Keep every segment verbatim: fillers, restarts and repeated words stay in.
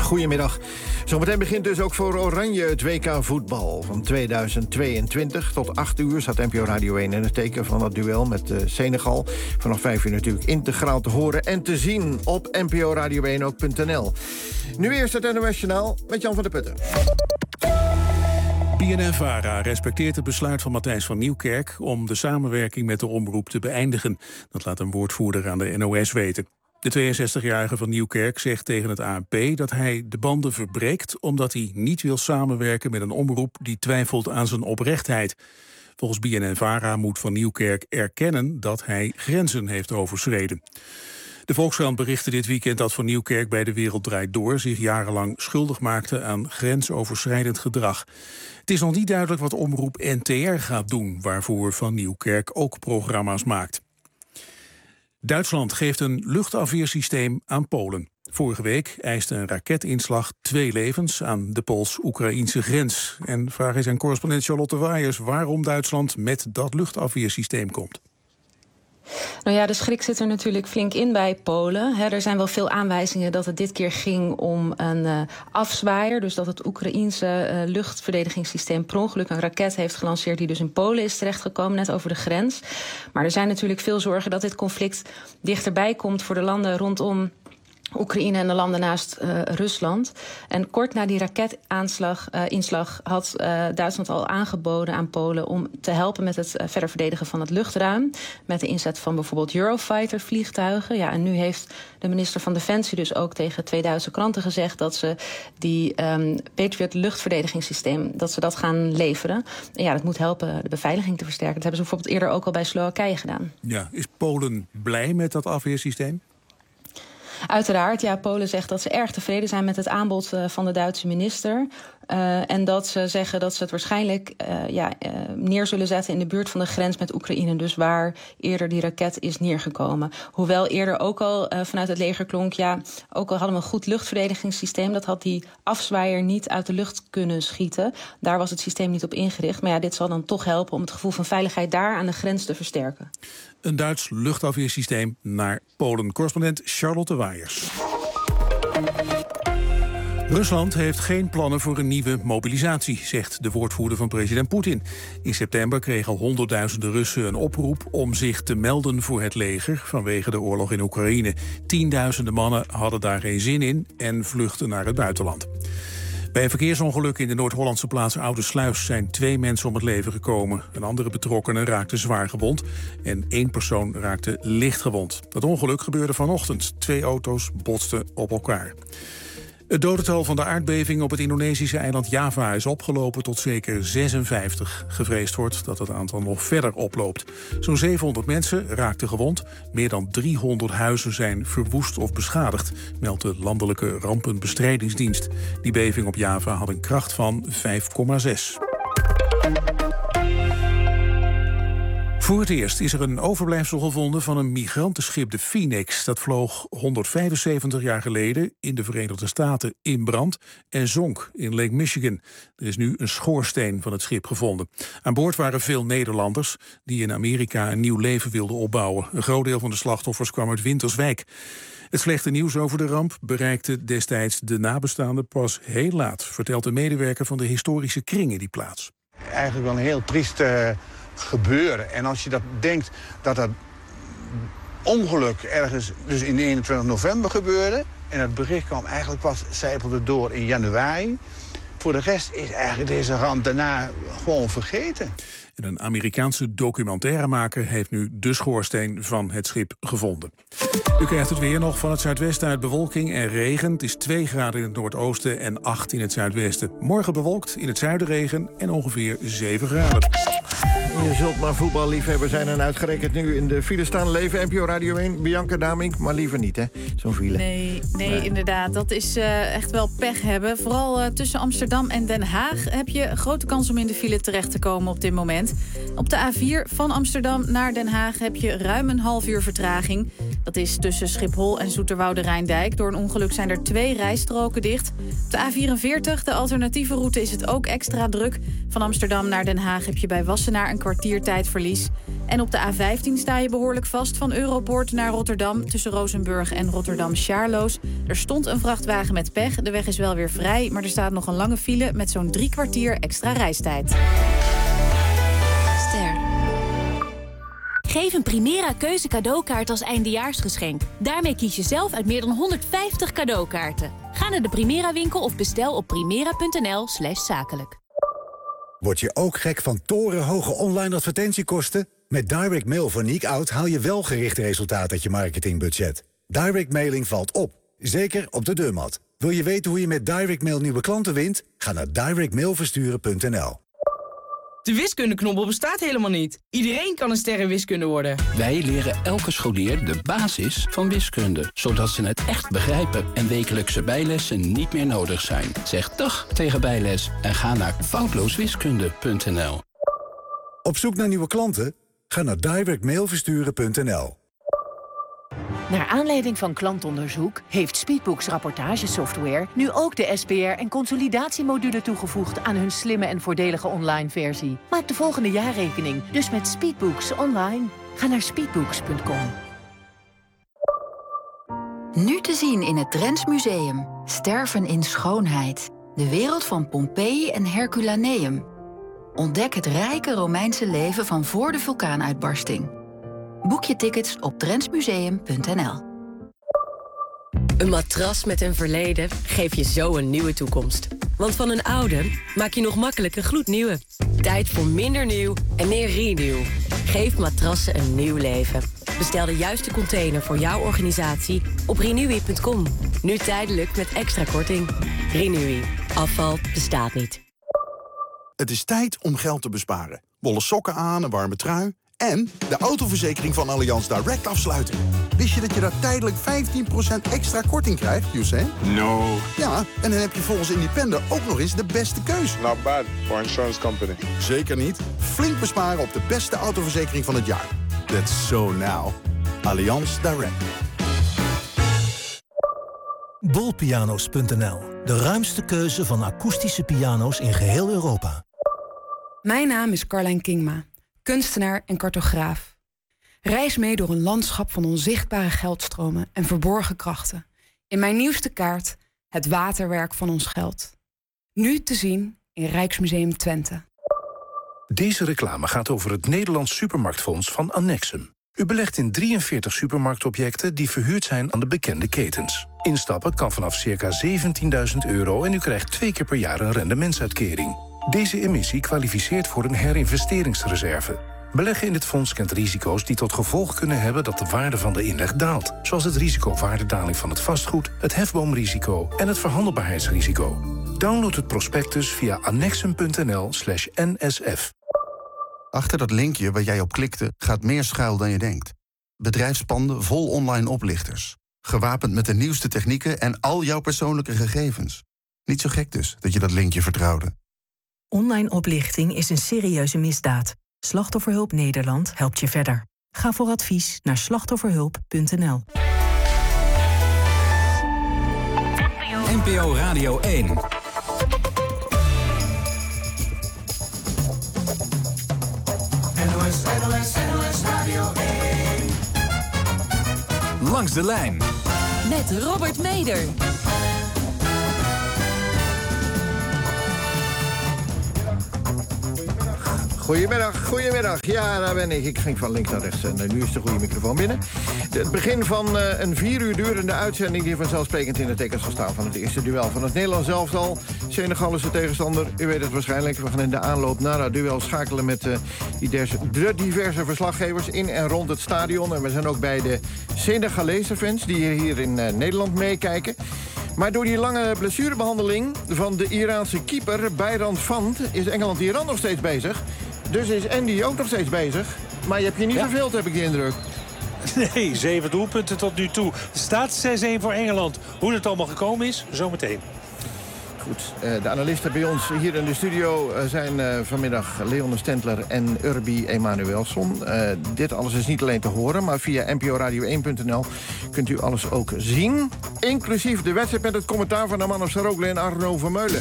goedemiddag. Zometeen begint dus ook voor Oranje het W K voetbal van tweeduizend tweeëntwintig. Tot acht uur staat N P O Radio één in het teken van dat duel met uh, Senegal. Vanaf vijf uur natuurlijk integraal te horen en te zien op N P O Radio één ook punt n l. Nu eerst het N O S Journaal met Jan van der Putten. B N N-Vara respecteert het besluit van Matthijs van Nieuwkerk om de samenwerking met de omroep te beëindigen. Dat laat een woordvoerder aan de N O S weten. De tweeënzestigjarige van Nieuwkerk zegt tegen het A N P dat hij de banden verbreekt omdat hij niet wil samenwerken met een omroep die twijfelt aan zijn oprechtheid. Volgens B N N-Vara moet van Nieuwkerk erkennen dat hij grenzen heeft overschreden. De Volkskrant berichtte dit weekend dat Van Nieuwkerk bij De Wereld Draait Door zich jarenlang schuldig maakte aan grensoverschrijdend gedrag. Het is nog niet duidelijk wat omroep N T R gaat doen, waarvoor Van Nieuwkerk ook programma's maakt. Duitsland geeft een luchtafweersysteem aan Polen. Vorige week eiste een raketinslag twee levens aan de Pools-Oekraïnse grens. En vraag is aan correspondent Charlotte Waaiers waarom Duitsland met dat luchtafweersysteem komt. Nou ja, de schrik zit er natuurlijk flink in bij Polen. He, er zijn wel veel aanwijzingen dat het dit keer ging om een uh, afzwaaier. Dus dat het Oekraïense uh, luchtverdedigingssysteem per ongeluk een raket heeft gelanceerd die dus in Polen is terechtgekomen, net over de grens. Maar er zijn natuurlijk veel zorgen dat dit conflict dichterbij komt voor de landen rondom Oekraïne en de landen naast uh, Rusland. En kort na die raketaanslag uh, inslag had uh, Duitsland al aangeboden aan Polen om te helpen met het uh, verder verdedigen van het luchtruim. Met de inzet van bijvoorbeeld Eurofighter vliegtuigen. Ja, en nu heeft de minister van Defensie dus ook tegen twee Duitse kranten gezegd dat ze die um, Patriot luchtverdedigingssysteem, dat ze dat gaan leveren. En ja, dat moet helpen de beveiliging te versterken. Dat hebben ze bijvoorbeeld eerder ook al bij Slowakije gedaan. Ja, is Polen blij met dat afweersysteem? Uiteraard, ja, Polen zegt dat ze erg tevreden zijn met het aanbod uh, van de Duitse minister. Uh, en dat ze zeggen dat ze het waarschijnlijk uh, ja, uh, neer zullen zetten in de buurt van de grens met Oekraïne. Dus waar eerder die raket is neergekomen. Hoewel eerder ook al uh, vanuit het leger klonk, ja, ook al hadden we een goed luchtverdedigingssysteem, dat had die afzwaaier niet uit de lucht kunnen schieten. Daar was het systeem niet op ingericht. Maar ja, dit zal dan toch helpen om het gevoel van veiligheid daar aan de grens te versterken. Een Duits luchtafweersysteem naar Polen. Correspondent Charlotte Waaiers. Rusland heeft geen plannen voor een nieuwe mobilisatie, zegt de woordvoerder van president Poetin. In september kregen honderdduizenden Russen een oproep om zich te melden voor het leger vanwege de oorlog in Oekraïne. Tienduizenden mannen hadden daar geen zin in en vluchtten naar het buitenland. Bij een verkeersongeluk in de Noord-Hollandse plaats Oudersluis zijn twee mensen om het leven gekomen. Een andere betrokkenen raakte zwaar gewond en één persoon raakte licht gewond. Dat ongeluk gebeurde vanochtend. Twee auto's botsten op elkaar. Het dodental van de aardbeving op het Indonesische eiland Java is opgelopen tot zeker zesenvijftig. Gevreesd wordt dat het aantal nog verder oploopt. Zo'n zevenhonderd mensen raakten gewond. Meer dan driehonderd huizen zijn verwoest of beschadigd, meldt de Landelijke Rampenbestrijdingsdienst. Die beving op Java had een kracht van vijf komma zes. Voor het eerst is er een overblijfsel gevonden van een migrantenschip, de Phoenix. Dat vloog honderdvijfenzeventig jaar geleden in de Verenigde Staten in brand en zonk in Lake Michigan. Er is nu een schoorsteen van het schip gevonden. Aan boord waren veel Nederlanders die in Amerika een nieuw leven wilden opbouwen. Een groot deel van de slachtoffers kwam uit Winterswijk. Het slechte nieuws over de ramp bereikte destijds de nabestaanden pas heel laat, vertelt een medewerker van de historische kring in die plaats. Eigenlijk wel een heel triest uh, gebeuren. En als je dat denkt dat dat ongeluk ergens dus in eenentwintig november gebeurde en het bericht kwam eigenlijk pas zijpelde door in januari. Voor de rest is eigenlijk deze ramp daarna gewoon vergeten. En een Amerikaanse documentairemaker heeft nu de schoorsteen van het schip gevonden. U krijgt het weer nog van het zuidwesten uit bewolking en regen. Het is twee graden in het noordoosten en acht in het zuidwesten. Morgen bewolkt, in het zuiden regen en ongeveer zeven graden. Je zult maar voetballiefhebber zijn en uitgerekend nu in de file staan. Leven N P O Radio één, Bianca Damink, maar liever niet, hè, zo'n file. Nee, nee, nee. inderdaad. Dat is uh, echt wel pech hebben. Vooral uh, tussen Amsterdam en Den Haag heb je grote kans om in de file terecht te komen op dit moment. Op de A vier van Amsterdam naar Den Haag heb je ruim een half uur vertraging. Dat is tussen Schiphol en Zoeterwoude-Rijndijk. Door een ongeluk zijn er twee rijstroken dicht. Op de A vierenveertig, de alternatieve route, is het ook extra druk. Van Amsterdam naar Den Haag heb je bij Wassenaar een kwartiertijdverlies. En op de A vijftien sta je behoorlijk vast van Europoort naar Rotterdam... tussen Rozenburg en Rotterdam-Charloes. Er stond een vrachtwagen met pech. De weg is wel weer vrij, maar er staat nog een lange file... met zo'n drie kwartier extra reistijd. Ster. Geef een Primera Keuze cadeaukaart als eindejaarsgeschenk. Daarmee kies je zelf uit meer dan honderdvijftig cadeaukaarten. Ga naar de Primera winkel of bestel op primera.nl slash zakelijk. Word je ook gek van torenhoge online advertentiekosten? Met Direct Mail van Niek-Out haal je wel gericht resultaat uit je marketingbudget. Direct mailing valt op, zeker op de deurmat. Wil je weten hoe je met Direct Mail nieuwe klanten wint? Ga naar direct mail versturen punt n l. De wiskundeknobbel bestaat helemaal niet. Iedereen kan een ster in wiskunde worden. Wij leren elke scholier de basis van wiskunde, zodat ze het echt begrijpen en wekelijkse bijlessen niet meer nodig zijn. Zeg dag tegen bijles en ga naar foutlooswiskunde punt n l. Op zoek naar nieuwe klanten? Ga naar direct mail versturen punt n l. Naar aanleiding van klantonderzoek heeft Speedbooks rapportagesoftware nu ook de S P R en consolidatiemodule toegevoegd aan hun slimme en voordelige online versie. Maak de volgende jaarrekening dus met Speedbooks online. Ga naar speedbooks punt com. Nu te zien in het Drents Museum. Sterven in schoonheid. De wereld van Pompeii en Herculaneum. Ontdek het rijke Romeinse leven van voor de vulkaanuitbarsting. Boek je tickets op drentsmuseum punt n l. Een matras met een verleden geeft je zo een nieuwe toekomst. Want van een oude maak je nog makkelijk een gloednieuwe. Tijd voor minder nieuw en meer renew. Geef matrassen een nieuw leven. Bestel de juiste container voor jouw organisatie op renewy punt com. Nu tijdelijk met extra korting. Renewy. Afval bestaat niet. Het is tijd om geld te besparen. Wollen sokken aan, een warme trui... en de autoverzekering van Allianz Direct afsluiten. Wist je dat je daar tijdelijk vijftien procent extra korting krijgt, Hussein? No. Ja, en dan heb je volgens Independer ook nog eens de beste keus. Not bad for insurance company. Zeker niet. Flink besparen op de beste autoverzekering van het jaar. That's so now. Allianz Direct. Bolpiano's punt n l. De ruimste keuze van akoestische piano's in geheel Europa. Mijn naam is Carlijn Kingma, kunstenaar en cartograaf. Reis mee door een landschap van onzichtbare geldstromen en verborgen krachten. In mijn nieuwste kaart, het waterwerk van ons geld. Nu te zien in Rijksmuseum Twente. Deze reclame gaat over het Nederlands Supermarktfonds van Annexum. U belegt in drieënveertig supermarktobjecten die verhuurd zijn aan de bekende ketens. Instappen kan vanaf circa zeventienduizend euro en u krijgt twee keer per jaar een rendementsuitkering. Deze emissie kwalificeert voor een herinvesteringsreserve. Beleggen in dit fonds kent risico's die tot gevolg kunnen hebben dat de waarde van de inleg daalt. Zoals het risico waardedaling van het vastgoed, het hefboomrisico en het verhandelbaarheidsrisico. Download het prospectus via annexum punt n l slash n s f. Achter dat linkje waar jij op klikte gaat meer schuil dan je denkt. Bedrijfspanden vol online oplichters. Gewapend met de nieuwste technieken en al jouw persoonlijke gegevens. Niet zo gek dus dat je dat linkje vertrouwde. Online oplichting is een serieuze misdaad. Slachtofferhulp Nederland helpt je verder. Ga voor advies naar slachtofferhulp punt n l. N P O Radio één. N O S, N O S, N O S Radio één. Langs de lijn. Met Robert Meder. Goedemiddag, goedemiddag. Ja, daar ben ik. Ik ging van links naar rechts en uh, nu is de goede microfoon binnen. Het begin van uh, een vier uur durende uitzending die vanzelfsprekend in het teken zal staan van het eerste duel van het Nederlands elftal. Senegal is de tegenstander. U weet het waarschijnlijk. We gaan in de aanloop naar dat duel schakelen met uh, diverse, de diverse verslaggevers in en rond het stadion. En we zijn ook bij de Senegalese fans die hier in uh, Nederland meekijken. Maar door die lange blessurebehandeling van de Iraanse keeper Bayram Fand is Engeland-Iran nog steeds bezig. Dus is Andy ook nog steeds bezig. Maar je hebt je niet ja. verveeld, heb ik de indruk. Nee, zeven doelpunten tot nu toe. Het staat zes een voor Engeland. Hoe het allemaal gekomen is, zometeen. Goed, de analisten bij ons hier in de studio zijn vanmiddag Leon Stentler en Urbi Emanuelsson. Uh, dit alles is niet alleen te horen, maar via n p o radio één punt n l kunt u alles ook zien. Inclusief de wedstrijd met het commentaar van Amanda Saroglu en Arno Vermeulen.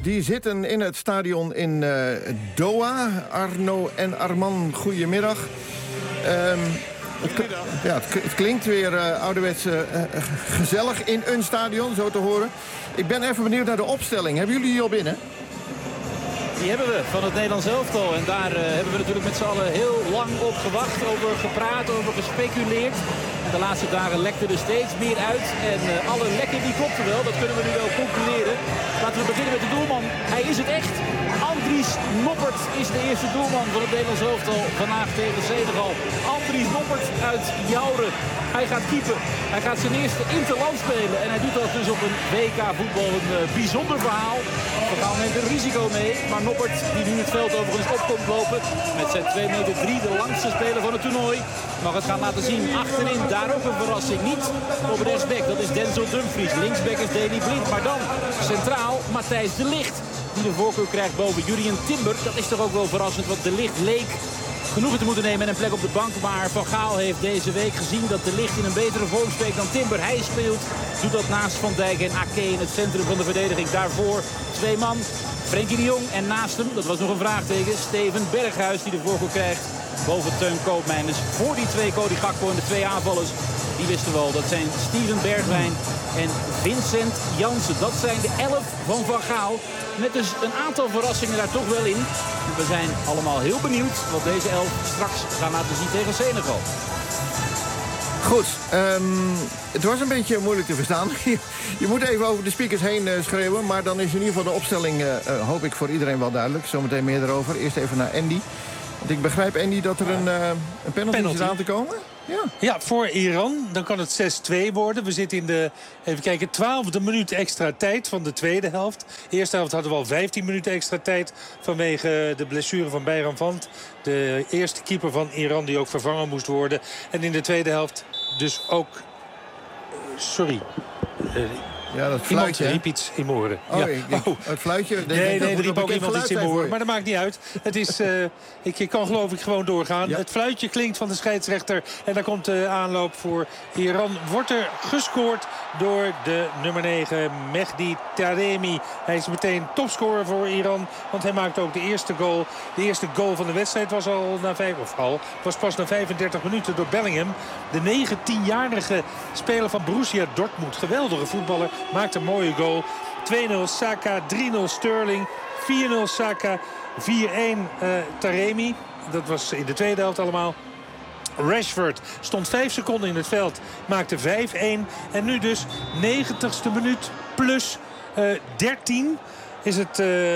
die zitten in het stadion in uh, Doha. Arno en Arman, goedemiddag. Um, het, ja, het, het klinkt weer uh, ouderwets uh, gezellig in een stadion, zo te horen. Ik ben even benieuwd naar de opstelling. Hebben jullie die al binnen? Die hebben we van het Nederlands elftal. En daar uh, hebben we natuurlijk met z'n allen heel lang op gewacht. Over gepraat, over gespeculeerd. En de laatste dagen lekte er steeds meer uit. En uh, alle lekken die klopten wel. Dat kunnen we nu wel concluderen. Laten we beginnen met de doelman. Hij is het echt. Andries Noppert is de eerste doelman van het Nederlands elftal vandaag tegen Senegal. Andries Noppert uit Jouren. Hij gaat keepen. Hij gaat zijn eerste interland spelen. En hij doet dat dus op een W K voetbal. Een uh, bijzonder verhaal. We gaan met een risico mee. Maar Noppert, die nu het veld overigens op komt lopen. Met zijn twee meter drie, de langste speler van het toernooi. Mag het gaan laten zien. Achterin, daar ook een verrassing. Niet op rechtsback, dat is Denzel Dumfries. Linksback is Daley Blind. Maar dan centraal Matthijs de Ligt. Die de voorkeur krijgt boven Jurien Timber. Dat is toch ook wel verrassend, want de Ligt leek genoegen te moeten nemen en een plek op de bank. Maar Van Gaal heeft deze week gezien dat de Ligt in een betere vorm spreekt dan Timber. Hij speelt, doet dat naast Van Dijk en Ake in het centrum van de verdediging. Daarvoor twee man, Frenkie de Jong en naast hem, dat was nog een vraagteken, Steven Berghuis die de voorkeur krijgt boven Teun Koopmijn. Dus voor die twee Cody Gakpo en de twee aanvallers, die wisten wel. Dat zijn Steven Bergwijn en Vincent Jansen. Dat zijn de elf van Van Gaal. Met dus een aantal verrassingen daar toch wel in. En we zijn allemaal heel benieuwd wat deze elf straks gaan laten zien tegen Senegal. Goed, um, het was een beetje moeilijk te verstaan. Je, je moet even over de speakers heen uh, schreeuwen. Maar dan is in ieder geval de opstelling, uh, uh, hoop ik, voor iedereen wel duidelijk. Zometeen meer erover. Eerst even naar Andy. Want ik begrijp, Andy, dat er een, uh, een penalty, penalty is aan te komen. Ja. ja, voor Iran. Dan kan het zes twee worden. We zitten in de, even kijken, twaalfde minuut extra tijd van de tweede helft. De eerste helft hadden we al vijftien minuten extra tijd vanwege de blessure van Bayram Vand. De eerste keeper van Iran die ook vervangen moest worden. En in de tweede helft dus ook... Uh, sorry... Uh, Ja, dat fluitje. Iemand riep iets in mijn oren. Oh, ja. ik denk, oh. Het fluitje? Nee, nee, er riep ook iemand iets in mijn oren. Maar dat maakt niet uit. Het is, uh, ik, ik kan geloof ik gewoon doorgaan. Ja. Het fluitje klinkt van de scheidsrechter. En daar komt de aanloop voor Iran. Wordt er gescoord door de nummer negen, Mehdi Taremi. Hij is meteen topscorer voor Iran. Want hij maakt ook de eerste goal. De eerste goal van de wedstrijd was al na vijf, of al, was pas na vijfendertig minuten door Bellingham. De negentienjarige speler van Borussia Dortmund. Geweldige voetballer. Maakt een mooie goal. twee nul Saka, drie nul Sterling, vier nul Saka, vier één uh, Taremi. Dat was in de tweede helft allemaal. Rashford stond vijf seconden in het veld, maakte vijf één. En nu dus negentigste minuut plus uh, dertien... is het uh,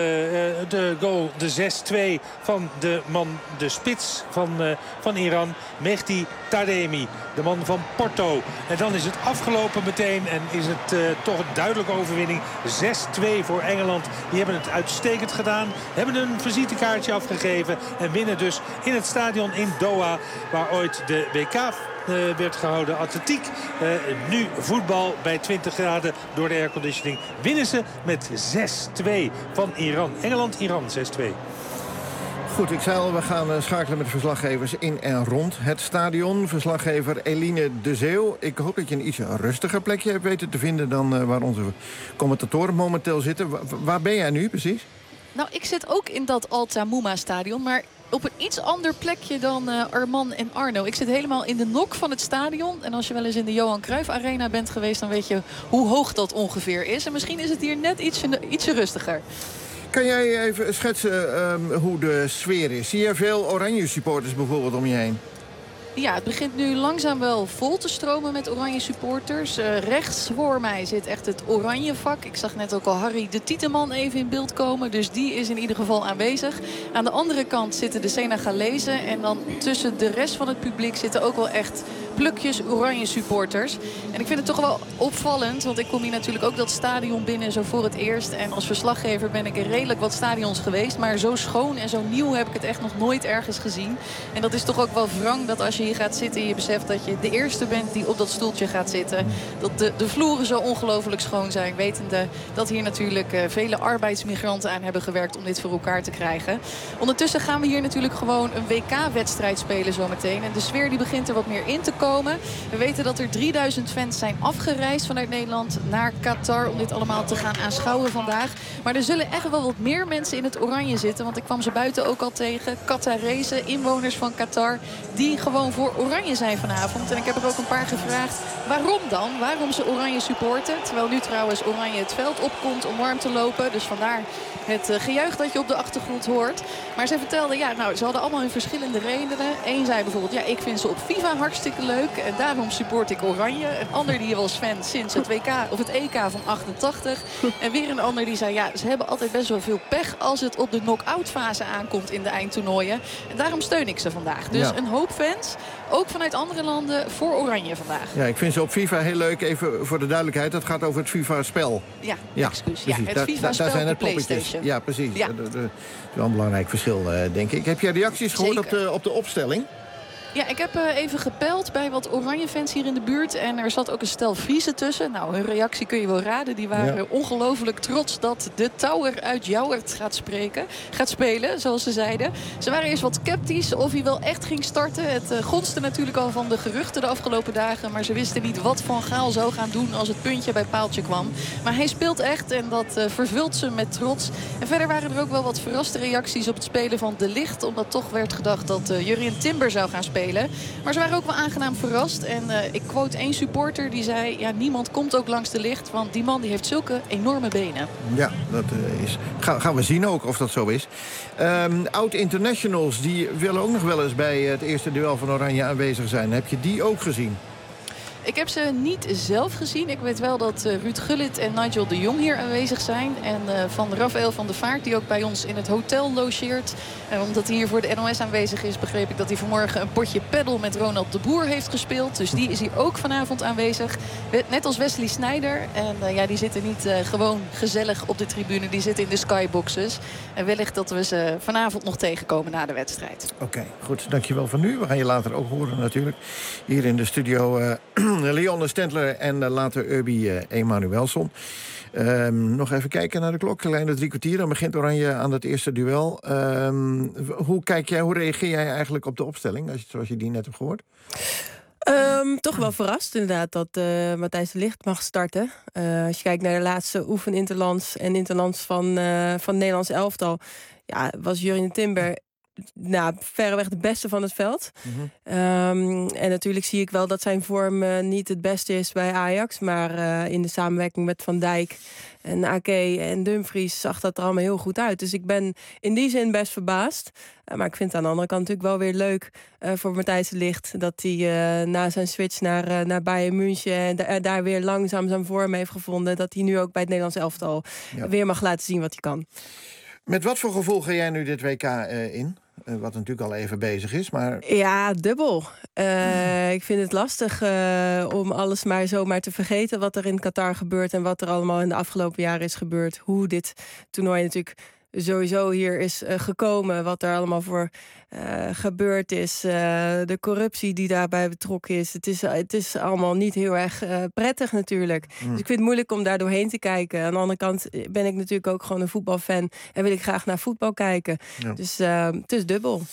de goal, de zes twee van de man, de spits van, uh, van Iran, Mehdi Taremi, de man van Porto. En dan is het afgelopen meteen en is het uh, toch een duidelijke overwinning. zes twee voor Engeland. Die hebben het uitstekend gedaan, hebben een visitekaartje afgegeven en winnen dus in het stadion in Doha, waar ooit de W K Uh, werd gehouden, atletiek. Uh, nu voetbal bij twintig graden door de airconditioning. Winnen ze met zes twee van Iran. Engeland-Iran zes twee. Goed, ik zei al, we gaan uh, schakelen met de verslaggevers in en rond het stadion. Verslaggever Eline de Zeeuw. Ik hoop dat je een iets rustiger plekje hebt weten te vinden dan uh, waar onze commentatoren momenteel zitten. Wa waar ben jij nu precies? Nou, ik zit ook in dat Al Tamouma stadion, maar op een iets ander plekje dan uh, Arman en Arno. Ik zit helemaal in de nok van het stadion. En als je wel eens in de Johan Cruijff Arena bent geweest, dan weet je hoe hoog dat ongeveer is. En misschien is het hier net ietsje, ietsje rustiger. Kan jij even schetsen um, hoe de sfeer is? Zie je veel oranje supporters bijvoorbeeld om je heen? Ja, het begint nu langzaam wel vol te stromen met oranje supporters. Uh, rechts voor mij zit echt het oranje vak. Ik zag net ook al Harry de Tieteman even in beeld komen. Dus die is in ieder geval aanwezig. Aan de andere kant zitten de Senegalezen. En dan tussen de rest van het publiek zitten ook wel echt plukjes oranje supporters. En ik vind het toch wel opvallend. Want ik kom hier natuurlijk ook dat stadion binnen zo voor het eerst. En als verslaggever ben ik in redelijk wat stadions geweest. Maar zo schoon en zo nieuw heb ik het echt nog nooit ergens gezien. En dat is toch ook wel wrang dat als je hier gaat zitten en je beseft dat je de eerste bent die op dat stoeltje gaat zitten. Dat de, de vloeren zo ongelooflijk schoon zijn. Wetende dat hier natuurlijk uh, vele arbeidsmigranten aan hebben gewerkt om dit voor elkaar te krijgen. Ondertussen gaan we hier natuurlijk gewoon een W K-wedstrijd spelen zometeen. En de sfeer die begint er wat meer in te komen. terugkomen. We weten dat er drieduizend fans zijn afgereisd vanuit Nederland naar Qatar om dit allemaal te gaan aanschouwen vandaag. Maar er zullen echt wel wat meer mensen in het oranje zitten. Want ik kwam ze buiten ook al tegen. Qatarezen, inwoners van Qatar, die gewoon voor oranje zijn vanavond. En ik heb er ook een paar gevraagd waarom dan? Waarom ze oranje supporten? Terwijl nu trouwens oranje het veld opkomt om warm te lopen. Dus vandaar het uh, gejuich dat je op de achtergrond hoort. Maar zij vertelden, ja, nou, ze hadden allemaal hun verschillende redenen. Eén zei bijvoorbeeld, ja, ik vind ze op FIFA hartstikke leuk. En daarom support ik oranje. Een ander die was fan sinds het W K of het E K van achtentachtig. En weer een ander die zei, ja, ze hebben altijd best wel veel pech als het op de knock-out fase aankomt in de eindtoernooien. En daarom steun ik ze vandaag. Dus ja, een hoop fans, ook vanuit andere landen, voor oranje vandaag. Ja, ik vind ze op FIFA heel leuk. Even voor de duidelijkheid, dat gaat over het FIFA-spel. Ja, ja, excuus. Ja, het da, FIFA-spel da, daar zijn op de het poppetjes. PlayStation. Ja, precies. Ja. Dat, dat, dat is wel een belangrijk verschil, uh, denk ik. Heb jij reacties gehoord op de, op de opstelling? Ja, ik heb uh, even gebeld bij wat oranje fans hier in de buurt. En er zat ook een stel Friese tussen. Nou, hun reactie kun je wel raden. Die waren ja. ongelooflijk trots dat de Touwer uit Jouwert gaat, spreken, gaat spelen, zoals ze zeiden. Ze waren eerst wat sceptisch of hij wel echt ging starten. Het uh, gonste natuurlijk al van de geruchten de afgelopen dagen. Maar ze wisten niet wat Van Gaal zou gaan doen als het puntje bij paaltje kwam. Maar hij speelt echt en dat uh, vervult ze met trots. En verder waren er ook wel wat verraste reacties op het spelen van De Ligt. Omdat toch werd gedacht dat uh, Jurrien Timber zou gaan spelen. Maar ze waren ook wel aangenaam verrast. En uh, ik quote één supporter die zei, ja, niemand komt ook langs De Ligt. Want die man die heeft zulke enorme benen. Ja, dat uh, is. Ga, gaan we zien ook of dat zo is. Um, Oud-internationals die willen ook nog wel eens bij het eerste duel van Oranje aanwezig zijn. Heb je die ook gezien? Ik heb ze niet zelf gezien. Ik weet wel dat uh, Ruud Gullit en Nigel de Jong hier aanwezig zijn. En uh, van Rafael van der Vaart, die ook bij ons in het hotel logeert. En omdat hij hier voor de N O S aanwezig is, begreep ik dat hij vanmorgen een potje paddle met Ronald de Boer heeft gespeeld. Dus die is hier ook vanavond aanwezig. Net als Wesley Sneijder. En uh, ja, die zitten niet uh, gewoon gezellig op de tribune. Die zitten in de skyboxes. En wellicht dat we ze vanavond nog tegenkomen na de wedstrijd. Oké, okay, goed. Dankjewel voor nu. We gaan je later ook horen natuurlijk. Hier in de studio Uh... Leon Stendler en uh, later Urbi uh, Emanuelsson. Um, nog even kijken naar de klok. Kleine drie kwartier. Dan begint Oranje aan het eerste duel. Um, hoe kijk jij, hoe reageer jij eigenlijk op de opstelling, als je, zoals je die net hebt gehoord? Um, toch wel verrast inderdaad dat uh, Matthijs de Ligt mag starten. Uh, als je kijkt naar de laatste oefeninterlands en interlands van, uh, van het Nederlands elftal, ja, was Jurrien Timber nou, verreweg de beste van het veld. Mm-hmm. Um, en natuurlijk zie ik wel dat zijn vorm uh, niet het beste is bij Ajax. Maar uh, in de samenwerking met Van Dijk en Ake en Dumfries zag dat er allemaal heel goed uit. Dus ik ben in die zin best verbaasd. Uh, maar ik vind het aan de andere kant natuurlijk wel weer leuk uh, voor Matthijs de Ligt dat hij uh, na zijn switch naar, uh, naar Bayern München en da- daar weer langzaam zijn vorm heeft gevonden. Dat hij nu ook bij het Nederlands elftal ja. weer mag laten zien wat hij kan. Met wat voor gevoel ga jij nu dit W K uh, in? Uh, wat natuurlijk al even bezig is, maar ja, dubbel. Uh, ik vind het lastig uh, om alles maar zomaar te vergeten wat er in Qatar gebeurt en wat er allemaal in de afgelopen jaren is gebeurd. Hoe dit toernooi natuurlijk sowieso hier is uh, gekomen, wat er allemaal voor uh, gebeurd is, uh, de corruptie die daarbij betrokken is. Het is, uh, het is allemaal niet heel erg uh, prettig natuurlijk. Mm. Dus ik vind het moeilijk om daar doorheen te kijken. Aan de andere kant ben ik natuurlijk ook gewoon een voetbalfan en wil ik graag naar voetbal kijken. Ja. Dus uh, het is dubbel.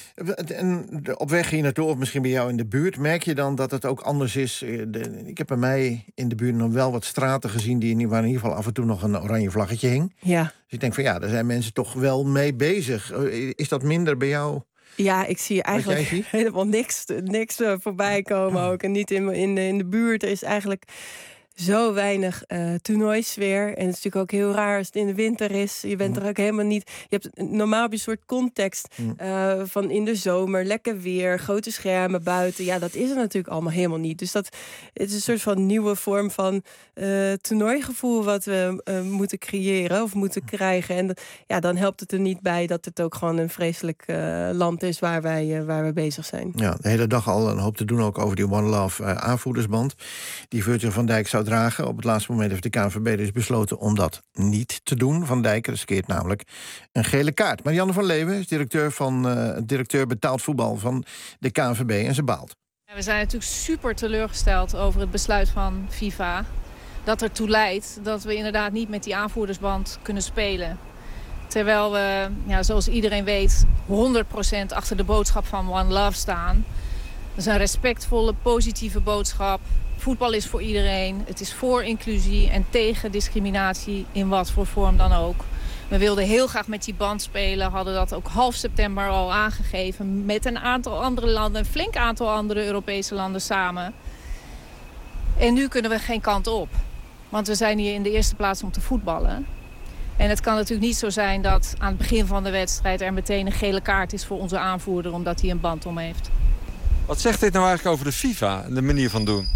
En op weg hier naartoe, of misschien bij jou in de buurt, merk je dan dat het ook anders is? Ik heb bij mij in de buurt nog wel wat straten gezien die, waar in ieder geval af en toe nog een oranje vlaggetje hing. Ja. Dus ik denk van ja, daar zijn mensen toch wel mee bezig. Is dat minder bij jou? Ja, ik zie eigenlijk helemaal niks, niks voorbij komen ook. En niet in, in, in de buurt. Er is eigenlijk zo weinig uh, toernooisfeer. En het is natuurlijk ook heel raar als het in de winter is. Je bent mm. er ook helemaal niet. Je hebt normaal heb je een soort context uh, van in de zomer, lekker weer, grote schermen buiten. Ja, dat is er natuurlijk allemaal helemaal niet. Dus dat het is een soort van nieuwe vorm van uh, toernooigevoel wat we uh, moeten creëren of moeten krijgen. En ja, dan helpt het er niet bij dat het ook gewoon een vreselijk uh, land is waar wij, uh, waar we bezig zijn. Ja, de hele dag al een hoop te doen ook over die One Love uh, aanvoerdersband. Die Virgil van Dijk zou dragen. Op het laatste moment heeft de K N V B dus besloten om dat niet te doen. Van Dijk riskeert namelijk een gele kaart. Marianne van Leeuwen is directeur, van, uh, directeur betaald voetbal van de K N V B en ze baalt. We zijn natuurlijk super teleurgesteld over het besluit van FIFA. Dat ertoe leidt dat we inderdaad niet met die aanvoerdersband kunnen spelen. Terwijl we, ja, zoals iedereen weet, honderd procent achter de boodschap van One Love staan. Dat is een respectvolle, positieve boodschap. Voetbal is voor iedereen. Het is voor inclusie en tegen discriminatie in wat voor vorm dan ook. We wilden heel graag met die band spelen. Hadden dat ook half september al aangegeven. Met een aantal andere landen, een flink aantal andere Europese landen samen. En nu kunnen we geen kant op. Want we zijn hier in de eerste plaats om te voetballen. En het kan natuurlijk niet zo zijn dat aan het begin van de wedstrijd er meteen een gele kaart is voor onze aanvoerder omdat hij een band om heeft. Wat zegt dit nou eigenlijk over de FIFA en de manier van doen?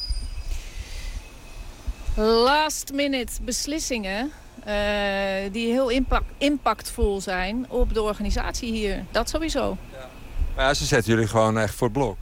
Last minute beslissingen uh, die heel impact, impactvol zijn op de organisatie hier. Dat sowieso. Ja. Maar ja, ze zetten jullie gewoon echt voor het blok.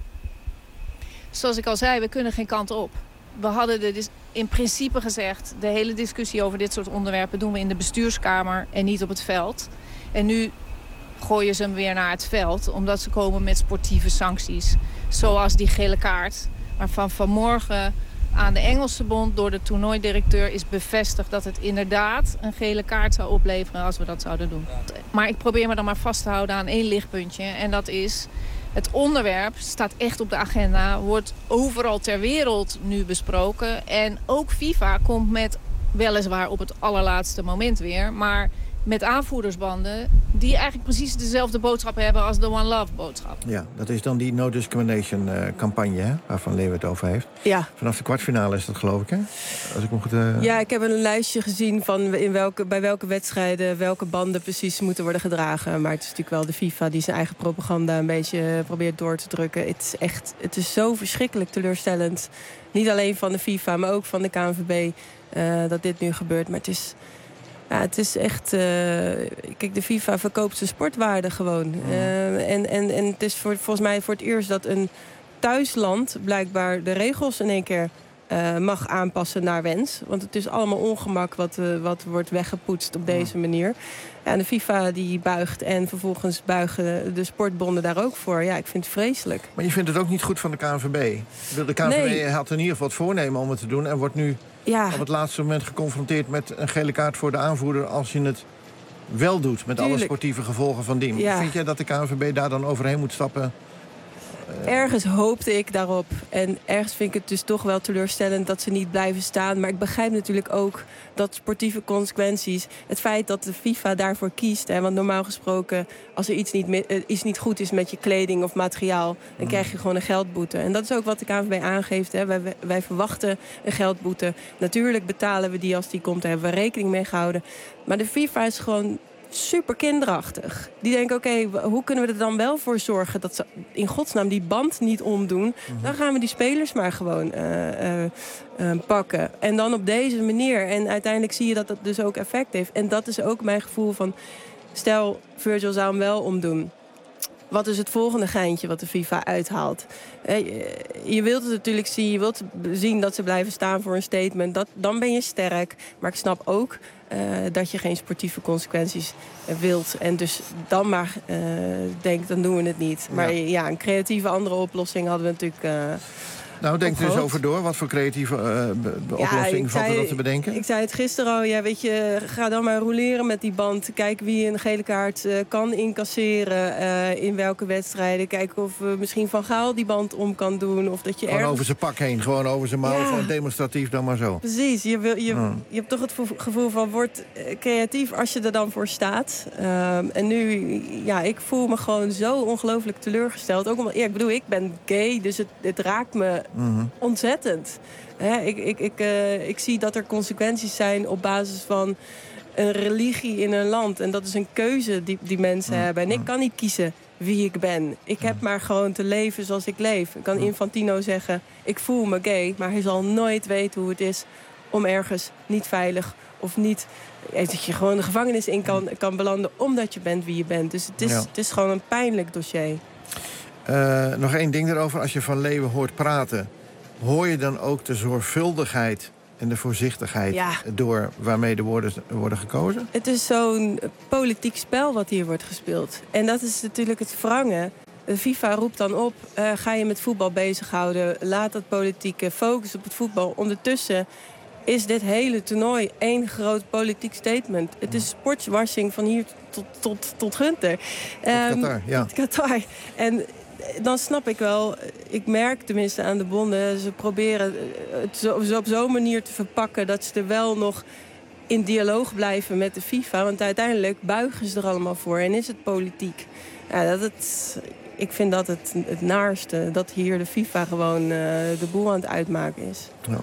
Zoals ik al zei, we kunnen geen kant op. We hadden de, in principe gezegd, de hele discussie over dit soort onderwerpen doen we in de bestuurskamer en niet op het veld. En nu gooien ze hem weer naar het veld, omdat ze komen met sportieve sancties. Zoals die gele kaart, waarvan vanmorgen aan de Engelse bond door de toernooidirecteur is bevestigd dat het inderdaad een gele kaart zou opleveren als we dat zouden doen. Maar ik probeer me dan maar vast te houden aan één lichtpuntje en dat is: het onderwerp staat echt op de agenda, wordt overal ter wereld nu besproken. En ook FIFA komt met, weliswaar op het allerlaatste moment weer, maar met aanvoerdersbanden die eigenlijk precies dezelfde boodschap hebben als de One Love boodschap. Ja, dat is dan die no discrimination uh, campagne, hè, waarvan Leeuwen het over heeft. Ja. Vanaf de kwartfinale is dat, geloof ik, hè? Als ik me goed, uh... Ja, ik heb een lijstje gezien van in welke, bij welke wedstrijden welke banden precies moeten worden gedragen. Maar het is natuurlijk wel de FIFA die zijn eigen propaganda een beetje probeert door te drukken. Het is echt, het is zo verschrikkelijk teleurstellend. Niet alleen van de FIFA, maar ook van de K N V B uh, dat dit nu gebeurt. Maar het is... Ja, het is echt... Uh, kijk, de FIFA verkoopt zijn sportwaarde gewoon. Uh, en, en, en het is voor, volgens mij voor het eerst dat een thuisland blijkbaar de regels in één keer uh, mag aanpassen naar wens. Want het is allemaal ongemak wat, uh, wat wordt weggepoetst op deze manier. Ja, en de FIFA die buigt en vervolgens buigen de sportbonden daar ook voor. Ja, ik vind het vreselijk. Maar je vindt het ook niet goed van de K N V B? De K N V B nee. had in ieder geval het voornemen om het te doen en wordt nu... Ja. Op het laatste moment geconfronteerd met een gele kaart voor de aanvoerder als je het wel doet, met Tuurlijk. alle sportieve gevolgen van dien. Ja. Vind jij dat de K N V B daar dan overheen moet stappen? Ergens hoopte ik daarop. En ergens vind ik het dus toch wel teleurstellend dat ze niet blijven staan. Maar ik begrijp natuurlijk ook dat sportieve consequenties... het feit dat de FIFA daarvoor kiest... Hè, want normaal gesproken, als er iets niet, uh, iets niet goed is met je kleding of materiaal... dan krijg je gewoon een geldboete. En dat is ook wat de K N V B aangeeft. Hè. Wij, wij verwachten een geldboete. Natuurlijk betalen we die als die komt. Daar hebben we rekening mee gehouden. Maar de FIFA is gewoon... super kinderachtig. Die denken, oké, okay, hoe kunnen we er dan wel voor zorgen... dat ze in godsnaam die band niet omdoen? Mm-hmm. Dan gaan we die spelers maar gewoon uh, uh, uh, pakken. En dan op deze manier. En uiteindelijk zie je dat dat dus ook effect heeft. En dat is ook mijn gevoel van... stel, Virgil zou hem wel omdoen. Wat is het volgende geintje wat de FIFA uithaalt? Je wilt het natuurlijk zien, je wilt zien dat ze blijven staan voor een statement. Dat, dan ben je sterk. Maar ik snap ook uh, dat je geen sportieve consequenties wilt. En dus dan maar uh, denkt, dan doen we het niet. Maar ja, ja een creatieve andere oplossing hadden we natuurlijk... Uh, Nou, denk er eens over door. Wat voor creatieve uh, be- be- ja, oplossing valt er dat te bedenken? Ik zei het gisteren al. Ja, weet je, ga dan maar roleren met die band. Kijk wie een gele kaart uh, kan incasseren. Uh, in welke wedstrijden. Kijken of uh, misschien Van Gaal die band om kan doen. Of dat je gewoon ergens... over zijn pak heen. Gewoon over zijn mouw. Ja. Gewoon demonstratief dan maar zo. Precies. Je, wil, je, hmm. je hebt toch het gevoel van... word creatief als je er dan voor staat. Um, en nu, ja, ik voel me gewoon zo ongelooflijk teleurgesteld. Ook omdat, ja, ik bedoel, ik ben gay. Dus het, het raakt me... Mm-hmm. Ontzettend. He, ik, ik, ik, uh, ik zie dat er consequenties zijn op basis van een religie in een land. En dat is een keuze die, die mensen mm-hmm. hebben. En ik kan niet kiezen wie ik ben. Ik heb maar gewoon te leven zoals ik leef. Ik kan Infantino zeggen, ik voel me gay. Maar hij zal nooit weten hoe het is om ergens niet veilig of niet... dat je gewoon de gevangenis in kan, kan belanden omdat je bent wie je bent. Dus het is, ja. het is gewoon een pijnlijk dossier. Uh, nog één ding erover. Als je Van Leeuwen hoort praten... hoor je dan ook de zorgvuldigheid en de voorzichtigheid... Ja. door waarmee de woorden worden gekozen? Het is zo'n politiek spel wat hier wordt gespeeld. En dat is natuurlijk het wrange. De FIFA roept dan op, uh, ga je met voetbal bezighouden... laat dat politieke focus op het voetbal. Ondertussen is dit hele toernooi één groot politiek statement. Het is sportswashing van hier tot, tot, tot Gunther. Um, Qatar, ja. Qatar. En... dan snap ik wel... Ik merk tenminste aan de bonden... ze proberen het zo, zo op zo'n manier te verpakken... dat ze er wel nog in dialoog blijven met de FIFA. Want uiteindelijk buigen ze er allemaal voor. En is het politiek. Ja, dat het, ik vind dat het, het naarste... dat hier de FIFA gewoon uh, de boel aan het uitmaken is. Ja.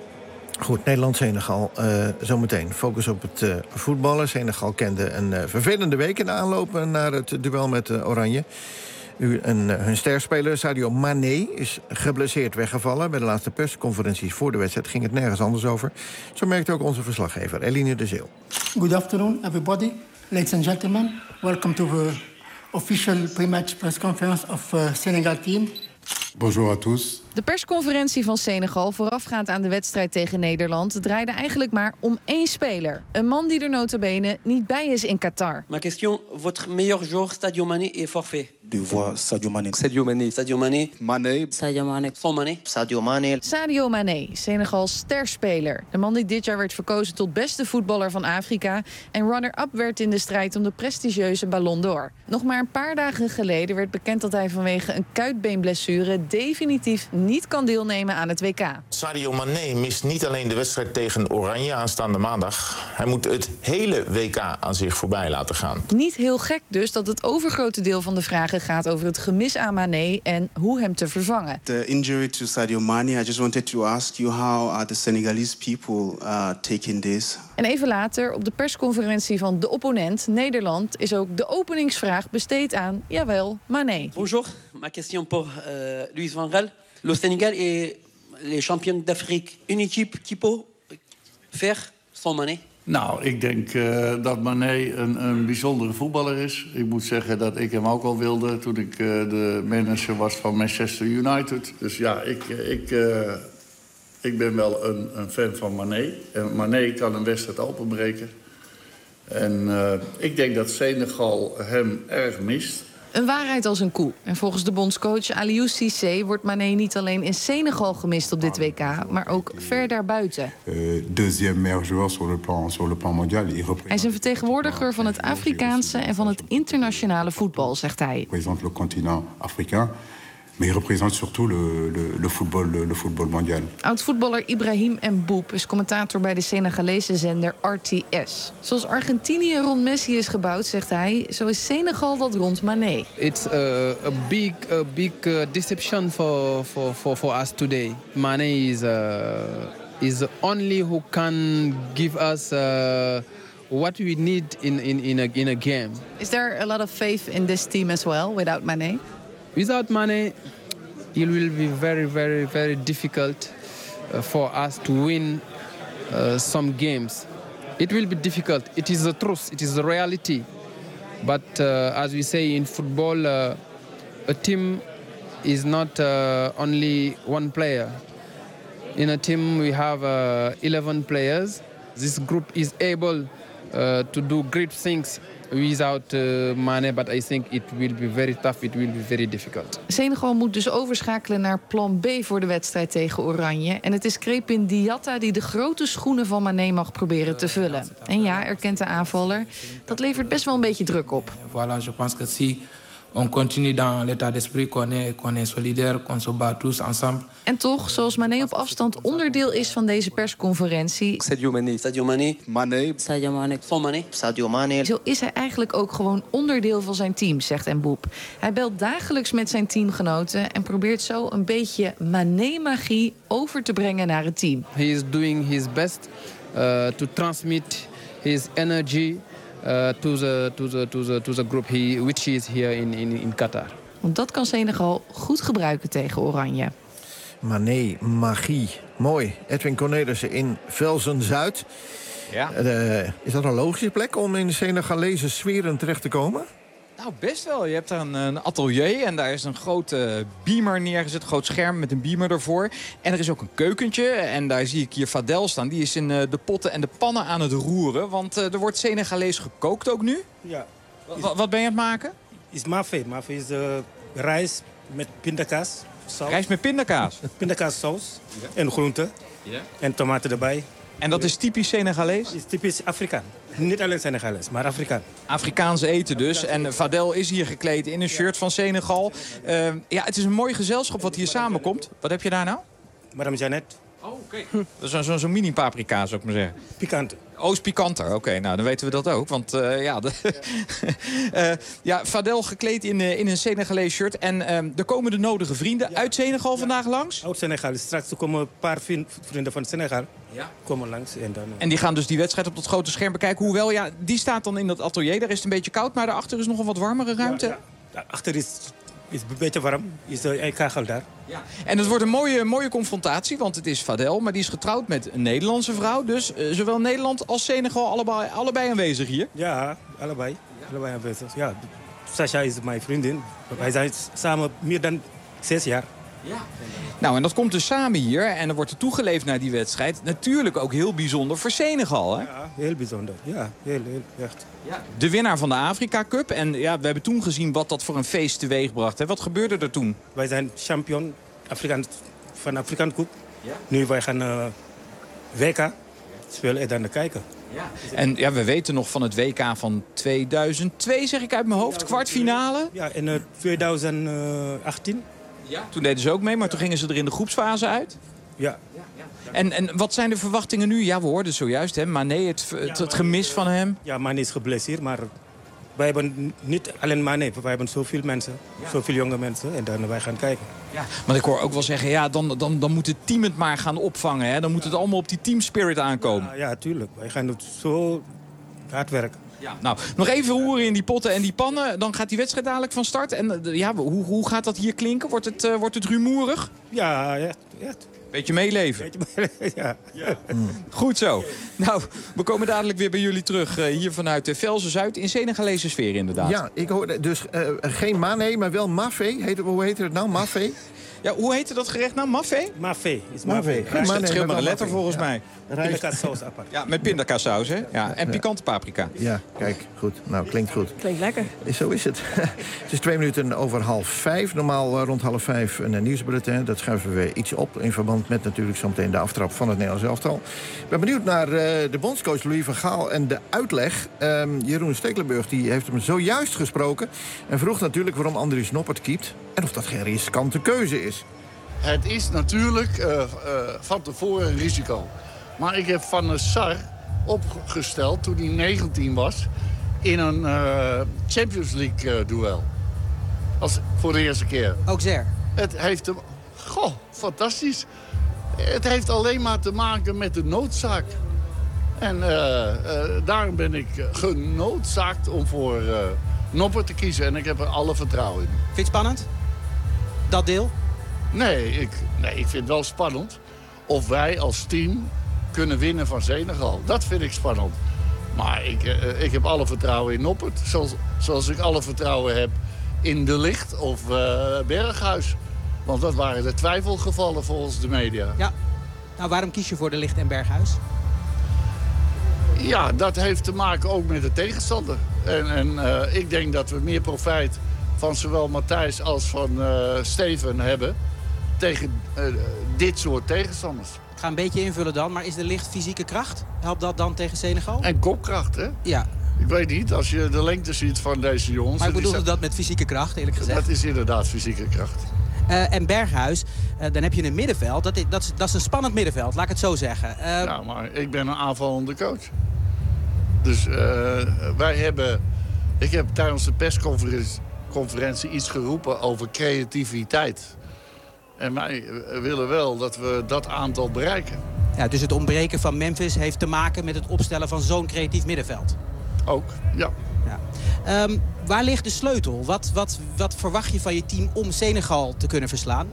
Goed, Nederland-Senegal. Uh, zometeen focus op het uh, voetballen. Senegal kende een uh, vervelende week in de aanloop naar het duel met uh, Oranje. U, en, uh, hun sterspeler Sadio Mané is geblesseerd weggevallen. Bij de laatste persconferenties voor de wedstrijd ging het nergens anders over. Zo merkte ook onze verslaggever Eline de Zeeuw. Good afternoon, everybody. Ladies and gentlemen, welcome to the official pre-match press conference of uh, Senegal team. Bonjour à tous. De persconferentie van Senegal voorafgaand aan de wedstrijd tegen Nederland draaide eigenlijk maar om één speler. Een man die er nota bene niet bij is in Qatar. Ma question, votre meilleur joueur Sadio Mané est forfait. De voix Sadio Mané. Sadio Mané. Sadio Mané. Mané. Sadio Mané. Son Mané. Sadio Mané. Sadio Mané, Senegals sterspeler. De man die dit jaar werd verkozen tot beste voetballer van Afrika en runner-up werd in de strijd om de prestigieuze Ballon d'Or. Nog maar een paar dagen geleden werd bekend dat hij vanwege een kuitbeenblessure definitief niet kan deelnemen aan het W K. Sadio Mané mist niet alleen de wedstrijd tegen Oranje aanstaande maandag. Hij moet het hele W K aan zich voorbij laten gaan. Niet heel gek dus dat het overgrote deel van de vragen gaat over het gemis aan Mané en hoe hem te vervangen. The injury to Sadio Mané, I just wanted to ask you how are the Senegalese people uh, taking this? En even later, op de persconferentie van de opponent, Nederland, is ook de openingsvraag besteed aan, jawel, Mané. Bonjour, ma question pour uh, Luis van Gaal. Le Sénégal est les champions d'Afrique. Une équipe qui peut faire sans Mané? Nou, ik denk uh, dat Mané een, een bijzondere voetballer is. Ik moet zeggen dat ik hem ook al wilde toen ik uh, de manager was van Manchester United. Dus ja, ik, ik, uh, ik ben wel een, een fan van Mané. En Mané kan een wedstrijd openbreken. En uh, ik denk dat Senegal hem erg mist. Een waarheid als een koe. En volgens de bondscoach Aliou Cissé wordt Mané niet alleen in Senegal gemist op dit W K, maar ook ver daarbuiten. Deuxième meilleur joueur sur le plan, sur le plan mondial. Hij is een vertegenwoordiger van het Afrikaanse en van het internationale voetbal, zegt hij. Hij représente le continent africain. Maar hij représente surtout le, le, le, football, le, le football mondial. Oud-voetballer Ibrahim Mboub is commentator bij de Senegalese zender R T S. Zoals Argentinië rond Messi is gebouwd, zegt hij, zo is Senegal dat rond Mané. It's a, a big, a big uh, deception for, for, for, for us today. Mané is, uh, is the only who can give us uh, what we need in, in, in, a, in a game. Is there a lot of faith in this team as well, without Mané? Without Mané, it will be very, very, very difficult uh, for us to win uh, some games. It will be difficult. It is the truth. It is the reality. But uh, as we say in football, uh, a team is not uh, only one player. In a team, we have uh, eleven players. This group is able uh, to do great things without uh, Mané, but I think it will be very tough, it will be very difficult. Senegal moet dus overschakelen naar plan B voor de wedstrijd tegen Oranje. En het is Krépin Diatta die de grote schoenen van Mané mag proberen te vullen. En ja, erkent de aanvaller, dat levert best wel een beetje druk op. Voilà, je pense que si on continue dans l'état d'esprit qu'on est, qu'on est solidaire, qu'on se bat tous ensemble. En toch, zoals Mané op afstand onderdeel is van deze persconferentie, Sadio Mané. Sadio Mané. Mané. Sadio Mané. Son Mané. Sadio Mané. Zo is hij eigenlijk ook gewoon onderdeel van zijn team, zegt Mboub. Hij belt dagelijks met zijn teamgenoten en probeert zo een beetje Mané-magie over te brengen naar het team. He is doing his best uh, to transmit his energy Uh, to the to the to the to the group he which is here in in in Qatar. Want dat kan Senegal goed gebruiken tegen Oranje. Mané, magie. Mooi. Edwin Cornelissen in Velzen-Zuid. Ja. Uh, is dat een logische plek om in de Senegalese sferen terecht te komen? Nou, best wel. Je hebt daar een, een atelier en daar is een grote beamer neergezet. Een groot scherm met een beamer ervoor. En er is ook een keukentje. En daar zie ik hier Fadel staan. Die is in uh, de potten en de pannen aan het roeren. Want uh, er wordt Senegalees gekookt ook nu. Ja. Wat, wat ben je aan het maken? Is mafé. Mafé is uh, rijst met pindakaas. Saus. Rijst met pindakaas? Pindakaassaus. Ja. En groenten. Ja. En tomaten erbij. En dat is typisch Senegalees? Is typisch Afrikaan. Niet alleen Senegalees, maar Afrikaan. Afrikaans eten dus. En Fadel is hier gekleed in een shirt van Senegal. Uh, ja, het is een mooi gezelschap wat hier samenkomt. Wat heb je daar nou? Madame Jeannette. Oh, oké. Okay. Dat is zo'n zo mini-paprika, zou ik maar zeggen. Pikant. Oh, is pikanter. Oké, okay, nou, dan weten we dat ook. Want uh, ja, de uh, ja, Fadel gekleed in, uh, in een Senegalees shirt. En uh, er komen de nodige vrienden ja. uit Senegal ja. vandaag langs? Uit Senegal. Straks komen een paar vrienden van Senegal. Ja. Komen langs. En, dan, uh... en die gaan dus die wedstrijd op dat grote scherm bekijken. Hoewel, ja, die staat dan in dat atelier. Daar is het een beetje koud, maar daarachter is nog een wat warmere ruimte. Ja, ja. Daarachter is... is een beetje warm, is een kachel daar. Ja. En het wordt een mooie, mooie confrontatie, want het is Fadel, maar die is getrouwd met een Nederlandse vrouw. Dus uh, zowel Nederland als Senegal allebei, allebei aanwezig hier. Ja, allebei. allebei aanwezig. Ja, Sasha is mijn vriendin. Wij zijn samen meer dan zes jaar. Ja. Nou, en dat komt dus samen hier en er wordt er toegeleefd naar die wedstrijd. Natuurlijk ook heel bijzonder voor Senegal, hè? Ja, heel bijzonder. Ja, heel, heel echt. Ja. De winnaar van de Afrika Cup. En ja, we hebben toen gezien wat dat voor een feest teweegbracht. Hè? Wat gebeurde er toen? Wij zijn kampioen Afrikaan, van de Afrika Cup. Ja. Nu wij gaan uh, W K spelen en dan kijken. Ja. En ja, we weten nog van het W K van tweeduizend twee, zeg ik uit mijn hoofd. Kwartfinale. Ja, in uh, tweeduizend achttien. Ja. Toen deden ze ook mee, maar toen gingen ze er in de groepsfase uit. Ja. En, en wat zijn de verwachtingen nu? Ja, we hoorden zojuist, hè? Mané, het, het, het gemis van hem. Ja, Mané is geblesseerd, maar wij hebben niet alleen Mané. Wij hebben zoveel mensen, ja. zoveel jonge mensen. En dan wij gaan kijken. Ja, maar ik hoor ook wel zeggen, ja, dan, dan, dan moet het team het maar gaan opvangen. Hè? Dan moet het allemaal op die teamspirit aankomen. Ja, ja, tuurlijk. Wij gaan het zo hard werken. Ja. Nou, nog even roeren in die potten en die pannen. Dan gaat die wedstrijd dadelijk van start. En ja, hoe, hoe gaat dat hier klinken? Wordt het, uh, wordt het rumoerig? Ja, echt. echt. Beetje meeleven. Beetje meeleven, ja. ja. Goed zo. Nou, we komen dadelijk weer bij jullie terug. Uh, hier vanuit uh, Velzen-Zuid in Senegalese sfeer inderdaad. Ja, ik hoor dus uh, geen Mané, maar wel Mafé. Heet, hoe heet het nou? Mafé? Ja, hoe heette dat gerecht nou? Mafé? Mafé. Is Mafé. Het scheelt maar een letter volgens ja. mij. Pindakaassaus apart. Ja, met pindakaassaus, hè? Ja, en pikante paprika. Ja, kijk, goed. Nou, klinkt goed. Klinkt lekker. Zo is het. Het is twee minuten over half vijf. Normaal uh, rond half vijf een nieuwsbulletin. Dat schuiven we iets op in verband met natuurlijk zometeen de aftrap van het Nederlands elftal. Ik ben benieuwd naar uh, de bondscoach Louis van Gaal en de uitleg. Um, Jeroen Stekelenburg die heeft hem zojuist gesproken. En vroeg natuurlijk waarom Andries Noppert keept. En of dat geen riskante keuze is. Het is natuurlijk uh, uh, van tevoren een risico. Maar ik heb Van der Sar opgesteld toen hij negentien was... in een uh, Champions League uh, duel. Als, voor de eerste keer. Ook zeer. Het heeft hem... Goh, fantastisch. Het heeft alleen maar te maken met de noodzaak. En uh, uh, daarom ben ik genoodzaakt om voor uh, Noppert te kiezen. En ik heb er alle vertrouwen in. Vind je het spannend? Dat deel? Nee ik, nee, ik vind het wel spannend of wij als team kunnen winnen van Senegal. Dat vind ik spannend. Maar ik, uh, ik heb alle vertrouwen in Noppert. Zoals, zoals ik alle vertrouwen heb in De Ligt of uh, Berghuis. Want dat waren de twijfelgevallen volgens de media. Ja. Nou, waarom kies je voor De Ligt en Berghuis? Ja, dat heeft te maken ook met de tegenstander. En, en uh, ik denk dat we meer profijt van zowel Matthijs als van uh, Steven hebben tegen uh, dit soort tegenstanders. Ik ga een beetje invullen dan, maar is De Ligt fysieke kracht? Helpt dat dan tegen Senegal? En kopkracht, hè? Ja. Ik weet niet, als je de lengte ziet van deze jongens... Maar ik bedoelde dat met fysieke kracht, eerlijk gezegd. Dat is inderdaad fysieke kracht. Uh, en Berghuis, uh, dan heb je een middenveld. Dat is, dat, is, dat is een spannend middenveld, laat ik het zo zeggen. Uh... Ja, maar ik ben een aanvallende coach. Dus uh, wij hebben... Ik heb tijdens de persconferentie conferentie iets geroepen over creativiteit. En wij willen wel dat we dat aantal bereiken. Ja, dus het ontbreken van Memphis heeft te maken met het opstellen van zo'n creatief middenveld? Ook, ja. ja. Um, waar ligt de sleutel? Wat, wat, wat verwacht je van je team om Senegal te kunnen verslaan?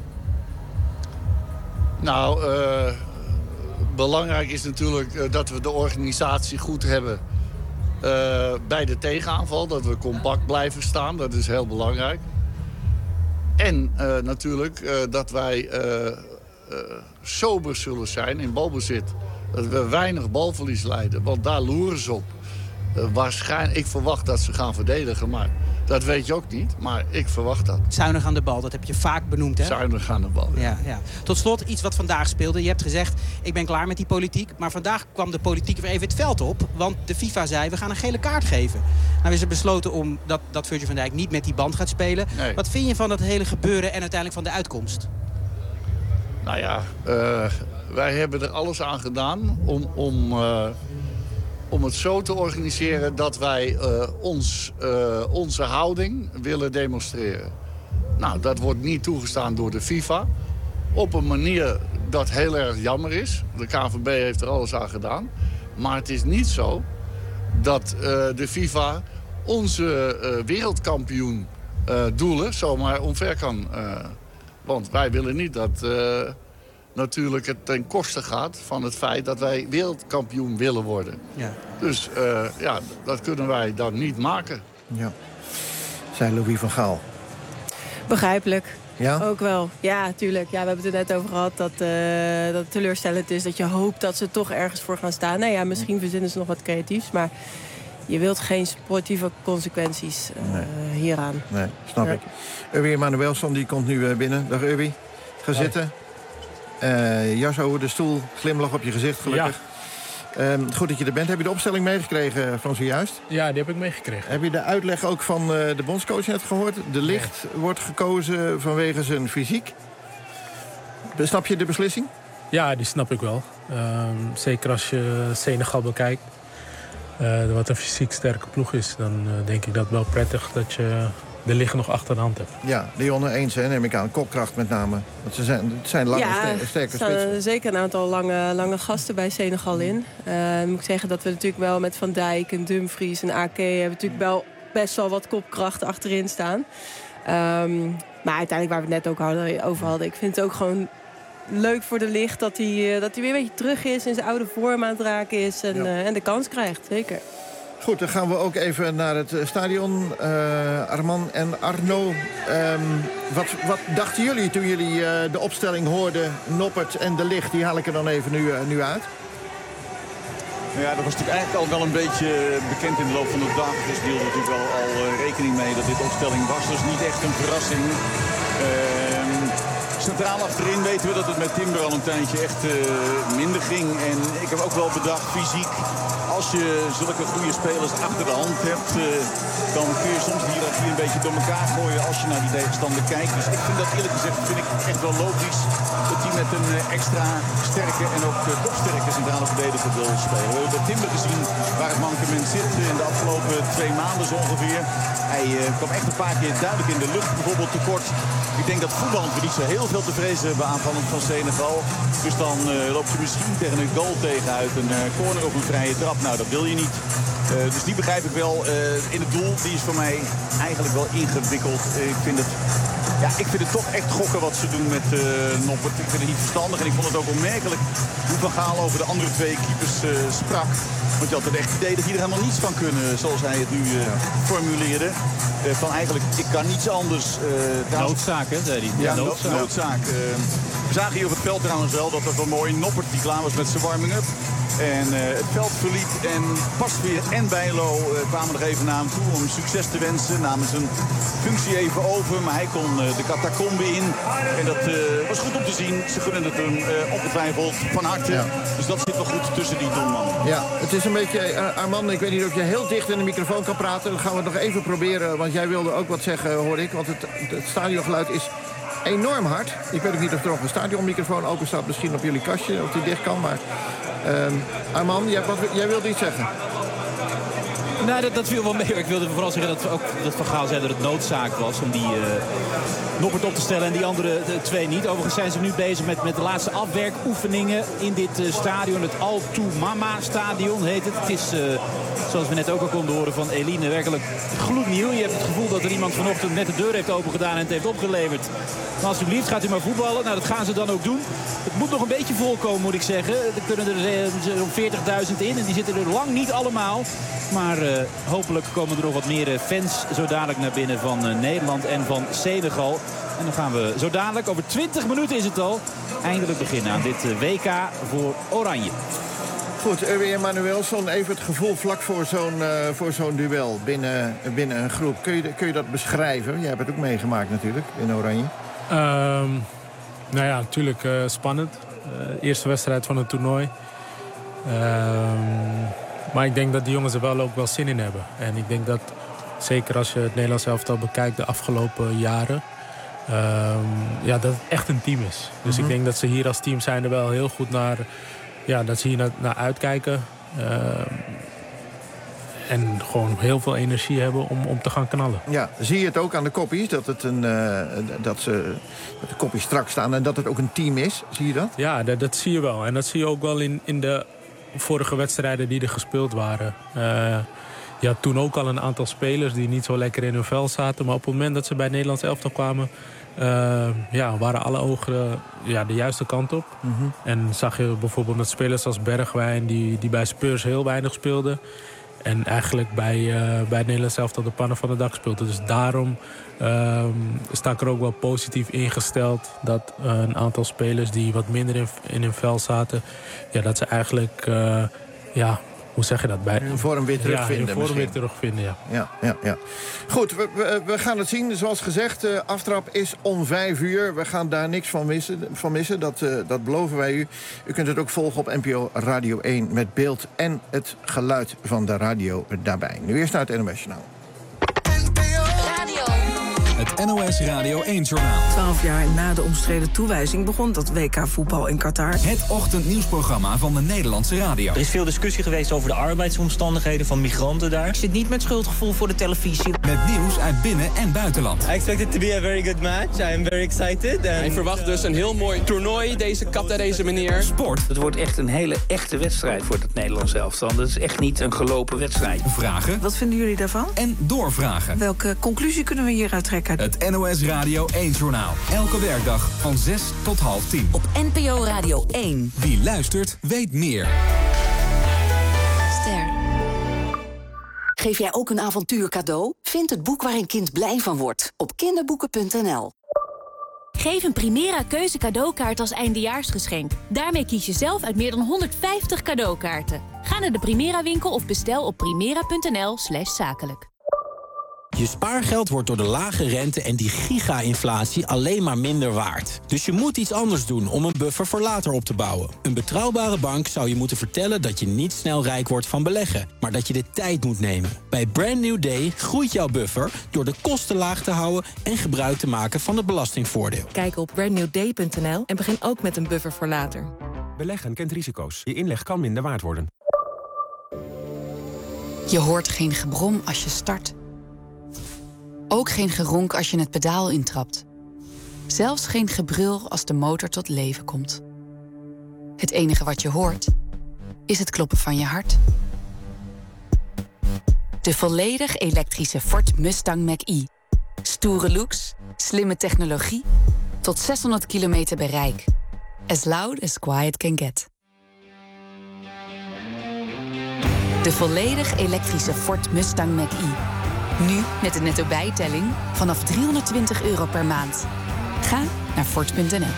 Nou, uh, belangrijk is natuurlijk uh, dat we de organisatie goed hebben uh, bij de tegenaanval. Dat we compact blijven staan, dat is heel belangrijk. En uh, natuurlijk uh, dat wij uh, uh, sober zullen zijn in balbezit. Dat we weinig balverlies leiden, want daar loeren ze op. Uh, waarschijnlijk, ik verwacht dat ze gaan verdedigen, maar Dat weet je ook niet, maar ik verwacht dat. Zuinig aan de bal, dat heb je vaak benoemd, hè? Zuinig aan de bal, ja. Ja, ja. Tot slot, iets wat vandaag speelde. Je hebt gezegd, ik ben klaar met die politiek. Maar vandaag kwam de politiek weer even het veld op. Want de FIFA zei, we gaan een gele kaart geven. Nou is er besloten om dat, dat Virgil van Dijk niet met die band gaat spelen. Nee. Wat vind je van dat hele gebeuren en uiteindelijk van de uitkomst? Nou ja, uh, wij hebben er alles aan gedaan om... om uh... om het zo te organiseren dat wij uh, ons, uh, onze houding willen demonstreren. Nou, dat wordt niet toegestaan door de FIFA. Op een manier dat heel erg jammer is. De K N V B heeft er alles aan gedaan. Maar het is niet zo dat uh, de FIFA onze uh, wereldkampioen uh, doelen zomaar omver kan. Uh, want wij willen niet dat... Uh, natuurlijk het ten koste gaat van het feit dat wij wereldkampioen willen worden. Ja. Dus uh, ja, dat kunnen wij dan niet maken. Ja, zei Louis van Gaal. Begrijpelijk. Ja? Ook wel. Ja, tuurlijk. Ja, we hebben het er net over gehad dat, uh, dat het teleurstellend is. Dat je hoopt dat ze toch ergens voor gaan staan. Nou ja, misschien verzinnen ze nog wat creatiefs. Maar je wilt geen sportieve consequenties uh, nee. hieraan. Nee, snap ja. ik. Urbi Emanuelsson, die komt nu uh, binnen. Dag Urbi. Ga ja. zitten. Uh, jas over de stoel, glimlach op je gezicht, gelukkig. Ja. Um, goed dat je er bent. Heb je de opstelling meegekregen van zojuist? Ja, die heb ik meegekregen. Heb je de uitleg ook van uh, de bondscoach net gehoord? De Ligt nee. wordt gekozen vanwege zijn fysiek. Snap je de beslissing? Ja, die snap ik wel. Um, zeker als je Senegal bekijkt. Uh, wat een fysiek sterke ploeg is, dan uh, denk ik dat wel prettig dat je... de liggen nog achter de hand hebben. Ja, Dionne eens, hè, neem ik aan. Kopkracht met name. Want ze zijn, het zijn lange, ja, ster sterke spitsen. Er staan zeker een aantal lange, lange gasten bij Senegal in. Uh, dan moet ik zeggen dat we natuurlijk wel met Van Dijk en Dumfries en A K... hebben natuurlijk wel best wel wat kopkracht achterin staan. Um, maar uiteindelijk waar we het net ook over hadden... ik vind het ook gewoon leuk voor de Ligt dat hij, dat hij weer een beetje terug is... en zijn oude vorm aan het raken is en, ja. uh, en de kans krijgt, zeker. Goed, dan gaan we ook even naar het stadion. Uh, Arman en Arno. Um, wat, wat dachten jullie toen jullie uh, de opstelling hoorden? Noppert en de Ligt, die haal ik er dan even nu, uh, nu uit. Nou ja, dat was natuurlijk eigenlijk al wel een beetje bekend in de loop van de dag. Dus die hielden natuurlijk wel al uh, rekening mee dat dit opstelling was. Dus niet echt een verrassing. Uh, Centraal achterin weten we dat het met Timber al een tijdje echt uh, minder ging. En ik heb ook wel bedacht, fysiek, als je zulke goede spelers achter de hand hebt... Uh, dan kun je soms de hiërarchie een beetje door elkaar gooien als je naar die tegenstander kijkt. Dus ik vind dat eerlijk gezegd vind ik echt wel logisch dat hij met een uh, extra sterke en ook uh, kopsterke centrale verdediger wil spelen. We hebben bij Timber gezien waar het mankement zit in de afgelopen twee maanden zo ongeveer. Hij uh, kwam echt een paar keer duidelijk in de lucht bijvoorbeeld tekort. Ik denk dat voetbal we niet zo heel veel te vrezen hebben aanvallend van Senegal. Dus dan uh, loop je misschien tegen een goal tegen uit een uh, corner of een vrije trap. Nou, dat wil je niet. Uh, dus die begrijp ik wel. Uh, in het doel, die is voor mij eigenlijk wel ingewikkeld. Uh, ik vind het... Ja, ik vind het toch echt gokken wat ze doen met uh, Noppert. Ik vind het niet verstandig en ik vond het ook onmerkelijk hoe Van Gaal over de andere twee keepers uh, sprak. Want je had het echt het idee dat die er helemaal niets van kunnen, zoals hij het nu uh, formuleerde. Uh, van eigenlijk, ik kan niets anders. Uh, noodzaak, hè, zei hij. Ja, ja noodzaak. noodzaak. Uh, we zagen hier op het veld trouwens wel, dat was wel mooi. Noppert die klaar was met zijn warming-up. En uh, het veld verliet en Pasveer en Bijlo uh, kwamen nog even naar hem toe om succes te wensen. Namen zijn functie even over, maar hij kon uh, de catacombe in. En dat uh, was goed om te zien. Ze gunnen het hem uh, ongetwijfeld van harte. Ja. Dus dat zit wel goed tussen die doelmannen. Ja, het is een beetje... Uh, Armand, ik weet niet of je heel dicht in de microfoon kan praten. Dan gaan we het nog even proberen, want jij wilde ook wat zeggen, hoor ik. Want het, het stadiongeluid is enorm hard. Ik weet ook niet of er nog een stadionmicrofoon open staat. Misschien op jullie kastje, of die dicht kan, maar... Um, Arman, jij, wat, jij wilde iets zeggen? Nou, dat, dat viel wel mee. Ik wilde vooral zeggen dat, ook, dat Van Gaal zei dat het noodzaak was om die uh, Noppert op te stellen en die andere de, twee niet. Overigens zijn ze nu bezig met, met de laatste afwerkoefeningen in dit uh, stadion. Het Al Toumama stadion heet het. Het is, uh, zoals we net ook al konden horen van Eline, werkelijk gloednieuw. Je hebt het gevoel dat er iemand vanochtend net de deur heeft opengedaan en het heeft opgeleverd. Maar alsjeblieft, gaat u maar voetballen. Nou, dat gaan ze dan ook doen. Het moet nog een beetje volkomen, moet ik zeggen. Er kunnen er zo'n veertigduizend in en die zitten er lang niet allemaal. Maar uh, hopelijk komen er nog wat meer fans zo dadelijk naar binnen van uh, Nederland en van Senegal. En dan gaan we zo dadelijk, over twintig minuten is het al, eindelijk beginnen aan dit uh, W K voor Oranje. Goed, Erwin Manuelsson, even het gevoel vlak voor zo'n uh, voor zo'n duel binnen, binnen een groep. Kun je, kun je dat beschrijven? Jij hebt het ook meegemaakt natuurlijk, in Oranje. Um, nou ja, natuurlijk uh, spannend. Uh, eerste wedstrijd van het toernooi. Um, maar ik denk dat die jongens er wel ook wel zin in hebben. En ik denk dat, zeker als je het Nederlands elftal bekijkt de afgelopen jaren... Um, ja, dat het echt een team is. Dus mm-hmm. ik denk dat ze hier als team zijn er wel heel goed naar... Ja, dat ze hier naar, naar uitkijken. Uh, en gewoon heel veel energie hebben om, om te gaan knallen. Ja, zie je het ook aan de koppies? Dat, het een, uh, dat, ze, dat de koppies strak staan en dat het ook een team is? Zie je dat? Ja, dat, dat zie je wel. En dat zie je ook wel in, in de vorige wedstrijden die er gespeeld waren. Uh, ja, toen ook al een aantal spelers die niet zo lekker in hun vel zaten. Maar op het moment dat ze bij het Nederlands elftal kwamen... Uh, ja, waren alle ogen ja, de juiste kant op. Mm-hmm. En zag je bijvoorbeeld met spelers als Bergwijn... die, die bij Spurs heel weinig speelden. En eigenlijk bij, uh, bij het Nederlands elftal de pannen van het dak speelden. Dus daarom uh, sta ik er ook wel positief ingesteld... dat uh, een aantal spelers die wat minder in, in hun vel zaten... Ja, dat ze eigenlijk... Uh, ja, hoe zeg je dat? Bij hun vorm weer terugvinden. Ja, hun vorm weer terugvinden, ja. Ja, ja, ja. Goed, we, we, we gaan het zien. Zoals gezegd, uh, aftrap is om vijf uur. We gaan daar niks van missen. Van missen. Dat, uh, dat beloven wij u. U kunt het ook volgen op N P O Radio één... met beeld en het geluid van de radio daarbij. Nu eerst naar het N O S Journaal. Het N O S Radio één-journaal. Twaalf jaar na de omstreden toewijzing begon dat W K-voetbal in Qatar. Het ochtendnieuwsprogramma van de Nederlandse radio. Er is veel discussie geweest over de arbeidsomstandigheden van migranten daar. Ik zit niet met schuldgevoel voor de televisie. Met nieuws uit binnen- en buitenland. I expect it to be a very good match. I am very excited. And... Ik verwacht dus een heel mooi toernooi, deze kapte deze meneer. Sport. Het wordt echt een hele echte wedstrijd voor het Nederlands elftal. Dat is echt niet een gelopen wedstrijd. Vragen. Wat vinden jullie daarvan? En doorvragen. Welke conclusie kunnen we hieruit trekken? Het N O S Radio één-journaal. Elke werkdag van zes tot half tien. Op N P O Radio één. Wie luistert, weet meer. Ster. Geef jij ook een avontuur cadeau? Vind het boek waar een kind blij van wordt op kinderboeken punt n l. Geef een Primera Keuze cadeaukaart als eindejaarsgeschenk. Daarmee kies je zelf uit meer dan honderdvijftig cadeaukaarten. Ga naar de Primera winkel of bestel op primera punt n l slash zakelijk. Je spaargeld wordt door de lage rente en die giga-inflatie alleen maar minder waard. Dus je moet iets anders doen om een buffer voor later op te bouwen. Een betrouwbare bank zou je moeten vertellen dat je niet snel rijk wordt van beleggen, maar dat je de tijd moet nemen. Bij Brand New Day groeit jouw buffer door de kosten laag te houden en gebruik te maken van het belastingvoordeel. Kijk op brand new day punt n l en begin ook met een buffer voor later. Beleggen kent risico's. Je inleg kan minder waard worden. Je hoort geen gebrom als je start. Ook geen geronk als je het pedaal intrapt. Zelfs geen gebrul als de motor tot leven komt. Het enige wat je hoort, is het kloppen van je hart. De volledig elektrische Ford Mustang Mach-E. Stoere looks, slimme technologie, tot zeshonderd kilometer bereik. As loud as quiet can get. De volledig elektrische Ford Mustang Mach-E. Nu met de netto bijtelling vanaf driehonderdtwintig euro per maand. Ga naar Ford punt n l.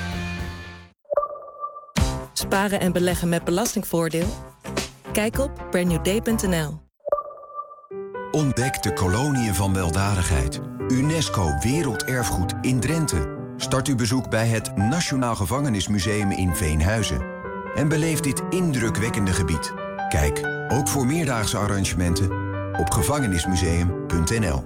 Sparen en beleggen met belastingvoordeel? Kijk op brand new day punt n l. Ontdek de koloniën van weldadigheid. UNESCO Werelderfgoed in Drenthe. Start uw bezoek bij het Nationaal Gevangenismuseum in Veenhuizen. En beleef dit indrukwekkende gebied. Kijk, ook voor meerdaagse arrangementen op gevangenismuseum punt n l.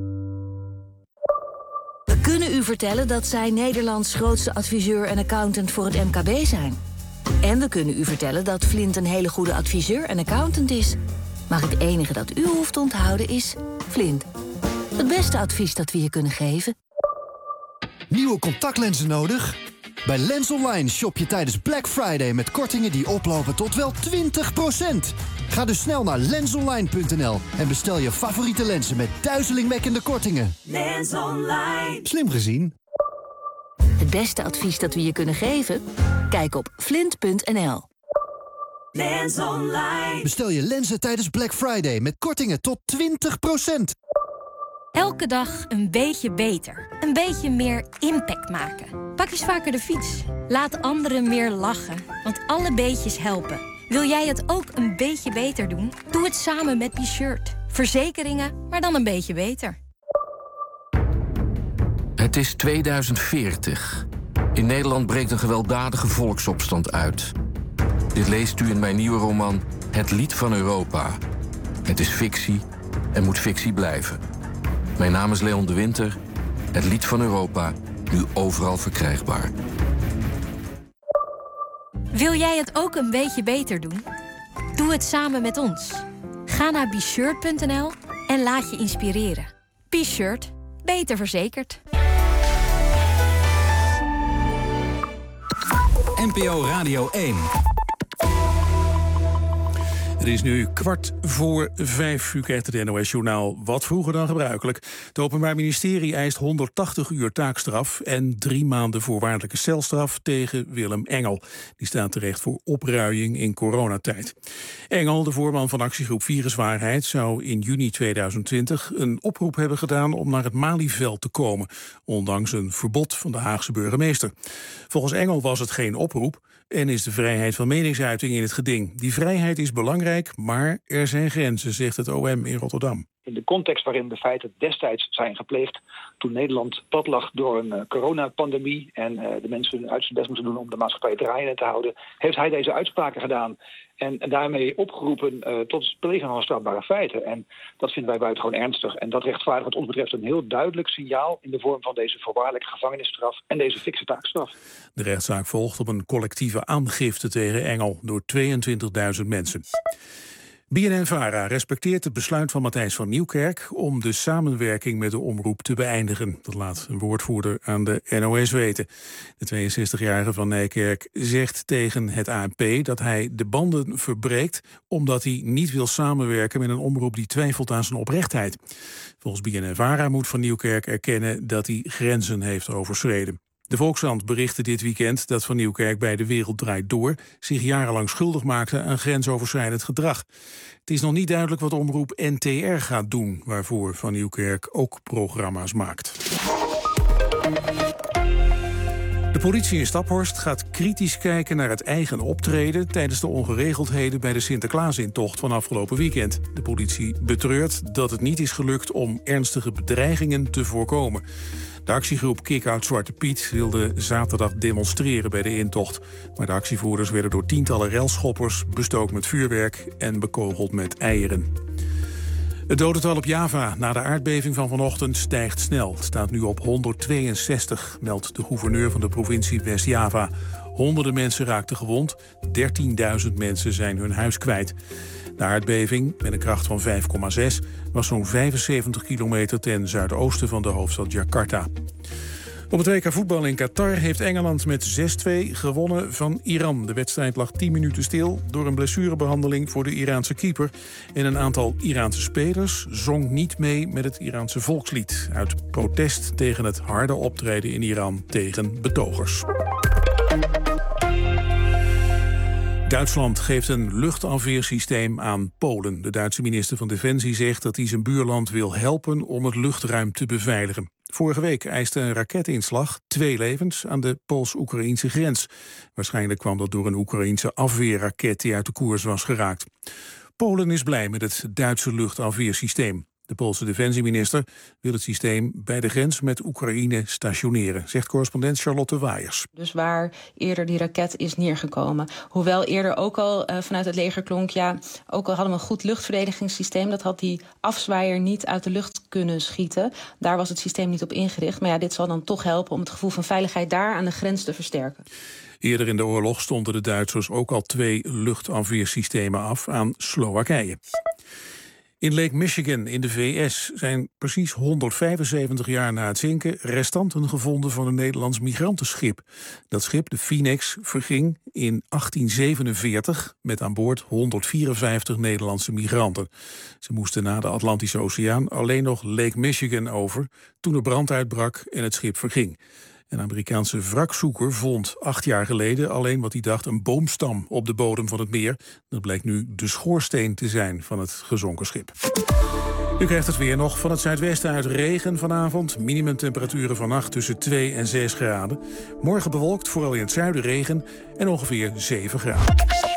We kunnen u vertellen dat zij Nederlands grootste adviseur en accountant voor het M K B zijn. En we kunnen u vertellen dat Flint een hele goede adviseur en accountant is. Maar het enige dat u hoeft te onthouden is Flint. Het beste advies dat we je kunnen geven. Nieuwe contactlenzen nodig? Bij Lens Online shop je tijdens Black Friday met kortingen die oplopen tot wel twintig procent. Ga dus snel naar lens online punt n l en bestel je favoriete lenzen met duizelingwekkende kortingen. Lens Online. Slim gezien. Het beste advies dat we je kunnen geven? Kijk op flint punt n l. Lens Online. Bestel je lenzen tijdens Black Friday met kortingen tot twintig procent. Elke dag een beetje beter. Een beetje meer impact maken. Pak eens vaker de fiets. Laat anderen meer lachen, want alle beetjes helpen. Wil jij het ook een beetje beter doen? Doe het samen met Be-Shirt. Verzekeringen, maar dan een beetje beter. Het is tweeduizend veertig. In Nederland breekt een gewelddadige volksopstand uit. Dit leest u in mijn nieuwe roman Het Lied van Europa. Het is fictie en moet fictie blijven. Mijn naam is Leon de Winter. Het Lied van Europa, nu overal verkrijgbaar. Wil jij het ook een beetje beter doen? Doe het samen met ons. Ga naar Be-Shirt punt n l en laat je inspireren. Be-Shirt, beter verzekerd. N P O Radio één. Het is nu kwart voor vijf. U krijgt het N O S-journaal wat vroeger dan gebruikelijk. Het Openbaar Ministerie eist honderdtachtig uur taakstraf en drie maanden voorwaardelijke celstraf tegen Willem Engel. Die staat terecht voor opruiing in coronatijd. Engel, de voorman van actiegroep Viruswaarheid, zou in juni tweeduizend twintig een oproep hebben gedaan om naar het Malieveld te komen, ondanks een verbod van de Haagse burgemeester. Volgens Engel was het geen oproep en is de vrijheid van meningsuiting in het geding. Die vrijheid is belangrijk, maar er zijn grenzen, zegt het O M in Rotterdam. In de context waarin de feiten destijds zijn gepleegd, toen Nederland plat lag door een uh, coronapandemie en uh, de mensen hun uiterste best moesten doen om de maatschappij draaiende te houden, heeft hij deze uitspraken gedaan en, en daarmee opgeroepen uh, tot het plegen van strafbare feiten. En dat vinden wij buitengewoon ernstig. En dat rechtvaardigt wat ons betreft een heel duidelijk signaal in de vorm van deze voorwaardelijke gevangenisstraf en deze fikse taakstraf. De rechtszaak volgt op een collectieve aangifte tegen Engel door tweeëntwintigduizend mensen. B N N-Vara respecteert het besluit van Matthijs van Nieuwkerk om de samenwerking met de omroep te beëindigen. Dat laat een woordvoerder aan de N O S weten. De tweeënzestigjarige van Nijkerk zegt tegen het A N P dat hij de banden verbreekt omdat hij niet wil samenwerken met een omroep die twijfelt aan zijn oprechtheid. Volgens B N N-Vara moet van Nieuwkerk erkennen dat hij grenzen heeft overschreden. De Volkskrant berichtte dit weekend dat Van Nieuwkerk bij De Wereld Draait Door zich jarenlang schuldig maakte aan grensoverschrijdend gedrag. Het is nog niet duidelijk wat omroep N T R gaat doen, waarvoor Van Nieuwkerk ook programma's maakt. De politie in Staphorst gaat kritisch kijken naar het eigen optreden tijdens de ongeregeldheden bij de Sinterklaasintocht van afgelopen weekend. De politie betreurt dat het niet is gelukt om ernstige bedreigingen te voorkomen. De actiegroep Kick-Out Zwarte Piet wilde zaterdag demonstreren bij de intocht. Maar de actievoerders werden door tientallen relschoppers bestookt met vuurwerk en bekogeld met eieren. Het dodental op Java na de aardbeving van vanochtend stijgt snel. Het staat nu op honderdtweeënzestig, meldt de gouverneur van de provincie West-Java. Honderden mensen raakten gewond, dertienduizend mensen zijn hun huis kwijt. De aardbeving, met een kracht van vijf komma zes, was zo'n vijfenzeventig kilometer ten zuidoosten van de hoofdstad Jakarta. Op het W K voetbal in Qatar heeft Engeland met zes twee gewonnen van Iran. De wedstrijd lag tien minuten stil door een blessurebehandeling voor de Iraanse keeper. En een aantal Iraanse spelers zong niet mee met het Iraanse volkslied, uit protest tegen het harde optreden in Iran tegen betogers. Duitsland geeft een luchtafweersysteem aan Polen. De Duitse minister van Defensie zegt dat hij zijn buurland wil helpen om het luchtruim te beveiligen. Vorige week eiste een raketinslag twee levens aan de Pools-Oekraïnse grens. Waarschijnlijk kwam dat door een Oekraïnse afweerraket die uit de koers was geraakt. Polen is blij met het Duitse luchtafweersysteem. De Poolse defensieminister wil het systeem bij de grens met Oekraïne stationeren, zegt correspondent Charlotte Waaiers. Dus waar eerder die raket is neergekomen. Hoewel eerder ook al uh, vanuit het leger klonk, ja, ook al hadden we een goed luchtverdedigingssysteem, dat had die afzwaaier niet uit de lucht kunnen schieten. Daar was het systeem niet op ingericht. Maar ja, dit zal dan toch helpen om het gevoel van veiligheid daar aan de grens te versterken. Eerder in de oorlog stonden de Duitsers ook al twee luchtafweersystemen af aan Slowakije. In Lake Michigan in de V S zijn precies honderdvijfenzeventig jaar na het zinken restanten gevonden van een Nederlands migrantenschip. Dat schip, de Phoenix, verging in achttien zevenenveertig met aan boord honderdvierenvijftig Nederlandse migranten. Ze moesten na de Atlantische Oceaan alleen nog Lake Michigan over toen er brand uitbrak en het schip verging. Een Amerikaanse wrakzoeker vond acht jaar geleden alleen wat hij dacht een boomstam op de bodem van het meer. Dat blijkt nu de schoorsteen te zijn van het gezonken schip. U krijgt het weer nog van het zuidwesten uit regen vanavond. Minimumtemperaturen vannacht tussen twee en zes graden. Morgen bewolkt, vooral in het zuiden regen en ongeveer zeven graden.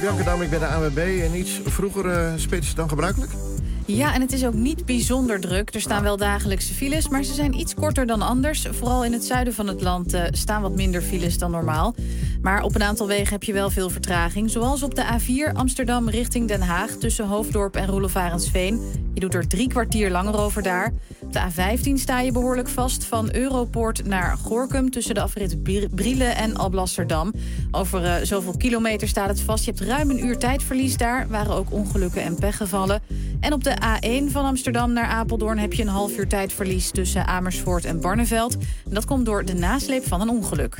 Bianca Dam, ik ben de A N W B en iets vroeger spits dan gebruikelijk? Ja, en het is ook niet bijzonder druk. Er staan wel dagelijkse files, maar ze zijn iets korter dan anders. Vooral in het zuiden van het land uh, staan wat minder files dan normaal. Maar op een aantal wegen heb je wel veel vertraging. Zoals op de A vier Amsterdam richting Den Haag... tussen Hoofddorp en Roelof Arendsveen. Je doet er drie kwartier langer over daar. Op de A vijftien sta je behoorlijk vast van Europoort naar Gorinchem... tussen de afrit Brielen en Alblasserdam. Over uh, zoveel kilometer staat het vast. Je hebt ruim een uur tijdverlies daar. Waren ook ongelukken en pechgevallen. En op de A één van Amsterdam naar Apeldoorn heb je een half uur tijdverlies tussen Amersfoort en Barneveld. En dat komt door de nasleep van een ongeluk.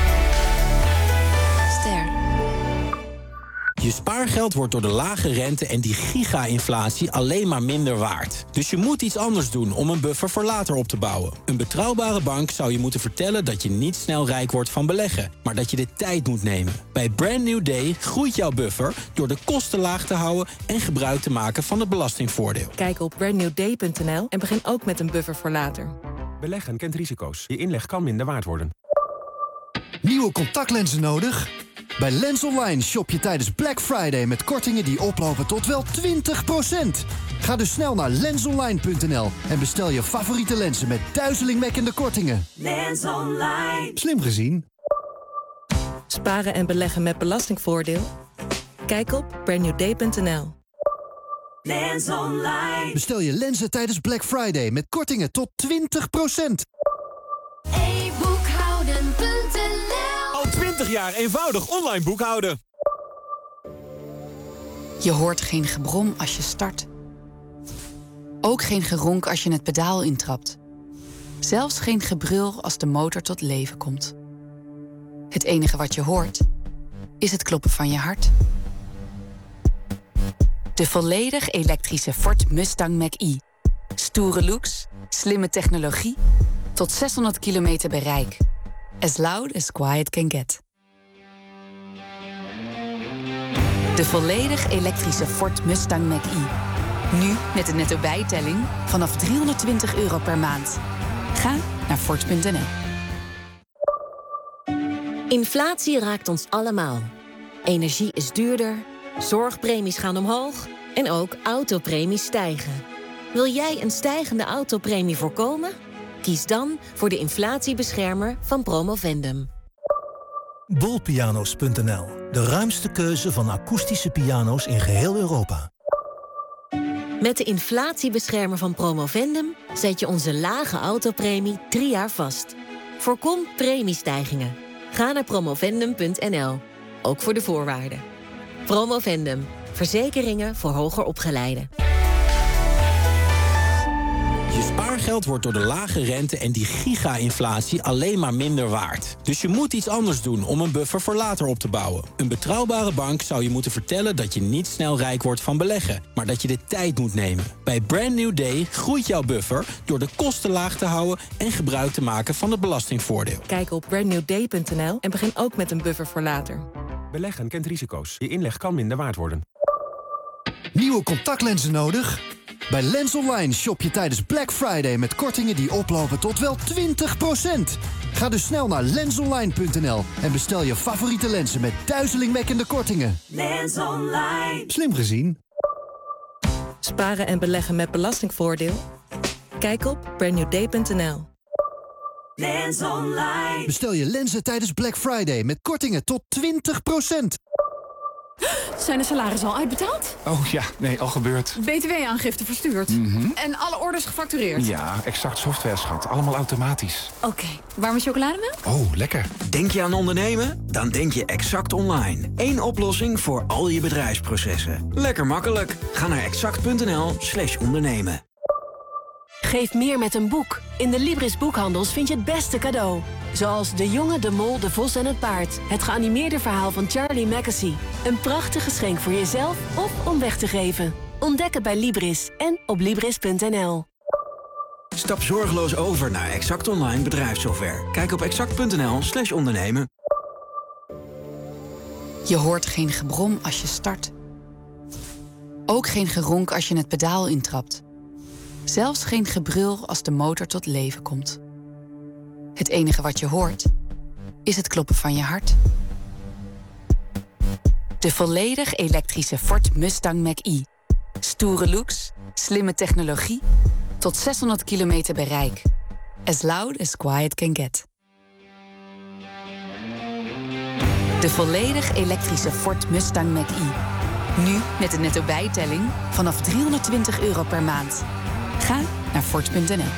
Ster. Je spaargeld wordt door de lage rente en die giga-inflatie alleen maar minder waard. Dus je moet iets anders doen om een buffer voor later op te bouwen. Een betrouwbare bank zou je moeten vertellen dat je niet snel rijk wordt van beleggen, maar dat je de tijd moet nemen. Bij Brand New Day groeit jouw buffer door de kosten laag te houden en gebruik te maken van het belastingvoordeel. Kijk op brand new day punt n l en begin ook met een buffer voor later. Beleggen kent risico's. Je inleg kan minder waard worden. Nieuwe contactlenzen nodig? Bij Lens Online shop je tijdens Black Friday met kortingen die oplopen tot wel twintig procent. Ga dus snel naar lens online punt n l en bestel je favoriete lenzen met duizelingwekkende kortingen. Lens Online. Slim gezien. Sparen en beleggen met belastingvoordeel? Kijk op brand new day punt n l. Lens Online. Bestel je lenzen tijdens Black Friday met kortingen tot twintig procent. e boekhouden punt n l. Al twintig jaar eenvoudig online boekhouden. Je hoort geen gebrom als je start. Ook geen geronk als je het pedaal intrapt. Zelfs geen gebrul als de motor tot leven komt. Het enige wat je hoort, is het kloppen van je hart. De volledig elektrische Ford Mustang Mach-E. Stoere looks, slimme technologie, tot zeshonderd kilometer bereik. As loud as quiet can get. De volledig elektrische Ford Mustang Mach-E. Nu met een netto bijtelling vanaf driehonderdtwintig euro per maand. Ga naar ford punt n l. Inflatie raakt ons allemaal. Energie is duurder, zorgpremies gaan omhoog en ook autopremies stijgen. Wil jij een stijgende autopremie voorkomen? Kies dan voor de inflatiebeschermer van Promovendum. Bolpiano's punt n l. De ruimste keuze van akoestische piano's in geheel Europa. Met de inflatiebeschermer van Promovendum zet je onze lage autopremie drie jaar vast. Voorkom premiestijgingen. Ga naar promovendum punt n l. Ook voor de voorwaarden. Promovendum. Verzekeringen voor hoger opgeleiden. Je spaargeld wordt door de lage rente en die giga-inflatie alleen maar minder waard. Dus je moet iets anders doen om een buffer voor later op te bouwen. Een betrouwbare bank zou je moeten vertellen dat je niet snel rijk wordt van beleggen, maar dat je de tijd moet nemen. Bij Brand New Day groeit jouw buffer door de kosten laag te houden en gebruik te maken van het belastingvoordeel. Kijk op brand new day punt n l en begin ook met een buffer voor later. Beleggen kent risico's. Je inleg kan minder waard worden. Nieuwe contactlenzen nodig? Bij Lens Online shop je tijdens Black Friday met kortingen die oplopen tot wel twintig procent. Ga dus snel naar lens online punt n l en bestel je favoriete lenzen met duizelingwekkende kortingen. Lens Online. Slim gezien. Sparen en beleggen met belastingvoordeel? Kijk op brand new day punt n l. Lens Online. Bestel je lenzen tijdens Black Friday met kortingen tot twintig procent. Zijn de salarissen al uitbetaald? Oh ja, nee, al gebeurd. B T W-aangifte verstuurd. Mm-hmm. En alle orders gefactureerd? Ja, Exact software, schat. Allemaal automatisch. Oké, okay. Warme chocolademelk? Oh, lekker. Denk je aan ondernemen? Dan denk je Exact Online. Eén oplossing voor al je bedrijfsprocessen. Lekker makkelijk. Ga naar exact punt n l slash ondernemen. Geef meer met een boek. In de Libris boekhandels vind je het beste cadeau. Zoals De Jongen, de Mol, de Vos en het Paard. Het geanimeerde verhaal van Charlie Mackesy. Een prachtig geschenk voor jezelf of om weg te geven. Ontdek het bij Libris en op libris punt n l. Stap zorgeloos over naar Exact Online bedrijfssoftware. Kijk op exact punt n l slash ondernemen. Je hoort geen gebrom als je start. Ook geen geronk als je het pedaal intrapt. Zelfs geen gebrul als de motor tot leven komt. Het enige wat je hoort, is het kloppen van je hart. De volledig elektrische Ford Mustang Mach-E. Stoere looks, slimme technologie, tot zeshonderd kilometer bereik. As loud as quiet can get. De volledig elektrische Ford Mustang Mach-E. Nu met een netto bijtelling vanaf driehonderdtwintig euro per maand. Ga naar Ford punt n l.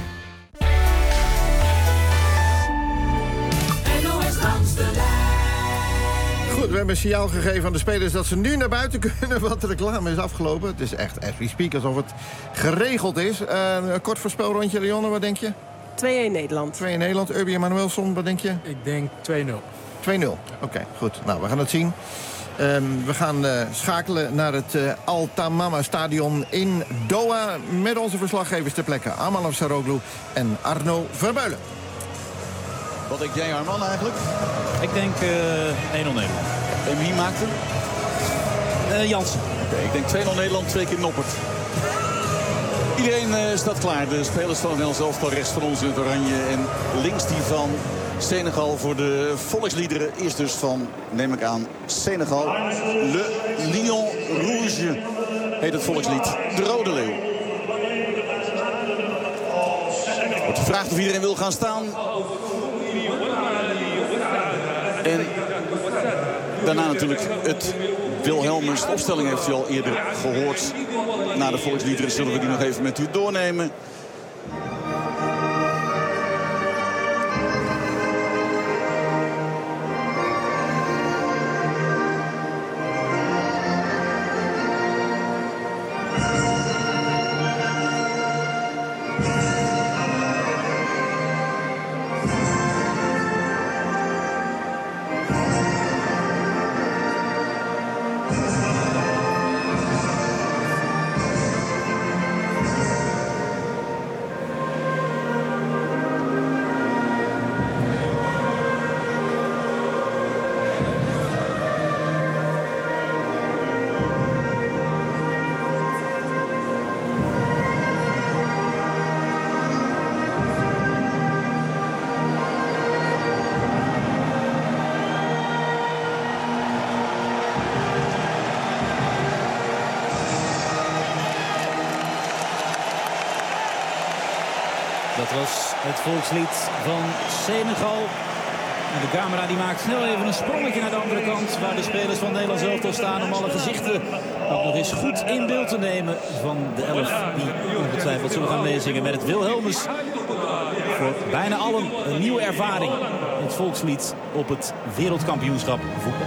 Goed, we hebben een signaal gegeven aan de spelers dat ze nu naar buiten kunnen, want de reclame is afgelopen. Het is echt as we speak, alsof het geregeld is. Uh, een kort voorspelrondje, Leonne, wat denk je? twee-een Nederland. twee-een Nederland. Urbi Emanuelson, wat denk je? Ik denk twee nul. twee nul, oké, okay, goed. Nou, we gaan het zien. Um, we gaan uh, schakelen naar het uh, Al Tamama Stadion in Doha met onze verslaggevers ter plekke. Amal Afsaroglu en Arno Verbeulen. Wat denk jij, Arman, eigenlijk? Ik denk uh, één nul Nederland. En wie maakt hem? Uh, Jansen. Okay, ik denk twee nul Nederland, twee keer Noppert. Iedereen uh, staat klaar. De spelers van het Nederlands elftal rechts van ons in het oranje. En links die van Senegal voor de volksliederen. Is dus van, neem ik aan, Senegal. Le Lion Rouge heet het volkslied. De Rode Leeuw. Wordt gevraagd of iedereen wil gaan staan. En daarna natuurlijk het Wilhelmus. De opstelling heeft u al eerder gehoord. Na de volksliederen zullen we die nog even met u doornemen. Dat was het volkslied van Senegal. En de camera die maakt snel even een sprongetje naar de andere kant, waar de spelers van Nederland zelf al staan, om alle gezichten ook nog eens goed in beeld te nemen van de elf die ongetwijfeld zullen gaan meezingen met het Wilhelmus. Voor bijna allen een nieuwe ervaring. Het volkslied op het wereldkampioenschap voetbal.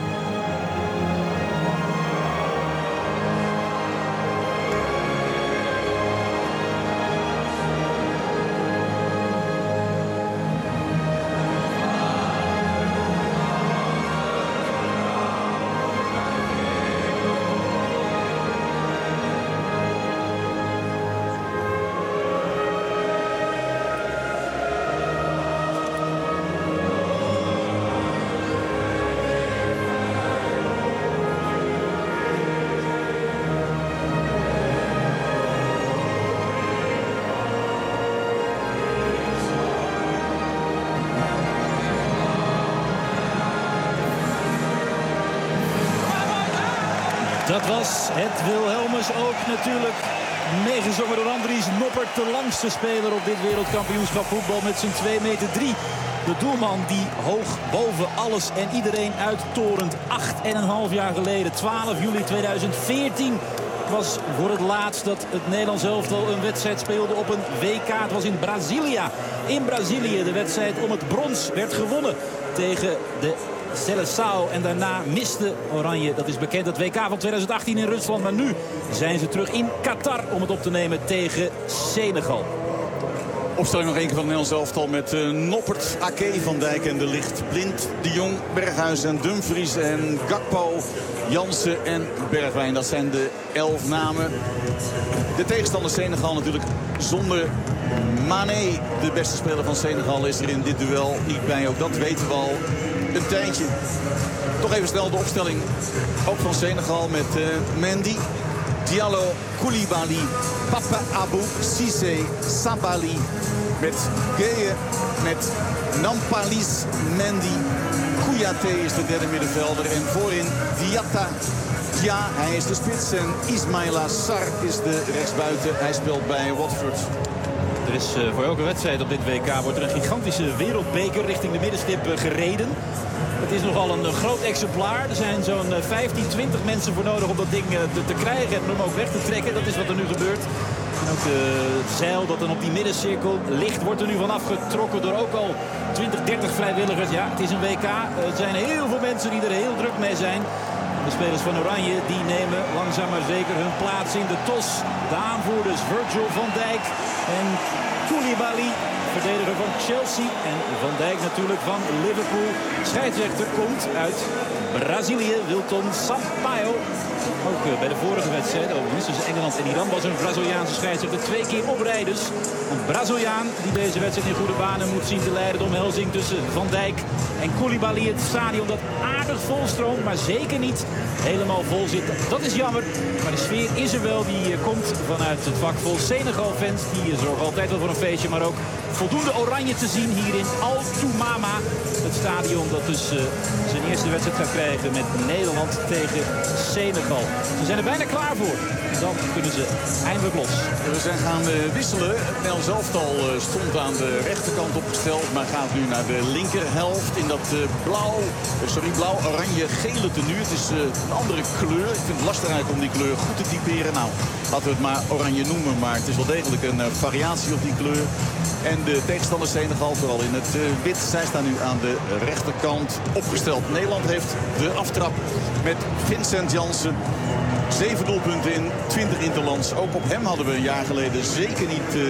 Dat was het Wilhelmus ook natuurlijk. Meegezongen door Andries Noppert, de langste speler op dit wereldkampioenschap voetbal met zijn twee meter drie. De doelman die hoog boven alles en iedereen uittorent. Acht en een half jaar geleden, twaalf juli tweeduizend veertien... was voor het laatst dat het Nederlands elftal een wedstrijd speelde op een W K. Het was in Brasilia. In Brazilië de wedstrijd om het brons werd gewonnen tegen de Seleção. En daarna miste Oranje, dat is bekend, het W K van tweeduizend achttien in Rusland. Maar nu zijn ze terug in Qatar om het op te nemen tegen Senegal. Opstelling nog één keer van het Nederlands elftal met uh, Noppert, Ake, Van Dijk en De Ligt. Blind, De Jong, Berghuis en Dumfries en Gakpo, Jansen en Bergwijn. Dat zijn de elf namen. De tegenstander Senegal natuurlijk zonder Mané. De beste speler van Senegal is er in dit duel niet bij. Ook dat weten we al een tijdje. Toch even snel de opstelling. Ook van Senegal met uh, Mendy, Diallo, Koulibaly, Papa Abou, Cissé, Sabali. Met Gueye, met Nampalis, Mendy, Kouyaté is de derde middenvelder. En voorin Diatta. Ja, hij is de spits. En Ismaila Sarr is de rechtsbuiten. Hij speelt bij Watford. Er is uh, voor elke wedstrijd op dit W K wordt er een gigantische wereldbeker richting de middenstip uh, gereden. Het is nogal een uh, groot exemplaar. Er zijn zo'n uh, vijftien, twintig mensen voor nodig om dat ding uh, te, te krijgen en om hem ook weg te trekken. Dat is wat er nu gebeurt. En ook de zeil dat dan op die middencirkel ligt wordt er nu vanaf getrokken door ook al twintig, dertig vrijwilligers. Ja, het is een W K. Uh, er zijn heel veel mensen die er heel druk mee zijn. De spelers van Oranje die nemen langzaam maar zeker hun plaats in de tos. De aanvoerders Virgil van Dijk en Koulibaly, verdediger van Chelsea. En Van Dijk natuurlijk van Liverpool. Scheidsrechter komt uit Brazilië, Wilton Sampaio. Ook uh, bij de vorige wedstrijd, overigens tussen Engeland en Iran, was een Braziliaanse scheidsrechter twee keer op rij dus. Een Braziliaan die deze wedstrijd in goede banen moet zien te leiden. De omhelzing tussen Van Dijk en Koulibaly. Het stadion dat aardig volstroomt, maar zeker niet helemaal vol zit. Dat is jammer, maar de sfeer is er wel. Die uh, komt vanuit het vak vol Senegal-fans. Die uh, zorgen altijd wel voor een feestje, maar ook voldoende oranje te zien hier in Al Toumama. Het stadion dat dus uh, zijn eerste wedstrijd gaat krijgen met Nederland tegen Senegal. Ze zijn er bijna klaar voor. Dan kunnen ze eindelijk los. We zijn gaan uh, wisselen. Het Nederlands elftal uh, stond aan de rechterkant opgesteld, maar gaat nu naar de linkerhelft in dat uh, blauw, uh, sorry, blauw-oranje-gele tenue. Het is uh, een andere kleur. Ik vind het lastig eigenlijk om die kleur goed te typeren. Nou, laten we het maar oranje noemen, maar het is wel degelijk een uh, variatie op die kleur. En de tegenstander Senegal, vooral in het uh, wit. Zij staan nu aan de rechterkant opgesteld. Nederland heeft de aftrap met Vincent Janssen. Zeven doelpunten in twintig interlands. Ook op hem hadden we een jaar geleden zeker niet uh,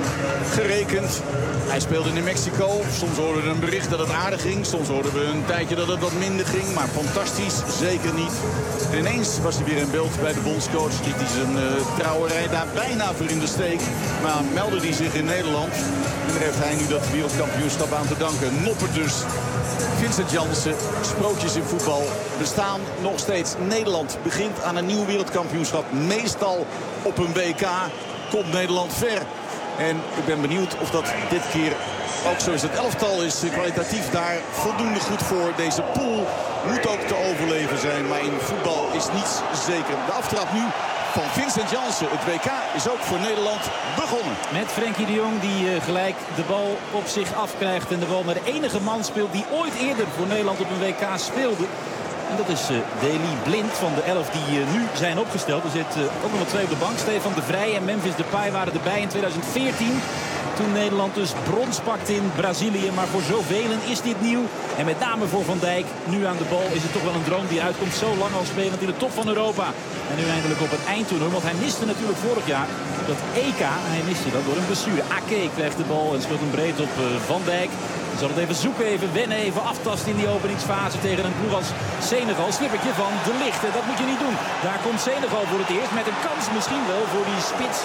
gerekend. Hij speelde in Mexico. Soms hoorden we een bericht dat het aardig ging. Soms hoorden we een tijdje dat het wat minder ging. Maar fantastisch, zeker niet. En ineens was hij weer in beeld bij de bondscoach. Liet hij zijn uh, trouwerij daar bijna voor in de steek. Maar meldde hij zich in Nederland. En daar heeft hij nu dat wereldkampioenschap aan te danken. Noppert dus. Vincent Janssen, sprookjes in voetbal bestaan nog steeds. Nederland begint aan een nieuw wereldkampioenschap. Meestal op een W K komt Nederland ver. En ik ben benieuwd of dat dit keer ook zo is. Het elftal is kwalitatief daar voldoende goed voor. Deze pool moet ook te overleven zijn. Maar in voetbal is niets zeker. De aftrap nu van Vincent Janssen. Het W K is ook voor Nederland begonnen. Met Frenkie de Jong die uh, gelijk de bal op zich afkrijgt. En de bal naar de enige man speelt die ooit eerder voor Nederland op een W K speelde. En dat is uh, Daley Blind van de elf die uh, nu zijn opgesteld. Er zit uh, ook nog wel twee op de bank. Stefan de Vrij en Memphis Depay waren erbij in twintig veertien. Toen Nederland dus brons pakte in Brazilië. Maar voor zoveel is dit nieuw. En met name voor Van Dijk. Nu aan de bal is het toch wel een droom die uitkomt. Zo lang al spelend in de top van Europa. En nu eindelijk op het eindtoernooi. Want hij miste natuurlijk vorig jaar dat E K. Hij miste dat door een blessure. Ake krijgt de bal en speelt hem breed op uh, Van Dijk. Hij zal het even zoeken, even wennen, even aftasten in die openingsfase tegen een ploeg als Senegal. Slippertje van De Ligt. En dat moet je niet doen. Daar komt Senegal voor het eerst met een kans misschien wel voor die spits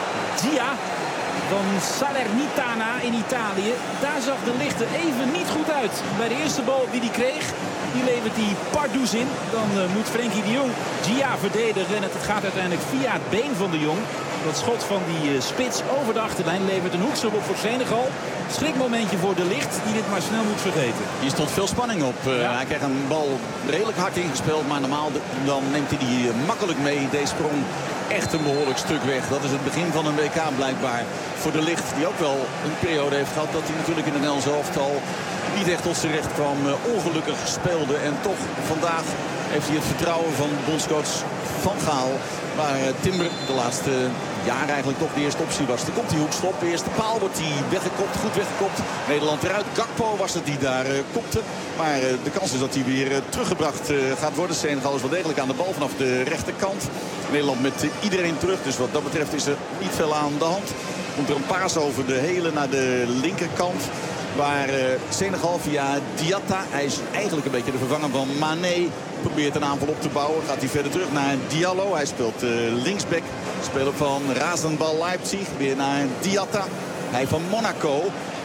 Dia van Salernitana in Italië. Daar zag De Ligt er even niet goed uit. Bij de eerste bal die hij kreeg, die levert hij Pardoes in. Dan uh, moet Frenkie de Jong Gia verdedigen. En het gaat uiteindelijk via het been van de Jong. Dat schot van die uh, spits over de achterlijn levert een hoekschop op voor Senegal. Schrikmomentje voor De Ligt die dit maar snel moet vergeten. Hier stond veel spanning op. Uh, ja. Hij krijgt een bal redelijk hard ingespeeld. Maar normaal dan neemt hij die uh, makkelijk mee. Deze sprong echt een behoorlijk stuk weg. Dat is het begin van een W K blijkbaar voor De Ligt. Die ook wel een periode heeft gehad dat hij natuurlijk in het Nederlands elftal niet echt tot zijn recht kwam. Uh, ongelukkig speelde. En toch vandaag heeft hij het vertrouwen van bondscoach Van Gaal. Waar uh, Timber de laatste jaar eigenlijk toch de eerste optie was. Er komt die hoekstop. De eerste paal wordt die weggekopt. Goed weggekopt. Nederland eruit. Gakpo was het die daar uh, kopte. Maar uh, de kans is dat hij weer uh, teruggebracht uh, gaat worden. Senegal is wel degelijk aan de bal vanaf de rechterkant. Nederland met uh, iedereen terug. Dus wat dat betreft is er niet veel aan de hand. Komt er een paas over de hele naar de linkerkant. Waar uh, Senegal via Diatta, hij is eigenlijk een beetje de vervanger van Mané, probeert een aanval op te bouwen. Gaat hij verder terug naar Diallo. Hij speelt uh, linksback. Speler van Rasenball Leipzig. Weer naar Diatta. Hij van Monaco.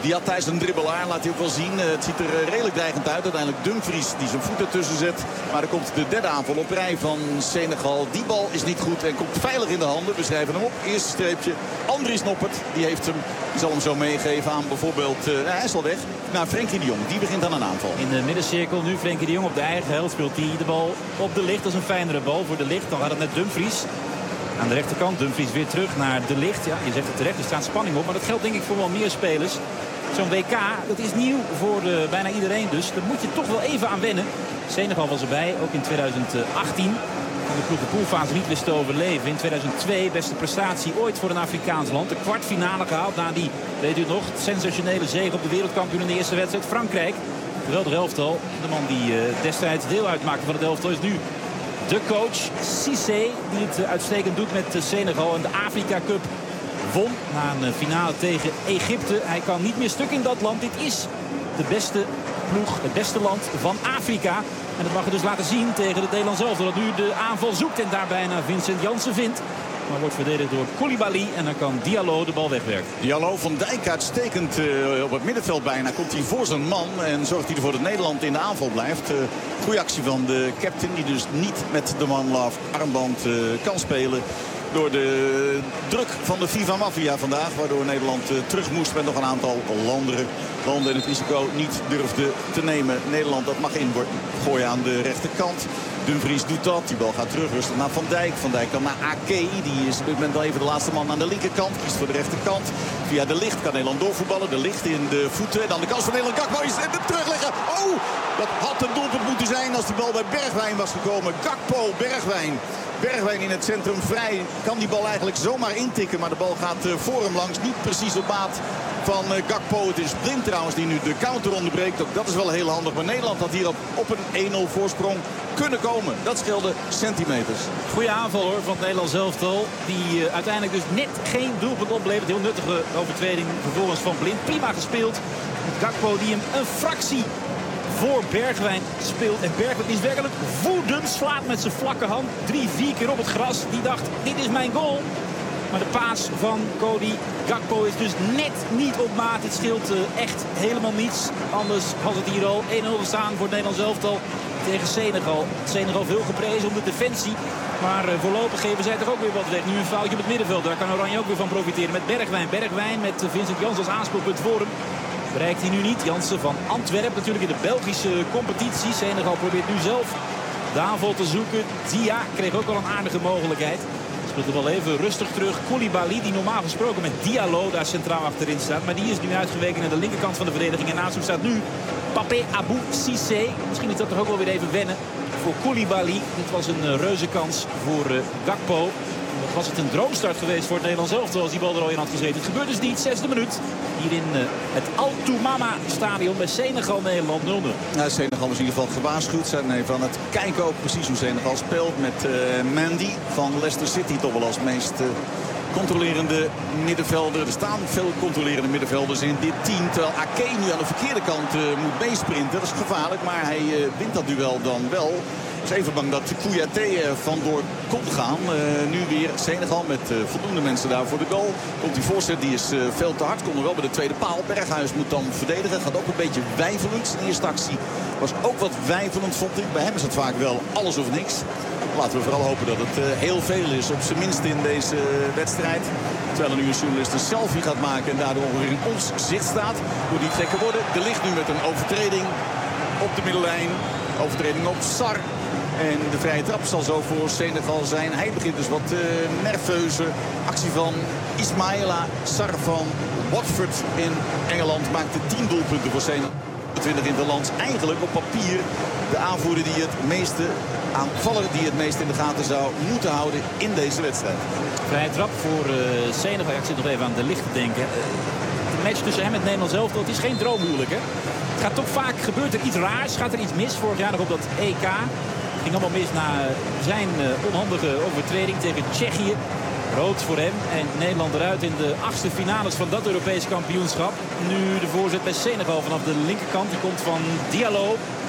Die had thuis een dribbelaar, laat hij ook wel zien. Uh, het ziet er uh, redelijk dreigend uit. Uiteindelijk Dumfries die zijn voet ertussen zet. Maar er komt de derde aanval op rij van Senegal. Die bal is niet goed en komt veilig in de handen. We schrijven hem op. Eerste streepje. Andries Noppert, die heeft hem, die zal hem zo meegeven aan bijvoorbeeld... Uh, hij is al weg. Nou, Frenkie de Jong, die begint aan een aanval. In de middencirkel nu Frenkie de Jong op de eigen helft speelt hij de bal op de Ligt. Dat is een fijnere bal voor de Ligt. Dan gaat het net Dumfries. Aan de rechterkant Dumfries weer terug naar de Ligt. Ja, je zegt het terecht, er staat spanning op. Maar dat geldt denk ik voor wel meer spelers. Zo'n W K, dat is nieuw voor uh, bijna iedereen dus. Daar moet je toch wel even aan wennen. Senegal was erbij, ook in tweeduizend achttien. Toen de ploeg de poolfase niet wist te overleven. In tweeduizend twee, beste prestatie ooit voor een Afrikaans land. De kwartfinale gehaald na die, weet u nog, sensationele zege op de wereldkampioen in de eerste wedstrijd. Frankrijk, geweldig elftal. De man die uh, destijds deel uitmaakte van het elftal is nu de coach Cissé. Die het uh, uitstekend doet met uh, Senegal en de Afrika Cup won na een uh, finale tegen Egypte. Hij kan niet meer stuk in dat land. Dit is de beste ploeg, het beste land van Afrika. En dat mag het dus laten zien tegen het Nederlands elftal dat nu de aanval zoekt en daar bijna Vincent Janssen vindt. Maar wordt verdedigd door Koulibaly en dan kan Diallo de bal wegwerken. Diallo van Dijk uitstekend uh, op het middenveld bijna. Komt hij voor zijn man en zorgt hij ervoor dat Nederland in de aanval blijft. Uh, goeie actie van de captain die dus niet met de One Love armband uh, kan spelen. Door de druk van de FIFA Mafia vandaag. Waardoor Nederland uh, terug moest met nog een aantal landen. Landen en het risico niet durfde te nemen. Nederland dat mag ingooien aan de rechterkant. Dumfries doet dat. Die bal gaat terug. Rustig naar Van Dijk. Van Dijk kan naar Ake. Die is op dit moment wel even de laatste man aan de linkerkant. Kiest voor de rechterkant. Via de Ligt kan Nederland doorvoetballen. De Ligt in de voeten. En dan de kans van Nederland. Gakpo is en terugleggen. Oh! Dat had een doelpunt moeten zijn als die bal bij Bergwijn was gekomen. Gakpo, Bergwijn. Bergwijn in het centrum vrij. Kan die bal eigenlijk zomaar intikken. Maar de bal gaat voor hem langs. Niet precies op maat van Gakpo. Het is Blind trouwens die nu de counter onderbreekt. Ook dat is wel heel handig. Maar Nederland had hier op, op een één nul voorsprong kunnen komen. Dat scheelde centimeters. Goeie aanval hoor van het Nederlands elftal. Die uh, uiteindelijk dus net geen doelpunt oplevert. Heel nuttige overtreding vervolgens van Blind. Prima gespeeld. Gakpo die hem een fractie voor Bergwijn speelt. En Bergwijn is werkelijk woedend. Slaat met zijn vlakke hand drie, vier keer op het gras. Die dacht, dit is mijn goal. Maar de paas van Cody Gakpo is dus net niet op maat. Het scheelt uh, echt helemaal niets. Anders had het hier al één nul staan voor het Nederlands elftal tegen Senegal. Senegal veel geprezen om de defensie. Maar uh, voorlopig geven zij toch ook weer wat weg. Nu een foutje op het middenveld. Daar kan Oranje ook weer van profiteren met Bergwijn. Bergwijn met Vincent Janssen als aanspeelpunt voor hem. Bereikt hij nu niet. Janssen van Antwerpen natuurlijk in de Belgische competitie. Senegal probeert nu zelf de aanval te zoeken. Dia kreeg ook al een aardige mogelijkheid. Speelt er wel even rustig terug. Koulibaly die normaal gesproken met Diallo daar centraal achterin staat. Maar die is nu uitgeweken naar de linkerkant van de verdediging. En naast hem staat nu Pape Abou Cissé. Misschien is dat toch ook wel weer even wennen voor Koulibaly. Dit was een reuze kans voor uh, Gakpo. Wat was het een droomstart geweest voor het Nederlands elftal als die bal er al in had gezeten. Het gebeurt dus niet. Zesde minuut. Hier in uh, het Altoumama stadion bij Senegal-Nederland nul nul. Nou, Senegal is in ieder geval gewaarschuwd. Zijn even aan het kijken ook precies hoe Senegal speelt. Met uh, Mendy van Leicester City toch wel als meest uh, controlerende middenvelder. Er staan veel controlerende middenvelders in dit team. Terwijl Ake nu aan de verkeerde kant uh, moet meesprinten. Dat is gevaarlijk, maar hij uh, wint dat duel dan wel. Ik was even bang dat Kouyaté vandoor kon gaan. Uh, nu weer Senegal met uh, voldoende mensen daar voor de goal. Komt die voorzet, die is uh, veel te hard. Komt er wel bij de tweede paal. Berghuis moet dan verdedigen. Gaat ook een beetje wijfelend. Zijn eerste actie was ook wat wijfelend, vond ik. Bij hem is het vaak wel alles of niks. Laten we vooral hopen dat het uh, heel veel is. Op zijn minst in deze uh, wedstrijd. Terwijl er nu een journalist een selfie gaat maken. En daardoor ongeveer in ons zicht staat. Hoe die trekken worden. Er ligt nu met een overtreding op de middellijn. Overtreding op Sar. En de vrije trap zal zo voor Senegal zijn. Hij begint dus wat uh, nerveuze. Actie van Ismaila Sarr van Watford in Engeland maakte tien doelpunten voor Senegal. twintig in de land. Eigenlijk op papier de aanvoerder die het meeste aanvaller die het meest in de gaten zou moeten houden in deze wedstrijd. Vrije trap voor uh, Senegal. Ja, ik zit nog even aan de licht te denken. Uh, de match tussen hem en het Nederlands elftal, het is geen droomhuwelijk, hè? Het gaat toch vaak, gebeurt er iets raars, gaat er iets mis. Vorig jaar nog op dat E K. Ging allemaal mis na zijn uh, onhandige overtreding tegen Tsjechië. Rood voor hem en Nederland eruit in de achtste finales van dat Europees kampioenschap. Nu de voorzet bij Senegal vanaf de linkerkant. Die komt van Diallo.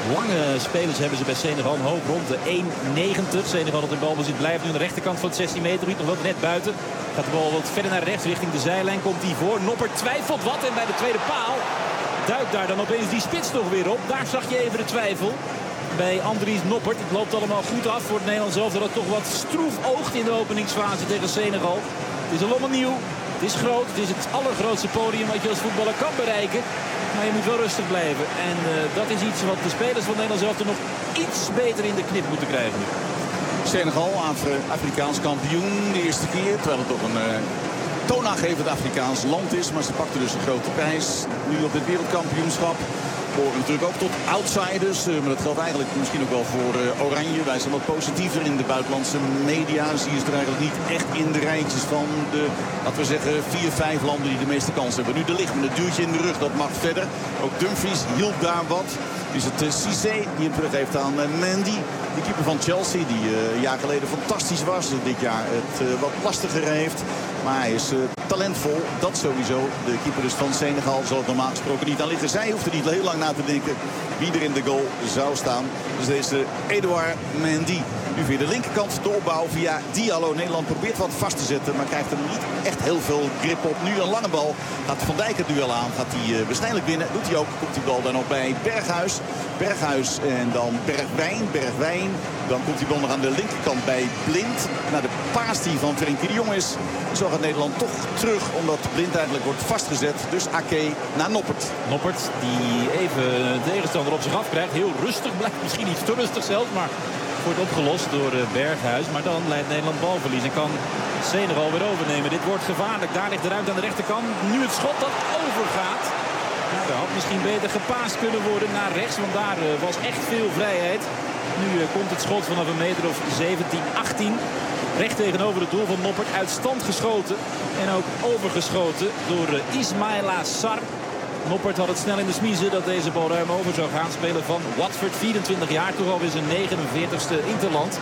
Lange spelers hebben ze bij Senegal. Een hoog rond de één negentig. Senegal dat in balbezit blijft nu aan de rechterkant van het zestien meter. Nog wel net buiten. Gaat de bal wat verder naar rechts richting de zijlijn. Komt die voor. Noppert twijfelt wat. En bij de tweede paal duikt daar dan opeens die spits nog weer op. Daar zag je even de twijfel bij Andries Noppert. Het loopt allemaal goed af voor het Nederlands zelf. Dat het toch wat stroef oogt in de openingsfase tegen Senegal. Het is allemaal nieuw. Het is groot. Het is het allergrootste podium wat je als voetballer kan bereiken. Maar je moet wel rustig blijven. En uh, dat is iets wat de spelers van Nederland zelf er nog iets beter in de knip moeten krijgen. Senegal, Afri- Afrikaans kampioen de eerste keer. Terwijl het toch een uh, toonaangevend Afrikaans land is. Maar ze pakten dus een grote prijs. Nu op dit wereldkampioenschap. Horen natuurlijk ook tot outsiders. Uh, maar dat geldt eigenlijk misschien ook wel voor uh, Oranje. Wij zijn wat positiever in de buitenlandse media. Zie je er eigenlijk niet echt in de rijtjes van de, laten we zeggen, vier, vijf landen die de meeste kans hebben. Nu de licht met een duwtje in de rug, dat mag verder. Ook Dumfries hielp daar wat. Is het uh, Cissé die hem terug heeft aan uh, Mendy. Die keeper van Chelsea die uh, een jaar geleden fantastisch was. Dit jaar het uh, wat lastiger heeft. Maar hij is uh, talentvol. Dat sowieso. De keeper dus van Senegal zal het normaal gesproken niet aan liggen. Zij hoeft er niet heel lang na te denken wie er in de goal zou staan. Dus deze Edouard Mendy. Nu via de linkerkant de opbouw via Diallo. Nederland probeert wat vast te zetten. Maar krijgt er niet echt heel veel grip op. Nu een lange bal. Gaat Van Dijk het duel aan. Gaat hij uh, waarschijnlijk winnen. Doet hij ook. Komt die bal dan nog bij Berghuis. Berghuis en dan Bergwijn. Bergwijn. Dan komt die bal nog aan de linkerkant bij Blind. Naar de paas die van Frenkie de Jong is. Zo gaat Nederland toch terug. Omdat Blind eigenlijk wordt vastgezet. Dus Ake naar Noppert. Noppert die even de tegenstander op zich afkrijgt. Heel rustig blijft. Misschien iets te rustig zelfs. Maar wordt opgelost door Berghuis. Maar dan leidt Nederland balverlies. En kan Senegal weer overnemen. Dit wordt gevaarlijk. Daar ligt de ruimte aan de rechterkant. Nu het schot dat overgaat. Nou, dat had misschien beter gepaast kunnen worden naar rechts. Want daar uh, was echt veel vrijheid. Nu uh, komt het schot vanaf een meter of zeventien, achttien. Recht tegenover het doel van Noppert. Uit stand geschoten. En ook overgeschoten door uh, Ismaila Sarr. Noppert had het snel in de smiezen dat deze bal ruim over zou gaan. Spelen van Watford, vierentwintig jaar. Toch alweer zijn negenenveertigste interland.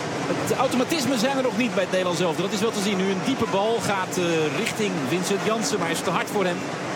De automatismen zijn er nog niet bij het Nederlands elftal. Dat is wel te zien. Nu een diepe bal gaat uh, richting Vincent Janssen. Maar is te hard voor hem.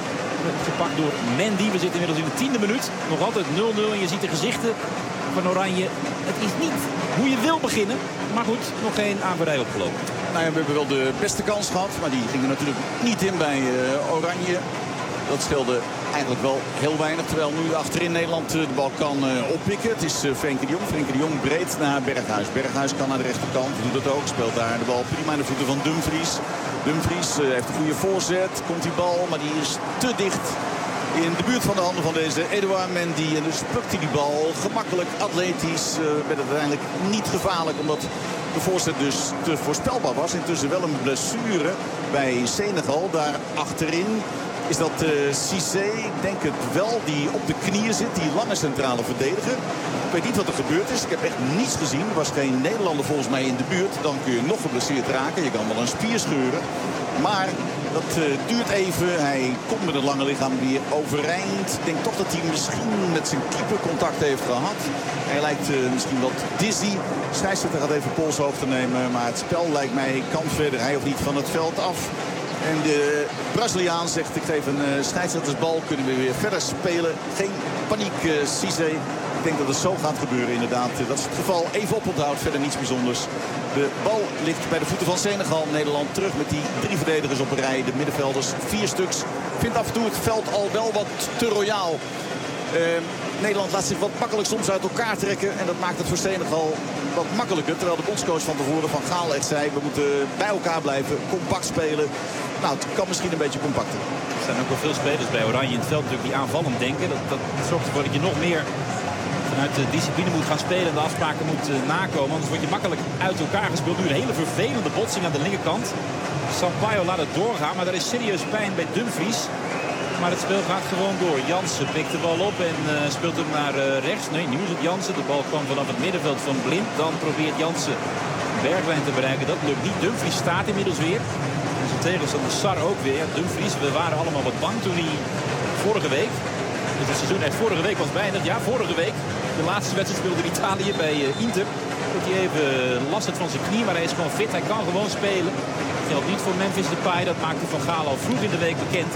Gepakt door Mendy. We zitten inmiddels in de tiende minuut. Nog altijd nul nul. En je ziet de gezichten van Oranje. Het is niet hoe je wil beginnen. Maar goed, nog geen aanvaardij opgelopen. Nou ja, we hebben wel de beste kans gehad. Maar die ging er natuurlijk niet in bij uh, Oranje. Dat scheelde eigenlijk wel heel weinig. Terwijl nu achterin Nederland de bal kan uh, oppikken. Het is uh, Frenkie de Jong. Frenkie de Jong breed naar Berghuis. Berghuis kan naar de rechterkant. Doet het ook. Speelt daar de bal prima in de voeten van Dumfries. Dumfries uh, heeft een goede voorzet. Komt die bal, maar die is te dicht in de buurt van de handen van deze Edouard Mendy. En dus plukt hij die bal gemakkelijk, atletisch. Uh, werd het uiteindelijk niet gevaarlijk. Omdat de voorzet dus te voorspelbaar was. Intussen wel een blessure bij Senegal. Daar achterin is dat uh, Cissé, ik denk het wel, die op de knieën zit. Die lange centrale verdediger. Ik weet niet wat er gebeurd is. Ik heb echt niets gezien. Er was geen Nederlander volgens mij in de buurt. Dan kun je nog geblesseerd raken. Je kan wel een spier scheuren. Maar dat uh, duurt even. Hij komt met het lange lichaam weer overeind. Ik denk toch dat hij misschien met zijn keeper contact heeft gehad. Hij lijkt uh, misschien wat dizzy. Scheidsrechter gaat even polshoogte nemen. Maar het spel lijkt mij kan verder. Hij hoeft niet van het veld af. En de Braziliaan zegt, ik geef een uh, scheidsrechtersbal, kunnen we weer verder spelen. Geen paniek, uh, Cissé. Ik denk dat het zo gaat gebeuren inderdaad. Dat is het geval. Even oponthoud, verder niets bijzonders. De bal ligt bij de voeten van Senegal. Nederland terug met die drie verdedigers op een rij. De middenvelders, vier stuks. Vindt af en toe het veld al wel wat te royaal. Uh, Nederland laat zich wat makkelijk soms uit elkaar trekken. En dat maakt het voor Senegal wat makkelijker. Terwijl de bondscoach van tevoren van Gaal echt zei, we moeten bij elkaar blijven, compact spelen. Nou, het kan misschien een beetje compacter. Er zijn ook wel veel spelers bij Oranje in het veld natuurlijk die aanvallend denken. Dat, dat zorgt ervoor dat je nog meer vanuit de discipline moet gaan spelen en de afspraken moet uh, nakomen. Anders word je makkelijk uit elkaar gespeeld. Nu een hele vervelende botsing aan de linkerkant. Sampaio laat het doorgaan, maar daar is serieus pijn bij Dumfries. Maar het spel gaat gewoon door. Jansen pikt de bal op en uh, speelt hem naar uh, rechts. Nee, nu is het Jansen. De bal kwam vanaf het middenveld van Blind. Dan probeert Jansen Bergwijn te bereiken. Dat lukt niet. Dumfries staat inmiddels weer. En zijn tegenstander Sarr ook weer. Dumfries, we waren allemaal wat bang toen hij vorige week... Dus het seizoen echt vorige week was beëindigd. Ja, vorige week. De laatste wedstrijd speelde in Italië bij uh, Inter. Dat hij even last had van zijn knie. Maar hij is gewoon fit. Hij kan gewoon spelen. Dat geldt niet voor Memphis Depay. Dat maakte Van Gaal al vroeg in de week bekend.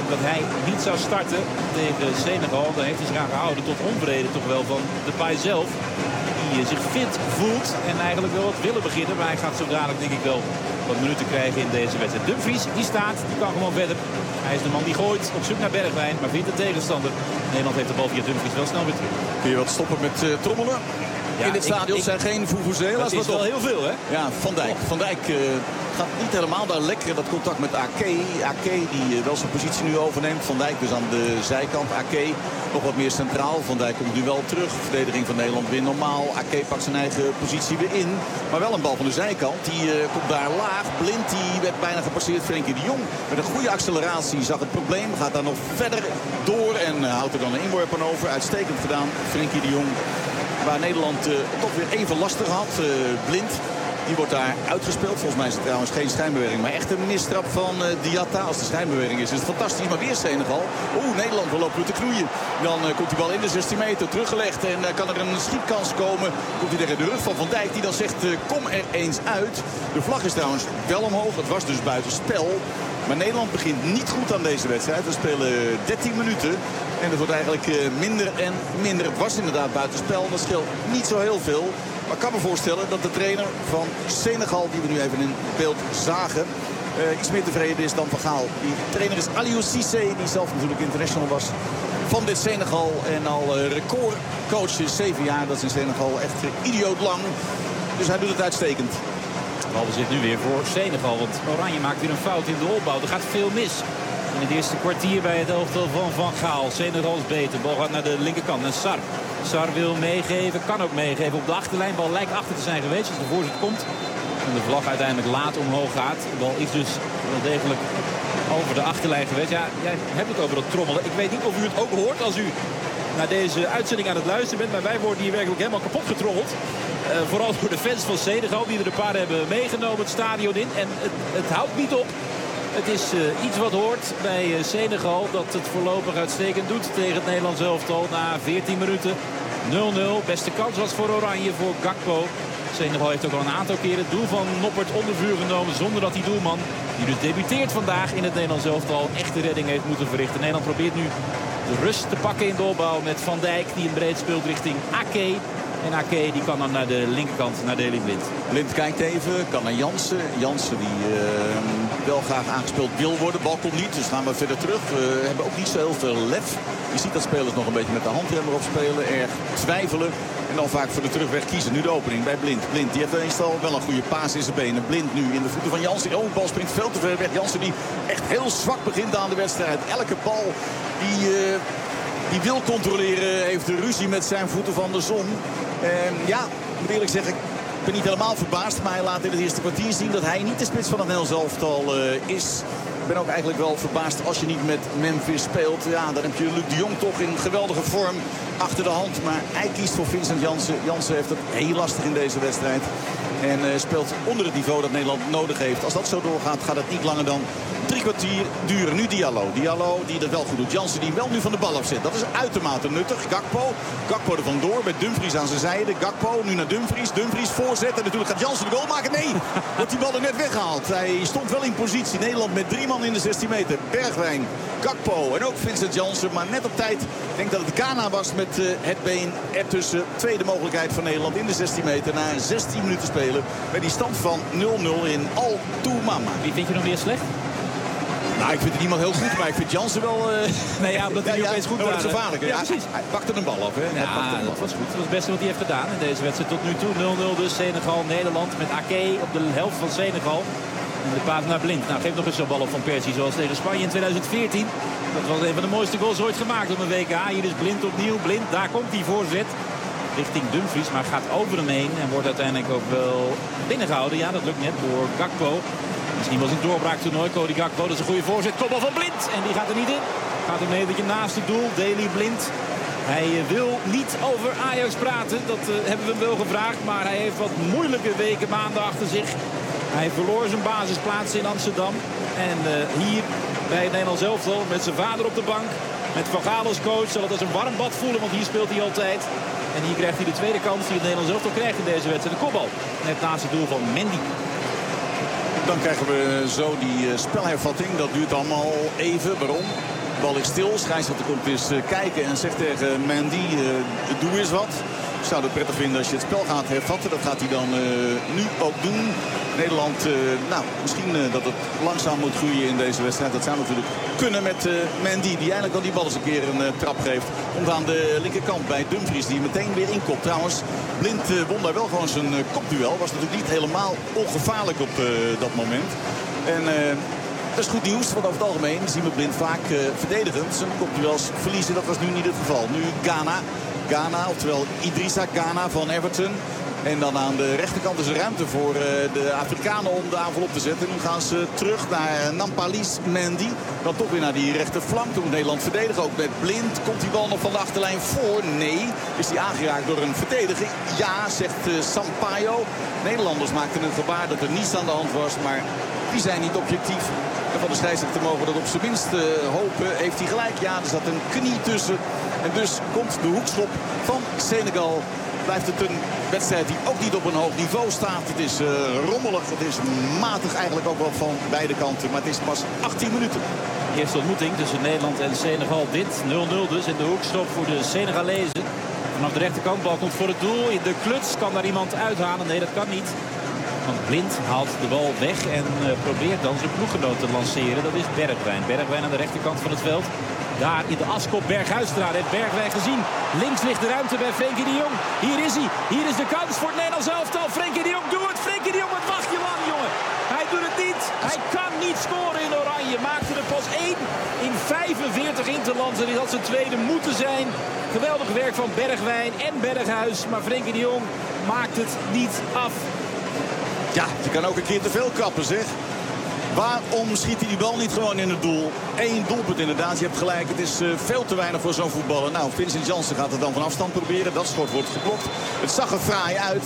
dat hij niet zou starten tegen Senegal. Dan heeft hij zich aan gehouden tot onvrede toch wel van Depay zelf. Die zich fit voelt en eigenlijk wel wat willen beginnen. Maar hij gaat zo dadelijk denk ik wel wat minuten krijgen in deze wedstrijd. Dumfries, die staat, die kan gewoon verder. Hij is de man die gooit op zoek naar Bergwijn, maar vindt een tegenstander. Nederland heeft de bal via Dumfries wel snel weer terug. Kun je wat stoppen met uh, trommelen? Ja, in dit stadion ik, ik, zijn geen vuvuzela's. Dat is wel heel veel, hè? Ja, Van Dijk. Van Dijk uh, gaat niet helemaal daar lekker. Dat contact met Ake. Ake die uh, wel zijn positie nu overneemt. Van Dijk dus aan de zijkant. Ake nog wat meer centraal. Van Dijk komt nu wel terug. Verdediging van Nederland weer normaal. Ake pakt zijn eigen positie weer in. Maar wel een bal van de zijkant. Die uh, komt daar laag. Blind die werd bijna gepasseerd. Frenkie de Jong met een goede acceleratie zag het probleem. Gaat daar nog verder door en uh, houdt er dan een inworp aan over. Uitstekend gedaan. Frenkie de Jong. Waar Nederland uh, toch weer even lastig had. Uh, Blind, die wordt daar uitgespeeld. Volgens mij is het trouwens geen schijnbeweging. Maar echt een mistrap van uh, Diatta. Als de schijnbeweging is, is het fantastisch. Maar weer Senegal. Oeh, Nederland wil lopen te knoeien. Dan uh, komt die bal in de zestien meter teruggelegd. En uh, kan er een schiepkans komen. Komt hij tegen de rug van Van Dijk. Die dan zegt, uh, kom er eens uit. De vlag is trouwens wel omhoog. Het was dus buiten spel. Maar Nederland begint niet goed aan deze wedstrijd. We spelen dertien minuten. En het wordt eigenlijk minder en minder. Het was inderdaad buitenspel. Dat scheelt niet zo heel veel. Maar ik kan me voorstellen dat de trainer van Senegal, die we nu even in beeld zagen, uh, iets meer tevreden is dan Van Gaal. Die trainer is Aliou Cissé, die zelf natuurlijk international was van dit Senegal. En al uh, recordcoach is zeven jaar. Dat is in Senegal echt uh, idioot lang. Dus hij doet het uitstekend. Balbezit nu weer voor Senegal. Want Oranje maakt weer een fout in de opbouw. Er gaat veel mis. In het eerste kwartier bij het elftal van Van Gaal. Senegal is beter. Bal gaat naar de linkerkant. En Sar. Sar wil meegeven. Kan ook meegeven op de achterlijn. Bal lijkt achter te zijn geweest als de voorzet komt. En de vlag uiteindelijk laat omhoog gaat. De bal is dus wel degelijk over de achterlijn geweest. Ja, jij hebt het over dat trommelen. Ik weet niet of u het ook hoort als u naar deze uitzending aan het luisteren bent. Maar wij worden hier werkelijk helemaal kapot getrommeld. Uh, vooral door de fans van Senegal die er een paar hebben meegenomen het stadion in. En het, het houdt niet op. Het is uh, iets wat hoort bij uh, Senegal dat het voorlopig uitstekend doet tegen het Nederlands elftal na veertien minuten. nul nul. Beste kans was voor Oranje, voor Gakpo. Senegal heeft ook al een aantal keren het doel van Noppert onder vuur genomen zonder dat die doelman, die dus debuteert vandaag in het Nederlands elftal, echte redding heeft moeten verrichten. Nederland probeert nu de rust te pakken in de opbouw met Van Dijk die een breed speelt richting Ake. En Ake die kan dan naar de linkerkant, naar Daley Blind. Blind kijkt even, kan naar Jansen. Jansen die uh, wel graag aangespeeld wil worden. Bal komt niet, dus gaan we verder terug. We hebben ook niet zo heel veel lef. Je ziet dat spelers nog een beetje met de handrem erop spelen. Erg twijfelen. En dan vaak voor de terugweg kiezen. Nu de opening bij Blind. Blind die heeft meestal wel een goede paas in zijn benen. Blind nu in de voeten van Jansen. Oh, de bal springt veel te ver weg. Jansen die echt heel zwak begint aan de wedstrijd. Elke bal die... Uh, Die wil controleren, heeft de ruzie met zijn voeten van de zon. En ja, ik moet eerlijk zeggen, ik ben niet helemaal verbaasd. Maar hij laat in het eerste kwartier zien dat hij niet de spits van het Nederlands elftal uh, is. Ik ben ook eigenlijk wel verbaasd als je niet met Memphis speelt. Ja, dan heb je Luc de Jong toch in geweldige vorm achter de hand. Maar hij kiest voor Vincent Janssen. Janssen heeft het heel lastig in deze wedstrijd. En uh, speelt onder het niveau dat Nederland nodig heeft. Als dat zo doorgaat, gaat het niet langer dan drie kwartier duren. Nu Diallo. Diallo die dat wel goed doet. Janssen die wel nu van de bal afzet. Dat is uitermate nuttig. Gakpo. Gakpo er vandoor met Dumfries aan zijn zijde. Gakpo nu naar Dumfries. Dumfries voorzet. En natuurlijk gaat Janssen de goal maken. Nee, wordt die bal er net weggehaald. Hij stond wel in positie. Nederland met drie man in de zestien meter. Bergwijn, Gakpo en ook Vincent Janssen. Maar net op tijd. Ik denk dat het Ghana was met uh, het been ertussen. Tweede mogelijkheid van Nederland in de zestien meter. Na zestien minuten spelen. Bij die stand van nul nul in Al Toumama. Wie vind je nog weer slecht? Nou, ik vind het niemand heel goed, maar ik vind Jansen wel... Uh... Nee, ja, omdat hij ja, opeens goed was. Gevaarlijk. Ja, precies. Hij, hij pakte een bal af, hè? Ja, dat was goed. Dat was het beste wat hij heeft gedaan in deze wedstrijd. Tot nu toe nul nul dus Senegal, Nederland met Ake op de helft van Senegal. En de paas naar Blind. Nou, geef nog eens zo'n bal op van Persie, zoals tegen Spanje in twintig veertien. Dat was een van de mooiste goals ooit gemaakt op een W K. Hier is Blind opnieuw. Blind, daar komt die voorzet. Richting Dumfries, maar gaat over hem heen. En wordt uiteindelijk ook wel binnengehouden. Ja, dat lukt net door Gakpo. Misschien was het een doorbraaktoernooi. Cody Gakpo, dat is een goede voorzet. Kopbal van Blind. En die gaat er niet in. Gaat een metertje naast het doel. Daley Blind. Hij wil niet over Ajax praten. Dat uh, hebben we hem wel gevraagd. Maar hij heeft wat moeilijke weken, maanden achter zich. Hij verloor zijn basisplaats in Amsterdam. En uh, hier bij het Nederlands elftal met zijn vader op de bank. Met Van Gaal als coach zal het als een warm bad voelen. Want hier speelt hij altijd. En hier krijgt hij de tweede kans die het Nederlands elftal krijgt in deze wedstrijd. De kopbal. Net naast het doel van Mendy. Dan krijgen we zo die uh, spelhervatting. Dat duurt allemaal even. Waarom? De bal ligt stil. Scheidsrechter komt eens uh, kijken en zegt tegen Mendy, uh, doe eens wat. Ik zou het prettig vinden als je het spel gaat hervatten. Dat gaat hij dan uh, nu ook doen. Nederland, uh, nou, misschien uh, dat het langzaam moet groeien in deze wedstrijd. Dat zou natuurlijk kunnen met uh, Mendy, die eindelijk al die bal eens een keer een uh, trap geeft. Komt aan de linkerkant bij Dumfries, die meteen weer inkopt. Trouwens, Blind uh, won daar wel gewoon zijn uh, kopduel. Was natuurlijk niet helemaal ongevaarlijk op uh, dat moment. En... Uh, Dat is goed nieuws, want over het algemeen zien we Blind vaak uh, verdedigend zijn kopduels verliezen. Dat was nu niet het geval. Nu Ghana. Ghana, oftewel Idrissa Gana van Everton. En dan aan de rechterkant is er ruimte voor uh, de Afrikanen om de aanval op te zetten. Nu gaan ze terug naar Nampalys Mendy. Dan toch weer naar die rechterflank. Toen Nederland verdedigen ook met Blind. Komt die bal nog van de achterlijn voor? Nee. Is die aangeraakt door een verdediger? Ja, zegt uh, Sampaio. Nederlanders maakten een gebaar dat er niets aan de hand was. Maar die zijn niet objectief. En van de scheidsrechter mogen we dat op zijn minst uh, hopen. Heeft hij gelijk? Ja, er zat een knie tussen. En dus komt de hoekschop van Senegal. Blijft het een wedstrijd die ook niet op een hoog niveau staat. Het is uh, rommelig, het is matig eigenlijk ook wel van beide kanten. Maar het is pas achttien minuten. Eerste ontmoeting tussen Nederland en Senegal. Dit nul nul dus in de hoekschop voor de Senegalezen. Vanaf de rechterkant, bal komt voor het doel. In de kluts kan daar iemand uithalen. Nee, dat kan niet. Want Blind haalt de bal weg en uh, probeert dan zijn ploeggenoot te lanceren. Dat is Bergwijn. Bergwijn aan de rechterkant van het veld. Daar in de askop Berghuistra heeft Bergwijn gezien. Links ligt de ruimte bij Frenkie de Jong. Hier is hij. Hier is de kans voor het Nederlands elftal. Frenkie de Jong, doe het. Frenkie de Jong, wat wacht je lang, jongen. Hij doet het niet. Hij kan niet scoren in oranje. Maakte er pas één in vijfenveertig interlands. En dit had zijn tweede moeten zijn. Geweldig werk van Bergwijn en Berghuis. Maar Frenkie de Jong maakt het niet af. Ja, je kan ook een keer te veel kappen, zeg. Waarom schiet hij die bal niet gewoon in het doel? Eén doelpunt inderdaad, je hebt gelijk. Het is uh, veel te weinig voor zo'n voetballer. Nou, Vincent Janssen gaat het dan van afstand proberen. Dat schot wordt geblokt. Het zag er fraai uit.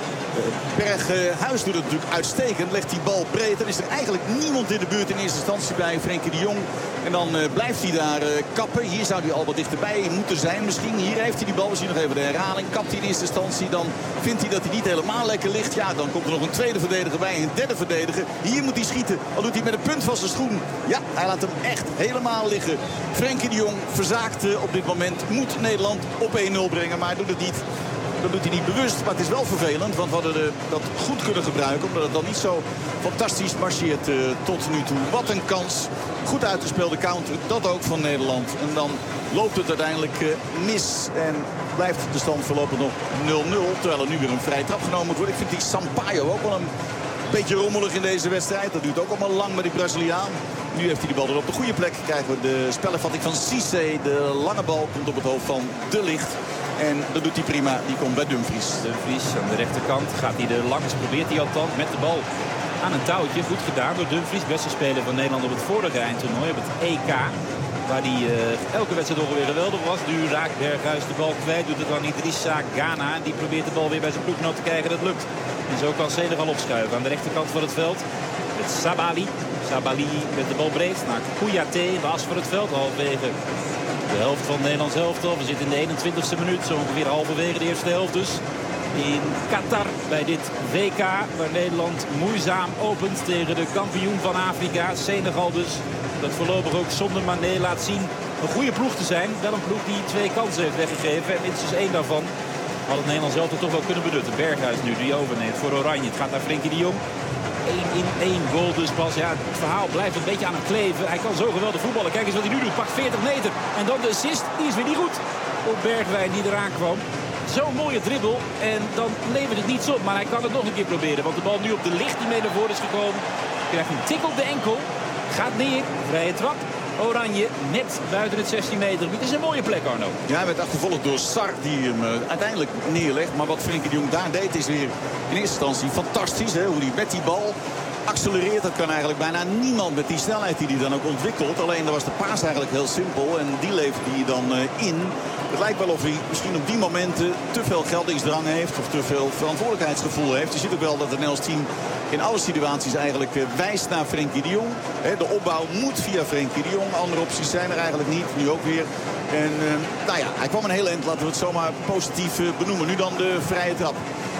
Berghuis doet het natuurlijk uitstekend. Legt die bal breed. Dan is er eigenlijk niemand in de buurt in eerste instantie bij Frenkie de Jong. En dan uh, blijft hij daar uh, kappen. Hier zou hij al wat dichterbij moeten zijn misschien. Hier heeft hij die bal. We zien nog even de herhaling. Kapt hij in eerste instantie. Dan vindt hij dat hij niet helemaal lekker ligt. Ja, dan komt er nog een tweede verdediger bij. Een derde verdediger. Hier moet hij schieten. Al doet hij met een punt van zijn schoen. Ja, hij laat hem echt helemaal liggen. Frenkie de Jong verzaakt uh, op dit moment. Moet Nederland op één nul brengen. Maar hij doet het niet. Dat doet hij niet bewust, maar het is wel vervelend. Want we hadden de, dat goed kunnen gebruiken. Omdat het dan niet zo fantastisch marcheert uh, tot nu toe. Wat een kans. Goed uitgespeelde counter. Dat ook van Nederland. En dan loopt het uiteindelijk uh, mis. En blijft de stand voorlopig nog nul nul. Terwijl er nu weer een vrije trap genomen moet worden. Ik vind die Sampaio ook wel een beetje rommelig in deze wedstrijd. Dat duurt ook allemaal lang met die Braziliaan. Nu heeft hij de bal er op de goede plek. Krijgen we de spellenvatting van Cissé. De lange bal komt op het hoofd van De Ligt. En dat doet hij prima. Die komt bij Dumfries. Dumfries aan de rechterkant. Gaat hij de langs, probeert hij althans met de bal aan een touwtje. Goed gedaan door Dumfries. Beste speler van Nederland op het vorige eindtoernooi. Op het E K. Waar hij uh, elke wedstrijd ongeveer geweldig was. Nu raakt Berghuis de bal kwijt. Doet het dan Idrissa Gana. En die probeert de bal weer bij zijn ploeggenoot te krijgen. Dat lukt. En zo kan Senegal opschuiven. Aan de rechterkant van het veld. Met Sabali. Sabali met de bal breed naar Kouyaté in de as van het veld. Halverwege de helft van het Nederlands elftal. We zitten in de eenentwintigste minuut. Zo ongeveer halverwege de eerste helft dus. In Qatar bij dit W K. Waar Nederland moeizaam opent tegen de kampioen van Afrika. Senegal dus. Dat voorlopig ook zonder Mané laat zien een goede ploeg te zijn. Wel een ploeg die twee kansen heeft weggegeven. En minstens één daarvan had het Nederlands elftal toch wel kunnen benutten. Berghuis nu die overneemt voor Oranje. Het gaat naar Frenkie de Jong. één in één goal dus pas. Ja, het verhaal blijft een beetje aan hem kleven. Hij kan zo geweldig voetballen. Kijk eens wat hij nu doet. Pakt veertig meter. En dan de assist. Die is weer niet goed. Op Bergwijn die eraan kwam. Zo'n mooie dribbel. En dan levert het niets op. Maar hij kan het nog een keer proberen. Want de bal nu op De Ligt die mee naar voren is gekomen. Krijgt een tik op de enkel. Gaat neer. Vrije trap. Oranje net buiten het zestien meter. Het is een mooie plek, Arno. Ja, hij werd achtervolgd door Sar die hem uh, uiteindelijk neerlegt. Maar wat Frenkie de Jong daar deed is weer in eerste instantie fantastisch. Hè? Hoe hij met die bal accelereert. Dat kan eigenlijk bijna niemand met die snelheid die hij dan ook ontwikkelt. Alleen dan was de paas eigenlijk heel simpel. En die levert hij dan uh, in. Het lijkt wel of hij misschien op die momenten te veel geldingsdrang heeft. Of te veel verantwoordelijkheidsgevoel heeft. Je ziet ook wel dat het Nederlands team in alle situaties eigenlijk uh, wijst naar Frenkie de Jong. He, de opbouw moet via Frenkie de Jong. Andere opties zijn er eigenlijk niet. Nu ook weer. En uh, nou ja, hij kwam een heel eind. Laten we het zomaar positief uh, benoemen. Nu dan de vrije trap.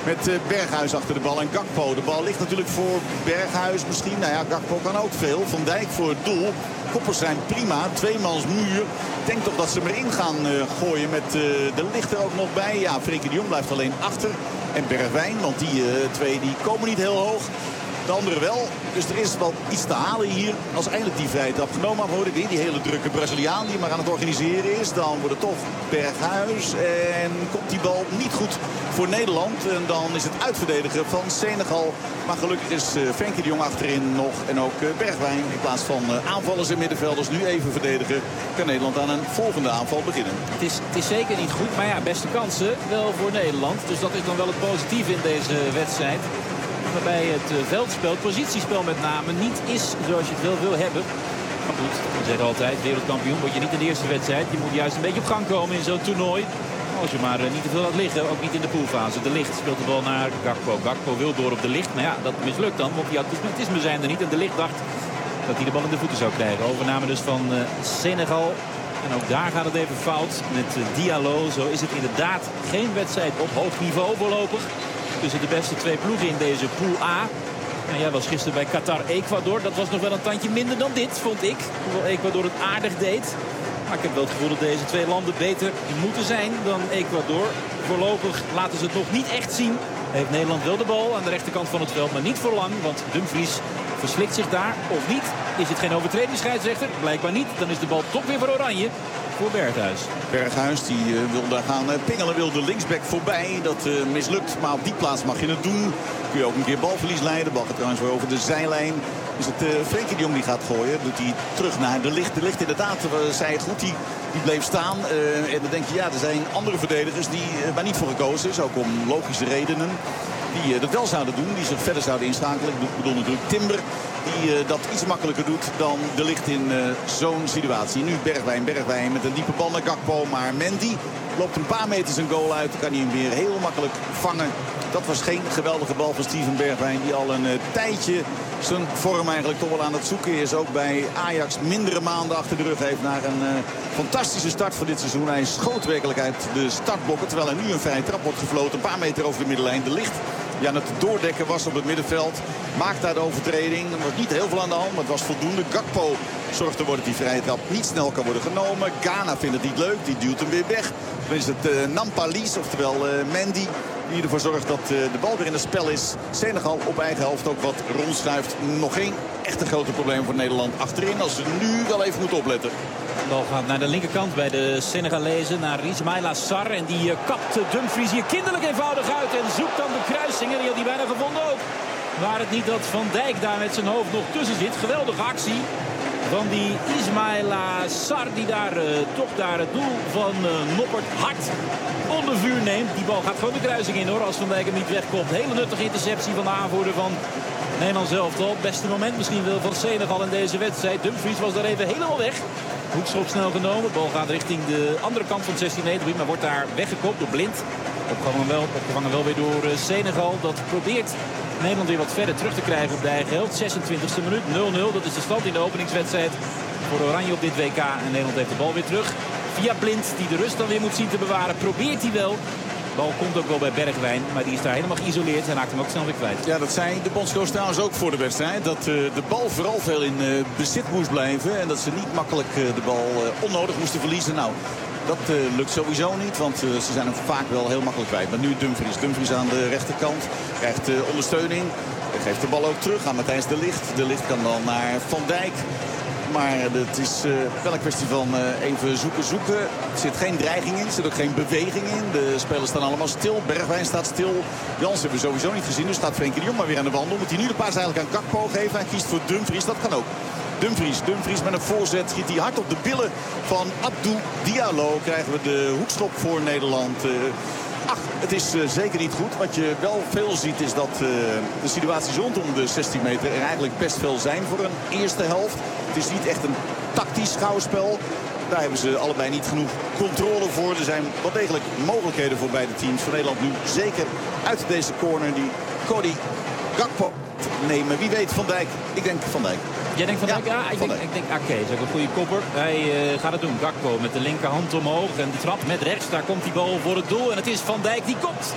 Met uh, Berghuis achter de bal en Gakpo. De bal ligt natuurlijk voor Berghuis misschien. Nou ja, Gakpo kan ook veel. Van Dijk voor het doel. Koppers zijn prima. Tweemans muur. Ik denk toch dat ze hem erin gaan uh, gooien met uh, de licht er ook nog bij. Ja, Frenkie de Jong blijft alleen achter. En Bergwijn, want die uh, twee die komen niet heel hoog. De andere wel. Dus er is wel iets te halen hier. Als eindelijk die vrije trap genomen mag worden. Weer die hele drukke Braziliaan die maar aan het organiseren is. Dan wordt het toch Berghuis. En komt die bal niet goed voor Nederland. En dan is het uitverdedigen van Senegal. Maar gelukkig is uh, Frenkie de Jong achterin nog. En ook uh, Bergwijn. In plaats van uh, aanvallers en middenvelders nu even verdedigen. Kan Nederland aan een volgende aanval beginnen. Het is, het is zeker niet goed. Maar ja, beste kansen wel voor Nederland. Dus dat is dan wel het positieve in deze wedstrijd. Waarbij het veldspel, het positiespel met name, niet is zoals je het wel wil hebben. Maar goed, we zeggen altijd, wereldkampioen word je niet in de eerste wedstrijd. Je moet juist een beetje op gang komen in zo'n toernooi. Als je maar niet te veel laat liggen, ook niet in de poolfase. De Ligt speelt de bal naar Gakpo. Gakpo wil door op de Ligt. Maar ja, dat mislukt dan, want die automatisme zijn er niet. En de Ligt dacht dat hij de bal in de voeten zou krijgen. Overname dus van uh, Senegal. En ook daar gaat het even fout met uh, Diallo. Zo is het inderdaad geen wedstrijd op hoog niveau voorlopig. Tussen de beste twee ploegen in deze Pool A. En jij was gisteren bij Qatar-Ecuador. Dat was nog wel een tandje minder dan dit, vond ik. Hoewel Ecuador het aardig deed. Maar ik heb wel het gevoel dat deze twee landen beter moeten zijn dan Ecuador. Voorlopig laten ze het nog niet echt zien. Heeft Nederland wel de bal aan de rechterkant van het veld, maar niet voor lang. Want Dumfries verslikt zich daar. Of niet? Is het geen overtreding, scheidsrechter? Blijkbaar niet. Dan is de bal toch weer voor Oranje. Voor Berghuis. Berghuis die uh, wil daar gaan uh, pingelen, wil de linksback voorbij. Dat uh, mislukt, maar op die plaats mag je het doen. Kun je ook een keer balverlies leiden. De bal gaat trouwens weer over de zijlijn. Is het uh, Frenkie de Jong die gaat gooien. Doet hij terug naar de Ligt. De Ligt inderdaad, uh, zei het goed, die, die bleef staan. Uh, en dan denk je, ja, er zijn andere verdedigers die uh, waar niet voor gekozen is. Ook om logische redenen. Die uh, dat wel zouden doen, die zich verder zouden inschakelen. Ik bedoel natuurlijk Timber. Die uh, dat iets makkelijker doet dan de Ligt in uh, zo'n situatie. Nu Bergwijn, Bergwijn met een diepe bal naar Gakpo. Maar Mendy loopt een paar meter zijn goal uit. Dan kan hij hem weer heel makkelijk vangen. Dat was geen geweldige bal van Steven Bergwijn. Die al een uh, tijdje zijn vorm eigenlijk toch wel aan het zoeken is. Ook bij Ajax mindere maanden achter de rug heeft. Naar een uh, fantastische start voor dit seizoen. Hij schoot werkelijk uit de startblokken. Terwijl er nu een vrije trap wordt gefloten. Een paar meter over de middenlijn. De Ligt. Ja, aan het doordekken was op het middenveld. Maakt daar de overtreding. Er wordt niet heel veel aan de hand, maar het was voldoende. Gakpo zorgt ervoor dat die vrije trap niet snel kan worden genomen. Ghana vindt het niet leuk, die duwt hem weer weg. Dan is het uh, Nampalis, oftewel uh, Mendy, die ervoor zorgt dat uh, de bal weer in het spel is. Senegal op eigen helft ook wat rondschuift. Nog geen echte grote probleem voor Nederland achterin. Als ze nu wel even moeten opletten. De bal gaat naar de linkerkant bij de Senegalezen. Naar Ismaila Sarr. En die uh, kapt Dumfries hier kinderlijk eenvoudig uit. En zoekt dan de kruising. En die had hij bijna gevonden ook. Waar het niet dat Van Dijk daar met zijn hoofd nog tussen zit. Geweldige actie van die Ismaila Sarr. Die daar uh, toch daar het doel van uh, Noppert hard onder vuur neemt. Die bal gaat gewoon de kruising in hoor. Als Van Dijk hem niet wegkomt. Hele nuttige interceptie van de aanvoerder van Nederland zelf. Het beste moment misschien wel van Senegal in deze wedstrijd. Dumfries was daar even helemaal weg. Hoekschop snel genomen. De bal gaat richting de andere kant van het zestien meter gebied. Maar wordt daar weggekopt door Blind. Opgevangen wel, opgevangen wel weer door uh, Senegal. Dat probeert Nederland weer wat verder terug te krijgen op de eigen helft. zesentwintigste minuut, nul nul. Dat is de stand in de openingswedstrijd voor Oranje op dit W K. En Nederland heeft de bal weer terug. Via Blind, die de rust dan weer moet zien te bewaren. Probeert hij wel. De bal komt ook wel bij Bergwijn, maar die is daar helemaal geïsoleerd en raakt hem ook snel weer kwijt. Ja, dat zei de bondscoach trouwens ook voor de wedstrijd. Dat uh, de bal vooral veel in uh, bezit moest blijven. En dat ze niet makkelijk uh, de bal uh, onnodig moesten verliezen. Nou, dat uh, lukt sowieso niet, want uh, ze zijn hem vaak wel heel makkelijk kwijt. Maar nu Dumfries. Dumfries aan de rechterkant krijgt uh, ondersteuning. Hij geeft de bal ook terug aan Matthijs de Ligt. De Ligt kan dan naar Van Dijk. Maar het is uh, wel een kwestie van uh, even zoeken, zoeken. Er zit geen dreiging in, er zit ook geen beweging in. De spelers staan allemaal stil. Bergwijn staat stil. Jans hebben we sowieso niet gezien. Dus staat Frenkie de Jong maar weer aan de wandel. Moet hij nu de paas eigenlijk aan Gakpo geven. Hij kiest voor Dumfries, dat kan ook. Dumfries, Dumfries met een voorzet. Schiet hij hard op de billen van Abdou Diallo. Krijgen we de hoekschop voor Nederland. Uh, Ach, het is uh, zeker niet goed. Wat je wel veel ziet is dat uh, de situaties rondom de zestien meter er eigenlijk best veel zijn voor een eerste helft. Het is niet echt een tactisch schouwspel. Daar hebben ze allebei niet genoeg controle voor. Er zijn wel degelijk mogelijkheden voor beide teams. Voor Nederland nu zeker uit deze corner die Cody Gakpo nemen. Wie weet Van Dijk. Ik denk Van Dijk. Jij denkt Van Dijk? Ja, ja ik, Van denk, Dijk. ik denk Ake. Dat is ook een goede kopper. Hij uh, gaat het doen. Gakpo met de linkerhand omhoog. En die trap met rechts. Daar komt die bal voor het doel. En het is Van Dijk die kopt.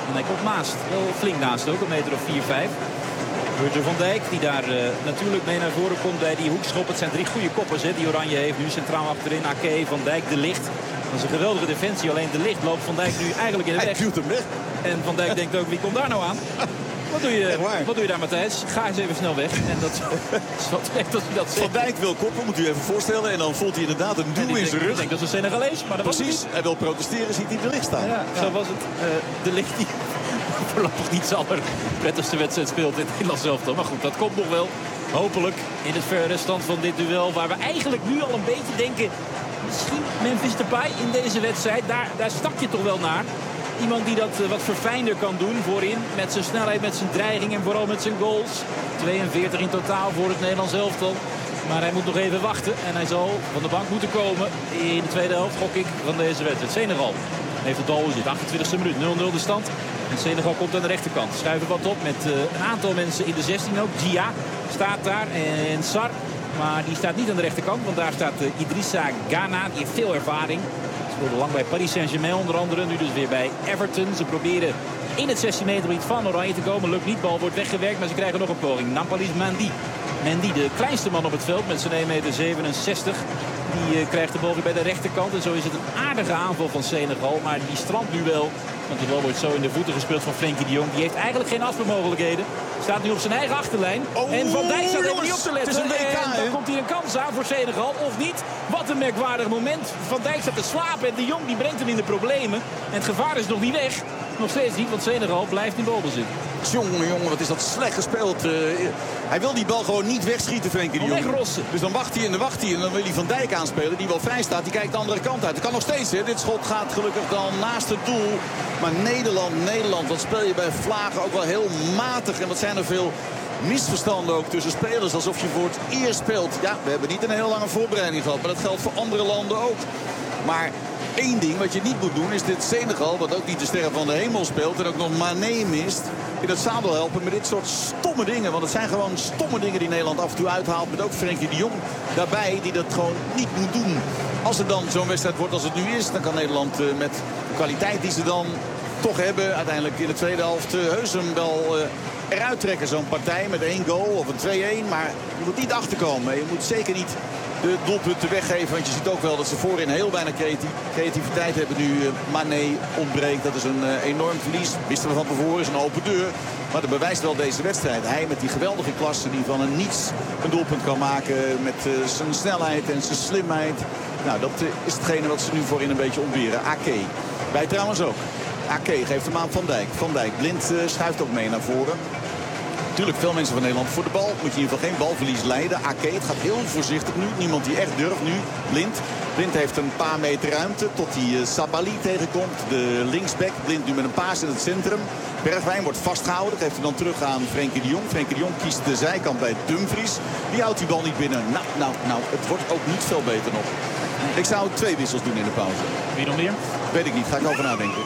En hij komt naast. Wel flink naast ook, een meter of vier, vijf. Virgil van Dijk, die daar uh, natuurlijk mee naar voren komt bij die hoekschop. Het zijn drie goede koppers, hè, die Oranje heeft. Nu centraal achterin, Ake, Van Dijk, De Ligt. Dat is een geweldige defensie. Alleen De Ligt loopt Van Dijk nu eigenlijk in de weg. Hij duwt hem weg. En Van Dijk denkt ook, wie komt daar nou aan? Wat doe, je, wat doe je daar, Matthijs? Ga eens even snel weg. En dat is wat echt als hij dat zegt. Van Dijk wil koppen, moet u even voorstellen. En dan voelt hij inderdaad een duw in zijn rug. Ik denk dat is een Senegalees, maar dat was precies. Hij wil protesteren, ziet hij De Ligt staan. Ja, ja. Zo was het. Uh, De Ligt die voorlopig niet zijn allerprettigste wedstrijd speelt in het Nederlands elftal. Maar goed, dat komt nog wel. Hopelijk in het verre stand van dit duel. Waar we eigenlijk nu al een beetje denken... Misschien Memphis Depay in deze wedstrijd. Daar, daar stak je toch wel naar. Iemand die dat uh, wat verfijnder kan doen voorin. Met zijn snelheid, met zijn dreiging en vooral met zijn goals. tweeënveertig in totaal voor het Nederlands elftal. Maar hij moet nog even wachten. En hij zal van de bank moeten komen in de tweede helft, gok ik, van deze wedstrijd. Senegal heeft het balbezit. achtentwintigste minuut, nul nul de stand. En Senegal komt aan de rechterkant. Schuiven wat op met uh, een aantal mensen in de zestien ook. Dia staat daar en Sar. Maar die staat niet aan de rechterkant. Want daar staat uh, Idrissa Gana. Die heeft veel ervaring. Speelde lang bij Paris Saint-Germain onder andere. Nu dus weer bij Everton. Ze proberen in het zestien meter gebied van Oranje te komen. Lukt niet. Bal wordt weggewerkt. Maar ze krijgen nog een poging. Nampalys Mendy. Mendy, de kleinste man op het veld met zijn één meter zevenenzestig. Die uh, krijgt de bal weer bij de rechterkant. En zo is het een aardige aanval van Senegal. Maar die strandt nu wel. Want de bal wordt zo in de voeten gespeeld van Frenkie de Jong. Die heeft eigenlijk geen afspeelmogelijkheden. Staat nu op zijn eigen achterlijn. Oh, en Van Dijk staat er niet op te letten. Het is een W K, en dan komt hier een kans aan voor Senegal. Of niet. Wat een merkwaardig moment. Van Dijk staat te slapen. En de Jong die brengt hem in de problemen. En het gevaar is nog niet weg. Nog steeds niet, want Senegal blijft in balbezit. Jongen, jongen, wat is dat slecht gespeeld. Uh, hij wil die bal gewoon niet wegschieten, Frenkie de Jong. Wegrossen. Dus dan wacht hij en dan wacht hij. En dan wil hij Van Dijk aanspelen, die wel vrij staat. Die kijkt de andere kant uit. Dat kan nog steeds, hè. Dit schot gaat gelukkig dan naast het doel. Maar Nederland, Nederland, wat speel je bij Vlagen ook wel heel matig. En wat zijn er veel misverstanden ook tussen spelers. Alsof je voor het eerst speelt. Ja, we hebben niet een hele lange voorbereiding gehad. Maar dat geldt voor andere landen ook. Maar één ding wat je niet moet doen is dit Senegal, wat ook niet de sterren van de hemel speelt en ook nog Mané mist, in het zadel helpen met dit soort stomme dingen. Want het zijn gewoon stomme dingen die Nederland af en toe uithaalt. Met ook Frenkie de Jong daarbij die dat gewoon niet moet doen. Als het dan zo'n wedstrijd wordt als het nu is, dan kan Nederland uh, met de kwaliteit die ze dan toch hebben, uiteindelijk in de tweede helft uh, heus hem wel uh, eruit trekken. Zo'n partij met één goal of een twee-één. Maar je moet niet achterkomen. Je moet zeker niet de doelpunten weggeven. Want je ziet ook wel dat ze voorin heel weinig creativiteit hebben. Nu uh, Mané ontbreekt. Dat is een uh, enorm verlies. Wisten we van tevoren, is een open deur. Maar dat bewijst wel deze wedstrijd. Hij met die geweldige klasse die van een niets een doelpunt kan maken. Met uh, zijn snelheid en zijn slimheid. Nou, dat uh, is hetgene wat ze nu voorin een beetje ontberen. Ake. Wij trouwens ook. Ake geeft hem aan Van Dijk. Van Dijk. Blind uh, schuift ook mee naar voren. Natuurlijk veel mensen van Nederland voor de bal. Moet je in ieder geval geen balverlies leiden. Ake, het gaat heel voorzichtig nu. Niemand die echt durft nu. Blind. Blind heeft een paar meter ruimte tot hij uh, Sabali tegenkomt. De linksback. Blind nu met een paas in het centrum. Bergwijn wordt vastgehouden. Dat geeft hij dan terug aan Frenkie de Jong. Frenkie de Jong kiest de zijkant bij Dumfries. Die houdt die bal niet binnen. Nou, nou, nou. Het wordt ook niet veel beter nog. Ik zou twee wissels doen in de pauze. Wie nog meer? Weet ik niet. Ga ik over nadenken.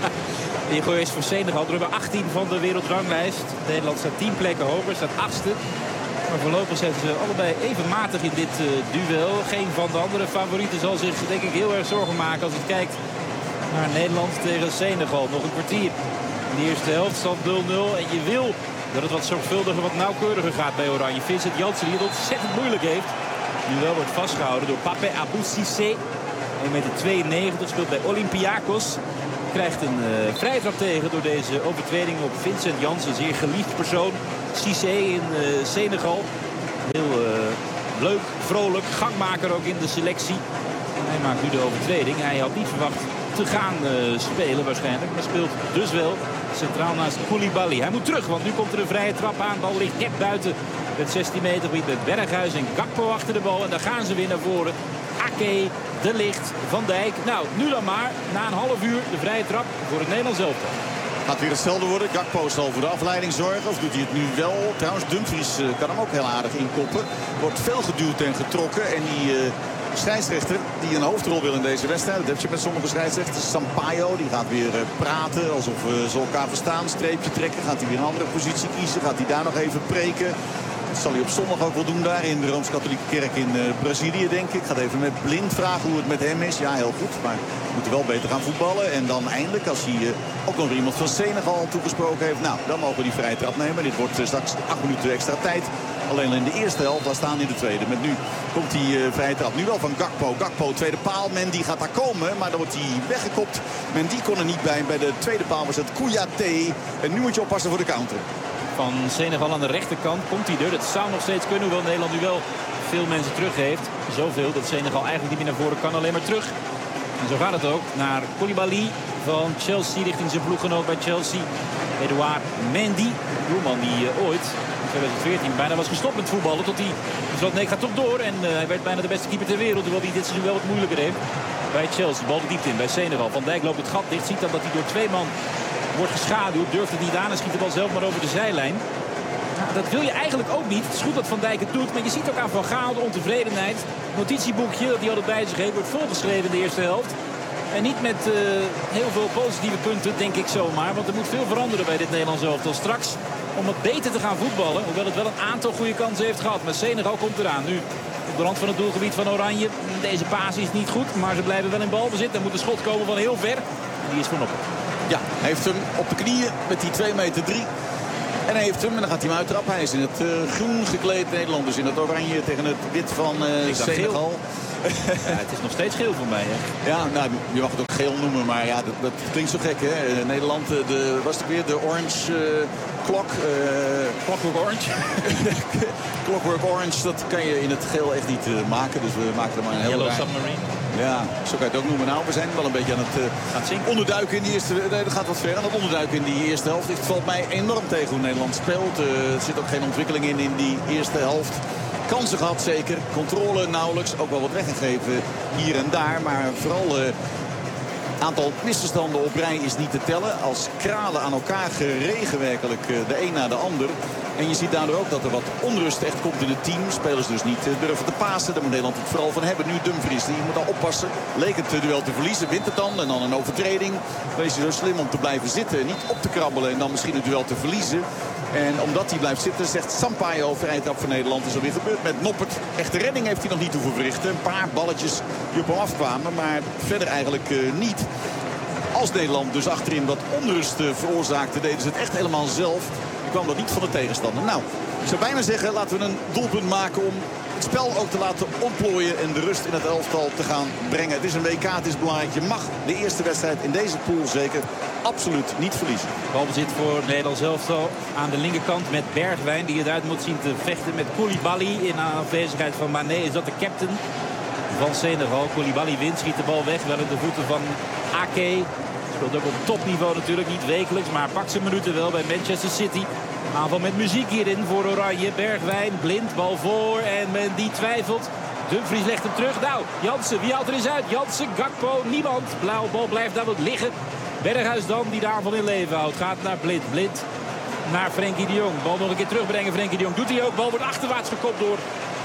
Diego is voor Senegal, nummer achttien van de wereldranglijst. Nederland staat tien plekken hoger, staat achtste. Maar voorlopig zijn ze allebei even matig in dit uh, duel. Geen van de andere favorieten zal zich denk ik heel erg zorgen maken als je kijkt naar Nederland tegen Senegal. Nog een kwartier. In de eerste helft stand nul nul. En je wil dat het wat zorgvuldiger, wat nauwkeuriger gaat bij Oranje. Vincent Janssen die het ontzettend moeilijk heeft. Nu wel wordt vastgehouden door Pape Abou Cissé. één meter tweeënnegentig, speelt bij Olympiakos. Krijgt een uh, vrije trap tegen door deze overtreding op Vincent Janssen. Een zeer geliefd persoon. Cissé in uh, Senegal. Heel uh, leuk, vrolijk. Gangmaker ook in de selectie. En hij maakt nu de overtreding. Hij had niet verwacht te gaan uh, spelen waarschijnlijk. Maar speelt dus wel centraal naast Koulibaly. Hij moet terug, want nu komt er een vrije trap aan. Bal ligt net buiten het zestien meter gebied met Berghuis en Gakpo achter de bal. En daar gaan ze weer naar voren. Ake, De Ligt, Van Dijk. Nou, nu dan maar. Na een half uur de vrije trap voor het Nederlands elftal. Gaat weer hetzelfde worden. Gakpo zal voor de afleiding zorgen. Of doet hij het nu wel? Trouwens, Dumfries uh, kan hem ook heel aardig inkoppen. Wordt veel geduwd en getrokken. En die uh, scheidsrechter die een hoofdrol wil in deze wedstrijd. Dat heb je met sommige scheidsrechters. Sampaio, die gaat weer uh, praten. Alsof uh, ze elkaar verstaan. Streepje trekken. Gaat hij weer een andere positie kiezen. Gaat hij daar nog even preken. Dat zal hij op zondag ook wel doen daar in de Rooms-Katholieke Kerk in uh, Brazilië, denk ik. Ik ga even met Blind vragen hoe het met hem is. Ja, heel goed, maar we moeten wel beter gaan voetballen. En dan eindelijk, als hij uh, ook nog iemand van Senegal toegesproken heeft... nou, dan mogen we die vrije trap nemen. Dit wordt uh, straks acht minuten extra tijd. Alleen in de eerste helft, daar staan in de tweede. Met nu komt die uh, vrije trap. Nu wel van Gakpo. Gakpo, tweede paal. Mendy gaat daar komen, maar dan wordt hij weggekopt. Mendy kon er niet bij. Bij de tweede paal was het Kouyaté. En nu moet je oppassen voor de counter. Van Senegal aan de rechterkant komt hij er. Dat zou nog steeds kunnen, hoewel Nederland nu wel veel mensen teruggeeft. Zoveel dat Senegal eigenlijk niet meer naar voren kan, alleen maar terug. En zo gaat het ook naar Koulibaly van Chelsea richting zijn ploeggenoot bij Chelsea. Edouard Mendy, doelman die uh, ooit in twintig veertien bijna was gestopt met voetballen. Tot hij besloot, nee, ik ga toch door. En uh, hij werd bijna de beste keeper ter wereld. Hoewel hij dit seizoen wel wat moeilijker heeft. Bij Chelsea, bal de diepte in bij Senegal. Van Dijk loopt het gat dicht. Ziet dan dat hij door twee man wordt geschaduwd. Durft het niet aan en schiet de bal zelf maar over de zijlijn. Nou, dat wil je eigenlijk ook niet. Het is goed dat Van Dijk het doet. Maar je ziet ook aan Van Gaal de ontevredenheid. Notitieboekje dat hij altijd bij zich heeft. Wordt volgeschreven in de eerste helft. En niet met uh, heel veel positieve punten, denk ik zomaar. Want er moet veel veranderen bij dit Nederlands elftal straks. Om het beter te gaan voetballen. Hoewel het wel een aantal goede kansen heeft gehad. Maar Senegal komt eraan. Nu op de rand van het doelgebied van Oranje. Deze paas is niet goed. Maar ze blijven wel in balbezit. Er moet een schot komen van heel ver. En die is van Noppert. Ja, hij heeft hem op de knieën met die twee meter drie. En hij heeft hem en dan gaat hij hem uittrappen. Hij is in het uh, groen gekleed. Nederland dus in het oranje tegen het wit van uh, Senegal. Ja, het is nog steeds geel voor mij. Hè? Ja, nou, je mag het ook geel noemen, maar ja, dat, dat klinkt zo gek, hè? Uh, Nederland, uh, de, was het weer de orange uh, klok? Uh, Clockwork Orange? Clockwork Orange, dat kan je in het geel echt niet uh, maken. Dus we maken er maar een heel Yellow raar... Submarine. Ja, zo kan je het ook noemen. Nou, we zijn wel een beetje aan het uh, onderduiken in die eerste... Nee, dat gaat wat ver. Aan het onderduiken in die eerste helft. Het valt mij enorm tegen hoe Nederland speelt. Uh, er zit ook geen ontwikkeling in in die eerste helft. Kansen gehad zeker. Controle nauwelijks. Ook wel wat weggegeven hier en daar. Maar vooral het uh, aantal misverstanden op rij is niet te tellen. Als kralen aan elkaar geregen werkelijk uh, de een na de ander. En je ziet daardoor ook dat er wat onrust echt komt in het team. Spelers dus niet uh, durven te pasen. Daar moet Nederland het vooral van hebben. Nu Dumfries, die moet dan oppassen. Leek het duel te verliezen, wint het dan. En dan een overtreding. Dan is hij zo slim om te blijven zitten. Niet op te krabbelen en dan misschien het duel te verliezen. En omdat hij blijft zitten, zegt Sampaio, vrije trap voor Nederland. Is alweer gebeurd met Noppert. Echte redding heeft hij nog niet hoeven verrichten. Een paar balletjes die op hem afkwamen. Maar verder eigenlijk uh, niet. Als Nederland dus achterin wat onrust uh, veroorzaakte, deden ze het echt helemaal zelf. Kwam dat niet van de tegenstander. Nou, ik zou bijna zeggen, laten we een doelpunt maken om het spel ook te laten ontplooien en de rust in het elftal te gaan brengen. Het is een W K, het is belangrijk. Je mag de eerste wedstrijd in deze pool zeker absoluut niet verliezen. Balbezit voor Nederland elftal aan de linkerkant met Bergwijn die het uit moet zien te vechten met Koulibaly. In aanwezigheid van Mané is dat de captain van Senegal. Koulibaly wint, schiet de bal weg, wel in de voeten van Ake. Speelt ook op topniveau natuurlijk, niet wekelijks, maar pakt zijn minuten wel bij Manchester City. Aanval met muziek hierin voor Oranje. Bergwijn, Blind, bal voor en men die twijfelt. Dumfries legt hem terug. Nou, Jansen, wie haalt er eens uit? Jansen, Gakpo, niemand. Blauwe bal blijft daar wat liggen. Berghuis dan, die de aanval in leven houdt. Gaat naar Blind. Blind naar Frenkie de Jong. Bal nog een keer terugbrengen. Frenkie de Jong doet hij ook. Bal wordt achterwaarts gekopt door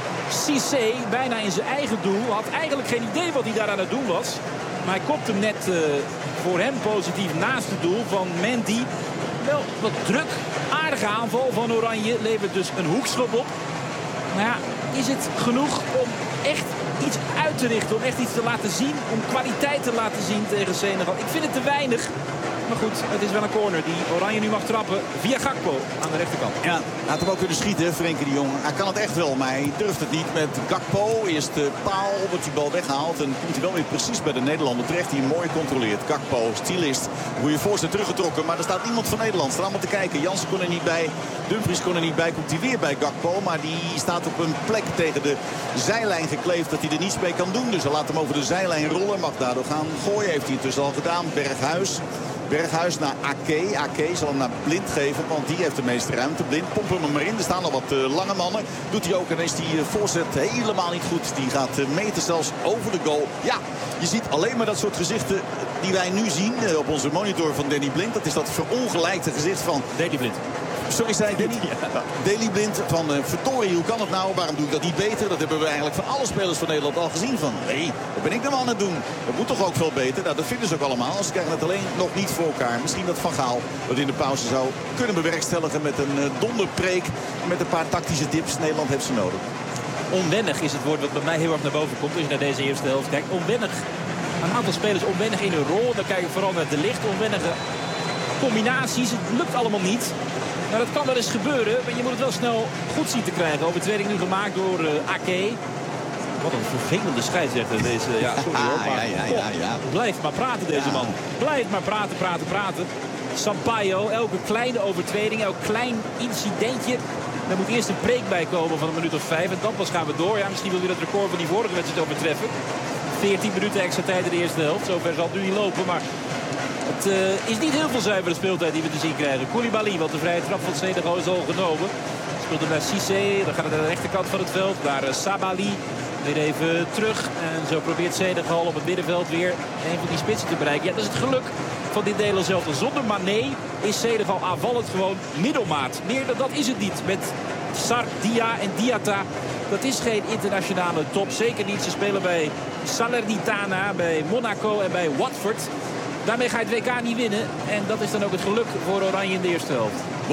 Cissé. Bijna in zijn eigen doel. Had eigenlijk geen idee wat hij daar aan het doen was. Maar hij kopt hem net uh, voor hem positief naast het doel van Mendy. Wel wat druk. Aardige aanval van Oranje. Levert dus een hoekschop op. Maar ja, is het genoeg om echt iets uit te richten? Om echt iets te laten zien? Om kwaliteit te laten zien tegen Senegal? Ik vind het te weinig. Maar goed, het is wel een corner die Oranje nu mag trappen via Gakpo aan de rechterkant. Ja, hij had hem ook kunnen schieten, Frenkie de Jong. Hij kan het echt wel, maar hij durft het niet met Gakpo. Eerst de paal, wordt die bal weggehaald. En komt hij wel weer precies bij de Nederlander terecht. Die hem mooi controleert. Gakpo, stylist. Goeie voorzet teruggetrokken. Maar er staat niemand van Nederland. Staat allemaal te kijken. Jansen kon er niet bij. Dumfries kon er niet bij. Komt hij weer bij Gakpo. Maar die staat op een plek tegen de zijlijn gekleefd dat hij er niets mee kan doen. Dus hij laat hem over de zijlijn rollen. Mag daardoor gaan gooien. Heeft hij intussen al gedaan. Berghuis. Berghuis naar Ake. Ake zal hem naar Blind geven, want die heeft de meeste ruimte. Blind pompt hem er maar in. Er staan al wat uh, lange mannen. Doet hij ook en is die uh, voorzet helemaal niet goed. Die gaat uh, meten zelfs over de goal. Ja, je ziet alleen maar dat soort gezichten die wij nu zien uh, op onze monitor van Danny Blind. Dat is dat verongelijkte gezicht van... Danny Blind. Sorry, zei ik niet. Ja. Daley Blind van uh, verdorie, hoe kan het nou? Waarom doe ik dat niet beter? Dat hebben we eigenlijk van alle spelers van Nederland al gezien. Van nee, wat ben ik nou aan het doen? Dat moet toch ook veel beter? Nou, dat vinden ze ook allemaal. Ze krijgen het alleen nog niet voor elkaar. Misschien dat Van Gaal dat in de pauze zou kunnen bewerkstelligen met een uh, donderpreek. Met een paar tactische tips. Nederland heeft ze nodig. Onwennig is het woord wat bij mij heel erg naar boven komt als je naar deze eerste helft kijkt. Onwennig. Een aantal spelers onwennig in hun rol. Dan kijk ik vooral naar De Ligt. Onwennige combinaties. Het lukt allemaal niet. Nou, dat kan wel eens gebeuren. Maar je moet het wel snel goed zien te krijgen. Overtreding nu gemaakt door uh, Ake. Wat een vervelende scheidsrechter deze. Ja, sorry hoor. Maar, ja, ja, ja, ja. Blijf maar praten deze ja. man. Blijf maar praten, praten, praten. Sampaio, elke kleine overtreding, elk klein incidentje. Er moet eerst een break bij komen van een minuut of vijf. En dan pas gaan we door. Ja, misschien wil je dat record van die vorige wedstrijd overtreffen. veertien minuten extra tijd in de eerste helft. Zover zal het nu niet lopen. Maar het uh, is niet heel veel zuivere speeltijd die we te zien krijgen. Koulibaly, want de vrije trap van Senegal is al genomen. Speelt er naar Cissé. Dan gaat het naar de rechterkant van het veld. Naar uh, Sabali. Weer even terug. En zo probeert Senegal op het middenveld weer een van die spitsen te bereiken. Ja, dat is het geluk van dit Nederlands zelf. Zonder Mané is Senegal aanvallend gewoon middelmaat. Meer dan dat is het niet. Met Sarr, Dia en Diatta. Dat is geen internationale top. Zeker niet. Ze spelen bij Salernitana, bij Monaco en bij Watford. Daarmee ga je het W K niet winnen. En dat is dan ook het geluk voor Oranje in de eerste helft.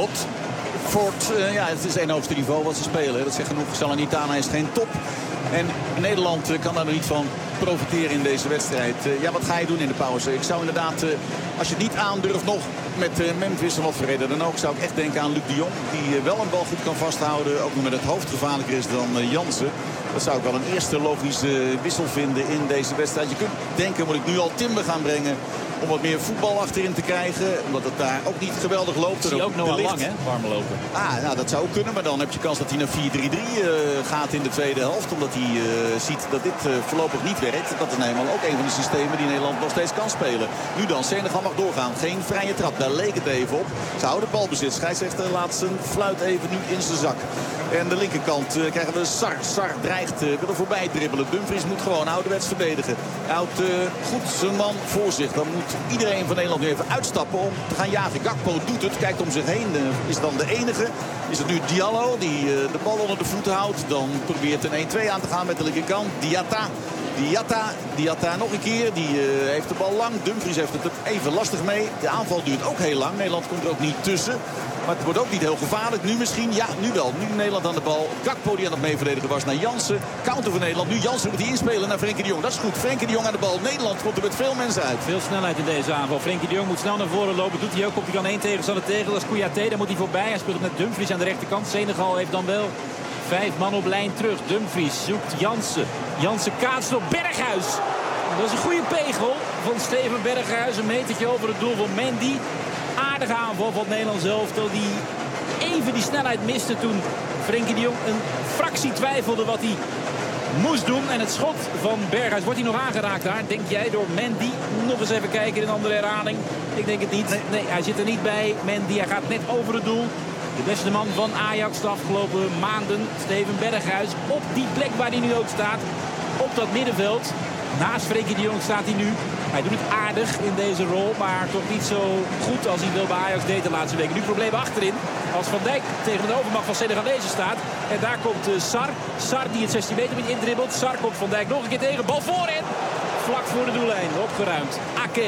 Watford, uh, ja, het is één hoogste niveau wat ze spelen. Dat zegt genoeg. Salernitana is geen top. En Nederland uh, kan daar nog niet van profiteren in deze wedstrijd. Uh, ja, wat ga je doen in de pauze? Ik zou inderdaad, uh, als je het niet aandurft nog met uh, Memphis en wat voor reden dan ook, zou ik echt denken aan Luc de Jong. Die uh, wel een bal goed kan vasthouden. Ook nog met het hoofd gevaarlijker is dan uh, Jansen. Dat zou ik wel een eerste logische wissel vinden in deze wedstrijd. Je kunt denken, moet ik nu al Timber gaan brengen om wat meer voetbal achterin te krijgen. Omdat het daar ook niet geweldig loopt. Zie je ook Noah Lang, hè? Warme lopen. Ah, nou, dat zou ook kunnen. Maar dan heb je kans dat hij naar vier drie drie uh, gaat in de tweede helft. Omdat hij uh, ziet dat dit uh, voorlopig niet werkt. Dat is eenmaal ook een van de systemen die Nederland nog steeds kan spelen. Nu dan, Senegal mag doorgaan. Geen vrije trap. Daar leek het even op. Ze houden balbezit. Scheidsrechter laat zijn fluit even nu in zijn zak. En de linkerkant uh, krijgen we Sarr. Sarr dreigt, uh, wil er voorbij dribbelen. Dumfries moet gewoon ouderwets verdedigen. Hij houdt uh, goed zijn man voor zich. Dan moet iedereen van Nederland nu even uitstappen om te gaan jagen. Gakpo doet het, kijkt om zich heen. Uh, is dan de enige. Is het nu Diallo die uh, de bal onder de voeten houdt. Dan probeert een één twee aan te gaan met de linkerkant. Diatta. Diatta, Diatta nog een keer. Die uh, heeft de bal lang. Dumfries heeft het even lastig mee. De aanval duurt ook heel lang. Nederland komt er ook niet tussen. Maar het wordt ook niet heel gevaarlijk. Nu misschien, ja, nu wel. Nu Nederland aan de bal. Gakpo die aan het meeverdedigen was naar Jansen. Counter voor Nederland. Nu Jansen moet hij inspelen naar Frenkie de Jong. Dat is goed. Frenkie de Jong aan de bal. Nederland komt er met veel mensen uit. Veel snelheid in deze aanval. Frenkie de Jong moet snel naar voren lopen. Doet hij ook. Komt hij dan één tegenstander tegen. Dat is Kouyaté. Daar moet hij voorbij. Hij speelt met Dumfries aan de rechterkant. Senegal heeft dan wel vijf man op lijn terug. Dumfries zoekt Jansen. Jansen kaatst op Berghuis. Dat is een goede pegel van Steven Berghuis. Een metertje over het doel van Mendy. Aardige aanval van het Nederlands elftal. Die even die snelheid miste toen Frenkie de Jong een fractie twijfelde wat hij moest doen. En het schot van Berghuis, wordt hij nog aangeraakt daar? Denk jij door Mendy? Nog eens even kijken in een andere herhaling. Ik denk het niet. Nee, nee, hij zit er niet bij. Mendy, hij gaat net over het doel. De beste man van Ajax de afgelopen maanden, Steven Berghuis, op die plek waar hij nu ook staat. Op dat middenveld. Naast Frenkie de Jong staat hij nu. Hij doet het aardig in deze rol, maar toch niet zo goed als hij wel bij Ajax deed de laatste weken. Nu problemen achterin. Als Van Dijk tegen de overmacht van Senegalezen staat. En daar komt uh, Sarr. Sarr die het zestien meter met indribbelt. Sarr komt Van Dijk nog een keer tegen. Bal voorin. Vlak voor de doellijn. Opgeruimd. Ake.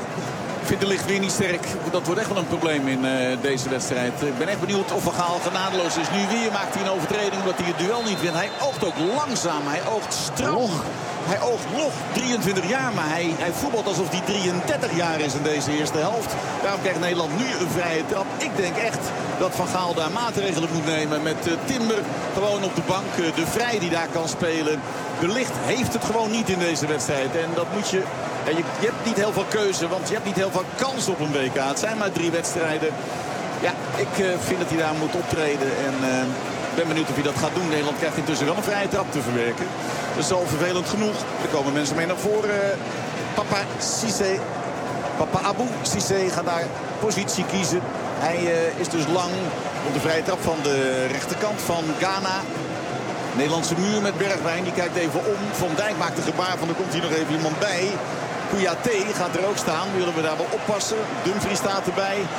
Ik vind de licht weer niet sterk. Dat wordt echt wel een probleem in uh, deze wedstrijd. Ik ben echt benieuwd of Van Gaal genadeloos is. Nu weer maakt hij een overtreding omdat hij het duel niet wint. Hij oogt ook langzaam. Hij oogt strak. Hij oogt nog drieëntwintig jaar, maar hij, hij voetbalt alsof hij drieëndertig jaar is in deze eerste helft. Daarom krijgt Nederland nu een vrije trap. Ik denk echt dat Van Gaal daar maatregelen moet nemen met uh, Timber. Gewoon op de bank, uh, de Vrij die daar kan spelen. De Ligt heeft het gewoon niet in deze wedstrijd. En dat moet je... Ja, je, je hebt niet heel veel keuze, want je hebt niet heel veel kans op een W K. Het zijn maar drie wedstrijden. Ja, ik uh, vind dat hij daar moet optreden. En ik uh, ben benieuwd of hij dat gaat doen. Nederland krijgt intussen wel een vrije trap te verwerken. Dat is al vervelend genoeg. Er komen mensen mee naar voren. Papa Cissé. Papa Abou Cissé gaat daar positie kiezen. Hij uh, is dus lang op de vrije trap van de rechterkant van Ghana. Nederlandse muur met Bergwijn. Die kijkt even om. Van Dijk maakt een gebaar van. Er komt hier nog even iemand bij. Kouyaté gaat er ook staan. Willen we daar wel oppassen. Dumfries staat erbij.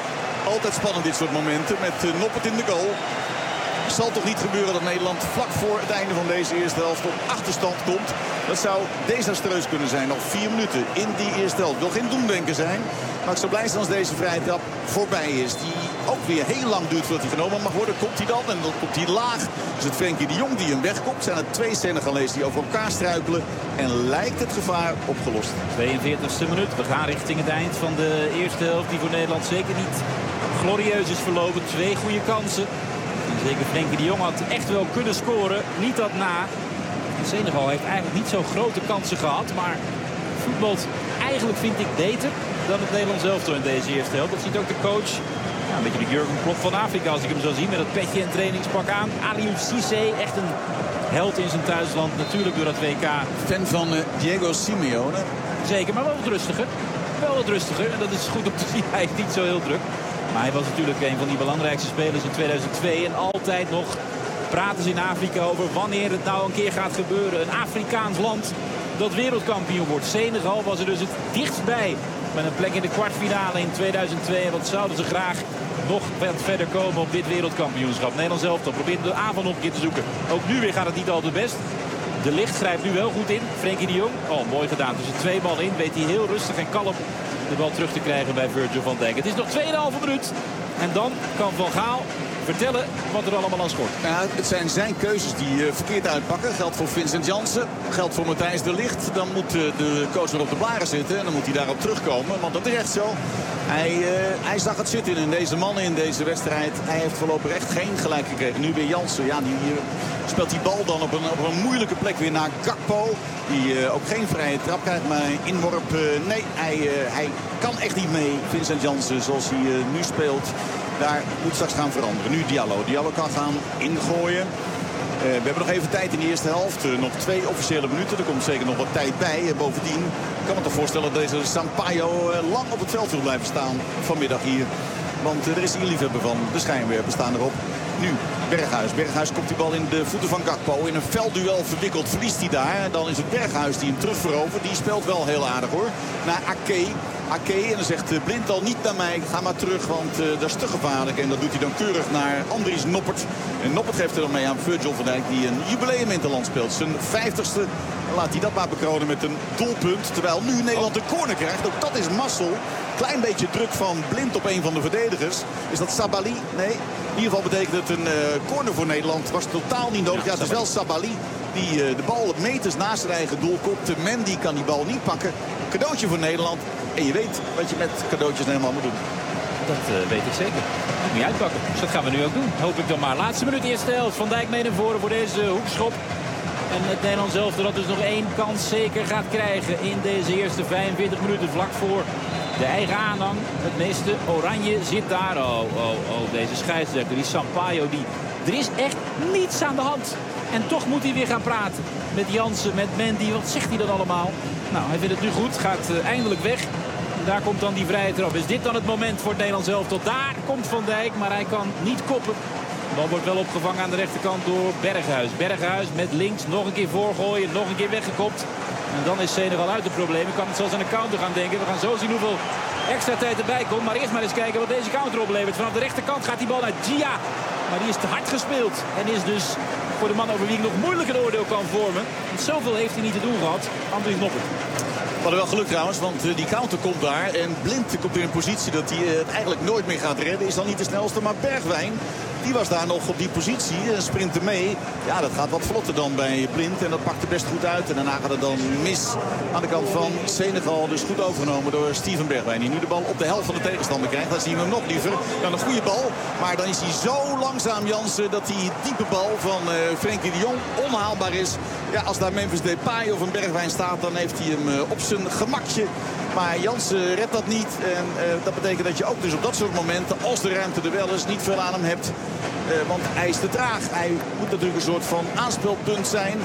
Altijd spannend dit soort momenten met uh, Noppert in de goal. Het zal toch niet gebeuren dat Nederland vlak voor het einde van deze eerste helft op achterstand komt. Dat zou desastreus kunnen zijn. Nog vier minuten in die eerste helft. Het wil geen doemdenken zijn. Maar ik zou blij zijn als deze vrije trap voorbij is. Die ook weer heel lang duurt voordat hij genomen mag worden. Komt hij dan en dan komt hij laag. Is het Frenkie de Jong die hem wegkomt. Zijn er twee Senegalezen die over elkaar struikelen. En lijkt het gevaar opgelost. tweeënveertigste minuut. We gaan richting het eind van de eerste helft. Die voor Nederland zeker niet glorieus is verlopen. Twee goede kansen. En zeker Frenkie de Jong had echt wel kunnen scoren. Niet dat na. Senegal heeft eigenlijk niet zo grote kansen gehad. Maar voetbalt eigenlijk, vind ik, beter dan het Nederlands elftal in deze eerste helft. Dat ziet ook de coach. Ja, een beetje de Jurgen Klopp van Afrika als ik hem zo zie. Met het petje en trainingspak aan. Aliou Cissé, echt een held in zijn thuisland. Natuurlijk door dat W K. Fan van uh, Diego Simeone. Zeker, maar wel wat rustiger. Wel wat rustiger. En dat is goed om te zien. Hij is niet zo heel druk. Maar hij was natuurlijk een van die belangrijkste spelers in tweeduizend twee. En altijd nog praten ze in Afrika over wanneer het nou een keer gaat gebeuren. Een Afrikaans land dat wereldkampioen wordt. Senegal was er dus het dichtst bij. Met een plek in de kwartfinale in tweeduizend twee. En wat zouden ze graag nog wat verder komen op dit wereldkampioenschap. Nederland zelf dan probeert de aanval nog een keer te zoeken. Ook nu weer gaat het niet altijd best. De Ligt grijpt nu wel goed in. Frenkie de Jong. Oh, mooi gedaan. Tussen twee man in weet hij heel rustig en kalm de bal terug te krijgen bij Virgil van Dijk. Het is nog twee komma vijf minuut. En dan kan Van Gaal vertellen wat er allemaal aan schort. Ja, het zijn zijn keuzes die uh, verkeerd uitpakken. Geldt voor Vincent Janssen. Geldt voor Matthijs de Ligt. Dan moet uh, de coach weer op de blaren zitten. En dan moet hij daarop terugkomen. Want dat is echt zo. Hij, uh, hij zag het zitten in deze mannen in deze wedstrijd. Hij heeft voorlopig echt geen gelijk gekregen. Nu weer Janssen. Ja, die uh, speelt die bal dan op een, op een moeilijke plek weer naar Gakpo. Die uh, ook geen vrije trap krijgt. Maar inworp. Uh, nee, hij, uh, hij kan echt niet mee. Vincent Janssen zoals hij uh, nu speelt. Daar moet straks gaan veranderen. Nu Diallo. Diallo kan gaan ingooien. Uh, we hebben nog even tijd in de eerste helft. Uh, nog twee officiële minuten. Er komt zeker nog wat tijd bij. Uh, bovendien kan me toch voorstellen dat deze Sampaio uh, lang op het veld wil blijven staan vanmiddag hier. Want uh, er is hier liefhebber van. De schijnwerpers staan erop. Nu Berghuis. Berghuis komt die bal in de voeten van Gakpo. In een veldduel verwikkeld verliest hij daar. Dan is het Berghuis die hem terugverovert. Die speelt wel heel aardig hoor. Naar Ake. Ake en dan zegt Blind al niet naar mij. Ga maar terug, want uh, dat is te gevaarlijk. En dat doet hij dan keurig naar Andries Noppert. En Noppert geeft er dan mee aan Virgil van Dijk. Die een jubileum in het land speelt. Zijn vijftigste. Laat hij dat maar bekronen met een doelpunt. Terwijl nu Nederland de corner krijgt. Ook dat is mazzel. Klein beetje druk van Blind op een van de verdedigers. Is dat Sabali? Nee. In ieder geval betekent het een uh, corner voor Nederland. Was totaal niet nodig. Ja, het is wel Sabali die uh, de bal meters naast zijn eigen doel komt. Mendy kan die bal niet pakken. Cadeautje voor Nederland. En je weet wat je met cadeautjes helemaal moet doen. Dat uh, weet ik zeker. Moet niet uitpakken. Dus dat gaan we nu ook doen. Hoop ik dan maar. Laatste minuut, eerste helft. Van Dijk mee naar voren voor deze hoekschop. En het Nederlands elftal dat dus nog één kans zeker gaat krijgen in deze eerste vijfenveertig minuten. Vlak voor de eigen aanhang. Het meeste oranje zit daar. Oh, oh, oh. Deze scheidsrechter, die Sampaio, die... Er is echt niets aan de hand. En toch moet hij weer gaan praten. Met Jansen, met Mendy. Wat zegt hij dan allemaal? Nou, hij vindt het nu goed. Gaat uh, eindelijk weg. En daar komt dan die vrije trap. Is dit dan het moment voor het Nederlands elftal? Daar komt Van Dijk, maar hij kan niet koppen. De bal wordt wel opgevangen aan de rechterkant door Berghuis. Berghuis met links nog een keer voorgooien. Nog een keer weggekopt. En dan is Senegal uit de problemen. Kan het zelfs aan een counter gaan denken. We gaan zo zien hoeveel extra tijd erbij komt. Maar eerst maar eens kijken wat deze counter oplevert. Vanaf de rechterkant gaat die bal naar Gia. Maar die is te hard gespeeld. En is dus voor de man over wie ik nog moeilijk een oordeel kan vormen. Want zoveel heeft hij niet te doen gehad. Andries Noppert. We hadden wel geluk trouwens, want uh, die counter komt daar. En Blind komt in een positie dat hij uh, het eigenlijk nooit meer gaat redden. Is dan niet de snelste, maar Bergwijn... Die was daar nog op die positie en sprintte mee. Ja, dat gaat wat vlotter dan bij Blind. En dat pakt er best goed uit. En daarna gaat het dan mis aan de kant van Senegal. Dus goed overgenomen door Steven Bergwijn. Die nu de bal op de helft van de tegenstander krijgt. Dan zien we hem nog liever. Dan een goede bal. Maar dan is hij zo langzaam, Jansen, dat die diepe bal van uh, Frenkie de Jong onhaalbaar is. Ja, als daar Memphis Depay of een Bergwijn staat, dan heeft hij hem uh, op zijn gemakje. Maar Jansen redt dat niet. En uh, dat betekent dat je ook dus op dat soort momenten, als de ruimte er wel is, niet veel aan hem hebt. Uh, want hij is te traag. Hij moet natuurlijk een soort van aanspeelpunt zijn.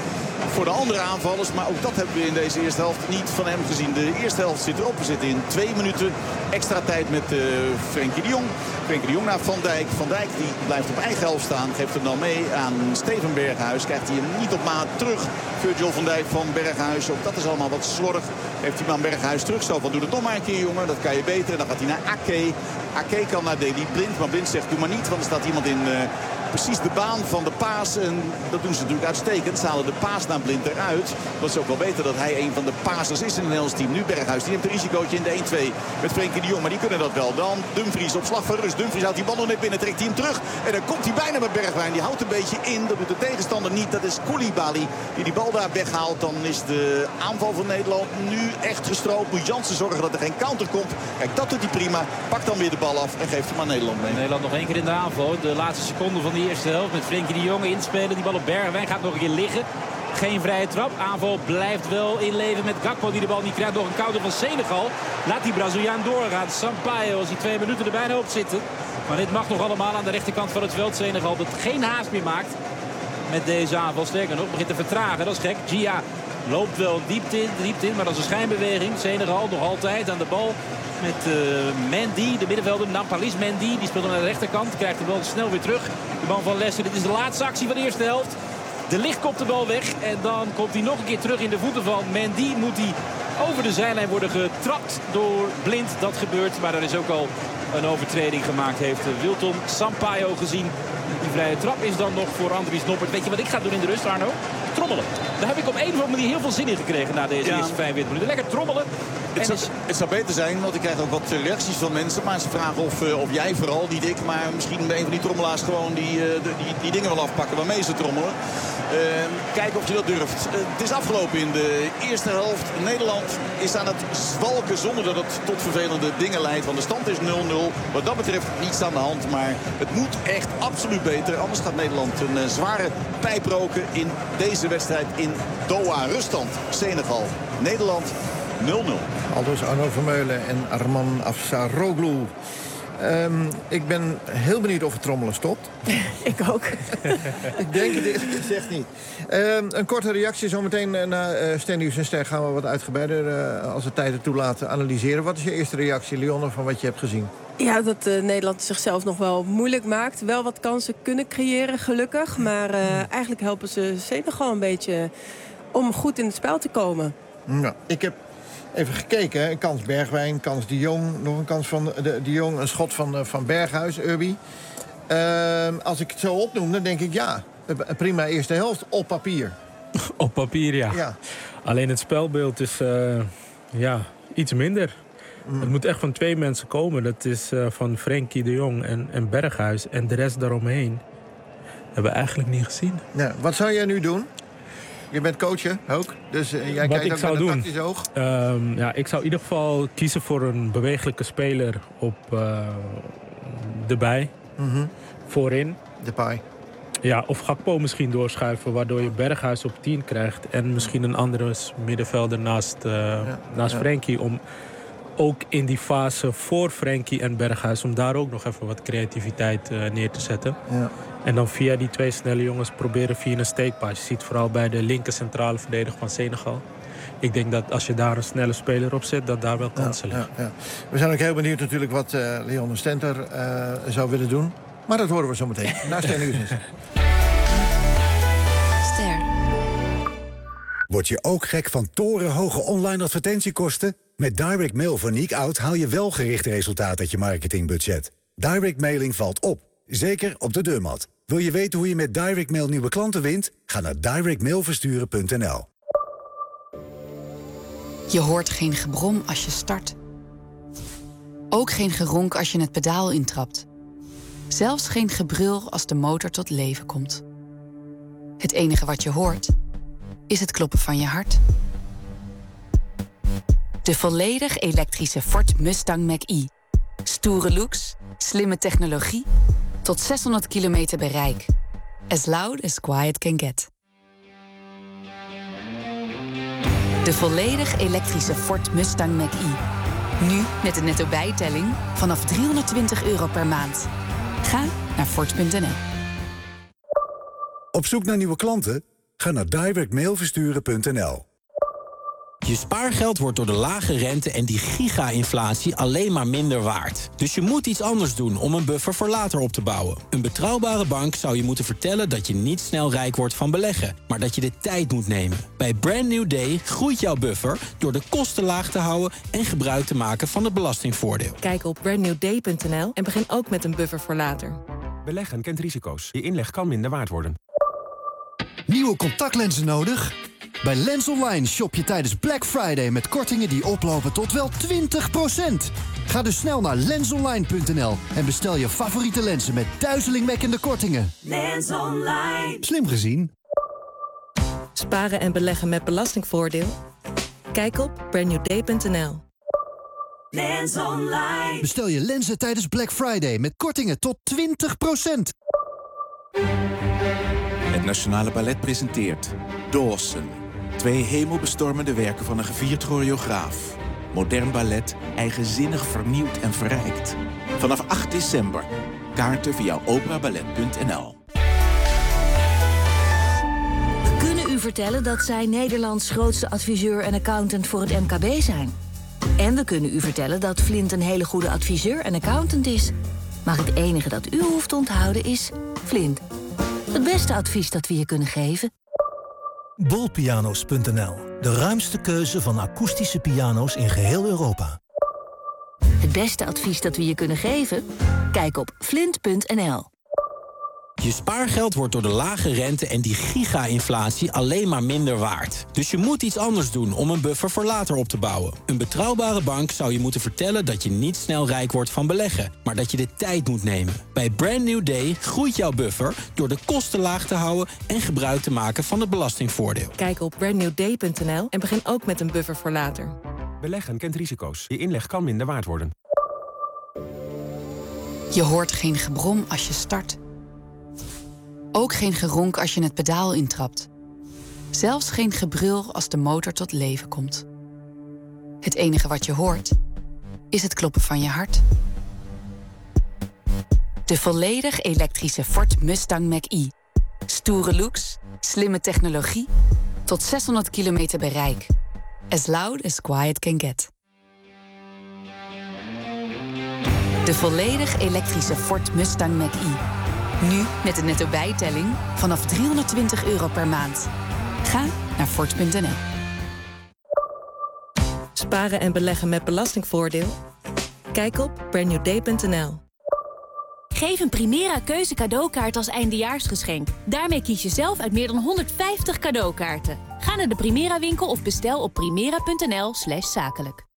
voor de andere aanvallers. Maar ook dat hebben we in deze eerste helft niet van hem gezien. De eerste helft zit erop. We zitten in twee minuten extra tijd met uh, Frenkie de Jong. Frenkie de Jong naar Van Dijk. Van Dijk die blijft op eigen helft staan. Geeft hem dan mee aan Steven Berghuis. Krijgt hij hem niet op maat terug. Virgil van Dijk van Berghuis. Ook dat is allemaal wat slordig. Heeft hij maar Berghuis terug. Zo van doe het nog maar een keer jongen. Dat kan je beter. En dan gaat hij naar Ake. Ake kan naar Daley Blind. Maar Blind zegt doe maar niet. Want er staat iemand in... Uh, precies de baan van de paas. En dat doen ze natuurlijk uitstekend. Ze halen de paas naar Blind eruit. Dat is ook wel beter dat hij een van de pasers is in het Nederlands team. Nu Berghuis, die neemt een risicootje in de één-twee met Frenkie de Jong. Maar die kunnen dat wel. Dan Dumfries op slag van rust. Dumfries houdt die bal nog net binnen, trekt hij hem terug. En dan komt hij bijna met Bergwijn. Die houdt een beetje in. Dat doet de tegenstander niet. Dat is Koulibaly die die bal daar weghaalt. Dan is de aanval van Nederland nu echt gestroopt. Moet Jansen zorgen dat er geen counter komt. Kijk, dat doet hij prima. Pakt dan weer de bal af en geeft hem aan Nederland mee. Nederland nog één keer in de aanval. De laatste seconde van de eerste helft met Frenkie de Jong inspelen. Die bal op Bergwijn gaat nog een keer liggen. Geen vrije trap. Aanval blijft wel inleven met Gakpo die de bal niet krijgt. Nog een counter van Senegal. Laat die Braziliaan doorgaan. Sampaio als hij twee minuten er bijna op zitten. Maar dit mag nog allemaal aan de rechterkant van het veld. Senegal dat geen haast meer maakt met deze aanval. Sterker nog, begint te vertragen. Dat is gek. Gia loopt wel diepte in, diepte in maar dat is een schijnbeweging. Senegal nog altijd aan de bal met uh, Mendy, de middenvelder. Nampalis Mendy, die speelt aan de rechterkant. Krijgt de bal snel weer terug. De man van Leicester. Dit is de laatste actie van de eerste helft. De Ligt kopt de bal weg. En dan komt hij nog een keer terug in de voeten van Mendy. Moet hij over de zijlijn worden getrapt door Blind. Dat gebeurt, maar er is ook al een overtreding gemaakt. Heeft Wilton Sampaio gezien. Die vrije trap is dan nog voor Andries Noppert. Weet je wat ik ga doen in de rust, Arno? Trommelen. Daar heb ik op een of andere manier heel veel zin in gekregen na deze ja. eerste vijfenveertig minuten. Lekker trommelen. Het zou, het zou beter zijn, want ik krijg ook wat reacties van mensen. Maar ze vragen of, uh, of jij vooral, niet ik, maar misschien een van die trommelaars gewoon die, uh, de, die, die dingen wil afpakken waarmee ze trommelen. Uh, kijken of je dat durft. Uh, het is afgelopen in de eerste helft. Nederland is aan het zwalken zonder dat het tot vervelende dingen leidt. Want de stand is nul nul. Wat dat betreft niets aan de hand. Maar het moet echt absoluut beter. Anders gaat Nederland een uh, zware pijp roken in deze wedstrijd in Doha. Ruststand Senegal. Nederland nul nul. Aldus Arno Vermeulen en Arman Afsaroglu. Um, ik ben heel benieuwd of het trommelen stopt. Ik ook. Ik denk het eerlijk gezegd niet. Um, een korte reactie zometeen na uh, Ster Nieuws en Ster gaan we wat uitgebreider, uh, als de tijd het toelaat, analyseren. Wat is je eerste reactie, Lionne, van wat je hebt gezien? Ja, dat uh, Nederland zichzelf nog wel moeilijk maakt. Wel wat kansen kunnen creëren, gelukkig. Maar uh, eigenlijk helpen ze Senegal een beetje om goed in het spel te komen. Nou, ik heb even gekeken. Een kans Bergwijn, kans De Jong. Nog een kans van De, de Jong, een schot van, uh, van Berghuis, Urbi. Uh, als ik het zo opnoem, dan denk ik ja. Een prima eerste helft op papier. Op papier, ja. ja. Alleen het spelbeeld is uh, ja, iets minder. Mm. Het moet echt van twee mensen komen. Dat is uh, van Frenkie de Jong en, en Berghuis. En de rest daaromheen hebben we eigenlijk niet gezien. Ja, wat zou jij nu doen? Je bent coach, hè, ook. Dus uh, jij Wat kijkt ik ook zou met een doen, tactisch oog. Um, ja, ik zou in ieder geval kiezen voor een bewegelijke speler op uh, erbij. Mm-hmm. Voorin. Depay. Ja, of Gakpo misschien doorschuiven, waardoor je Berghuis op tien krijgt. En misschien een andere middenvelder naast, uh, ja, naast ja. Frenkie. Om ook in die fase voor Frenkie en Berghuis, om daar ook nog even wat creativiteit uh, neer te zetten. Ja. En dan via die twee snelle jongens proberen via een steekpaas. Je ziet vooral bij de linker centrale verdediger van Senegal. Ik denk dat als je daar een snelle speler op zet, dat daar wel kansen ja, liggen. Ja, ja. We zijn ook heel benieuwd natuurlijk wat uh, Leon Stenter uh, zou willen doen. Maar dat horen we zo meteen. Na Ster Nieuws. Ster. Word je ook gek van torenhoge online advertentiekosten? Met Direct Mail van Niek-Out haal je wel gericht resultaat uit je marketingbudget. Direct mailing valt op, zeker op de deurmat. Wil je weten hoe je met Direct Mail nieuwe klanten wint? Ga naar direct mail versturen punt n l. Je hoort geen gebrom als je start. Ook geen geronk als je het pedaal intrapt. Zelfs geen gebrul als de motor tot leven komt. Het enige wat je hoort is het kloppen van je hart. De volledig elektrische Ford Mustang Mach-E. Stoere looks, slimme technologie, tot zeshonderd kilometer bereik. As loud as quiet can get. De volledig elektrische Ford Mustang Mach-E. Nu met een netto bijtelling vanaf driehonderdtwintig euro per maand. Ga naar Ford punt n l. Op zoek naar nieuwe klanten? Ga naar direct mail versturen punt n l. Je spaargeld wordt door de lage rente en die giga-inflatie alleen maar minder waard. Dus je moet iets anders doen om een buffer voor later op te bouwen. Een betrouwbare bank zou je moeten vertellen dat je niet snel rijk wordt van beleggen, maar dat je de tijd moet nemen. Bij Brand New Day groeit jouw buffer door de kosten laag te houden en gebruik te maken van het belastingvoordeel. Kijk op brand new day punt n l en begin ook met een buffer voor later. Beleggen kent risico's. Je inleg kan minder waard worden. Nieuwe contactlenzen nodig? Bij Lens Online shop je tijdens Black Friday met kortingen die oplopen tot wel twintig procent. Ga dus snel naar lens online punt n l en bestel je favoriete lenzen met duizelingwekkende kortingen. Lens Online. Slim gezien. Sparen en beleggen met belastingvoordeel? Kijk op brand new day punt n l. Lens Online. Bestel je lenzen tijdens Black Friday met kortingen tot twintig procent. Het Nationale Ballet presenteert Dawson. Twee hemelbestormende werken van een gevierd choreograaf. Modern ballet, eigenzinnig vernieuwd en verrijkt. Vanaf acht december. Kaarten via opera ballet punt n l. We kunnen u vertellen dat zij Nederlands grootste adviseur en accountant voor het M K B zijn. En we kunnen u vertellen dat Flint een hele goede adviseur en accountant is. Maar het enige dat u hoeft te onthouden is Flint. Het beste advies dat we je kunnen geven. Bolpianos punt n l. De ruimste keuze van akoestische piano's in geheel Europa. Het beste advies dat we je kunnen geven? Kijk op flint punt n l. Je spaargeld wordt door de lage rente en die giga-inflatie alleen maar minder waard. Dus je moet iets anders doen om een buffer voor later op te bouwen. Een betrouwbare bank zou je moeten vertellen dat je niet snel rijk wordt van beleggen, maar dat je de tijd moet nemen. Bij Brand New Day groeit jouw buffer door de kosten laag te houden en gebruik te maken van het belastingvoordeel. Kijk op brand new day punt n l en begin ook met een buffer voor later. Beleggen kent risico's. Je inleg kan minder waard worden. Je hoort geen gebrom als je start. Ook geen geronk als je het pedaal intrapt. Zelfs geen gebrul als de motor tot leven komt. Het enige wat je hoort, is het kloppen van je hart. De volledig elektrische Ford Mustang Mach-E. Stoere looks, slimme technologie, tot zeshonderd kilometer bereik. As loud as quiet can get. De volledig elektrische Ford Mustang Mach-E. Nu met een netto bijtelling vanaf driehonderdtwintig euro per maand. Ga naar ford punt n l. Sparen en beleggen met belastingvoordeel? Kijk op brand new day punt n l. Geef een Primera Keuze cadeaukaart als eindejaarsgeschenk. Daarmee kies je zelf uit meer dan honderdvijftig cadeaukaarten. Ga naar de Primera winkel of bestel op primera punt n l slash zakelijk.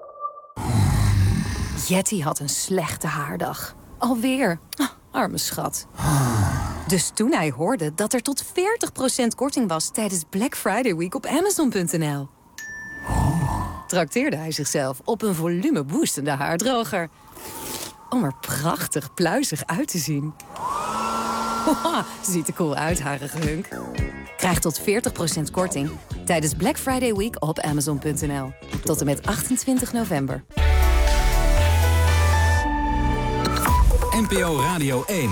Jetty had een slechte haardag. Alweer. Oh, arme schat. Dus toen hij hoorde dat er tot veertig procent korting was tijdens Black Friday Week op amazon punt n l... trakteerde hij zichzelf op een volumeboostende haardroger. Om er prachtig pluizig uit te zien. Haha, ziet er cool uit, harige hunk. Krijg tot veertig procent korting tijdens Black Friday Week op amazon punt n l. Tot en met achtentwintig november. N P O Radio één.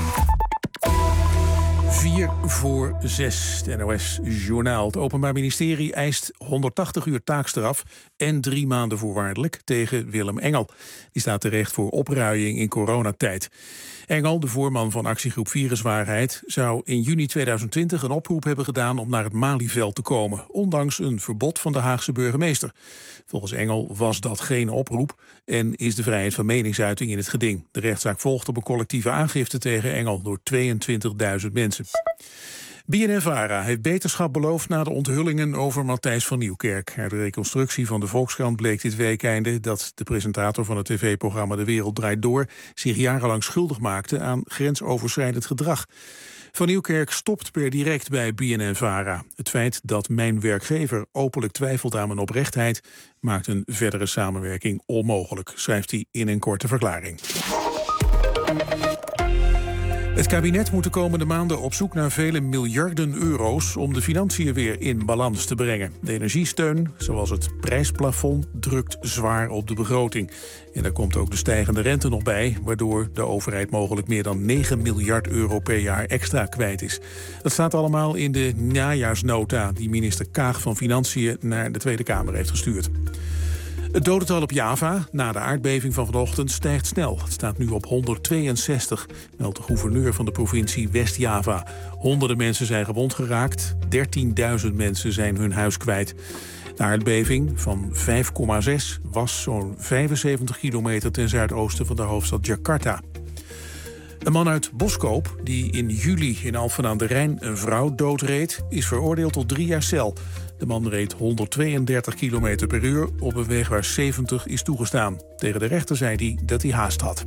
Vier voor zes, het N O S-journaal. Het Openbaar Ministerie eist honderdtachtig uur taakstraf en drie maanden voorwaardelijk tegen Willem Engel. Die staat terecht voor opruiing in coronatijd. Engel, de voorman van actiegroep Viruswaarheid, zou in juni tweeduizend twintig een oproep hebben gedaan om naar het Malieveld te komen, ondanks een verbod van de Haagse burgemeester. Volgens Engel was dat geen oproep en is de vrijheid van meningsuiting in het geding. De rechtszaak volgt op een collectieve aangifte tegen Engel door tweeëntwintigduizend mensen. B N N-Vara heeft beterschap beloofd na de onthullingen over Matthijs van Nieuwkerk. Uit de reconstructie van de Volkskrant bleek dit weekeinde dat de presentator van het tv-programma De Wereld Draait Door zich jarenlang schuldig maakte aan grensoverschrijdend gedrag. Van Nieuwkerk stopt per direct bij B N N-Vara. Het feit dat mijn werkgever openlijk twijfelt aan mijn oprechtheid maakt een verdere samenwerking onmogelijk, schrijft hij in een korte verklaring. Het kabinet moet de komende maanden op zoek naar vele miljarden euro's om de financiën weer in balans te brengen. De energiesteun, zoals het prijsplafond, drukt zwaar op de begroting. En daar komt ook de stijgende rente nog bij, waardoor de overheid mogelijk meer dan negen miljard euro per jaar extra kwijt is. Dat staat allemaal in de najaarsnota die minister Kaag van Financiën naar de Tweede Kamer heeft gestuurd. Het dodental op Java na de aardbeving van vanochtend stijgt snel. Het staat nu op honderdtweeënzestig, meldt de gouverneur van de provincie West-Java. Honderden mensen zijn gewond geraakt, dertienduizend mensen zijn hun huis kwijt. De aardbeving van vijf komma zes was zo'n vijfenzeventig kilometer ten zuidoosten van de hoofdstad Jakarta. Een man uit Boskoop, die in juli in Alphen aan de Rijn een vrouw doodreed, is veroordeeld tot drie jaar cel. De man reed honderdtweeëndertig kilometer per uur op een weg waar zeventig is toegestaan. Tegen de rechter zei hij dat hij haast had.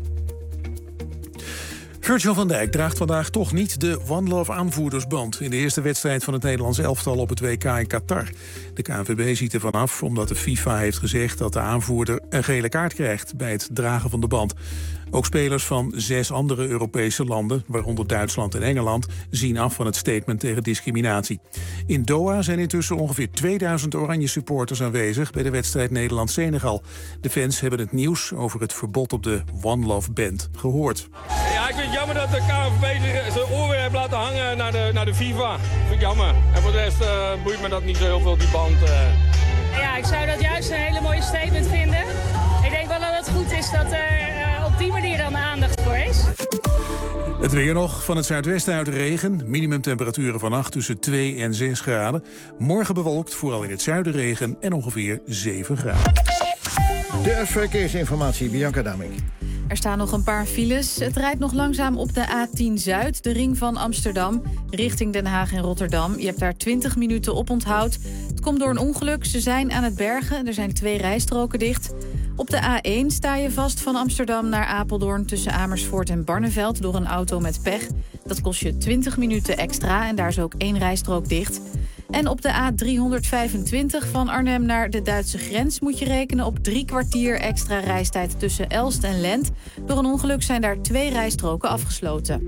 Virgil van Dijk draagt vandaag toch niet de One Love aanvoerdersband in de eerste wedstrijd van het Nederlands elftal op het W K in Qatar. De K N V B ziet ervan af omdat de FIFA heeft gezegd dat de aanvoerder een gele kaart krijgt bij het dragen van de band. Ook spelers van zes andere Europese landen, waaronder Duitsland en Engeland, zien af van het statement tegen discriminatie. In Doha zijn intussen ongeveer tweeduizend oranje supporters aanwezig bij de wedstrijd Nederland-Senegal. De fans hebben het nieuws over het verbod op de One Love band gehoord. Ja, ik vind het jammer dat de K N V B zijn oren heeft laten hangen naar de, naar de FIFA. Vind ik jammer. En voor de rest uh, boeit me dat niet zo heel veel, die band. Uh. Ja, ik zou dat juist een hele mooie statement vinden. Ik denk wel dat het goed is dat er uh, op die manier dan aandacht voor is. Het weer nog, van het zuidwesten uit regen. Minimumtemperaturen vannacht tussen twee en zes graden. Morgen bewolkt, vooral in het zuiden regen en ongeveer zeven graden. De verkeersinformatie, Bianca Daming. Er staan nog een paar files. Het rijdt nog langzaam op de A tien Zuid, de ring van Amsterdam, richting Den Haag en Rotterdam. Je hebt daar twintig minuten op onthoud. Het komt door een ongeluk. Ze zijn aan het bergen. Er zijn twee rijstroken dicht. Op de A één sta je vast van Amsterdam naar Apeldoorn tussen Amersfoort en Barneveld door een auto met pech. Dat kost je twintig minuten extra en daar is ook één rijstrook dicht. En op de A driehonderdvijfentwintig van Arnhem naar de Duitse grens moet je rekenen op drie kwartier extra reistijd tussen Elst en Lent. Door een ongeluk zijn daar twee rijstroken afgesloten.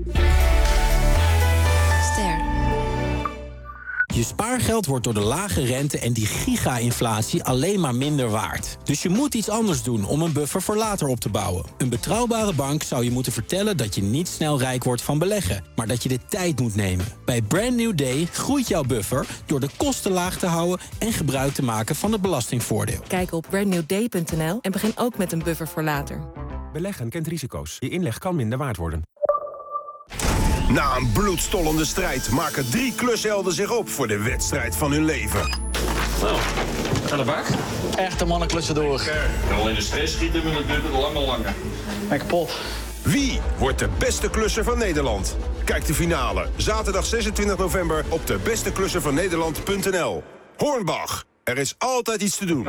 Ster. Je spaargeld wordt door de lage rente en die giga-inflatie alleen maar minder waard. Dus je moet iets anders doen om een buffer voor later op te bouwen. Een betrouwbare bank zou je moeten vertellen dat je niet snel rijk wordt van beleggen, maar dat je de tijd moet nemen. Bij Brand New Day groeit jouw buffer door de kosten laag te houden en gebruik te maken van het belastingvoordeel. Kijk op brand new day punt n l en begin ook met een buffer voor later. Beleggen kent risico's. Je inleg kan minder waard worden. Na een bloedstollende strijd maken drie klushelden zich op voor de wedstrijd van hun leven. Nou, aan de bak. Echte mannen klussen door. En al in de stress schieten, maar dat duurt het lang langer. Ben kapot. Wie wordt de beste klusser van Nederland? Kijk de finale, zaterdag zesentwintig november op de beste klusser van Nederland punt n l. Hornbach, er is altijd iets te doen.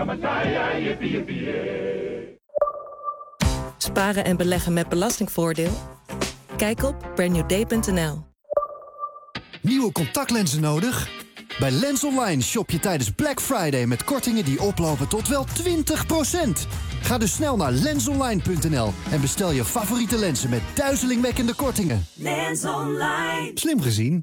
Sparen en beleggen met belastingvoordeel? Kijk op brand new day punt n l. Nieuwe contactlenzen nodig? Bij Lens Online shop je tijdens Black Friday met kortingen die oplopen tot wel twintig procent. Ga dus snel naar lens online punt n l en bestel je favoriete lenzen met duizelingwekkende kortingen. Lens Online. Slim gezien.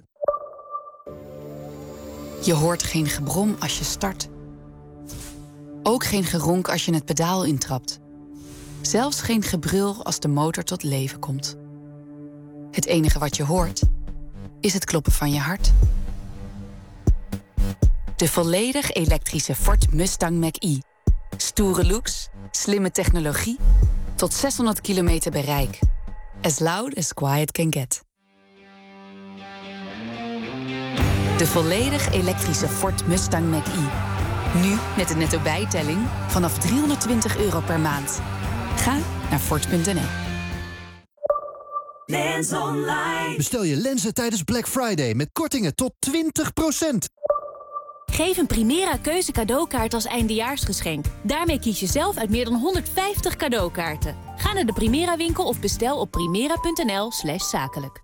Je hoort geen gebrom als je start. Ook geen geronk als je het pedaal intrapt. Zelfs geen gebrul als de motor tot leven komt. Het enige wat je hoort, is het kloppen van je hart. De volledig elektrische Ford Mustang Mach-E. Stoere looks, slimme technologie, tot zeshonderd kilometer bereik. As loud as quiet can get. De volledig elektrische Ford Mustang Mach-E. Nu met een netto bijtelling vanaf driehonderdtwintig euro per maand. Ga naar Ford punt n l. Lens Online. Bestel je lenzen tijdens Black Friday met kortingen tot twintig procent. Geef een Primera Keuze cadeaukaart als eindejaarsgeschenk. Daarmee kies je zelf uit meer dan honderdvijftig cadeaukaarten. Ga naar de Primera winkel of bestel op primera punt n l slash zakelijk.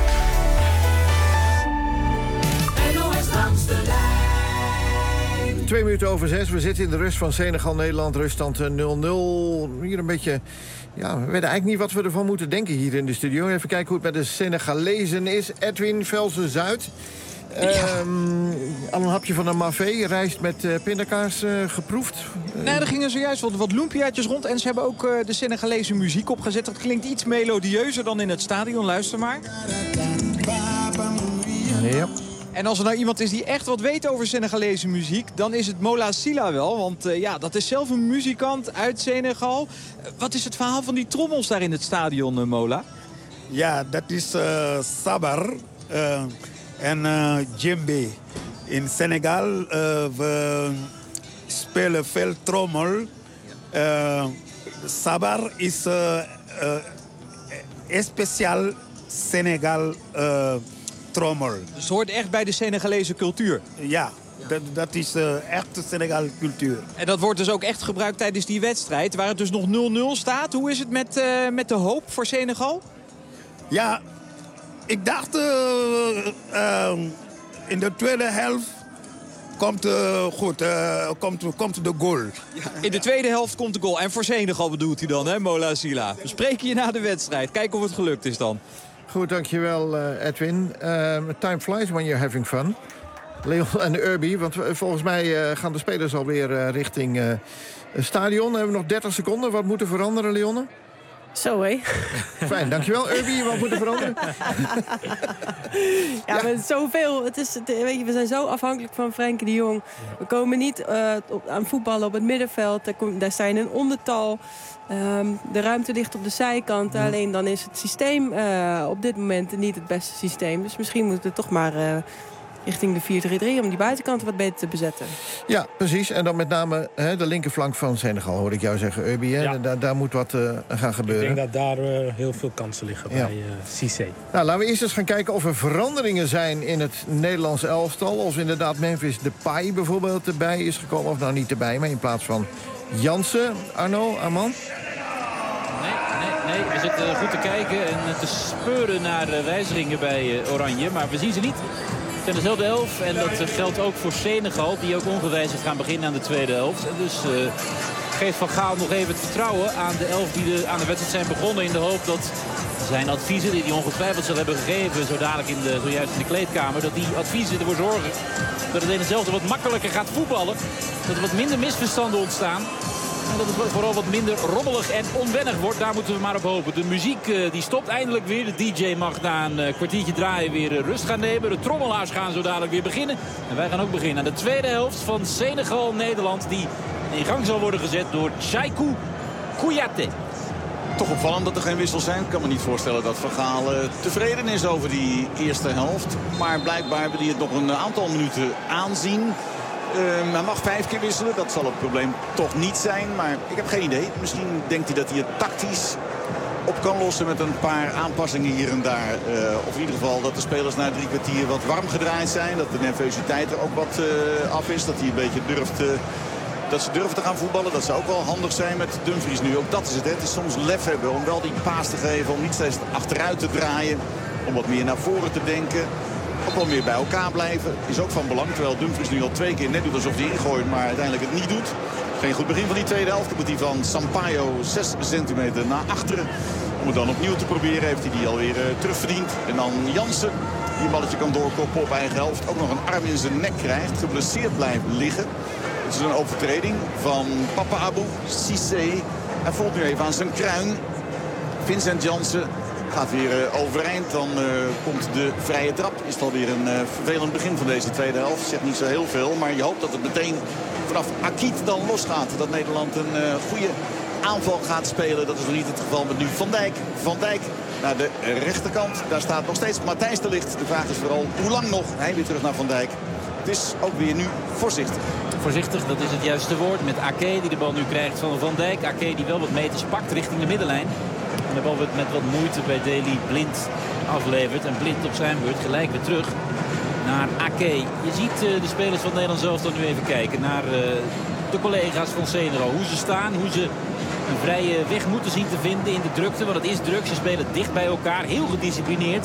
N O S langs de lijn. Twee minuten over zes. We zitten in de rust van Senegal-Nederland. Ruststand nul nul. Hier een beetje... Ja, we weten eigenlijk niet wat we ervan moeten denken hier in de studio. Even kijken hoe het met de Senegalezen is. Edwin Velsen-Zuid. Ja. Um, al een hapje van een mafé. Rijst met uh, pindakaas uh, geproefd. Nee, er gingen zojuist wat, wat lumpiaatjes rond. En ze hebben ook uh, de Senegalese muziek opgezet. Dat klinkt iets melodieuzer dan in het stadion. Luister maar. Ja. En als er nou iemand is die echt wat weet over Senegalese muziek... dan is het Mola Sylla wel. Want uh, ja, dat is zelf een muzikant uit Senegal. Uh, wat is het verhaal van die trommels daar in het stadion, uh, Mola? Ja, dat is uh, sabar uh, en uh, djembe. In Senegal uh, we spelen veel trommel. Uh, sabar is uh, uh, speciaal Senegal uh, trommel. Dus het hoort echt bij de Senegalese cultuur? Ja, dat, dat is uh, echt de Senegal cultuur. En dat wordt dus ook echt gebruikt tijdens die wedstrijd, waar het dus nog nul nul staat. Hoe is het met, uh, met de hoop voor Senegal? Ja, ik dacht uh, uh, in de tweede helft komt, uh, goed, uh, komt, komt de goal. Ja, in de tweede helft komt de goal. En voor Senegal bedoelt hij dan, hè, Mola Sylla? We spreken je na de wedstrijd. Kijken of het gelukt is dan. Goed, dankjewel uh, Edwin. Uh, time flies when you're having fun. Leon en Urbi, want volgens mij uh, gaan de spelers alweer uh, richting uh, het stadion. Dan hebben we nog dertig seconden. Wat moet er veranderen, Leonne? Zo, hé. Fijn, dankjewel. Urbi, wat moet er veranderen? ja, ja, met zoveel. Het is, weet je, we zijn zo afhankelijk van Frenkie de Jong. We komen niet uh, op, aan voetballen op het middenveld. Daar, kom, daar sta je in een ondertal. Um, de ruimte ligt op de zijkant. Ja. Alleen dan is het systeem uh, op dit moment niet het beste systeem. Dus misschien moeten we toch maar uh, richting de vier drie drie... om die buitenkant wat beter te bezetten. Ja, precies. En dan met name hè, de linkerflank van Senegal, hoorde ik jou zeggen, Urbi. Hè? Ja. Daar, daar moet wat uh, gaan gebeuren. Ik denk dat daar uh, heel veel kansen liggen ja. bij uh, Cissé. Nou, laten we eerst eens gaan kijken of er veranderingen zijn in het Nederlandse elftal. Of inderdaad Memphis Depay bijvoorbeeld erbij is gekomen. Of nou niet erbij, maar in plaats van Jansen. Arno, Arman? Nee, we zitten goed te kijken en te speuren naar wijzigingen bij Oranje. Maar we zien ze niet. Het zijn dezelfde elf en dat geldt ook voor Senegal. Die ook ongewijzigd gaan beginnen aan de tweede helft. Dus uh, geeft Van Gaal nog even het vertrouwen aan de elf die de, aan de wedstrijd zijn begonnen. In de hoop dat zijn adviezen die hij ongetwijfeld zal hebben gegeven. Zo dadelijk in de, zojuist in de kleedkamer. Dat die adviezen ervoor zorgen dat het in hetzelfde wat makkelijker gaat voetballen. Dat er wat minder misverstanden ontstaan. En dat het vooral wat minder rommelig en onwennig wordt. Daar moeten we maar op hopen. De muziek uh, die stopt eindelijk weer. De D J mag na een uh, kwartiertje draaien weer uh, rust gaan nemen. De trommelaars gaan zo dadelijk weer beginnen. En wij gaan ook beginnen aan de tweede helft van Senegal-Nederland. Die in gang zal worden gezet door Cheikhou Kouyaté. Toch opvallend dat er geen wissels zijn. Ik kan me niet voorstellen dat Van Gaal uh, tevreden is over die eerste helft. Maar blijkbaar hebben die het nog een aantal minuten aanzien. Uh, hij mag vijf keer wisselen. Dat zal het probleem toch niet zijn. Maar ik heb geen idee. Misschien denkt hij dat hij het tactisch op kan lossen met een paar aanpassingen hier en daar. Uh, of in ieder geval dat de spelers na drie kwartier wat warm gedraaid zijn. Dat de nervositeit er ook wat uh, af is. Dat hij een beetje durft... Uh, dat ze durven te gaan voetballen. Dat ze ook wel handig zijn met Dumfries nu. Ook dat is het. Hè. Het is soms lef hebben om wel die paas te geven. Om niet steeds achteruit te draaien. Om wat meer naar voren te denken. Ook wel meer bij elkaar blijven. Is ook van belang. Terwijl Dumfries nu al twee keer net doet alsof hij ingooit. Maar uiteindelijk het niet doet. Geen goed begin van die tweede helft. Dan moet hij van Sampaio zes centimeter naar achteren. Om het dan opnieuw te proberen. Heeft hij die alweer uh, terugverdiend. En dan Jansen. Die een balletje kan doorkoppen op eigen helft. Ook nog een arm in zijn nek krijgt. Geblesseerd blijft liggen. Het is een overtreding van Papa Abou Cissé. Hij voelt nu even aan zijn kruin. Vincent Jansen gaat weer uh, overeind. Dan uh, komt de vrije trap. Is het alweer een uh, vervelend begin van deze tweede helft. Zegt niet zo heel veel. Maar je hoopt dat het meteen vanaf Akiet dan losgaat. Dat Nederland een uh, goede aanval gaat spelen. Dat is nog niet het geval met nu Van Dijk. Van Dijk naar de rechterkant. Daar staat nog steeds Matthijs de Ligt. De vraag is vooral hoe lang nog. Hij weer terug naar Van Dijk. Het is ook weer nu voorzichtig. Voorzichtig, dat is het juiste woord. Met Ake die de bal nu krijgt van Van Dijk. Ake die wel wat meters pakt richting de middenlijn. En de bal wordt met wat moeite bij Daley Blind aflevert. En Blind op zijn beurt gelijk weer terug naar Ake. Je ziet uh, de spelers van Nederland zelf dan nu even kijken naar uh, de collega's van Senegal. Hoe ze staan, hoe ze een vrije weg moeten zien te vinden in de drukte. Want het is druk, ze spelen dicht bij elkaar, heel gedisciplineerd.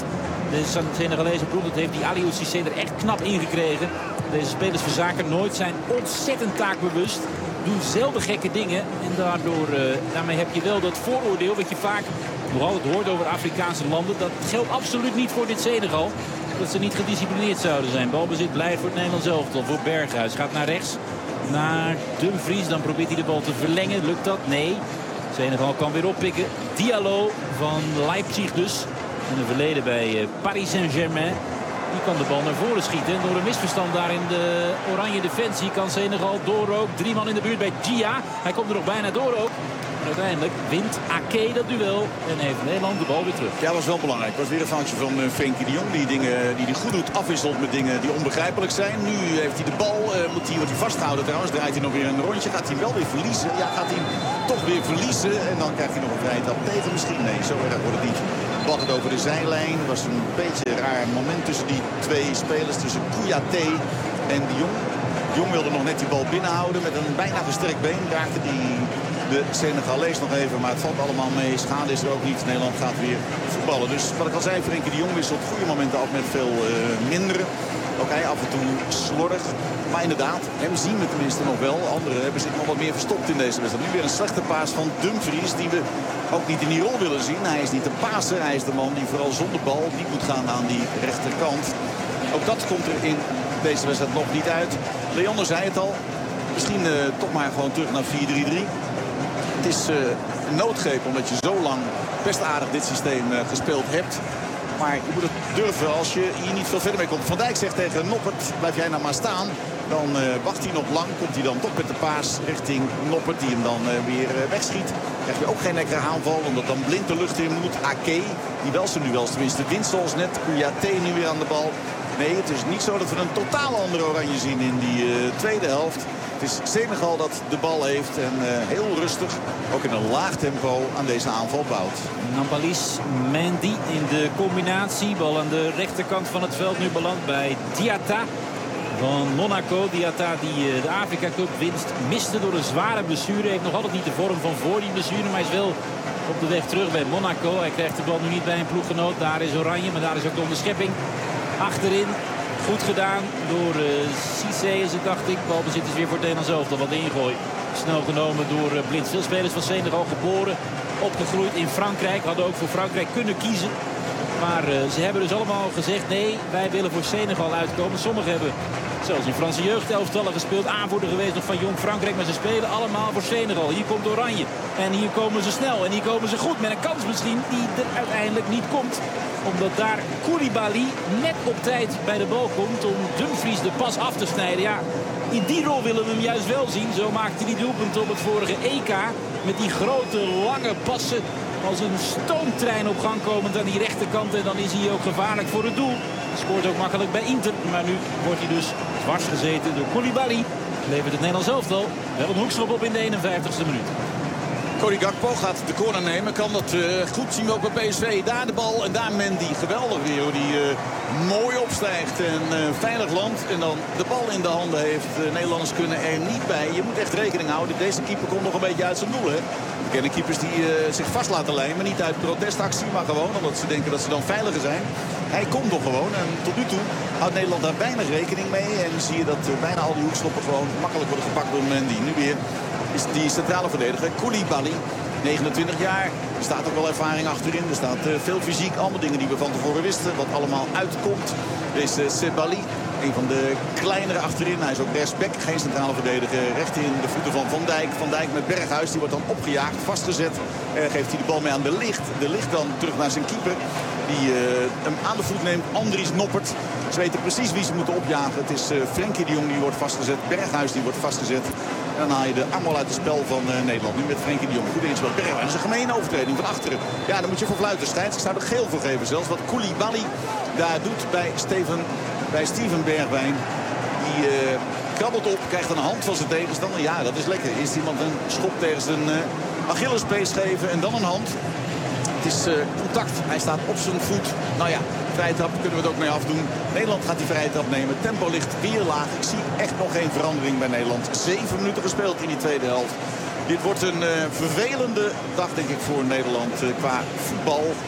De Senegalese ploeg, dat heeft die Aliou Cissé er echt knap ingekregen. Deze spelers verzaken nooit, zijn ontzettend taakbewust. Doen zelden gekke dingen. En daardoor, uh, daarmee heb je wel dat vooroordeel wat je vaak nog altijd hoort over Afrikaanse landen. Dat geldt absoluut niet voor dit Senegal. Dat ze niet gedisciplineerd zouden zijn. Balbezit blijft voor het Nederlands elftal. Voor Berghuis gaat naar rechts. Naar Dumfries. Dan probeert hij de bal te verlengen. Lukt dat? Nee. Senegal kan weer oppikken. Diallo van Leipzig dus. En een verleden bij Paris Saint-Germain. Die kan de bal naar voren schieten. En door een misverstand daar in de oranje defensie kan Senegal door ook. Drie man in de buurt bij Gia. Hij komt er nog bijna door ook. En uiteindelijk wint Ake dat duel. En heeft Nederland de bal weer terug. Ja, dat was wel belangrijk. Het was weer een foutje van uh, Frenkie de Jong. Die dingen die hij goed doet afwisselt met dingen die onbegrijpelijk zijn. Nu heeft hij de bal. Uh, moet hij, wordt hij vasthouden trouwens. Draait hij nog weer een rondje. Gaat hij wel weer verliezen. Ja, gaat hij toch weer verliezen. En dan krijgt hij nog een vrije trap tegen misschien. Nee, zo erg wordt het niet. De bal gaat over de zijlijn. Het was een beetje een raar moment tussen die twee spelers. Tussen Kouyaté en de Jong. De Jong wilde nog net die bal binnenhouden. Met een bijna gestrekt been raakte die de Senegalees nog even. Maar het valt allemaal mee. Schade is er ook niet. Nederland gaat weer voetballen. Dus wat ik al zei, Frenkie de Jong wisselt goede momenten af met veel uh, mindere. Ook hij af en toe slordig. Maar inderdaad, hem zien we tenminste nog wel. Anderen hebben zich nog wat meer verstopt in deze wedstrijd. Nu weer een slechte paas van Dumfries. Die we ook niet in die rol willen zien. Hij is niet de passer. Hij is de man die vooral zonder bal niet moet gaan aan die rechterkant. Ook dat komt er in deze wedstrijd nog niet uit. Leander zei het al. Misschien uh, toch maar gewoon terug naar vier drie drie. Het is uh, een noodgreep omdat je zo lang best aardig dit systeem uh, gespeeld hebt. Maar je moet het durven als je hier niet veel verder mee komt. Van Dijk zegt tegen Noppert, blijf jij nou maar staan. Dan uh, wacht hij nog lang. Komt hij dan toch met de paas richting Noppert. Die hem dan uh, weer uh, wegschiet. Krijg je ook geen lekkere aanval. Omdat dan blind de lucht in moet. Ake, die wel ze nu wel tenminste wint zoals net. Kouyaté nu weer aan de bal. Nee, het is niet zo dat we een totaal andere oranje zien in die uh, tweede helft. Het is Senegal dat de bal heeft en uh, heel rustig, ook in een laag tempo, aan deze aanval bouwt. Nampalis, Mendy in de combinatie. Bal aan de rechterkant van het veld nu belandt bij Diatta van Monaco. Diatta die uh, de Afrika Cup winst miste door een zware blessure. Heeft nog altijd niet de vorm van voor die blessure, maar is wel op de weg terug bij Monaco. Hij krijgt de bal nu niet bij een ploeggenoot. Daar is Oranje, maar daar is ook de onderschepping. Achterin. Goed gedaan door uh, Cissé is het, dacht ik. Balbezit is weer voor het Nederlands elftal. Wat ingooi. Snel genomen door uh, Blind. Veel spelers van Senegal geboren. Opgegroeid in Frankrijk. Hadden ook voor Frankrijk kunnen kiezen. Maar uh, ze hebben dus allemaal gezegd nee, wij willen voor Senegal uitkomen. Sommigen hebben zelfs in Franse jeugdelftallen gespeeld. Aanvoerder geweest nog van Jong Frankrijk. Maar ze spelen allemaal voor Senegal. Hier komt Oranje. En hier komen ze snel. En hier komen ze goed. Met een kans misschien die er uiteindelijk niet komt. Omdat daar Koulibaly net op tijd bij de bal komt om Dumfries de pas af te snijden. Ja, in die rol willen we hem juist wel zien. Zo maakte hij die doelpunt op het vorige E K. Met die grote, lange passen. Als een stoomtrein op gang komend aan die rechterkant. En dan is hij ook gevaarlijk voor het doel. Scoort ook makkelijk bij Inter. Maar nu wordt hij dus dwars gezeten door Koulibaly. Levert het Nederlands elftal wel een hoekschop op in de eenenvijftigste minuut. Cody Gakpo gaat de corner nemen. Kan dat uh, goed zien we ook bij P S V. Daar de bal en daar Mendy. Geweldig weer hoe die uh, mooi opstijgt en uh, veilig landt. En dan de bal in de handen heeft. De Nederlanders kunnen er niet bij. Je moet echt rekening houden. Deze keeper komt nog een beetje uit zijn doel. Hè? We kennen keepers die uh, zich vast laten lijmen. Niet uit protestactie, maar gewoon omdat ze denken dat ze dan veiliger zijn. Hij komt nog gewoon. En tot nu toe houdt Nederland daar weinig rekening mee. En zie je dat uh, bijna al die hoekschoppen gewoon makkelijk worden gepakt door Mendy. Nu weer is die centrale verdediger Koulibaly, negenentwintig jaar. Er staat ook wel ervaring achterin. Er staat uh, veel fysiek. Allemaal dingen die we van tevoren wisten. Wat allemaal uitkomt. Deze Sebali, een van de kleinere achterin. Hij is ook rechtsback, geen centrale verdediger. Recht in de voeten van Van Dijk. Van Dijk met Berghuis, die wordt dan opgejaagd, vastgezet. Er geeft hij de bal mee aan de Ligt. De Ligt dan terug naar zijn keeper. Die uh, hem aan de voet neemt. Andries Noppert. Ze weten precies wie ze moeten opjagen. Het is uh, Frenkie de Jong die wordt vastgezet. Berghuis die wordt vastgezet. En dan haal je de allemaal uit het spel van uh, Nederland. Nu met Frenkie de Jong. Goed ingespeld. Berghuis. Dat is een gemene overtreding van achteren. Ja, dan moet je voor fluiten. Scheids. Ik zou er geel voor geven zelfs. Wat Koulibaly daar doet bij Steven, bij Steven Bergwijn. Die uh, krabbelt op. Krijgt een hand van zijn tegenstander. Ja, dat is lekker. Eerst iemand een schop tegen zijn uh, Achillespees geven. En dan een hand. Het is uh, contact. Hij staat op zijn voet. Nou ja, vrije trap kunnen we het ook mee afdoen. Nederland gaat die vrije trap nemen. Tempo ligt weer laag. Ik zie echt nog geen verandering bij Nederland. Zeven minuten gespeeld in die tweede helft. Dit wordt een uh, vervelende dag denk ik voor Nederland uh, qua voetbal.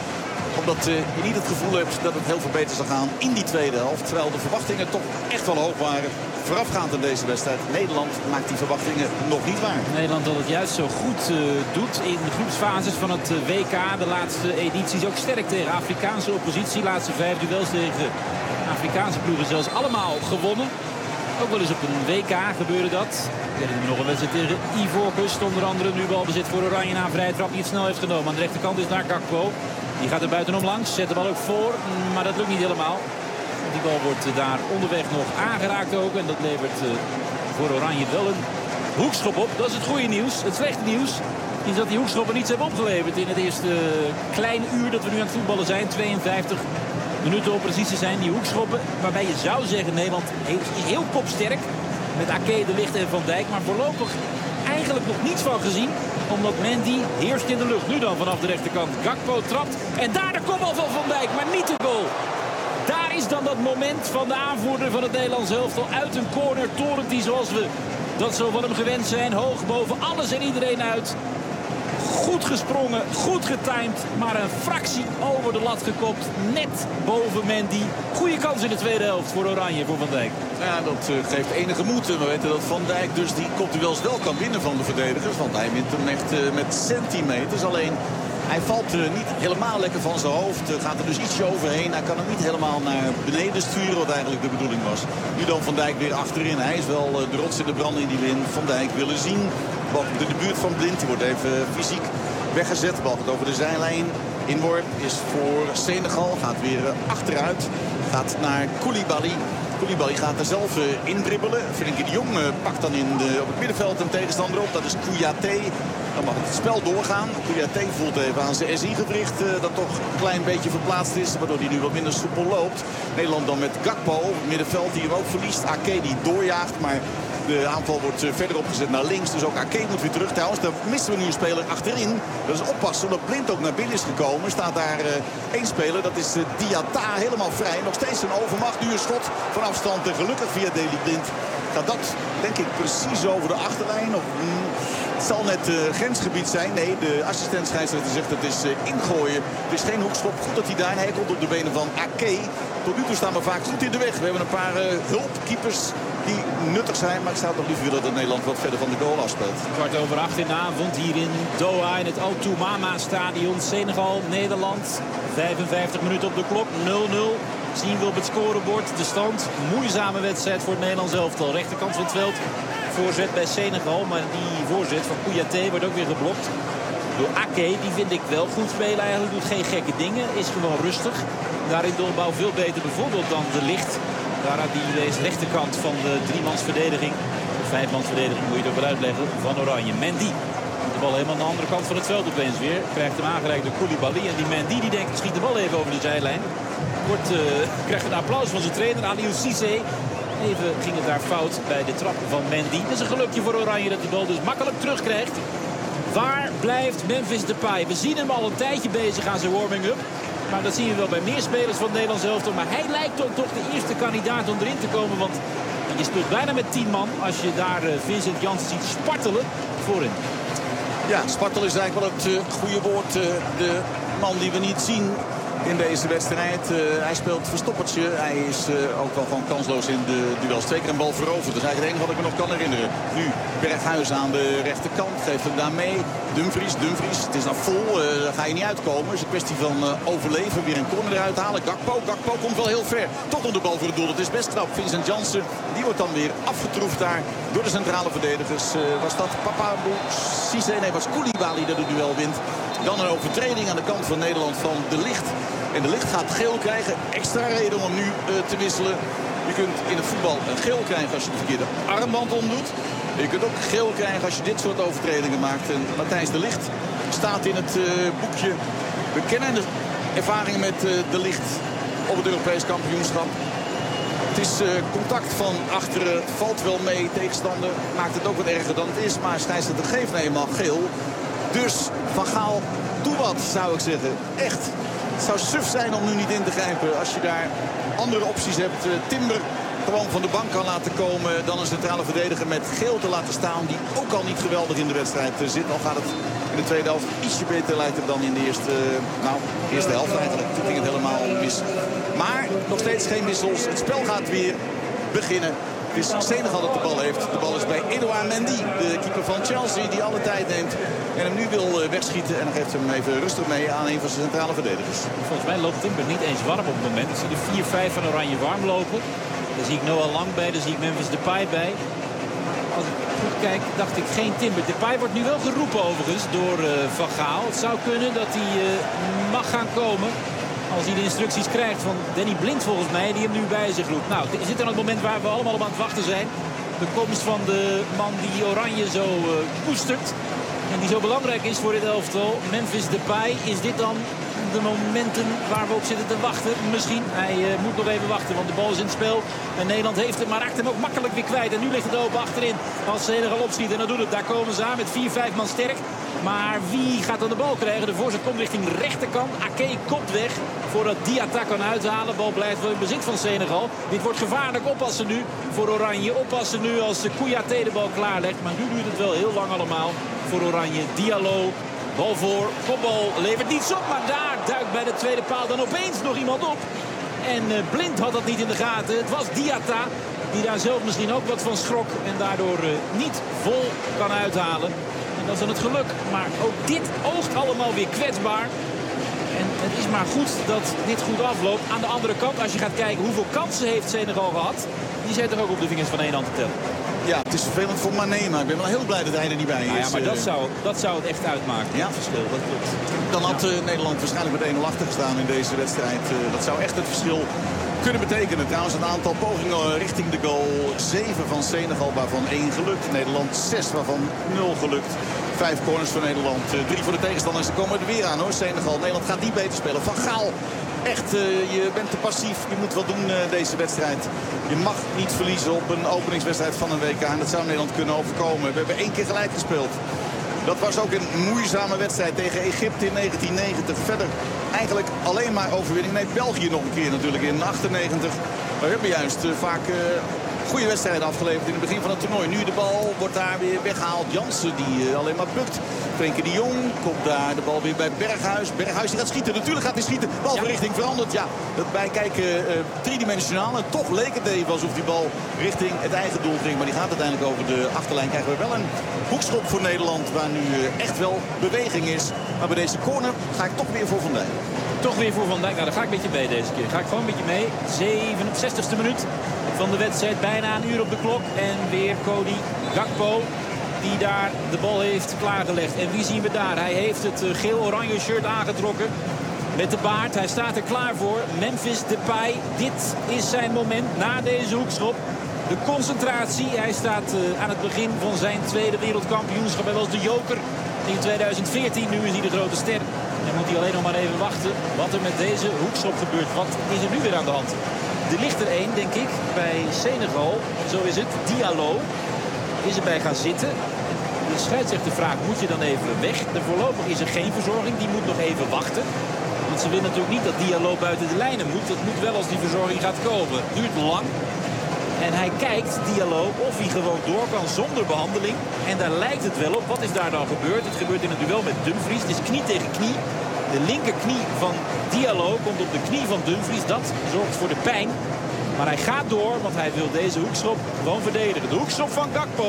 Omdat uh, je niet het gevoel hebt dat het heel veel beter zal gaan in die tweede helft. Terwijl de verwachtingen toch echt wel hoog waren. Voorafgaand aan deze wedstrijd. Nederland maakt die verwachtingen nog niet waar. Nederland dat het juist zo goed uh, doet in de groepsfases van het uh, W K. De laatste edities ook sterk tegen Afrikaanse oppositie. Laatste vijf duels tegen Afrikaanse ploegen zelfs allemaal gewonnen. Ook wel eens op een W K gebeurde dat. We hebben nog een wedstrijd tegen Ivoorkust. Onder andere nu balbezit voor Oranje na een vrije trap die het snel heeft genomen. Aan de rechterkant is daar Gakpo. Die gaat er buitenom langs. Zet de bal ook voor. Maar dat lukt niet helemaal. Die bal wordt daar onderweg nog aangeraakt ook. En dat levert uh, voor Oranje wel een hoekschop op. Dat is het goede nieuws. Het slechte nieuws is dat die hoekschoppen niets hebben opgeleverd in het eerste kleine uur dat we nu aan het voetballen zijn. tweeënvijftig minuten om precies te zijn. Die hoekschoppen waarbij je zou zeggen Nederland is heel kopsterk. Met Ake, De Ligt en Van Dijk. Maar voorlopig eigenlijk nog niets van gezien. Omdat Mendy heerst in de lucht. Nu dan vanaf de rechterkant. Gakpo trapt. En daar de kopbal van Van Dijk. Maar niet de goal. Daar is dan dat moment van de aanvoerder van het Nederlands elftal. Uit een corner torent hij zoals we dat zo van hem gewend zijn. Hoog boven alles en iedereen uit. Goed gesprongen, goed getimed, maar een fractie over de lat gekopt. Net boven Mendy. Goede kans in de tweede helft voor Oranje, voor Van Dijk. Ja, dat uh, geeft enige moed. We weten dat Van Dijk dus die kopduels wel kan winnen van de verdedigers. Want hij wint hem echt uh, met centimeters. Alleen hij valt uh, niet helemaal lekker van zijn hoofd. Uh, gaat er dus ietsje overheen. Hij kan hem niet helemaal naar beneden sturen, wat eigenlijk de bedoeling was. Nu dan Van Dijk weer achterin. Hij is wel uh, de rots in de brand in die win. Van Dijk willen zien. Bal in de buurt van Blind. Die wordt even fysiek weggezet. Bal gaat over de zijlijn. Inworp is voor Senegal. Gaat weer uh, achteruit. Gaat naar Koulibaly. Koulibaly gaat er zelf uh, indribbelen. Frenkie de Jong uh, pakt dan in de, op het middenveld een tegenstander op. Dat is Kouyaté. Dan mag het spel doorgaan. Kouyaté voelt even aan zijn S I-gewricht uh, dat toch een klein beetje verplaatst is. Waardoor hij nu wat minder soepel loopt. Nederland dan met Gakpo op het middenveld die hem ook verliest. Ake die doorjaagt, maar de aanval wordt uh, verder opgezet naar links. Dus ook Ake moet weer terug. Trouwens, daar missen we nu een speler achterin. Dat is oppassen, omdat Blind ook naar binnen is gekomen. Staat daar uh, één speler, dat is uh, Diatta, helemaal vrij. Nog steeds een overmacht. Nu een schot van afstand en gelukkig via Daley Blind. Gaat dat, denk ik, precies over de achterlijn. Of, mm, het zal net uh, grensgebied zijn. Nee, de assistent scheidsrechter zegt het is uh, ingooien. Het is geen hoekschop. Goed dat hij daar en hij komt op de benen van Ake. Tot nu toe staan we vaak goed in de weg. We hebben een paar uh, hulpkeepers die nuttig zijn. Maar ik zou toch liever willen dat Nederland wat verder van de goal afspeelt. Kwart over acht in de avond hier in Doha in het Al Toumama stadion. Senegal, Nederland. vijfenvijftig minuten op de klok. nul nul. Zien we op het scorebord de stand. Moeizame wedstrijd voor het Nederlands elftal. Rechterkant van het veld. Voorzet bij Senegal. Maar die voorzet van Kouyaté wordt ook weer geblokt door Ake. Die vind ik wel goed spelen eigenlijk. Doet geen gekke dingen. Is gewoon rustig. Daarin de opbouw veel beter bijvoorbeeld dan De Ligt. Daar aan die deze rechterkant van de driemansverdediging. De vijfmansverdediging moet je het ook wel uitleggen. Van Oranje. Mendy. De bal helemaal aan de andere kant van het veld opeens weer. Krijgt hem aangereikt door Koulibaly. En die Mendy die denkt, schiet de bal even over de zijlijn. Wordt, uh, krijgt een applaus van zijn trainer, Aliou Cissé. Even ging het daar fout bij de trap van Mendy. Het is een gelukje voor Oranje dat de bal dus makkelijk terugkrijgt. Waar blijft Memphis Depay? We zien hem al een tijdje bezig aan zijn warming-up. Maar dat zien we wel bij meer spelers van het Nederlands elftal. Maar hij lijkt ook toch de eerste kandidaat om erin te komen. Want je speelt bijna met tien man als je daar uh, Vincent Janssen ziet spartelen voorin. Ja, spartel is eigenlijk wel het uh, goede woord. Uh, de man die we niet zien in deze wedstrijd. Uh, hij speelt verstoppertje. Hij is uh, ook wel gewoon kansloos in de duels. Twee keer een bal veroverd. Dat is eigenlijk het enige wat ik me nog kan herinneren. Nu Berghuis aan de rechterkant. Geeft hem daar mee. Dumfries, Dumfries. Het is nou vol. Uh, daar ga je niet uitkomen. Het is een kwestie van uh, overleven. Weer een corner eruit halen. Gakpo. Gakpo komt wel heel ver. Toch nog de bal voor het doel. Het is best knap. Vincent Janssen. Die wordt dan weer afgetroefd daar door de centrale verdedigers. Uh, was dat Papabou Cissé? Nee, was Koulibaly dat het duel wint. Dan een overtreding aan de kant van Nederland van De Ligt. En De Ligt gaat geel krijgen. Extra reden om nu uh, te wisselen. Je kunt in het voetbal een geel krijgen als je de verkeerde armband omdoet. Je kunt ook geel krijgen als je dit soort overtredingen maakt. En Matthijs De Ligt staat in het uh, boekje. We kennen de ervaringen met uh, De Ligt op het Europees kampioenschap. Het is uh, contact van achteren. Valt wel mee. Tegenstander maakt het ook wat erger dan het is. Maar scheidsrechter geeft nou eenmaal geel. Dus Van Gaal, doe wat, zou ik zeggen. Echt. Het zou suf zijn om nu niet in te grijpen. Als je daar andere opties hebt. Uh, Timber gewoon van de bank kan laten komen. Dan een centrale verdediger met geel te laten staan. Die ook al niet geweldig in de wedstrijd uh, zit. Al gaat het in In de tweede helft ietsje beter lijkt het dan in de eerste, nou, eerste helft eigenlijk. Toen ging het helemaal mis. Maar nog steeds geen wissels. Het spel gaat weer beginnen. Het is Senegal dat de bal heeft. De bal is bij Edouard Mendy, de keeper van Chelsea, die alle tijd neemt. En hem nu wil wegschieten. En dan geeft hem even rustig mee aan een van zijn centrale verdedigers. Volgens mij loopt Timber niet eens warm op het moment. Ik zie de vier vijf van Oranje warm lopen. Daar zie ik Noah Lang bij, daar zie ik Memphis Depay bij. Als ik goed kijk, dacht ik geen Timber. Depay wordt nu wel geroepen overigens door uh, Van Gaal. Het zou kunnen dat hij uh, mag gaan komen. Als hij de instructies krijgt van Danny Blind volgens mij, die hem nu bij zich roept. Nou, is dit dan het moment waar we allemaal op aan het wachten zijn? De komst van de man die Oranje zo uh, koestert. En die zo belangrijk is voor dit elftal. Memphis Depay, is dit dan de momenten waar we op zitten te wachten? Misschien. Hij uh, moet nog even wachten, want de bal is in het spel. En Nederland heeft hem, maar raakt hem ook makkelijk weer kwijt. En nu ligt het open achterin als Senegal opschiet. En dan doet het. Daar komen ze aan met vier vijf man sterk. Maar wie gaat dan de bal krijgen? De voorzet komt richting de rechterkant. Ake kopt weg voordat Diatta kan uithalen. De bal blijft wel in bezit van Senegal. Dit wordt gevaarlijk. Oppassen nu voor Oranje. Oppassen nu als Kouyaté de bal klaarlegt. Maar nu duurt het wel heel lang allemaal voor Oranje. Diallo. Bal voor. Kopbal levert niets op. Maar daar duikt bij de tweede paal dan opeens nog iemand op. En uh, Blind had dat niet in de gaten. Het was Diatta die daar zelf misschien ook wat van schrok. En daardoor uh, niet vol kan uithalen. En dat is dan het geluk. Maar ook dit oogt allemaal weer kwetsbaar. En het is maar goed dat dit goed afloopt. Aan de andere kant, als je gaat kijken hoeveel kansen heeft Senegal gehad. Die zijn toch ook op de vingers van één hand te tellen. Ja, het is vervelend voor Mané, maar ik ben wel heel blij dat hij er niet bij is. Nou ja, maar dat zou, dat zou het echt uitmaken. Ja, het verschil. Dat klopt. Dan had uh, Nederland waarschijnlijk met één nul achter gestaan in deze wedstrijd. Uh, dat zou echt het verschil kunnen betekenen. Trouwens een aantal pogingen richting de goal. Zeven van Senegal, waarvan één gelukt. Nederland zes, waarvan nul gelukt. Vijf corners voor Nederland. Uh, drie voor de tegenstanders. Ze komen er weer aan hoor, Senegal. Nederland gaat niet beter spelen. Van Gaal. Echt, uh, je bent te passief. Je moet wat doen uh, deze wedstrijd. Je mag niet verliezen op een openingswedstrijd van een W K. En dat zou Nederland kunnen overkomen. We hebben één keer gelijk gespeeld. Dat was ook een moeizame wedstrijd tegen Egypte in negentien negentig. Verder eigenlijk alleen maar overwinning. Nee, België nog een keer natuurlijk in achtennegentig. Maar we hebben juist uh, vaak uh, goede wedstrijden afgeleverd in het begin van het toernooi. Nu de bal wordt daar weer weggehaald. Jansen die uh, alleen maar bukt. Frenkie de Jong komt daar de bal weer bij Berghuis. Berghuis die gaat schieten. Natuurlijk gaat hij schieten. Bal van richting veranderd. Ja, dat bij kijken uh, driedimensionaal. En toch leek het even alsof die bal richting het eigen doel ging. Maar die gaat uiteindelijk over de achterlijn. Krijgen we wel een hoekschop voor Nederland. Waar nu uh, echt wel beweging is. Maar bij deze corner ga ik toch weer voor Van Dijk. Toch weer voor Van Dijk. Nou, daar ga ik een beetje mee deze keer. Ga ik gewoon een beetje mee. zevenenzestigste minuut van de wedstrijd. Bijna een uur op de klok. En weer Cody Gakpo. Die daar de bal heeft klaargelegd. En wie zien we daar? Hij heeft het geel-oranje shirt aangetrokken. Met de baard. Hij staat er klaar voor. Memphis Depay. Dit is zijn moment na deze hoekschop. De concentratie. Hij staat uh, aan het begin van zijn tweede wereldkampioenschap. Hij was de joker in tweeduizend veertien. Nu is hij de grote ster. En moet hij alleen nog maar even wachten wat er met deze hoekschop gebeurt. Wat is er nu weer aan de hand? Er ligt er één, denk ik, bij Senegal. Zo is het. Diallo is erbij gaan zitten. De scheidsrechter vraagt, moet je dan even weg? De voorlopig is er geen verzorging. Die moet nog even wachten. Want ze willen natuurlijk niet dat Diallo buiten de lijnen moet. Dat moet wel als die verzorging gaat komen. Het duurt lang. En hij kijkt, Diallo, of hij gewoon door kan zonder behandeling. En daar lijkt het wel op. Wat is daar dan gebeurd? Het gebeurt in het duel met Dumfries. Het is knie tegen knie. De linkerknie van Diallo komt op de knie van Dumfries. Dat zorgt voor de pijn. Maar hij gaat door, want hij wil deze hoekschop gewoon verdedigen. De hoekschop van Gakpo.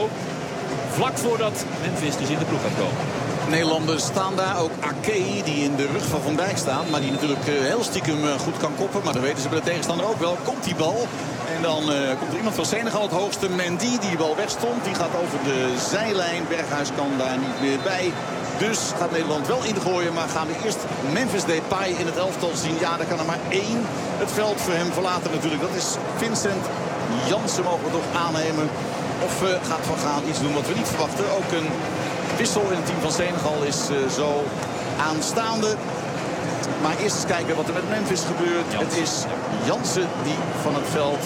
Vlak voordat Memphis dus in de ploeg gaat komen. Nederlanders staan daar. Ook Ake, die in de rug van Van Dijk staat. Maar die natuurlijk heel stiekem goed kan koppen. Maar dat weten ze bij de tegenstander ook wel. Komt die bal. En dan uh, komt er iemand van Senegal, het hoogste. Mendy, die bal wegstond. Die gaat over de zijlijn. Berghuis kan daar niet meer bij. Dus gaat Nederland wel ingooien. Maar gaan we eerst Memphis Depay in het elftal zien. Ja, daar kan er maar één het veld voor hem verlaten natuurlijk. Dat is Vincent Jansen, mogen we toch aannemen. Of uh, gaat Van Gaal iets doen wat we niet verwachten. Ook een wissel in het team van Senegal is uh, zo aanstaande. Maar eerst eens kijken wat er met Memphis gebeurt. Janssen. Het is Jansen die van het veld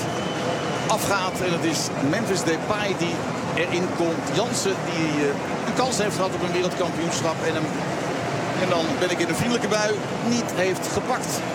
afgaat. En het is Memphis Depay die erin komt. Jansen die uh, een kans heeft gehad op een wereldkampioenschap. En, hem, en dan ben ik in een vriendelijke bui niet heeft gepakt.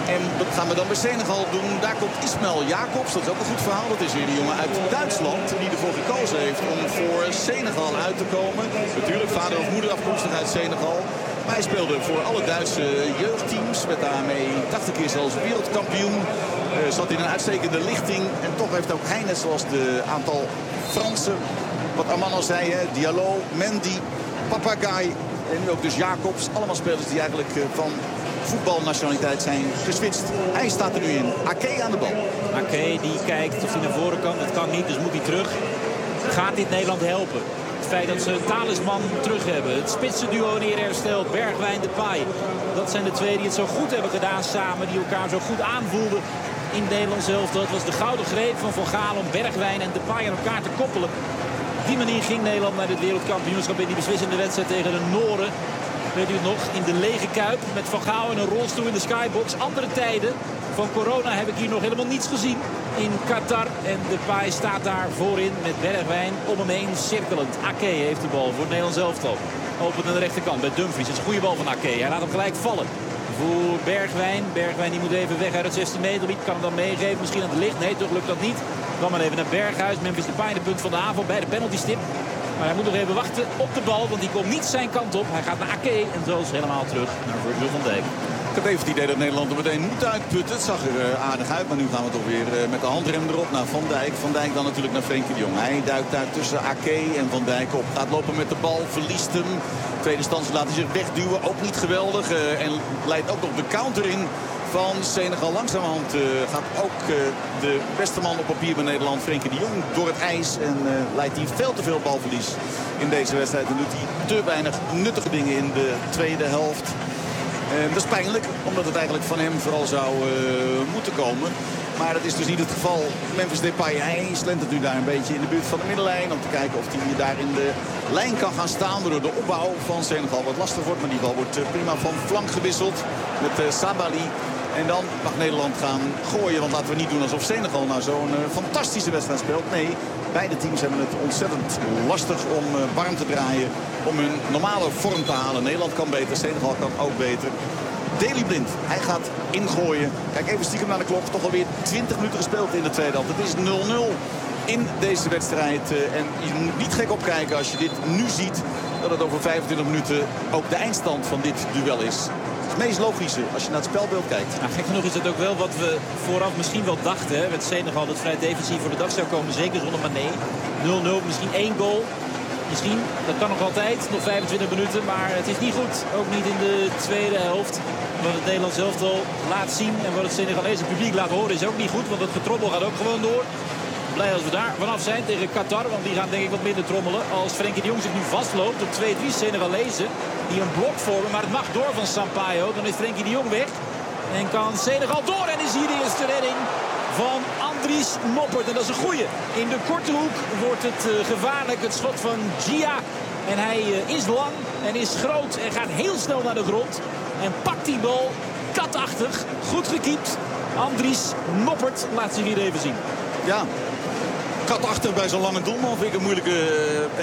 En dat gaan we dan bij Senegal doen. Daar komt Ismail Jacobs. Dat is ook een goed verhaal. Dat is weer die jongen uit Duitsland die ervoor gekozen heeft om voor Senegal uit te komen. Natuurlijk vader of moeder afkomstig uit Senegal. Maar hij speelde voor alle Duitse jeugdteams. Werd daarmee tachtig keer zelfs wereldkampioen. Uh, zat in een uitstekende lichting. En toch heeft ook hij, net zoals de aantal Fransen, wat Arman al zei, hè, Diallo, Mendy, Papagaï en nu ook dus Jacobs. Allemaal spelers die eigenlijk uh, van voetbalnationaliteit zijn geswitcht. Hij staat er nu in. Ake aan de bal. Ake die kijkt of hij naar voren kan. Dat kan niet, dus moet hij terug. Gaat dit Nederland helpen? Het feit dat ze een talisman terug hebben. Het spitsenduo neer hersteld. Bergwijn, Depay. Dat zijn de twee die het zo goed hebben gedaan samen. Die elkaar zo goed aanvoelden in Nederland zelf. Dat was de gouden greep van Van Gaal om Bergwijn en Depay aan elkaar te koppelen. Op die manier ging Nederland naar dit wereldkampioenschap in die beslissende wedstrijd tegen de Noren. Weet u het nog? In de lege Kuip met Van Gaal en een rolstoel in de skybox. Andere tijden van corona heb ik hier nog helemaal niets gezien in Qatar. En Depay staat daar voorin met Bergwijn om hem heen cirkelend. Ake heeft de bal voor het Nederlands elftal. Opent aan de rechterkant bij Dumfries. Het is een goede bal van Ake. Hij laat hem gelijk vallen. Voor Bergwijn. Bergwijn die moet even weg uit het zestien meter gebied. Kan hem dan meegeven. Misschien aan het licht. Nee, toch lukt dat niet. Dan maar even naar Berghuis. Memphis Depay in de punt van de aanval bij de penaltystip. Maar hij moet nog even wachten op de bal, want die komt niet zijn kant op. Hij gaat naar Ake en zo is helemaal terug naar Virgil van Dijk. Ik had even het idee dat Nederland er meteen moet uitputten. Het zag er uh, aardig uit, maar nu gaan we toch weer uh, met de handrem erop naar Van Dijk. Van Dijk dan natuurlijk naar Frenkie de Jong. Hij duikt daar tussen Ake en Van Dijk op. Gaat lopen met de bal, verliest hem. Tweede instantie laat hij zich wegduwen, ook niet geweldig. Uh, en leidt ook nog de counter in van Senegal. Langzamerhand uh, gaat ook uh, de beste man op papier bij Nederland, Frenkie de Jong, door het ijs. En uh, leidt hij veel te veel balverlies in deze wedstrijd. En doet hij te weinig nuttige dingen in de tweede helft. Uh, dat is pijnlijk, omdat het eigenlijk van hem vooral zou uh, moeten komen. Maar dat is dus niet het geval. Memphis Depay, hij slentert nu daar een beetje in de buurt van de middenlijn. Om te kijken of hij daar in de lijn kan gaan staan. Waardoor de opbouw van Senegal wat lastig wordt. Maar die bal wordt uh, prima van flank gewisseld met uh, Sabali. En dan mag Nederland gaan gooien. Want laten we niet doen alsof Senegal nou zo'n uh, fantastische wedstrijd speelt. Nee, beide teams hebben het ontzettend lastig om uh, warm te draaien. Om hun normale vorm te halen. Nederland kan beter, Senegal kan ook beter. Daley Blind, hij gaat ingooien. Kijk even stiekem naar de klok. Toch alweer twintig minuten gespeeld in de tweede helft. Het is nul nul in deze wedstrijd. Uh, en je moet niet gek opkijken als je dit nu ziet. Dat het over vijfentwintig minuten ook de eindstand van dit duel is. Het meest logische als je naar het spelbeeld kijkt. Nou, gek genoeg is het ook wel wat we vooraf misschien wel dachten. Hè? Met Senegal dat vrij defensief voor de dag zou komen. Zeker zonder Mané. nul nul, misschien één goal. Misschien, dat kan nog altijd. Nog vijfentwintig minuten, maar het is niet goed. Ook niet in de tweede helft. Wat het Nederlands elftal laat zien en wat het Senegalese publiek laat horen is ook niet goed. Want het getrommel gaat ook gewoon door. Blij als we daar vanaf zijn tegen Qatar. Want die gaan denk ik wat minder trommelen. Als Frenkie de Jong zich nu vastloopt op twee drie Senegalezen. Die een blok vormen. Maar het mag door van Sampaio. Dan is Frenkie de Jong weg. En kan Senegal door. En is hier de eerste redding van Andries Noppert. En dat is een goeie. In de korte hoek wordt het uh, gevaarlijk. Het schot van Gia. En hij uh, is lang en is groot. En gaat heel snel naar de grond. En pakt die bal katachtig. Goed gekiept. Andries Noppert laat zich hier even zien. Ja. Katachtig bij zo'n lange doelman vind ik een moeilijke... Uh,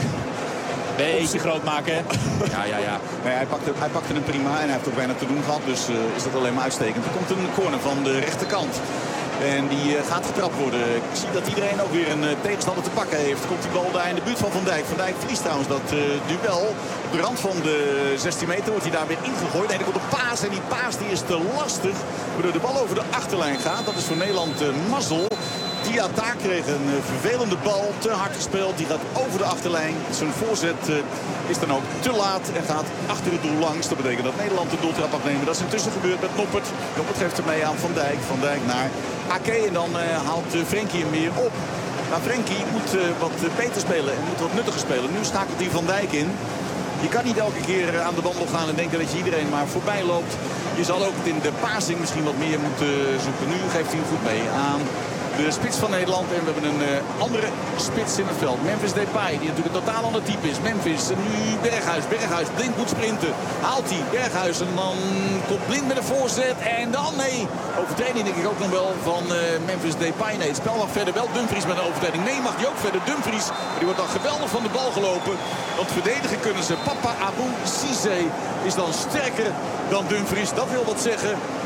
Beetje groot maken. Ja, ja, ja. Nee, hij, pakte, hij pakte hem prima en hij heeft ook weinig te doen gehad. Dus uh, is dat alleen maar uitstekend. Er komt een corner van de rechterkant. En die uh, gaat getrapt worden. Ik zie dat iedereen ook weer een uh, tegenstander te pakken heeft. Komt die bal daar in de buurt van Van Dijk. Van Dijk verliest trouwens dat uh, duel. Op de rand van de zestien meter wordt hij daar weer ingegooid. En er komt een paas. En die paas die is te lastig. Waardoor de bal over de achterlijn gaat. Dat is voor Nederland uh, mazzel. Diatta kreeg een uh, vervelende bal, te hard gespeeld. Die gaat over de achterlijn. Zijn voorzet uh, is dan ook te laat en gaat achter het doel langs. Dat betekent dat Nederland de doeltrap mag nemen. Dat is intussen gebeurd met Noppert. Noppert geeft hem mee aan Van Dijk. Van Dijk naar Ake en dan uh, haalt uh, Frenkie hem weer op. Maar Frenkie moet uh, wat uh, beter spelen en moet wat nuttiger spelen. Nu schakelt hij Van Dijk in. Je kan niet elke keer uh, aan de wandel gaan en denken dat je iedereen maar voorbij loopt. Je zal ook in de passing misschien wat meer moeten zoeken. Nu geeft hij hem goed mee aan de spits van Nederland. En we hebben een uh, andere spits in het veld. Memphis Depay, die natuurlijk een totaal ander type is. Memphis, en nu Berghuis. Berghuis, Blind moet sprinten. Haalt hij Berghuis en dan komt Blind met een voorzet. En dan, nee, overtreding denk ik ook nog wel van uh, Memphis Depay. Nee, het spel mag verder wel. Dumfries met een overtreding. Nee, mag die ook verder. Dumfries, maar die wordt dan geweldig van de bal gelopen. Want verdedigen kunnen ze. Papa Abou Cissé is dan sterker dan Dumfries. Dat wil wat zeggen.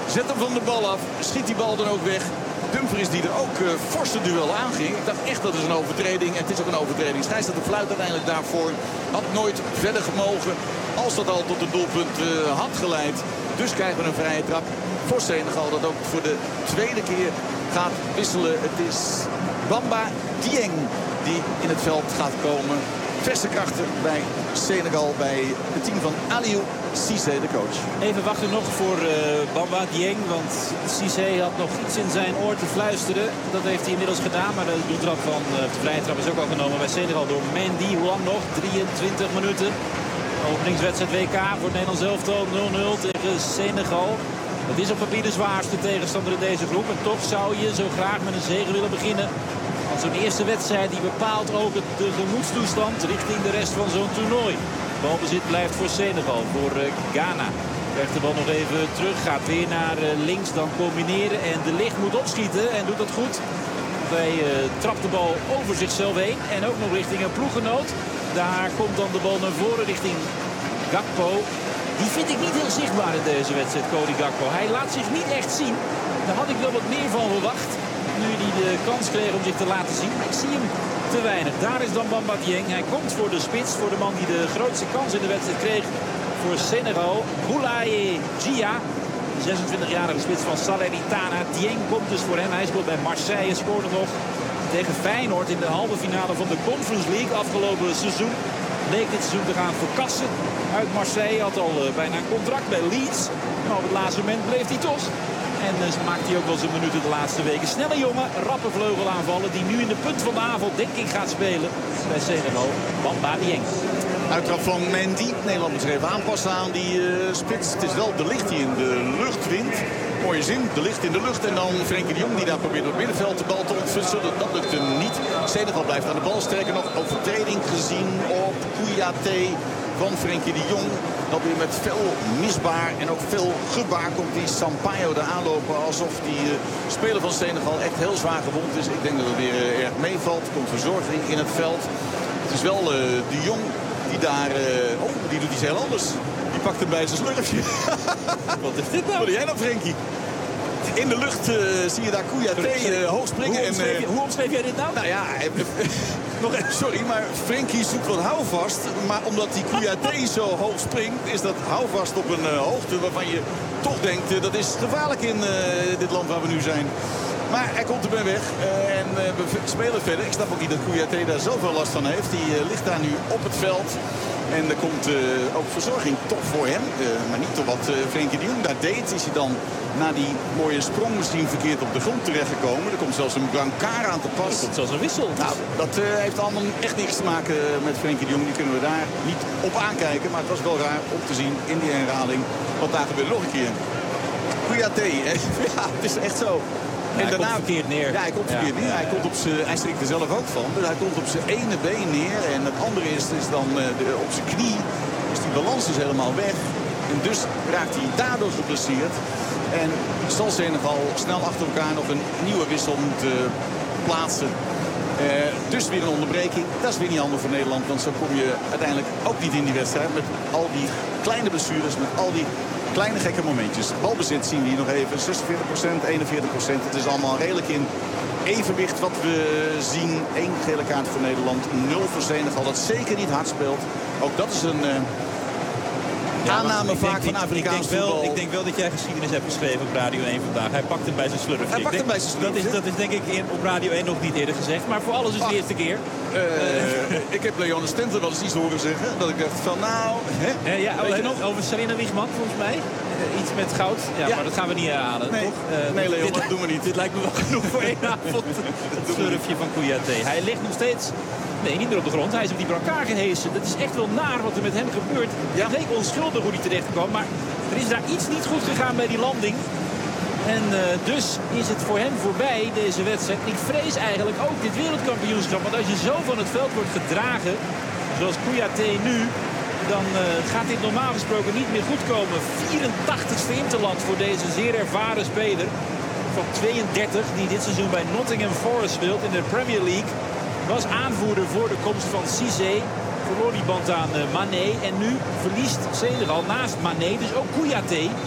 Zet hem van de bal af. Schiet die bal dan ook weg. Dumfries die er ook uh, forse duel aanging. Ik dacht echt dat is een overtreding. En het is ook een overtreding. Scheidsrechter de fluit uiteindelijk daarvoor. Had nooit verder gemogen. Als dat al tot het doelpunt uh, had geleid. Dus krijgen we een vrije trap voor Senegal. Dat ook voor de tweede keer gaat wisselen. Het is Bamba Dieng die in het veld gaat komen. Verse krachten bij Senegal, bij het team van Aliou Cissé, de coach. Even wachten nog voor uh, Bamba Dieng, want Cissé had nog iets in zijn oor te fluisteren. Dat heeft hij inmiddels gedaan, maar de doeltrap van uh, de vrije trap is ook al genomen bij Senegal door Mendy. Hoe lang nog? drieëntwintig minuten. Openingswedstrijd W K voor het Nederlands elftal nul nul tegen Senegal. Het is op papier de zwaarste tegenstander in deze groep. En toch zou je zo graag met een zege willen beginnen. Want zo'n eerste wedstrijd die bepaalt ook de gemoedstoestand richting de rest van zo'n toernooi. Balbezit blijft voor Senegal, voor uh, Ghana. Krijgt de bal nog even terug, gaat weer naar uh, links, dan combineren. En De Ligt moet opschieten en doet dat goed. Hij uh, trapt de bal over zichzelf heen en ook nog richting een ploeggenoot. Daar komt dan de bal naar voren richting Gakpo. Die vind ik niet heel zichtbaar in deze wedstrijd, Cody Gakpo. Hij laat zich niet echt zien. Daar had ik wel wat meer van verwacht. Nu hij de kans kreeg om zich te laten zien. Ik zie hem te weinig. Daar is dan Bamba Dieng. Hij komt voor de spits. Voor de man die de grootste kans in de wedstrijd kreeg. Voor Senegal. Boulaye Gia. De zesentwintigjarige spits van Salernitana. Dieng komt dus voor hem. Hij speelt bij Marseille. Scoorde nog tegen Feyenoord in de halve finale van de Conference League. Afgelopen seizoen. Leek dit seizoen te gaan verkassen. Uit Marseille. Had al uh, bijna een contract bij Leeds. Maar op het laatste moment bleef hij toch. En uh, maakt hij ook wel zijn minuten de laatste weken. Snelle jongen, rappe vleugelaanvallen. Die nu in de punt van de avond denk ik gaat spelen. Bij Senegal, Bamba Dieng. Uittrap van Mendy. Nederland moet zich even aanpassen aan die uh, spits. Het is wel De Ligt die in de lucht wint. Mooie zin, De Ligt in de lucht. En dan Frenkie de Jong die daar probeert op het middenveld de bal te ontfutselen. Dat lukt hem niet. Senegal blijft aan de bal. Sterker nog, overtreding gezien op Kouyaté van Frenkie de Jong. Dat weer met veel misbaar en ook veel gebaar komt die Sampaio daar aanlopen. Alsof die uh, speler van Senegal echt heel zwaar gewond is. Ik denk dat het weer uh, erg meevalt. Er komt verzorging in het veld. Het is wel uh, de Jong die daar... Uh, oh, die doet iets heel anders. Die pakt hem bij zijn slurfje. Wat is dit nou? Wat doe jij nou, Frenkie? In de lucht uh, zie je daar Kouyaté uh, hoog springen. Hoe omschreef, en, uh, hoe omschreef jij dit nou? Nou ja, nog even, sorry, maar Frenkie zoekt wat houvast. Maar omdat die Kouyaté zo hoog springt, is dat houvast op een uh, hoogte waarvan je toch denkt, uh, dat is gevaarlijk in uh, dit land waar we nu zijn. Maar hij komt er bij weg uh, en uh, we spelen verder. Ik snap ook niet dat Kouyaté daar zoveel last van heeft. Die uh, ligt daar nu op het veld. En er komt uh, ook verzorging toch voor hem. Uh, maar niet door wat uh, Frenkie de Jong daar deed. Is hij dan na die mooie sprong misschien verkeerd op de grond terechtgekomen. Er komt zelfs een brancard aan te pas. Er komt zelfs een wissel. Nou, dat uh, heeft allemaal echt niks te maken met Frenkie de Jong. Die kunnen we daar niet op aankijken. Maar het was wel raar om te zien in die herhaling. Want daar gebeurt nog een keer. Kouyaté, ja, het is echt zo. Ja, en hij daarna, komt verkeerd neer. Ja, hij komt verkeerd ja, neer. ja, Hij, komt op z'n, hij strikt er zelf ook van. Dus hij komt op zijn ene been neer. En het andere is, is dan uh, de, op zijn knie. Dus die balans is helemaal weg. En dus raakt hij daardoor geblesseerd. En zal Senegal snel achter elkaar nog een nieuwe wissel moeten plaatsen. Uh, dus weer een onderbreking. Dat is weer niet handig voor Nederland. Want zo kom je uiteindelijk ook niet in die wedstrijd. Met al die kleine blessures. Met al die kleine gekke momentjes. Balbezit zien we hier nog even. zesenveertig procent, eenenveertig procent. Het is allemaal redelijk in evenwicht wat we zien. Eén gele kaart voor Nederland. Nul voor Senegal. Dat zeker niet hard speelt. Ook dat is een... Uh, Ja, aanname vaak van Afrikaans ik denk, wel, voetbal. ik denk wel dat jij geschiedenis hebt geschreven op Radio één vandaag. Hij pakt hem bij zijn slurfje. Hij pakt hem bij zijn slurfje. Dat is, dat is denk ik in, op Radio één nog niet eerder gezegd. Maar voor alles is het de eerste keer. Uh, uh, ik heb Leone Stenter wel eens iets horen zeggen. Dat ik dacht van nou... Hè? Uh, ja, Weet je nog? Over Sarina Wiegman volgens mij. Uh, iets met goud. Ja, ja, maar dat gaan we niet herhalen. Nee, toch? Uh, nee Leon, dit, dat doen we niet. Dit lijkt me wel genoeg voor één avond. Het slurfje van Kouyaté. Hij ligt nog steeds... Nee, niet meer op de grond. Hij is op die brancard gehesen. Dat is echt wel naar wat er met hem gebeurt. Ja. Het leek onschuldig hoe hij terecht kwam. Maar er is daar iets niet goed gegaan bij die landing. En uh, dus is het voor hem voorbij, deze wedstrijd. Ik vrees eigenlijk ook dit wereldkampioenschap. Want als je zo van het veld wordt gedragen, zoals Kouyaté nu... dan uh, gaat dit normaal gesproken niet meer goed komen. vierentachtigste interland voor deze zeer ervaren speler van tweeëndertig... die dit seizoen bij Nottingham Forest speelt in de Premier League... was aanvoerder voor de komst van Cissé. Verloor die band aan uh, Mané. En nu verliest Senegal naast Mané. Dus ook Kouyaté.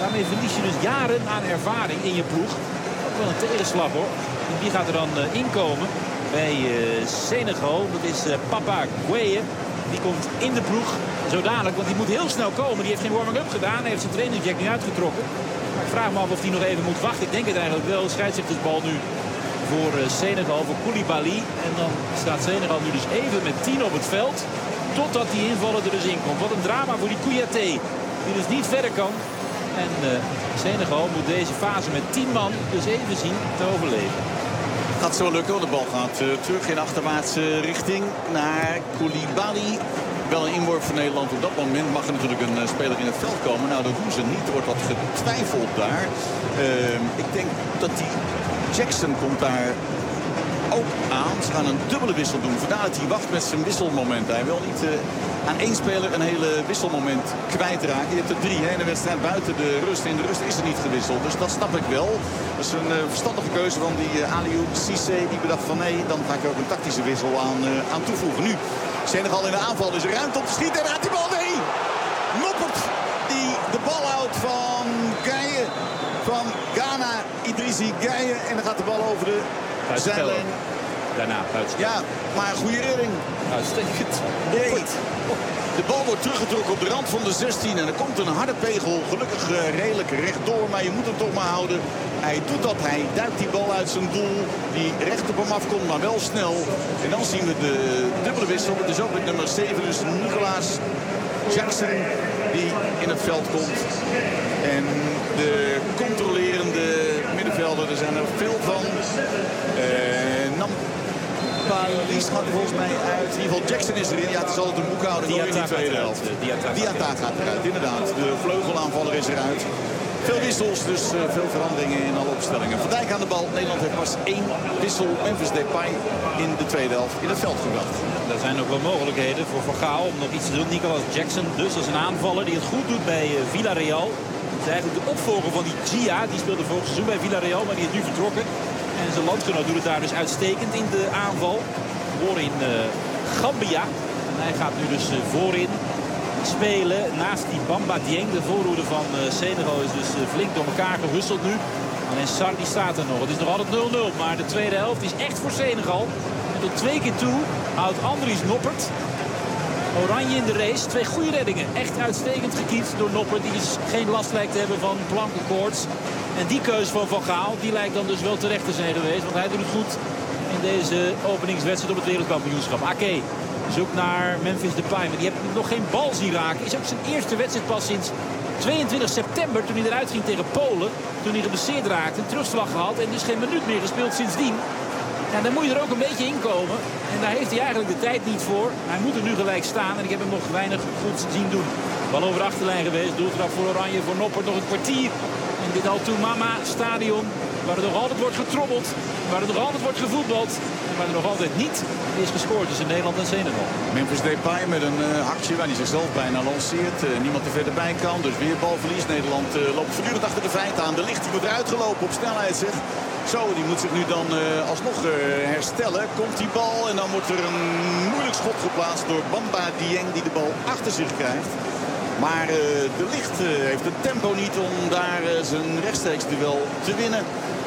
Daarmee verlies je dus jaren aan ervaring in je ploeg. Ook wel een tegenslag hoor. En die gaat er dan uh, inkomen bij uh, Senegal. Dat is uh, Papa Gueye. Die komt in de ploeg zo dadelijk, want die moet heel snel komen. Die heeft geen warming-up gedaan. Hij heeft zijn trainingjack nu uitgetrokken. Maar ik vraag me af of hij nog even moet wachten. Ik denk het eigenlijk wel. Scheidsrechtersbal nu voor uh, Senegal, voor Koulibaly. En dan staat Senegal nu dus even met tien op het veld. Totdat die invaller er dus in komt. Wat een drama voor die Kouyaté. Die dus niet verder kan. En uh, Senegal moet deze fase met tien man dus even zien te overleven. Gaat zo lukken, want de bal gaat uh, terug in achterwaartse richting naar Koulibaly. Wel een inworp van Nederland. Op dat moment mag er natuurlijk een uh, speler in het veld komen. Nou, dat doen ze niet. Er wordt wat getwijfeld daar. Uh, ik denk dat die Jackson komt daar ook aan. Ze gaan een dubbele wissel doen. Vandaar dat hij wacht met zijn wisselmoment. Hij wil niet uh, aan één speler een hele wisselmoment kwijtraken. Je hebt er drie hè, in de wedstrijd buiten de rust. In de rust is er niet gewisseld. Dus dat snap ik wel. Dat is een uh, verstandige keuze van die uh, Aliou Cissé. Die bedacht van nee, dan ga ik er ook een tactische wissel aan, uh, aan toevoegen. Nu, Senegal in de aanval. Is er ruimte om te schieten. En raakt die bal nee. Noppert die de bal houdt van Gueye. Van Ghana, Idrissi Gueye. En dan gaat de bal over de zijlijn. Daarna uitstekend. Ja, maar een goede redding. Uitstekend. Nee. De bal wordt teruggetrokken op de rand van de zestien. En er komt een harde pegel. Gelukkig uh, redelijk rechtdoor. Maar je moet hem toch maar houden. Hij doet dat. Hij duikt die bal uit zijn doel. Die recht op hem afkomt, maar wel snel. En dan zien we de dubbele wissel. Het is ook met nummer zeven. Dus Nicolaas Jackson die in het veld komt. En de controlerende middenvelder, er zijn er veel van. Uh, Nampalies gaat er volgens mij uit. In ieder geval Jackson is erin. Ja, het is altijd een boekhouder in de tweede helft. Diatta gaat eruit, inderdaad. De vleugelaanvaller is eruit. Veel wissels, dus uh, veel veranderingen in alle opstellingen. Van Dijk aan de bal. Nederland heeft pas één wissel. Memphis Depay in de tweede helft in het veld gebracht. Er zijn ook wel mogelijkheden voor Van Gaal om nog iets te doen. Nicolas Jackson dus als een aanvaller die het goed doet bij uh, Villarreal. Dat is eigenlijk de opvolger van die Gia. Die speelde vorig seizoen bij Villarreal, maar die is nu vertrokken. En zijn landgenoot doet het daar dus uitstekend in de aanval. Geboren in uh, Gambia. En hij gaat nu dus uh, voorin spelen. Naast die Bamba Dieng, de voorhoede van uh, Senegal, is dus uh, flink door elkaar gehusteld nu. En Sarr die staat er nog. Het is nog altijd nul nul. Maar de tweede helft is echt voor Senegal. En tot twee keer toe houdt Andries Noppert Oranje in de race. Twee goede reddingen. Echt uitstekend gekiept door Noppert. Die dus geen last lijkt te hebben van plankenkoorts. En die keus van Van Gaal, die lijkt dan dus wel terecht te zijn geweest. Want hij doet het goed in deze openingswedstrijd op het wereldkampioenschap. Ake zoekt naar Memphis Depay. Maar die heeft nog geen bal zien raken. Is ook zijn eerste wedstrijd pas sinds tweeëntwintig september. Toen hij eruit ging tegen Polen. Toen hij geblesseerd raakte. Een terugslag gehad. En dus geen minuut meer gespeeld sindsdien. Ja, dan moet je er ook een beetje in komen. En daar heeft hij eigenlijk de tijd niet voor. Hij moet er nu gelijk staan. En ik heb hem nog weinig goed zien doen. Bal over de achterlijn geweest. Doeltrap voor Oranje, voor Noppert. Nog een kwartier in dit Altoumama stadion. Waar er nog altijd wordt getrommeld. Waar er nog altijd wordt gevoetbald. En waar er nog altijd niet is gescoord tussen Nederland en Senegal. Memphis Depay met een uh, hakje waar hij zichzelf bijna lanceert. Uh, niemand er verder bij kan. Dus weer balverlies. Nederland uh, loopt voortdurend achter de feiten aan. De licht die wordt eruit gelopen op snelheid zeg. Zo, die moet zich nu dan uh, alsnog uh, herstellen. Komt die bal en dan wordt er een moeilijk schot geplaatst door Bamba Dieng die de bal achter zich krijgt. Maar uh, de licht uh, heeft het tempo niet om daar uh, zijn rechtstreeks duel te winnen.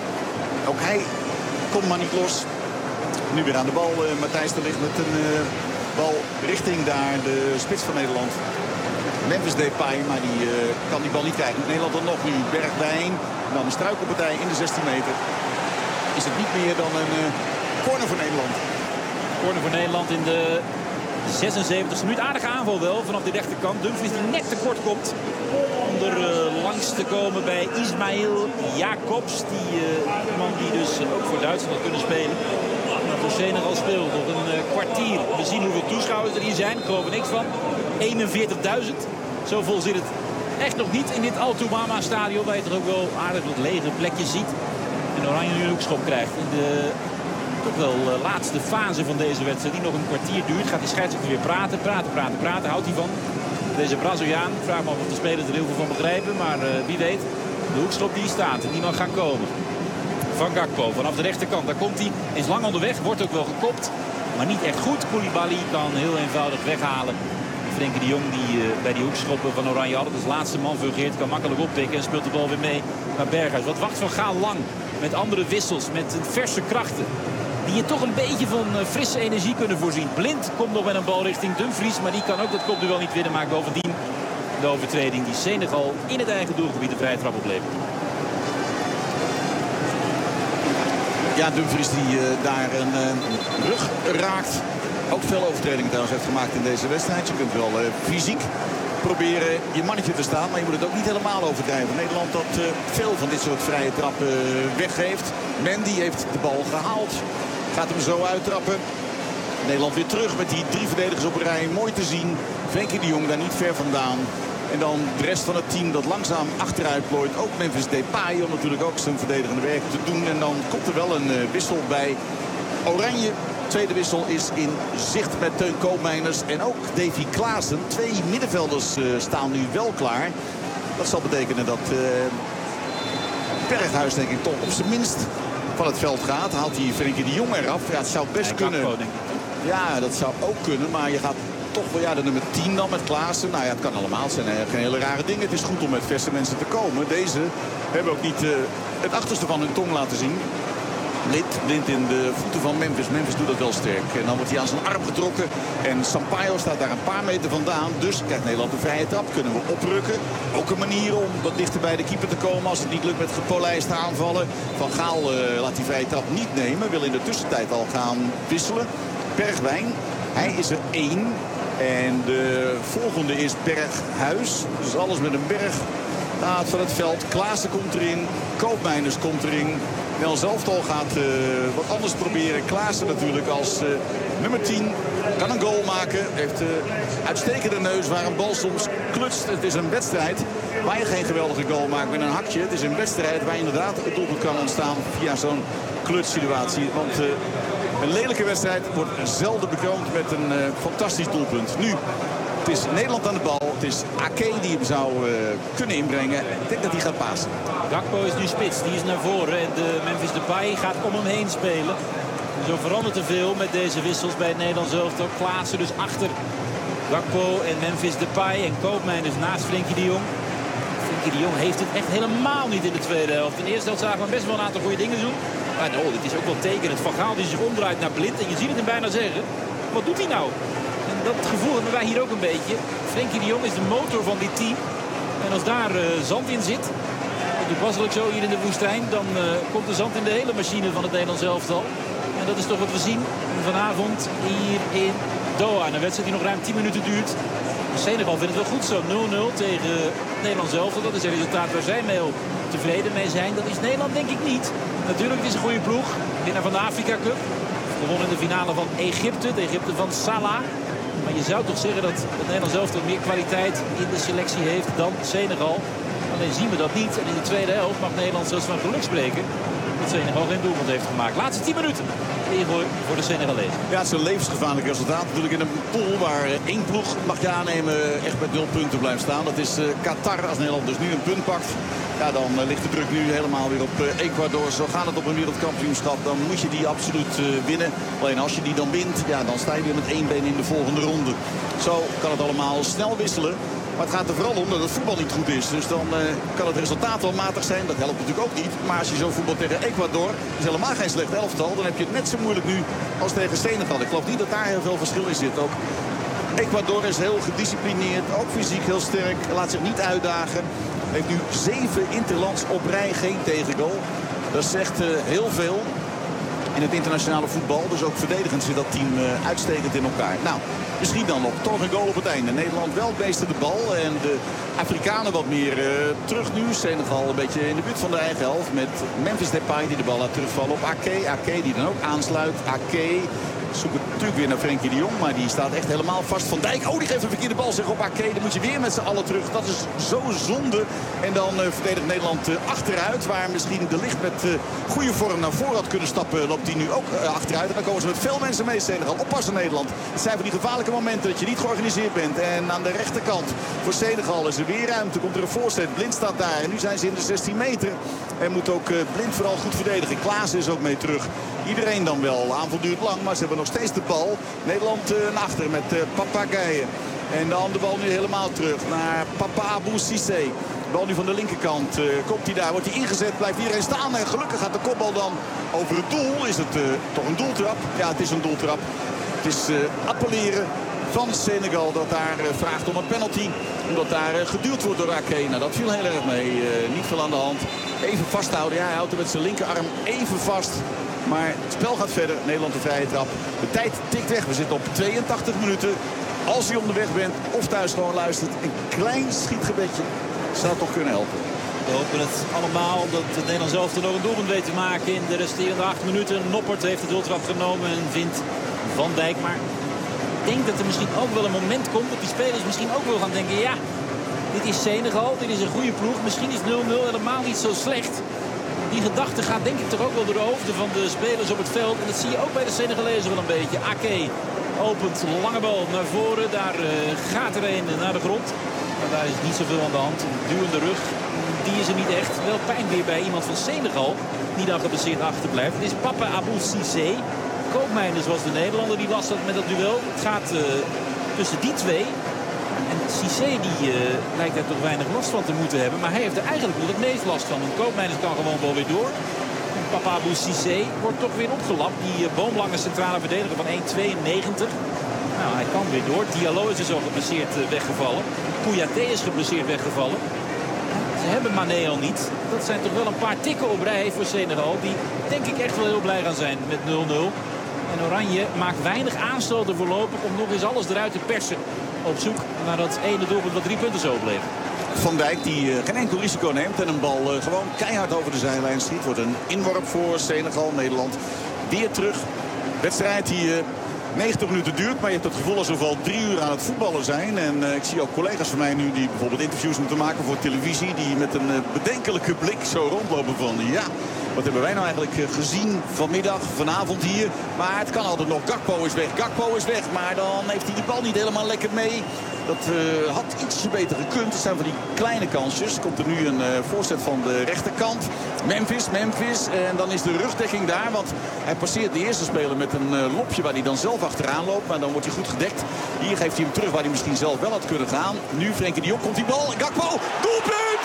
Ook hij komt maar niet los. Nu weer aan de bal. Uh, Matthijs de Ligt met een uh, bal richting daar de spits van Nederland. Memphis Depay, maar die uh, kan die bal niet krijgen. Nederland dan nog nu Bergwijn. En dan een struikelpartij in de zestien meter. Is het niet meer dan een uh, corner voor Nederland. Corner voor Nederland in de zesenzeventigste minuut. Aardige aanval wel vanaf de rechterkant. Dumfries die net tekort komt om er uh, langs te komen bij Ismail Jacobs. Die uh, man die dus ook voor Duitsland had kunnen spelen. Maar voor Senegal speelt nog een uh, kwartier. We zien hoeveel toeschouwers er hier zijn. Ik geloof er niks van. eenenveertigduizend. Zo vol zit het echt nog niet in dit Altoumama stadion. Waar je toch ook wel aardig wat lege plekjes ziet. En Oranje nu een hoekschop krijgt in de toch wel uh, laatste fase van deze wedstrijd. Die nog een kwartier duurt. Gaat die scheidsrechter weer praten, praten, praten, praten. Houdt hij van deze Braziliaan. Ik vraag me af of de spelers er heel veel van begrijpen. Maar uh, wie weet, de hoekschop die staat en die mag gaan komen. Van Gakpo vanaf de rechterkant. Daar komt hij. Is lang onderweg. Wordt ook wel gekopt. Maar niet echt goed. Koulibaly kan heel eenvoudig weghalen Frenkie de Jong die uh, bij die hoekschoppen van Oranje altijd als laatste man fungeert. Kan makkelijk oppikken en speelt de bal weer mee naar Berghuis. Wat wacht Van Gaal lang met andere wissels, met verse krachten. Die je toch een beetje van uh, frisse energie kunnen voorzien. Blind komt nog met een bal richting Dumfries. Maar die kan ook dat kopduel niet winnen. Maakt bovendien de overtreding die Senegal in het eigen doelgebied een vrije trap oplevert. Ja, Dumfries die uh, daar een uh, rug raakt. Ook veel overtredingen trouwens heeft gemaakt in deze wedstrijd. Je kunt wel uh, fysiek proberen je mannetje te staan. Maar je moet het ook niet helemaal overdrijven. Nederland dat uh, veel van dit soort vrije trappen uh, weggeeft. Mendy heeft de bal gehaald. Gaat hem zo uittrappen. Nederland weer terug met die drie verdedigers op een rij. Mooi te zien. Frenkie de Jong daar niet ver vandaan. En dan de rest van het team dat langzaam achteruit plooit. Ook Memphis Depay om natuurlijk ook zijn verdedigende werk te doen. En dan komt er wel een uh, wissel bij Oranje. Tweede wissel is in zicht met Teun Koopmeiners. En ook Davy Klaassen. Twee middenvelders uh, staan nu wel klaar. Dat zal betekenen dat uh, Berghuis denk ik toch op zijn minst van het veld gaat. Haalt hij Frenkie de Jong eraf. Ja, het zou best en kunnen. Gakpo, denk ik. Ja, dat zou ook kunnen. Maar je gaat toch wel ja, de nummer tien dan met Klaassen. Nou ja, het kan allemaal. Het zijn uh, geen hele rare dingen. Het is goed om met verse mensen te komen. Deze hebben ook niet uh, het achterste van hun tong laten zien. Blind, blind in de voeten van Memphis. Memphis doet dat wel sterk. En dan wordt hij aan zijn arm getrokken. En Sampaio staat daar een paar meter vandaan. Dus krijgt Nederland een vrije trap. Kunnen we oprukken. Ook een manier om wat dichter bij de keeper te komen. Als het niet lukt met gepolijste aanvallen. Van Gaal uh, laat die vrije trap niet nemen. Wil in de tussentijd al gaan wisselen. Bergwijn. Hij is er één. En de volgende is Berghuis. Dus alles met een berg. Naad van het veld. Klaassen komt erin. Koopmeiners komt erin. Nel Zelftal gaat uh, wat anders proberen. Klaassen natuurlijk als uh, nummer tien. Kan een goal maken. Heeft uh, uitstekende neus waar een bal soms klutst. Het is een wedstrijd waar je geen geweldige goal maakt met een hakje. Het is een wedstrijd waar inderdaad het doelpunt kan ontstaan via zo'n klutssituatie. Want uh, een lelijke wedstrijd wordt zelden bekroond met een uh, fantastisch doelpunt. Nu, het is Nederland aan de bal. Het is Ake die hem zou uh, kunnen inbrengen. Ik denk dat hij gaat pasen. Gakpo is nu spits. Die is naar voren. En de Memphis Depay gaat om hem heen spelen. Zo verandert er veel met deze wissels bij het Nederlands elftal. Klaassen dus achter Gakpo en Memphis Depay. En Koopmeiners naast Frenkie de Jong. Frenkie de Jong heeft het echt helemaal niet in de tweede helft. In de eerste helft zagen we best wel een aantal goede dingen doen. Maar oh, dit is ook wel tekenend. Van Gaal die zich omdraait naar Blind. En je ziet het hem bijna zeggen. Wat doet hij nou? En dat gevoel hebben wij hier ook een beetje. Frenkie de Jong is de motor van dit team. En als daar uh, zand in zit, toepasselijk zo hier in de woestijn, dan uh, komt de zand in de hele machine van het Nederlands elftal. En dat is toch wat we zien vanavond hier in Doha. Een wedstrijd die nog ruim tien minuten duurt. Senegal vindt het wel goed zo. nul nul tegen het Nederlands elftal. Dat is een resultaat waar zij mee tevreden mee zijn. Dat is Nederland denk ik niet. Natuurlijk, het is een goede ploeg. Winnaar van de Afrika Cup. Gewonnen in de finale van Egypte. De Egypte van Salah. Maar je zou toch zeggen dat het Nederlands elftal meer kwaliteit in de selectie heeft dan Senegal. Alleen zien we dat niet. En in de tweede helft mag Nederland zelfs van geluk spreken dat Senegal geen doelpunt heeft gemaakt. Laatste tien minuten. Ingooi voor de Senegalezen. Ja, het is een levensgevaarlijk resultaat. Natuurlijk in een pool waar één ploeg, mag je aannemen, echt met nul punten blijft staan. Dat is uh, Qatar. Als Nederland dus nu een punt pakt, ja, dan uh, ligt de druk nu helemaal weer op uh, Ecuador. Zo gaat het op een wereldkampioenschap. Dan moet je die absoluut uh, winnen. Alleen als je die dan wint, ja, dan sta je weer met één been in de volgende ronde. Zo kan het allemaal snel wisselen. Maar het gaat er vooral om dat het voetbal niet goed is. Dus dan uh, kan het resultaat wel matig zijn. Dat helpt natuurlijk ook niet. Maar als je zo voetbalt tegen Ecuador, is helemaal geen slecht elftal. Dan heb je het net zo moeilijk nu als tegen Senegal. Ik geloof niet dat daar heel veel verschil in zit. Ook Ecuador is heel gedisciplineerd. Ook fysiek heel sterk. Laat zich niet uitdagen. Heeft nu zeven interlands op rij geen tegengoal. Dat zegt uh, heel veel in het internationale voetbal. Dus ook verdedigend zit dat team uh, uitstekend in elkaar. Nou, misschien dan nog toch een goal op het einde. Nederland wel het meeste de bal. En de Afrikanen wat meer uh, terug nu. Senegal een beetje in de buurt van de eigen helft. Met Memphis Depay die de bal laat terugvallen op Ake. Ake die dan ook aansluit. Ake zoekt natuurlijk weer naar Frenkie de Jong. Maar die staat echt helemaal vast. Van Dijk, oh die geeft een verkeerde bal zeg op Ake. Dan moet je weer met z'n allen terug. Dat is zo zonde. En dan uh, verdedigt Nederland uh, achteruit. Waar misschien de licht met uh, goede vorm naar voren had kunnen stappen. Loopt hij nu ook uh, achteruit. En dan komen ze met veel mensen mee. Senegal oppassen Nederland. Het zijn van die gevaarlijke momenten dat je niet georganiseerd bent. En aan de rechterkant voor Senegal is er weer ruimte. Komt er een voorzet. Blind staat daar. En nu zijn ze in de zestien meter. En moet ook uh, Blind vooral goed verdedigen. Klaassen is ook mee terug. Iedereen dan wel. Aanval duurt lang, maar ze hebben nog steeds de bal. Nederland uh, naar achter met uh, Papagaye. En dan de bal nu helemaal terug naar Papa Abou Cissé. De bal nu van de linkerkant. Uh, komt hij daar, wordt hij ingezet, blijft iedereen staan. En gelukkig gaat de kopbal dan over het doel. Is het uh, toch een doeltrap? Ja, het is een doeltrap. Het is uh, appelleren van Senegal dat daar uh, vraagt om een penalty. Omdat daar uh, geduwd wordt door Ake. Nou, dat viel heel erg mee. Uh, niet veel aan de hand. Even vasthouden. Ja, hij houdt hem met zijn linkerarm even vast. Maar het spel gaat verder. Nederland de vrije trap. De tijd tikt weg. We zitten op tweeëntachtig minuten. Als u onderweg bent of thuis gewoon luistert. Een klein schietgebedje zou toch kunnen helpen. We hopen het allemaal dat het Nederlands elftal nog een doelpunt weet te maken in de resterende acht minuten. Noppert heeft de doeltrap genomen en vindt Van Dijk. Maar ik denk dat er misschien ook wel een moment komt dat die spelers misschien ook wel gaan denken. Ja, dit is Senegal, dit is een goede ploeg. Misschien is nul nul helemaal niet zo slecht. Die gedachte gaat denk ik toch ook wel door de hoofden van de spelers op het veld. En dat zie je ook bij de Senegalezen wel een beetje. Ake opent, lange bal naar voren. Daar uh, gaat er een naar de grond. Maar daar is niet zoveel aan de hand. Een duwende rug, die is er niet echt. Wel pijn weer bij iemand van Senegal, die dan geblesseerd achterblijft. Het is Papa Abou Cissé. Koopmeiners was de Nederlander, die was dat met dat duel. Het gaat uh, tussen die twee. En Cissé die uh, lijkt er toch weinig last van te moeten hebben. Maar hij heeft er eigenlijk wel het meest last van. Want Koopmeiners kan gewoon wel weer door. En Papa Abou Cissé wordt toch weer opgelapt. Die uh, boomlange centrale verdediger van één tweeënnegentig. Nou, hij kan weer door. Diallo is dus al geblesseerd uh, weggevallen. Kouyaté is geblesseerd weggevallen. Ze hebben Mané al niet. Dat zijn toch wel een paar tikken op rij voor Senegal. Die denk ik echt wel heel blij gaan zijn met nul nul. En Oranje maakt weinig aanstoten voorlopig om nog eens alles eruit te persen. Op zoek naar dat ene doelpunt wat drie punten zo bleef. Van Dijk die uh, geen enkel risico neemt en een bal uh, gewoon keihard over de zijlijn schiet. Wordt een inworp voor Senegal. Nederland weer terug. Wedstrijd die uh, negentig minuten duurt, maar je hebt het gevoel alsof we al drie uur aan het voetballen zijn. En uh, ik zie ook collega's van mij nu die bijvoorbeeld interviews moeten maken voor televisie. Die met een uh, bedenkelijke blik zo rondlopen van ja, wat hebben wij nou eigenlijk uh, gezien vanmiddag, vanavond hier. Maar het kan altijd nog. Gakpo is weg, Gakpo is weg. Maar dan heeft hij die bal niet helemaal lekker mee. Dat uh, had ietsje beter gekund. Het zijn van die kleine kansjes. Er komt er nu een uh, voorzet van de rechterkant. Memphis, Memphis. En dan is de rugdekking daar. Want hij passeert de eerste speler met een uh, lopje waar hij dan zelf achteraan loopt. Maar dan wordt hij goed gedekt. Hier geeft hij hem terug waar hij misschien zelf wel had kunnen gaan. Nu Frenkie de Jong komt die bal. Gakpo, doelpunt!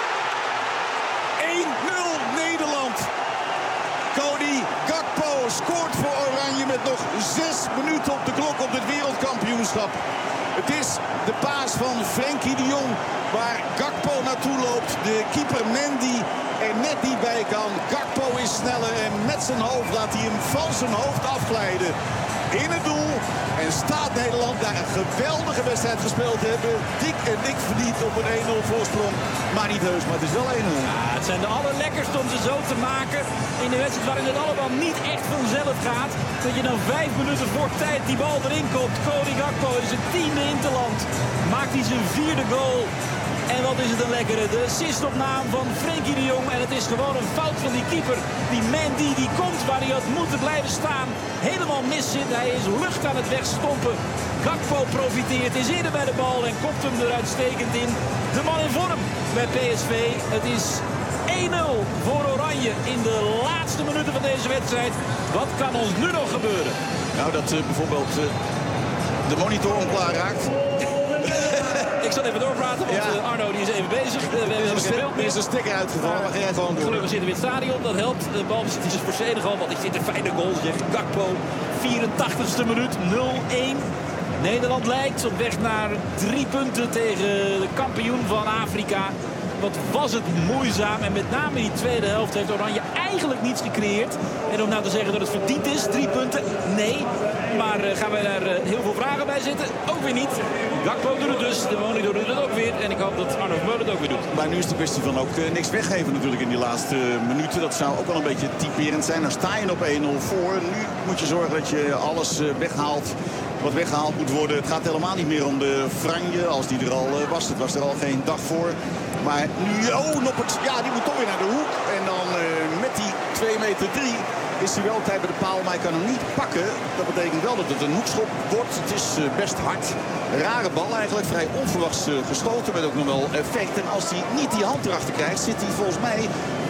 één nul Nederland. Cody Gakpo scoort voor Oranje met nog zes minuten op de klok op het wereldkampioenschap. Het is de paas van Frenkie de Jong waar Gakpo naartoe loopt. De keeper Mendy er net niet bij kan. Gakpo is sneller en met zijn hoofd laat hij hem van zijn hoofd afglijden. In het doel. En staat Nederland daar een geweldige wedstrijd gespeeld te hebben. Dik en dik verdiend op een één nul voorsprong. Maar niet heus, maar het is wel één nul. Ja, het zijn de allerlekkerste om ze zo te maken. In de wedstrijd waarin het allemaal niet echt vanzelf gaat. Dat je dan vijf minuten voor tijd die bal erin komt. Cody Gakpo is het tiende interland. Maakt hij zijn vierde goal. En wat is het een lekkere. De assist op naam van Frenkie de Jong. En het is gewoon een fout van die keeper. Die Mendy die komt waar hij had moeten blijven staan. Helemaal mis zit. Hij is lucht aan het wegstompen. Gakpo profiteert. Is eerder bij de bal en kopt hem er uitstekend in. De man in vorm bij P S V. Het is één nul voor Oranje in de laatste minuten van deze wedstrijd. Wat kan ons nu nog gebeuren? Nou, dat uh, bijvoorbeeld uh, de monitor onklaar raakt. Ik zal even doorpraten, want ja. Arno die is even bezig. Uh, we hebben er is, een er is een stekker uitgevallen. Maar ga gewoon door. Gelukkig zitten we in het stadion, dat helpt. De bal is dus voor Senegal, want ik zit een fijne goal, zegt Gakpo. vierentachtigste minuut, nul één. Nederland lijkt op weg naar drie punten tegen de kampioen van Afrika. Wat was het moeizaam. En met name in die tweede helft heeft Oranje eigenlijk niets gecreëerd. En om nou te zeggen dat het verdiend is, drie punten, nee. Maar uh, gaan wij daar uh, heel veel vragen bij zitten? Ook weer niet. Gakpo doet het dus, de monitor doet het ook weer. En ik hoop dat Arno Vermeulen het ook weer doet. Maar nu is de kwestie van ook uh, niks weggeven natuurlijk in die laatste uh, minuten. Dat zou ook wel een beetje typerend zijn. Dan sta je op één nul voor. Nu moet je zorgen dat je alles uh, weghaalt wat weggehaald moet worden. Het gaat helemaal niet meer om de franje als die er al uh, was. Het was er al geen dag voor. Maar nu, oh, Noppert, ja, die moet toch weer naar de hoek. En dan uh, met die twee meter drie is hij wel tijd bij de paal, maar hij kan hem niet pakken. Dat betekent wel dat het een hoekschop wordt. Het is uh, best hard. Rare bal eigenlijk, vrij onverwachts uh, geschoten met ook nog wel effect. En als hij niet die hand erachter krijgt, zit hij volgens mij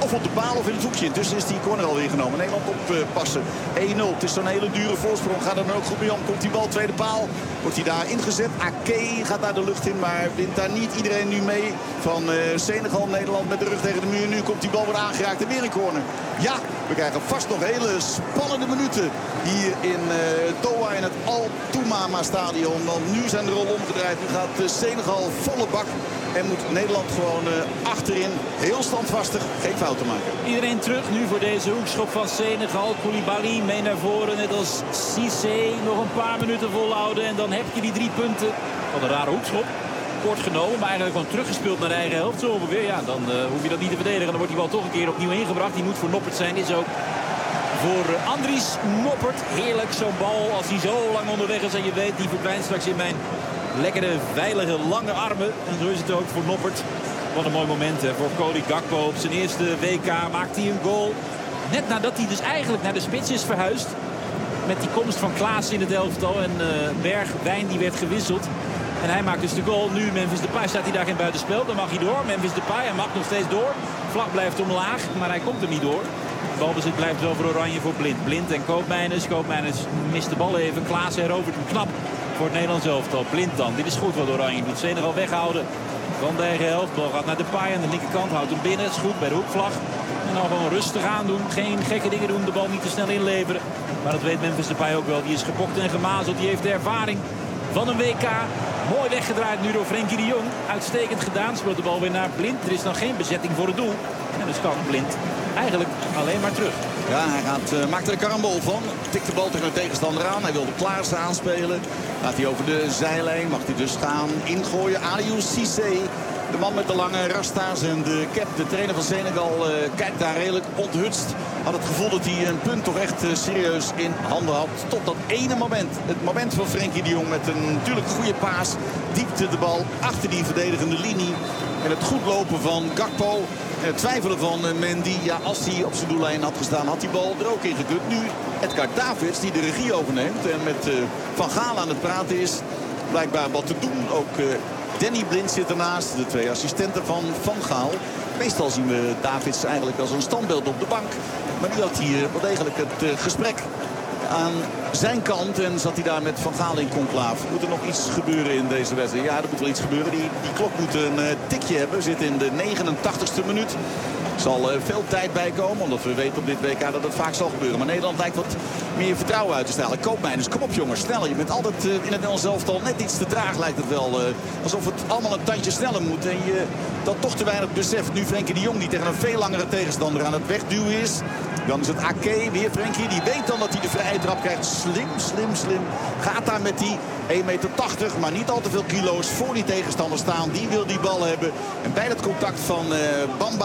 Of op de paal of in het hoekje. Intussen is die corner alweer genomen. Nederland oppassen. één nul. Het is zo'n hele dure voorsprong. Gaat er dan ook goed mee om. Komt die bal, tweede paal. Wordt hij daar ingezet. Ake gaat naar de lucht in, maar wint daar niet iedereen nu mee. Van uh, Senegal, Nederland met de rug tegen de muur. Nu komt die bal weer aangeraakt en weer een corner. Ja, we krijgen vast nog hele spannende minuten hier in uh, Doha in het Al Toumama stadion. Want nu zijn de rol omgedraaid. Nu gaat uh, Senegal volle bak. En moet Nederland gewoon uh, achterin heel standvastig geen fouten maken. Iedereen terug nu voor deze hoekschop van Senegal. Koulibaly mee naar voren, net als Cissé. Nog een paar minuten volhouden en dan heb je die drie punten. Wat een rare hoekschop. Kort genomen, maar eigenlijk gewoon teruggespeeld naar de eigen helft. Zo ongeveer, ja, dan uh, hoef je dat niet te verdedigen. Dan wordt die bal toch een keer opnieuw ingebracht. Die moet voor Noppert zijn, is ook voor uh, Andries Noppert. Heerlijk zo'n bal als hij zo lang onderweg is. En je weet, die verdwijnt straks in mijn lekkere, veilige, lange armen. En zo is het ook voor Noppert. Wat een mooi moment hè, voor Cody Gakpo. Op zijn eerste W K maakt hij een goal. Net nadat hij dus eigenlijk naar de spits is verhuisd. Met die komst van Klaas in het elftal. En uh, Bergwijn die werd gewisseld. En hij maakt dus de goal. Nu Memphis Depay staat hij daar geen buitenspel. Dan mag hij door. Memphis Depay, hij mag nog steeds door. Vlag blijft omlaag, maar hij komt er niet door. Balbezit blijft wel voor Oranje voor Blind. Blind en Koopmeiners. Koopmeiners mist de bal even. Klaas herovert hem knap voor het Nederlands elftal. Blind dan. Dit is goed wat Oranje doet. Senegal weghouden van de eigen helft. Bal gaat naar Depay aan de linkerkant. Houdt hem binnen. Het is goed bij de hoekvlag. En dan gewoon rustig aandoen. Geen gekke dingen doen. De bal niet te snel inleveren. Maar dat weet Memphis Depay ook wel. Die is gepokt en gemazeld. Die heeft de ervaring van een W K. Mooi weggedraaid nu door Frenkie de Jong. Uitstekend gedaan. Speelt de bal weer naar Blind. Er is dan geen bezetting voor het doel. En dus kan Blind eigenlijk alleen maar terug. Ja, hij gaat, uh, maakt er een karambol van. Tikt de bal tegen de tegenstander aan. Hij wilde Klaas aanspelen. Gaat hij over de zijlijn. Mag hij dus gaan ingooien. Aliou Cissé. De man met de lange rasta's en de cap. De trainer van Senegal uh, kijkt daar redelijk onthutst. Had het gevoel dat hij een punt toch echt uh, serieus in handen had. Tot dat ene moment. Het moment van Frenkie de Jong met een natuurlijk goede paas. Diepte de bal achter die verdedigende linie. En het goed lopen van Gakpo. En het twijfelen van uh, Mendy. Ja, als hij op zijn doellijn had gestaan, had die bal er ook in gekund. Nu Edgar Davids die de regie overneemt. En met uh, Van Gaal aan het praten is. Blijkbaar wat te doen. Ook uh, Danny Blind zit ernaast. De twee assistenten van Van Gaal. Meestal zien we Davids eigenlijk als een standbeeld op de bank. Maar nu had hij uh, wel degelijk het uh, gesprek aan zijn kant. En zat hij daar met Van Gaal in conclaaf. Moet er nog iets gebeuren in deze wedstrijd? Ja, er moet wel iets gebeuren. Die, die klok moet een uh, tikje hebben. We zitten in de negenentachtigste minuut. Er zal uh, veel tijd bij komen. Omdat we weten op dit W K dat het vaak zal gebeuren. Maar Nederland lijkt wat meer vertrouwen uit te stralen. Koopmeiners, kom op jongens, sneller. Je bent altijd uh, in het Nederlands elftal net iets te traag lijkt het wel. Uh, alsof het allemaal een tandje sneller moet. En je dat toch te weinig beseft. Nu Frenkie de Jong die tegen een veel langere tegenstander aan het wegduwen is. Dan is het Ake, weer Frenkie. Die weet dan dat hij de vrije trap krijgt. Slim, slim, slim. Gaat daar met die één meter tachtig, maar niet al te veel kilo's voor die tegenstander staan. Die wil die bal hebben. En bij het contact van uh, Bamba,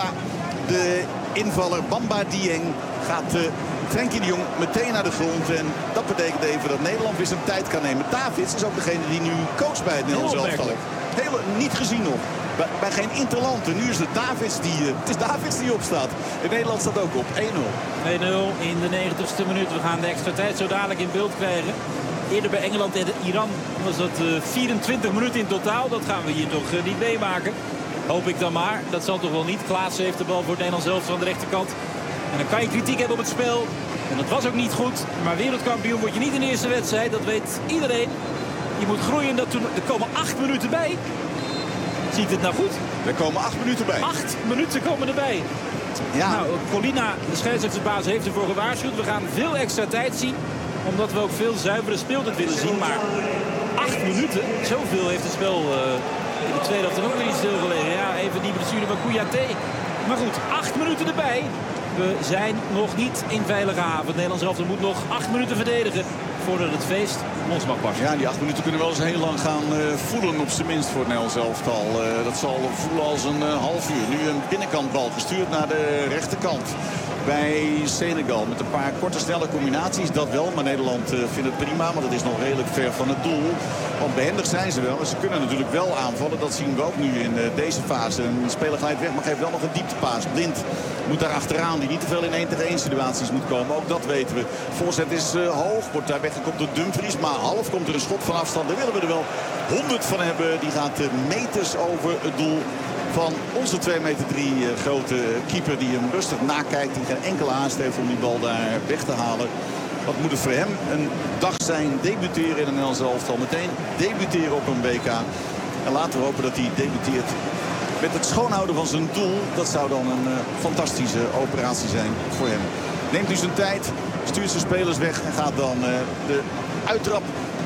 de invaller Bamba Dieng, gaat uh, Frenkie de Jong meteen naar de grond. En dat betekent even dat Nederland weer zijn tijd kan nemen. Davids is ook degene die nu coach bij het Nederlands elftal. Heel niet gezien nog. Bij, bij geen interland. En nu is het Davids die, uh, het is Davids die opstaat. In Nederland staat ook op één nul. één nul in de negentigste minuut. We gaan de extra tijd zo dadelijk in beeld krijgen. Eerder bij Engeland en Iran was dat uh, vierentwintig minuten in totaal. Dat gaan we hier toch uh, niet meemaken. Hoop ik dan maar. Dat zal toch wel niet. Klaas heeft de bal voor het Nederlands elftal aan de rechterkant. En dan kan je kritiek hebben op het spel. En dat was ook niet goed. Maar wereldkampioen word je niet in de eerste wedstrijd. Dat weet iedereen. Je moet groeien. Dat toen... Er komen acht minuten bij. Ziet het nou goed? Er komen acht minuten bij. Acht minuten komen erbij. Ja. Nou, Colina, de scheidsrechtersbaas, heeft ervoor gewaarschuwd. We gaan veel extra tijd zien. Omdat we ook veel zuivere speeltijd willen zien. Maar acht minuten, zoveel heeft het spel uh, in de tweede helft ook weer niet stilgelegen. Ja, even die blessure van Kouyaté. Maar goed, acht minuten erbij. We zijn nog niet in veilige haven. Het Nederlands elftal moet nog acht minuten verdedigen voordat het feest ons mag passen. Ja, die acht minuten kunnen wel eens heel lang gaan uh, voelen op zijn minst voor het Nederlands elftal. Uh, dat zal voelen als een uh, half uur. Nu een binnenkantbal gestuurd naar de rechterkant bij Senegal. Met een paar korte snelle combinaties, dat wel. Maar Nederland uh, vindt het prima, maar dat is nog redelijk ver van het doel. Want behendig zijn ze wel. En ze kunnen natuurlijk wel aanvallen. Dat zien we ook nu in uh, deze fase. Een speler glijdt weg, maar geeft wel nog een dieptepaas. Blind moet daar achteraan, die niet te veel in één tegen één situaties moet komen. Ook dat weten we. Voorzet is uh, hoog, wordt daar weggekomen door Dumfries. Maar half komt er een schot van afstand. Daar willen we er wel honderd van hebben. Die gaat uh, meters over het doel van onze twee meter drie uh, grote keeper die hem rustig nakijkt. Die geen enkele haast heeft om die bal daar weg te halen. Wat moet het voor hem een dag zijn? Debuteren in een Nederlands elftal. Meteen debuteren op een W K. En laten we hopen dat hij debuteert met het schoonhouden van zijn doel. Dat zou dan een uh, fantastische operatie zijn voor hem. Neemt nu zijn tijd, stuurt zijn spelers weg en gaat dan uh, de uittrap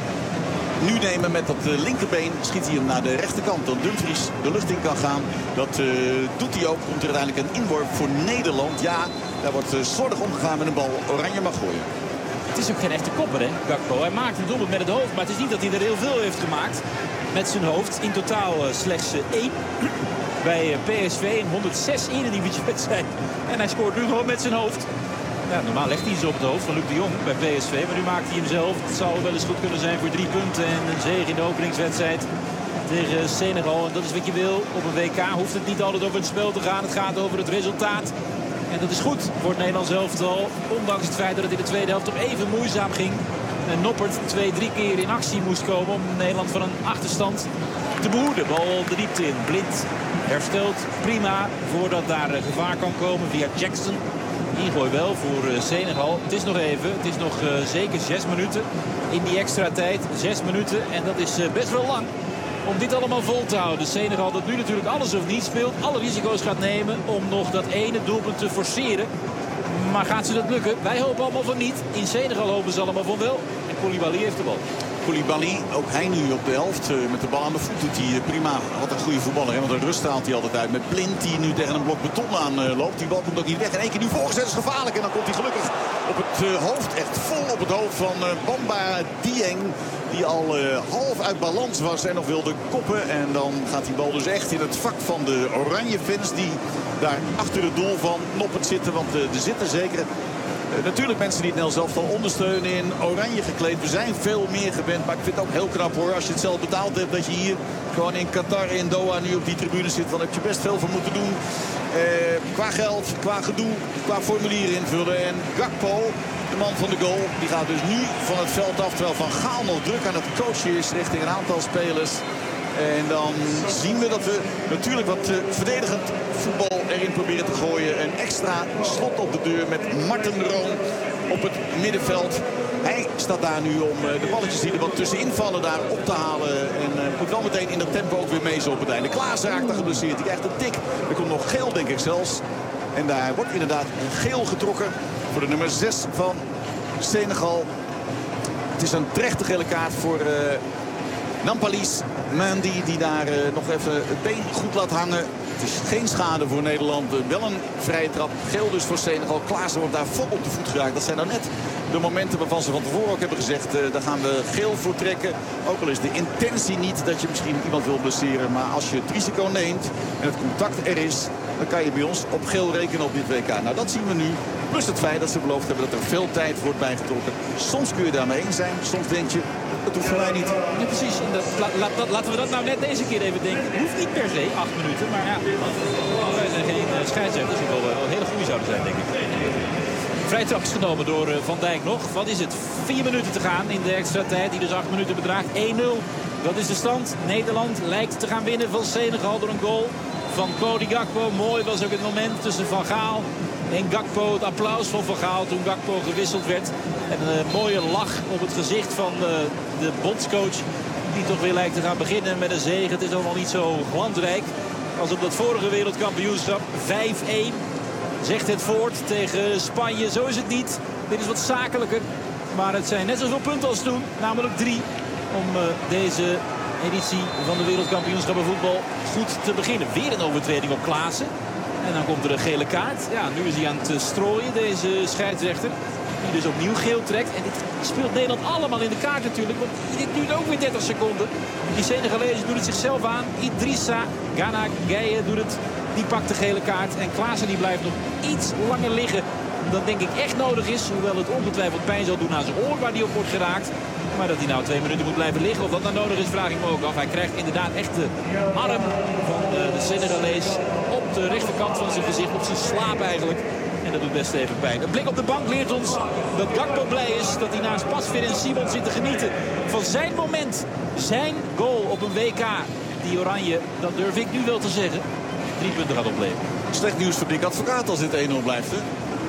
nu nemen met dat uh, linkerbeen. Schiet hij hem naar de rechterkant. Dan Dumfries de lucht in kan gaan. Dat uh, doet hij ook. Komt er uiteindelijk een inworp voor Nederland. Ja, daar wordt uh, slordig omgegaan met een bal. Oranje mag gooien. Het is ook geen echte kopper, hè, Gakpo. Hij maakt een doelpunt met het hoofd. Maar het is niet dat hij er heel veel heeft gemaakt met zijn hoofd. In totaal uh, slechts uh, één. Bij uh, P S V in honderdzes Eredivisie-wedstrijden. En hij scoort nu gewoon met zijn hoofd. Ja, normaal legt hij ze op het hoofd van Luc de Jong bij P S V. Maar nu maakt hij hem zelf. Het zou wel eens goed kunnen zijn voor drie punten. En een zege in de openingswedstrijd tegen Senegal. En dat is wat je wil. Op een W K hoeft het niet altijd over het spel te gaan. Het gaat over het resultaat. En dat is goed voor het Nederlands elftal. Ondanks het feit dat het in de tweede helft toch even moeizaam ging. En Noppert twee, drie keer in actie moest komen om Nederland van een achterstand te behoeden. Bal de diepte in. Blind herstelt prima voordat daar gevaar kan komen via Jackson. Ingooi wel voor Senegal. Het is nog even. Het is nog uh, zeker zes minuten in die extra tijd. Zes minuten. En dat is uh, best wel lang om dit allemaal vol te houden. Senegal dat nu natuurlijk alles of niet speelt. Alle risico's gaat nemen om nog dat ene doelpunt te forceren. Maar gaat ze dat lukken? Wij hopen allemaal van niet. In Senegal hopen ze allemaal van wel. En Koulibaly heeft de bal. Koulibaly, ook hij nu op de helft uh, met de bal aan de voet doet hij uh, prima. Wat een goede voetballer, hè? Want de rust haalt hij altijd uit. Met Blind die nu tegen een blok beton aan uh, loopt. Die bal komt ook niet weg. En één keer nu voorgezet is gevaarlijk. En dan komt hij gelukkig op het uh, hoofd, echt vol op het hoofd van uh, Bamba Dieng. Die al uh, half uit balans was en nog wilde koppen. En dan gaat die bal dus echt in het vak van de oranje fans die daar achter het doel van Noppert zitten. Want uh, er zitten zeker Uh, natuurlijk mensen die het Nederlands elftal ondersteunen in oranje gekleed. We zijn veel meer gewend, maar ik vind het ook heel knap hoor. Als je het zelf betaald hebt, dat je hier gewoon in Qatar, in Doha nu op die tribune zit. Dan heb je best veel voor moeten doen. Uh, qua geld, qua gedoe, qua formulier invullen. En Gakpo, de man van de goal, die gaat dus nu van het veld af. Terwijl Van Gaal nog druk aan het coachen is richting een aantal spelers. En dan zien we dat we natuurlijk wat uh, verdedigend voetbal erin proberen te gooien. Een extra slot op de deur met Marten Roon op het middenveld. Hij staat daar nu om uh, de balletjes die er wat tussenin vallen daar op te halen. En uh, moet wel meteen in dat tempo ook weer mee zo op het einde. Klaas raakt daar geblesseerd. Die krijgt een tik. Er komt nog geel denk ik zelfs. En daar wordt inderdaad geel getrokken voor de nummer zes van Senegal. Het is een terechte gele kaart voor Uh, Nampalys Mendy die daar uh, nog even het been goed laat hangen. Het is geen schade voor Nederland. Uh, wel een vrije trap. Geel dus voor Senegal. Klaassen wordt daar vol op de voet geraakt. Dat zijn dan net de momenten waarvan ze van tevoren ook hebben gezegd. Uh, daar gaan we geel voor trekken. Ook al is de intentie niet dat je misschien iemand wil blesseren. Maar als je het risico neemt en het contact er is, dan kan je bij ons op geel rekenen op dit W K. Nou, dat zien we nu. Plus het feit dat ze beloofd hebben dat er veel tijd wordt bijgetrokken. Soms kun je daarmee eens zijn. Soms denk je, het hoeft voor mij niet. Ja, precies. En dat, la, la, dat, laten we dat nou net deze keer even denken. Het hoeft niet per se, acht minuten. Maar ja, wij zijn geen uh, scheidsrechters. Die wel, wel hele goede zouden zijn, denk ik. Vrij trap is genomen door uh, Van Dijk nog. Wat is het? Vier minuten te gaan in de extra tijd. Die dus acht minuten bedraagt. één nul. Dat is de stand. Nederland lijkt te gaan winnen van Senegal door een goal van Cody Gakpo. Mooi was ook het moment tussen Van Gaal en Gakpo. Het applaus van Van Gaal toen Gakpo gewisseld werd. En een uh, mooie lach op het gezicht van uh, de bondscoach. Die toch weer lijkt te gaan beginnen met een zege. Het is allemaal niet zo glansrijk als op dat vorige wereldkampioenschap. vijf één zegt het voort tegen Spanje. Zo is het niet. Dit is wat zakelijker. Maar het zijn net zoveel punten als toen. Namelijk drie. Om uh, deze editie van de wereldkampioenschappen voetbal goed te beginnen. Weer een overtreding op Klaassen. En dan komt er een gele kaart. Ja, nu is hij aan het strooien, deze scheidsrechter. Die dus opnieuw geel trekt. En dit speelt Nederland allemaal in de kaart natuurlijk. Want dit duurt ook weer dertig seconden. Die Senegalezen doen het zichzelf aan. Idrissa Gana Gueye doet het. Die pakt de gele kaart. En Klaassen die blijft nog iets langer liggen dan denk ik echt nodig is. Hoewel het ongetwijfeld pijn zal doen aan zijn oor waar hij op wordt geraakt. Maar dat hij nou twee minuten moet blijven liggen. Of dat nou nodig is, vraag ik me ook af. Hij krijgt inderdaad echt de arm van de Senegalees op de rechterkant van zijn gezicht. Op zijn slaap eigenlijk. En dat doet best even pijn. Een blik op de bank leert ons dat Gakpo blij is dat hij naast Pasveer en Simon zit te genieten van zijn moment. Zijn goal op een W K. Die oranje, dat durf ik nu wel te zeggen, drie punten gaat opleveren. Slecht nieuws voor Dick Advocaat als dit één nul blijft, hè?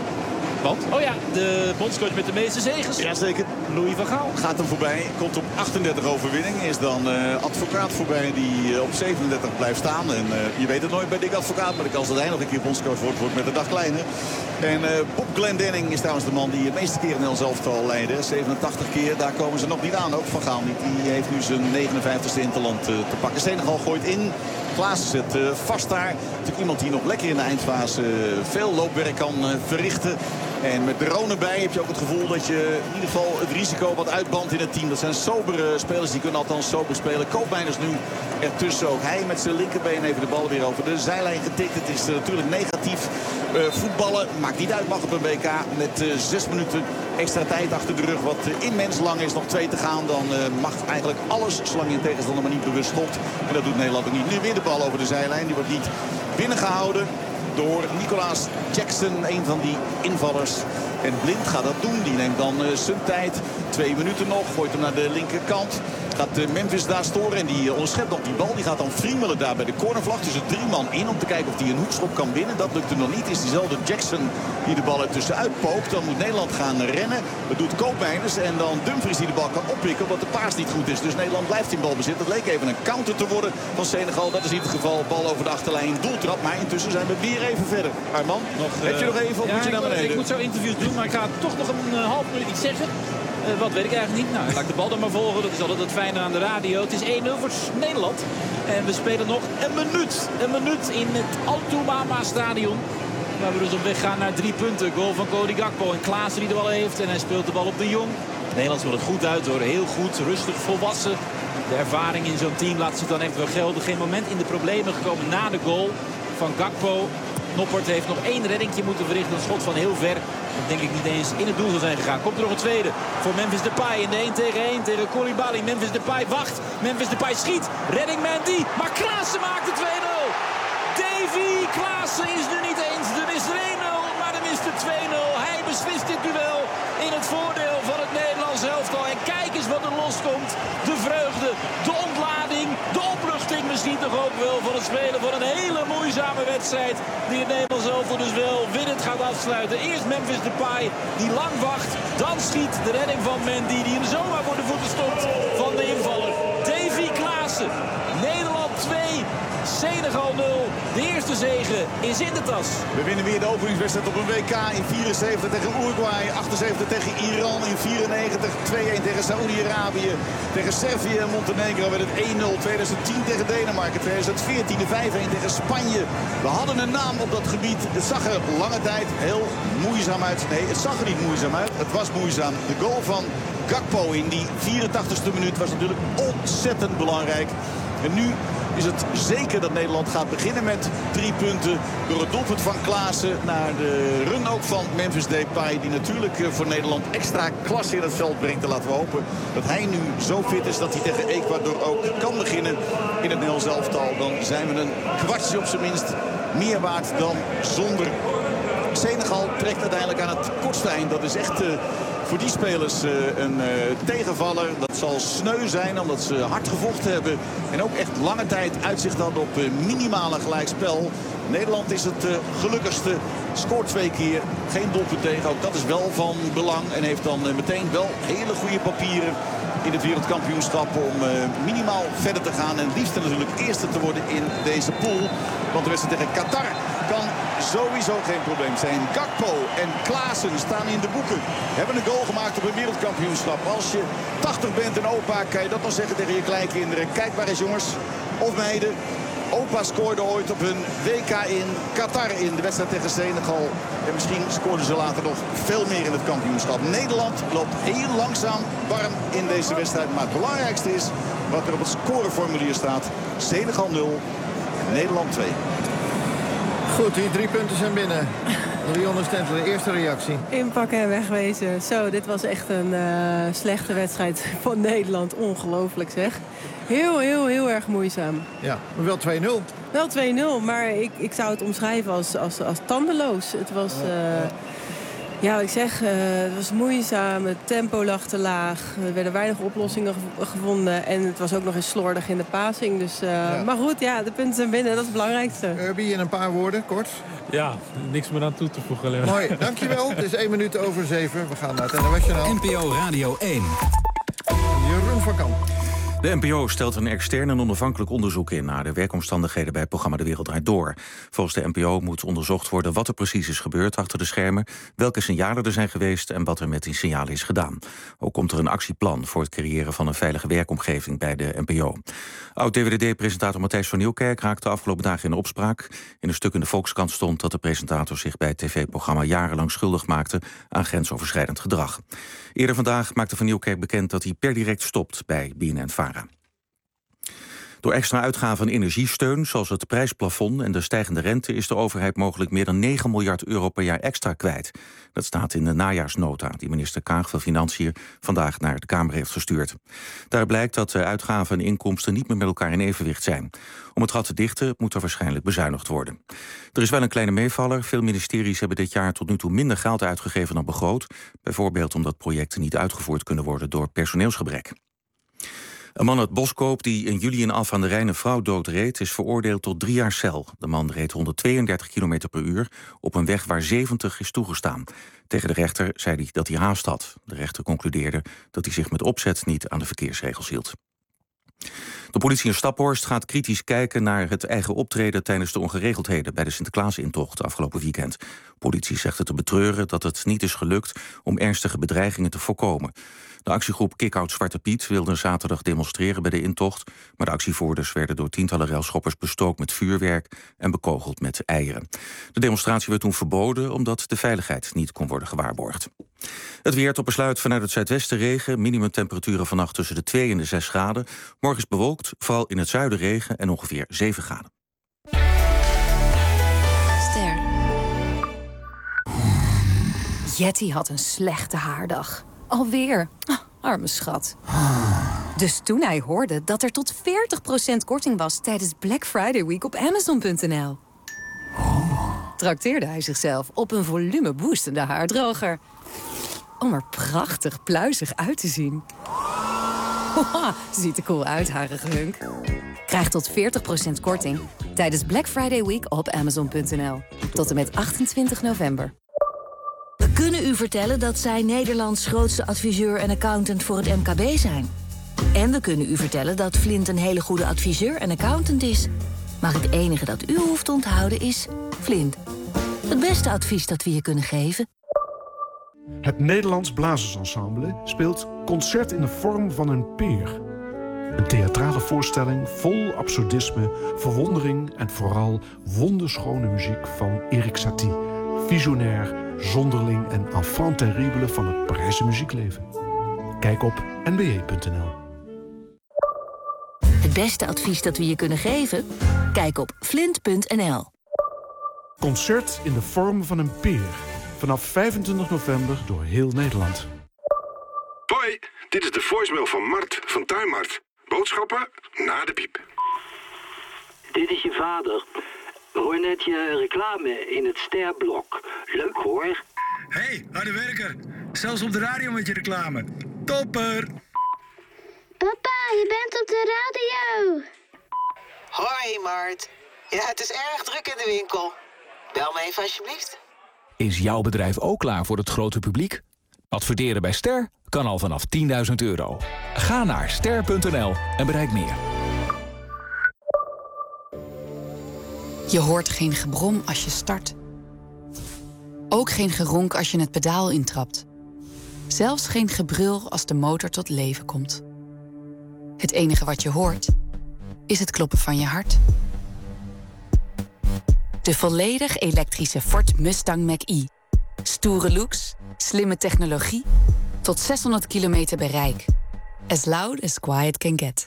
Want? Oh ja, de bondscoach met de meeste zegens. Jazeker. Louis van Gaal. Gaat hem voorbij. Komt op achtendertig overwinningen. Is dan uh, Advocaat voorbij die uh, op zevenendertig blijft staan. En uh, je weet het nooit bij Dick Advocaat. Maar de kans dat hij nog een keer bondscoach wordt, wordt met de dag kleiner. En uh, Bob Glendenning is trouwens de man die de meeste keren in ons elftal leidde. zevenentachtig keer. Daar komen ze nog niet aan. Ook Van Gaal niet. Die heeft nu zijn negenenvijftigste interland uh, te pakken. Senegal gooit in. Klaassen zit uh, vast daar. Natuurlijk iemand die nog lekker in de eindfase uh, veel loopwerk kan uh, verrichten. En met Drone bij heb je ook het gevoel dat je in ieder geval het risico wat uitbandt in het team. Dat zijn sobere spelers, die kunnen althans sober spelen. Koopmijn is nu ertussen ook. Hij met zijn linkerbeen even de bal weer over de zijlijn getikt. Het is uh, natuurlijk negatief uh, voetballen. Maakt niet uit, mag op een W K met uh, zes minuten extra tijd achter de rug. Wat uh, immens lang is, nog twee te gaan. Dan uh, mag eigenlijk alles, zolang je een tegenstander maar niet bewust stopt. En dat doet Nederland ook niet. Nu weer de bal over de zijlijn. Die wordt niet binnengehouden door Nicolaas Jackson, een van die invallers. En Blind gaat dat doen. Die neemt dan uh, zijn tijd. Twee minuten nog. Gooit hem naar de linkerkant. Gaat uh, Memphis daar storen. En die uh, onderschept nog die bal. Die gaat dan friemelen daar bij de cornervlag. Tussen drie man in om te kijken of hij een hoekschop kan winnen. Dat lukt hem nog niet. Het is diezelfde Jackson die de bal er tussenuit pookt. Dan moet Nederland gaan rennen. Dat doet Koopmeiners. En dan Dumfries die de bal kan oppikken. Omdat de paas niet goed is. Dus Nederland blijft in balbezit. Het leek even een counter te worden van Senegal. Dat is in ieder geval bal over de achterlijn. Doeltrap. Maar intussen zijn we weer even verder. Arman, nog, uh, heb je nog even of ja, moet je naar beneden? Ik moet zo interviews doen. Maar ik ga toch nog een uh, half minuut iets zeggen. Uh, wat weet ik eigenlijk niet. Nou, laat ik de bal dan maar volgen. Dat is altijd het fijne aan de radio. Het is één nul voor Nederland. En we spelen nog een minuut. Een minuut in het Altoumama stadion. Waar we dus op weg gaan naar drie punten. Goal van Cody Gakpo. En Klaassen die de bal heeft. En hij speelt de bal op de Jong. Nederland wil het goed uit hoor. Heel goed. Rustig volwassen. De ervaring in zo'n team laat zich dan echt wel gelden. Geen moment in de problemen gekomen na de goal van Gakpo. Noppert heeft nog één reddingje moeten verrichten. Een schot van heel ver. Dat denk ik niet eens in het doel zou zijn gegaan. Komt er nog een tweede voor Memphis Depay in de één tegen één tegen Koulibaly. Memphis Depay wacht. Memphis Depay schiet. Redding Mendy. Maar Klaassen maakt de twee nul. Davy Klaassen is nu niet eens de mister één nul. Maar de mister twee nul. Hij beslist dit duel in het voordeel van het Nederlands elftal. En kijk eens wat er loskomt. De vreugde, de ontlading, de opluchting misschien toch ook wel van het spelen van een hele moeizame wedstrijd. Die het Nederlands elftal dus wel winnend gaat afsluiten. Eerst Memphis Depay die lang wacht. Dan schiet de redding van Mendy die hem zomaar voor de voeten stopt van de invaller. Davy Klaassen. Nederland twee. Senegal nul. De eerste zege is in de tas. We winnen weer de openingswedstrijd op een W K in vierenzeventig tegen Uruguay. achtenzeventig tegen Iran in vierennegentig. twee-één tegen Saoedi-Arabië. Tegen Servië en Montenegro werd het één nul. tweeduizend tien tegen Denemarken. tweeduizend veertien de vijf-één tegen Spanje. We hadden een naam op dat gebied. Het zag er lange tijd heel moeizaam uit. Nee, het zag er niet moeizaam uit. Het was moeizaam. De goal van Gakpo in die vierentachtigste minuut was natuurlijk ontzettend belangrijk. En nu is het zeker dat Nederland gaat beginnen met drie punten. Door het doelpunt van Klaassen naar de run ook van Memphis Depay. Die natuurlijk voor Nederland extra klasse in het veld brengt. En laten we hopen dat hij nu zo fit is dat hij tegen Ecuador ook kan beginnen in het Nederlands elftal. Dan zijn we een kwartje op zijn minst meer waard dan zonder. Senegal trekt uiteindelijk aan het kortste eind. Dat is echt... Uh, Voor die spelers uh, een uh, tegenvaller. Dat zal sneu zijn omdat ze hard gevochten hebben. En ook echt lange tijd uitzicht hadden op uh, minimale gelijkspel. Nederland is het uh, gelukkigste. Scoort twee keer. Geen doelpunt tegen. Ook dat is wel van belang. En heeft dan uh, meteen wel hele goede papieren in het wereldkampioenschap om uh, minimaal verder te gaan. En het liefst natuurlijk eerste te worden in deze pool. Want de wedstrijd tegen Qatar kan sowieso geen probleem zijn. Gakpo en Klaassen staan in de boeken. Hebben een goal gemaakt op een wereldkampioenschap. Als je tachtig bent en opa, kan je dat nog zeggen tegen je kleinkinderen. Kijk maar eens jongens, of meiden. Opa scoorde ooit op hun W K in Qatar in de wedstrijd tegen Senegal. En misschien scoorden ze later nog veel meer in het kampioenschap. Nederland loopt heel langzaam warm in deze wedstrijd. Maar het belangrijkste is wat er op het scoreformulier staat. Senegal nul, Nederland twee. Goed, die drie punten zijn binnen. Lionel Stentor, de eerste reactie. Inpakken en wegwezen. Zo, dit was echt een uh, slechte wedstrijd van Nederland. Ongelooflijk zeg. Heel, heel, heel erg moeizaam. Ja, maar wel twee nul. Wel twee nul, maar ik, ik zou het omschrijven als, als, als tandeloos. Het was... Uh, Ja, wat ik zeg, uh, het was moeizaam, het tempo lag te laag. Er werden weinig oplossingen gev- gevonden. En het was ook nog eens slordig in de passing. Dus, uh, ja. Maar goed, ja, de punten zijn binnen, dat is het belangrijkste. Herbie, in een paar woorden, kort. Ja, niks meer aan toe te voegen. Alleen. Mooi, dankjewel. Het is één minuut over zeven. We gaan naar het N O S-journaal. N P O Radio één. Jeroen van Kamp. De N P O stelt een extern en onafhankelijk onderzoek in naar de werkomstandigheden bij het programma De Wereld Draait Door. Volgens de N P O moet onderzocht worden wat er precies is gebeurd achter de schermen, welke signalen er zijn geweest en wat er met die signalen is gedaan. Ook komt er een actieplan voor het creëren van een veilige werkomgeving bij de N P O. Oud-D W D D-presentator Matthijs van Nieuwkerk raakte de afgelopen dagen in opspraak. In een stuk in de Volkskrant stond dat de presentator zich bij het tv-programma jarenlang schuldig maakte aan grensoverschrijdend gedrag. Eerder vandaag maakte Van Nieuwkerk bekend dat hij per direct stopt bij B N N-Vara. Door extra uitgaven en energiesteun, zoals het prijsplafond en de stijgende rente, is de overheid mogelijk meer dan negen miljard euro per jaar extra kwijt. Dat staat in de najaarsnota die minister Kaag van Financiën vandaag naar de Kamer heeft gestuurd. Daar blijkt dat de uitgaven en inkomsten niet meer met elkaar in evenwicht zijn. Om het gat te dichten moet er waarschijnlijk bezuinigd worden. Er is wel een kleine meevaller. Veel ministeries hebben dit jaar tot nu toe minder geld uitgegeven dan begroot. Bijvoorbeeld omdat projecten niet uitgevoerd kunnen worden door personeelsgebrek. Een man uit Boskoop die in juli in Alphen aan de Rijn een vrouw doodreed, is veroordeeld tot drie jaar cel. De man reed honderdtweeëndertig kilometer per uur op een weg waar zeventig is toegestaan. Tegen de rechter zei hij dat hij haast had. De rechter concludeerde dat hij zich met opzet niet aan de verkeersregels hield. De politie in Staphorst gaat kritisch kijken naar het eigen optreden tijdens de ongeregeldheden bij de Sinterklaasintocht afgelopen weekend. De politie zegt het te betreuren dat het niet is gelukt om ernstige bedreigingen te voorkomen. De actiegroep Kick-Out Zwarte Piet wilde zaterdag demonstreren bij de intocht, maar de actievoerders werden door tientallen railschoppers bestookt met vuurwerk en bekogeld met eieren. De demonstratie werd toen verboden omdat de veiligheid niet kon worden gewaarborgd. Het weer tot besluit vanuit het zuidwesten regen, minimumtemperaturen vannacht tussen de twee en de zes graden. Morgen is bewolkt, vooral in het zuiden regen en ongeveer zeven graden. Ster. Jetty had een slechte haardag. Alweer. Oh, arme schat. Dus toen hij hoorde dat er tot veertig procent korting was tijdens Black Friday Week op Amazon punt n l. Trakteerde hij zichzelf op een volumeboostende haardroger. Om er prachtig pluizig uit te zien. Haha, ziet er cool uit, harige hunk. Krijg tot veertig procent korting tijdens Black Friday Week op Amazon punt n l. Tot en met achtentwintig november. We kunnen u vertellen dat zij Nederlands grootste adviseur en accountant voor het M K B zijn. En we kunnen u vertellen dat Flint een hele goede adviseur en accountant is. Maar het enige dat u hoeft te onthouden is Flint. Het beste advies dat we je kunnen geven. Het Nederlands Blazersensemble speelt Concert in de vorm van een peer. Een theatrale voorstelling vol absurdisme, verwondering en vooral wonderschone muziek van Erik Satie. Visionair, zonderling en enfant terrible van het Parijse muziekleven. Kijk op n b j punt n l. Het beste advies dat we je kunnen geven? Kijk op flint punt n l. Concert in de vorm van een peer. Vanaf vijfentwintig november door heel Nederland. Hoi, dit is de voicemail van Mart van Tuinmart. Boodschappen na de piep. Dit is je vader. Hoor net je reclame in het Sterblok. Leuk hoor. Hey, harde werker. Zelfs op de radio met je reclame. Topper. Papa, je bent op de radio. Hoi, Mart. Ja, het is erg druk in de winkel. Bel me even alsjeblieft. Is jouw bedrijf ook klaar voor het grote publiek? Adverteren bij Ster kan al vanaf tienduizend euro. Ga naar ster punt n l en bereik meer. Je hoort geen gebrom als je start. Ook geen geronk als je het pedaal intrapt. Zelfs geen gebrul als de motor tot leven komt. Het enige wat je hoort is het kloppen van je hart. De volledig elektrische Ford Mustang Mach-E. Stoere looks, slimme technologie, tot zeshonderd kilometer bereik. As loud as quiet can get.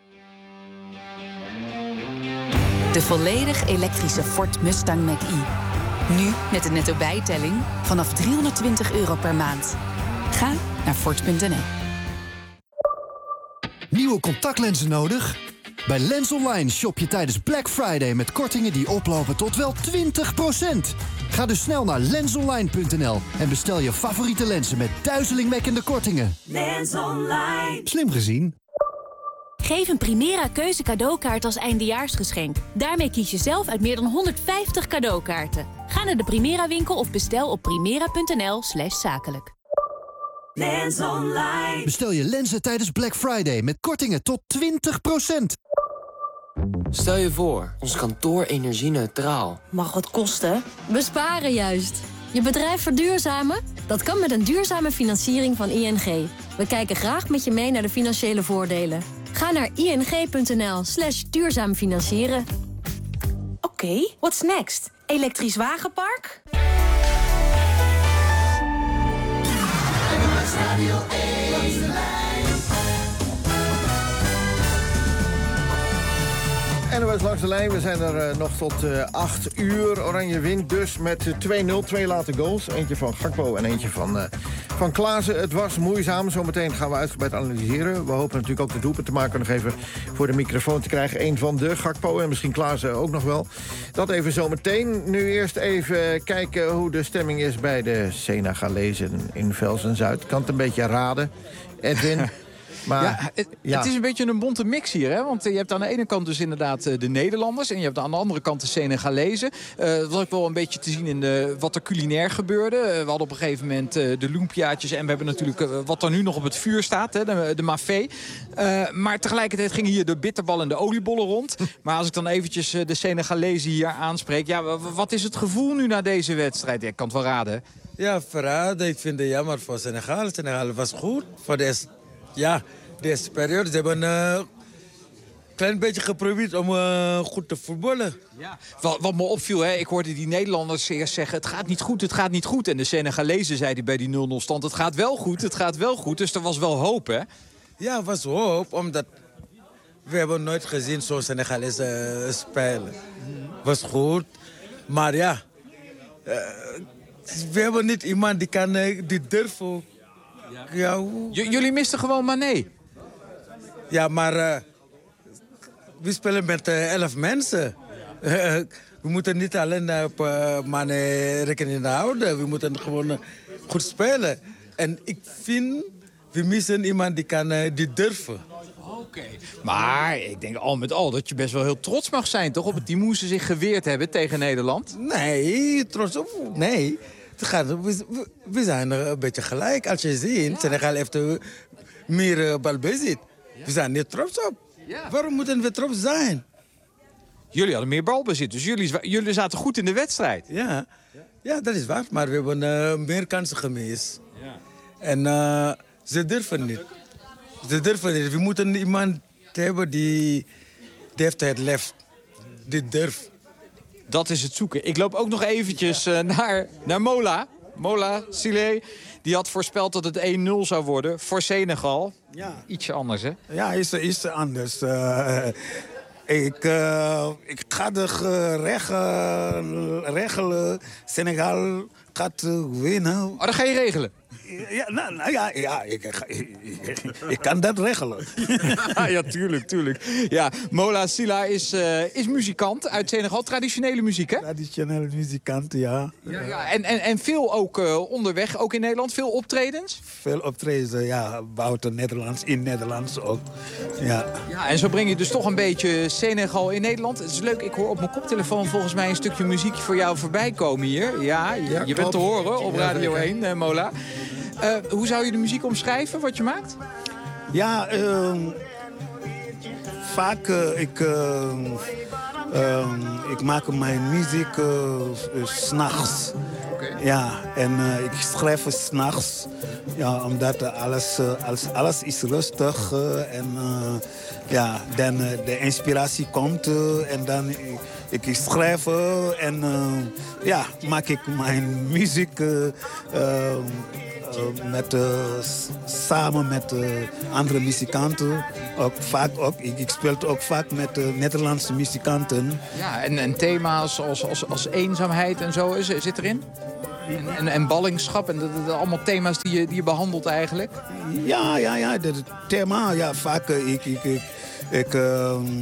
De volledig elektrische Ford Mustang Mach-E. Nu met een netto bijtelling vanaf driehonderdtwintig euro per maand. Ga naar ford punt n l. Nieuwe contactlenzen nodig? Bij Lens Online shop je tijdens Black Friday met kortingen die oplopen tot wel twintig procent. Ga Ga dus snel naar lensonline punt n l en bestel je favoriete lenzen met duizelingwekkende kortingen. Lens Online. Slim gezien. Geef een Primera Keuze cadeaukaart als eindejaarsgeschenk. Daarmee kies je zelf uit meer dan honderdvijftig cadeaukaarten. Ga naar de Primera winkel of bestel op primera punt n l slash zakelijk. Lens Online. Bestel je lenzen tijdens Black Friday met kortingen tot twintig procent. Stel je voor, ons kantoor energie-neutraal. Mag wat kosten? Besparen juist. Je bedrijf verduurzamen? Dat kan met een duurzame financiering van I N G. We kijken graag met je mee naar de financiële voordelen. Ga naar ing.nl slash duurzaam financieren. Oké, okay, what's next? Elektrisch wagenpark? En we langs de lijn. We zijn er uh, nog tot uh, acht uur. Oranje wint dus met uh, twee nul. Twee late goals. Eentje van Gakpo en eentje van, uh, van Klaassen. Het was moeizaam. Zometeen gaan we uitgebreid analyseren. We hopen natuurlijk ook de doelpunt te maken. Nog even voor de microfoon te krijgen. Eén van de Gakpo en misschien Klaassen ook nog wel. Dat even zometeen. Nu eerst even kijken hoe de stemming is bij de Senegalezen in Velsen-Zuid. Kan het een beetje raden, Edwin? Maar, ja, het, ja. het is een beetje een bonte mix hier. Hè? Want je hebt aan de ene kant dus inderdaad de Nederlanders. En je hebt aan de andere kant de Senegalezen. Uh, dat was ook wel een beetje te zien in de, wat er culinair gebeurde. Uh, we hadden op een gegeven moment uh, de lumpiaatjes. En we hebben natuurlijk uh, wat er nu nog op het vuur staat. Hè? De, de mafé. Uh, maar tegelijkertijd gingen hier de bitterbal en de oliebollen rond. Maar als ik dan eventjes uh, de Senegalezen hier aanspreek. Ja, wat is het gevoel nu na deze wedstrijd? Ja, ik kan het wel raden. Ja, verraden. Ik vind het jammer voor Senegal. Senegal was goed. Voor de Ja, deze periode. Ze hebben een uh, klein beetje geprobeerd om uh, goed te voetballen. Ja. Wat, wat me opviel, hè, ik hoorde die Nederlanders eerst zeggen... het gaat niet goed, het gaat niet goed. En de Senegalezen zeiden bij die nul nul stand... het gaat wel goed, het gaat wel goed. Dus er was wel hoop, hè? Ja, er was hoop, omdat... we hebben nooit gezien zo'n Senegalese uh, spelen. Was goed, maar ja... Uh, we hebben niet iemand die kan uh, die durven... Ja, hoe... J jullie misten gewoon Mané. Ja, maar uh, we spelen met uh, elf mensen. Uh, we moeten niet alleen op uh, Mané rekening houden. We moeten gewoon uh, goed spelen. En ik vind, we missen iemand die kan uh, die durven. Oké. Okay. Maar ik denk al met al dat je best wel heel trots mag zijn, toch? Op het team hoe ze zich geweerd hebben tegen Nederland. Nee, trots op... Nee. We, we, we zijn er een beetje gelijk. Als je ziet, ja. Senegal heeft uh, meer uh, balbezit. Ja. We zijn niet trots op. Ja. Waarom moeten we trots zijn? Jullie hadden meer balbezit, dus jullie, jullie zaten goed in de wedstrijd. Ja, ja dat is waar. Maar we hebben uh, meer kansen gemist. Ja. En uh, ze durven niet. Ze durven niet. We moeten iemand hebben die, die heeft het lef. Die durft. Dat is het zoeken. Ik loop ook nog eventjes uh, naar, naar Mola. Mola Sile. Die had voorspeld dat het één nul zou worden voor Senegal. Ja. Ietsje anders, hè? Ja, is iets anders. Uh, ik, uh, ik ga de regelen. regelen. Senegal gaat uh, winnen. Oh, dat ga je regelen? Ja, nou, nou ja, ja ik, ik, ik, ik kan dat regelen. Ja, tuurlijk, tuurlijk. Ja, Mola Sila is, uh, is muzikant uit Senegal. Traditionele muziek, hè? Traditionele muzikant, ja. ja, ja. En, en, en veel ook uh, onderweg, ook in Nederland. Veel optredens? Veel optredens, ja. Buiten Nederlands, in Nederlands ook. Ja. Ja, en zo breng je dus toch een beetje Senegal in Nederland. Het is leuk, ik hoor op mijn koptelefoon volgens mij een stukje muziek voor jou voorbij komen hier. Ja, je, ja, je bent te horen op Radio één, uh, Mola. Uh, hoe zou je de muziek omschrijven, wat je maakt? Ja, uh, vaak uh, ik, uh, uh, ik maak mijn muziek uh, uh, 's nachts. Okay. Ja, en uh, ik schrijf 's nachts. Ja, omdat alles, uh, alles, alles is rustig uh, en uh, ja, dan uh, de inspiratie komt uh, en dan ik, ik schrijf uh, en uh, ja, maak ik mijn muziek uh, uh, Uh, met, uh, samen met uh, andere muzikanten. Ook vaak ook, ik, ik speel ook vaak met uh, Nederlandse muzikanten. Ja, en, en thema's als, als, als eenzaamheid en zo, zit erin? En, en, en ballingschap, en dat, dat allemaal thema's die je, die je behandelt eigenlijk? Ja, ja, ja. Het thema, ja, vaak uh, ik... ik, ik, ik uh,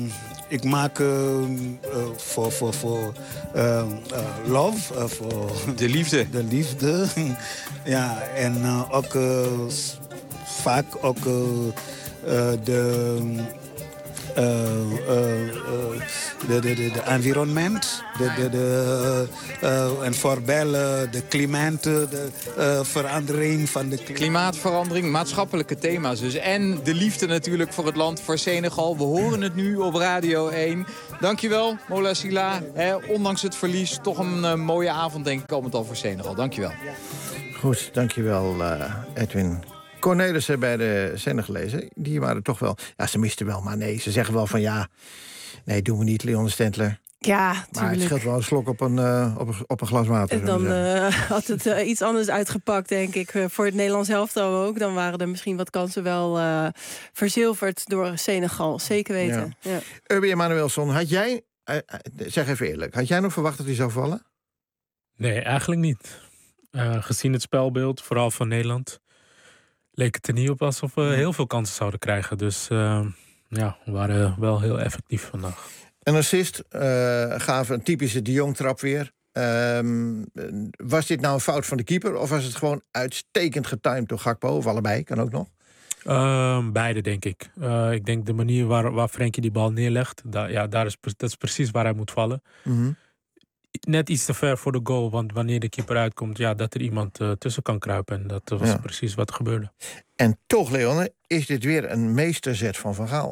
ik maak uh, voor uh, voor uh, uh, love, uh, voor de liefde. De liefde. Ja, en uh, ook uh, vaak ook uh, uh, de. Uh, uh, uh, de, de, de, de environment, de, de, de, uh, en voorbij uh, de klimaat, de uh, verandering van de klimaat. Klimaatverandering, maatschappelijke thema's dus. En de liefde natuurlijk voor het land, voor Senegal. We horen het nu op Radio één. Dankjewel, Mola Sylla. He, ondanks het verlies, toch een uh, mooie avond denk ik al met al voor Senegal. Dankjewel. Goed, dankjewel uh, Edwin. Cornelissen bij de Senegalezen, die waren toch wel... Ja, ze misten wel, maar nee, ze zeggen wel van ja... Nee, doen we niet, Leon Stentler. Ja, tuurlijk. Maar het scheelt wel een slok op een, uh, op een, op een glas water. Dan uh, had het uh, iets anders uitgepakt, denk ik. Uh, voor het Nederlands elftal ook. Dan waren er misschien wat kansen wel uh, verzilverd door Senegal. Zeker weten. Ja. Ja. Urbi Emanuelsson, had jij... Uh, zeg even eerlijk, had jij nog verwacht dat hij zou vallen? Nee, eigenlijk niet. Uh, gezien het spelbeeld, vooral van Nederland... leek het er niet op alsof we heel veel kansen zouden krijgen. Dus uh, ja, we waren wel heel effectief vandaag. Een assist uh, gaven een typische de Jong-trap weer. Um, was dit nou een fout van de keeper? Of was het gewoon uitstekend getimed door Gakpo? Of allebei, kan ook nog? Uh, beide, denk ik. Uh, ik denk de manier waar, waar Frenkie die bal neerlegt... Daar, ja, daar is, dat is precies waar hij moet vallen. Mm-hmm. Net iets te ver voor de goal. Want wanneer de keeper uitkomt... ja, dat er iemand uh, tussen kan kruipen. En dat was ja. precies wat er gebeurde. En toch, Leone, is dit weer een meesterzet van Van Gaal.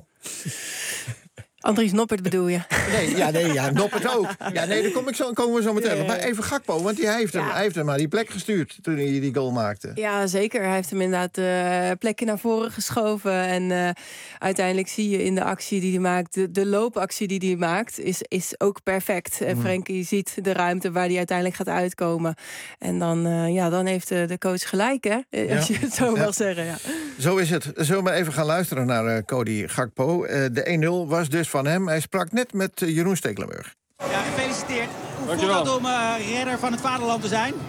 Andries Noppert bedoel je? Nee, ja, nee, ja, Noppert ook. Ja, nee, daar kom ik zo, komen we zo meteen. Ja, ja, ja. Maar even Gakpo, want hij heeft, hem, ja. hij heeft hem maar die plek gestuurd toen hij die goal maakte. Ja, zeker. Hij heeft hem inderdaad de uh, plekken naar voren geschoven. En uh, uiteindelijk zie je in de actie die hij maakt... de, de loopactie die hij maakt, is, is ook perfect. En mm. Frenkie ziet de ruimte waar hij uiteindelijk gaat uitkomen. En dan, uh, ja, dan heeft de, de coach gelijk, hè? Ja. Als je het zo ja. wil zeggen, ja. Zo is het. Zullen we maar even gaan luisteren naar uh, Cody Gakpo. Uh, de één nul was dus van hem. Hij sprak net met uh, Jeroen Stekelenburg. Ja, gefeliciteerd. Hoe voelt dat om uh, redder van het vaderland te zijn?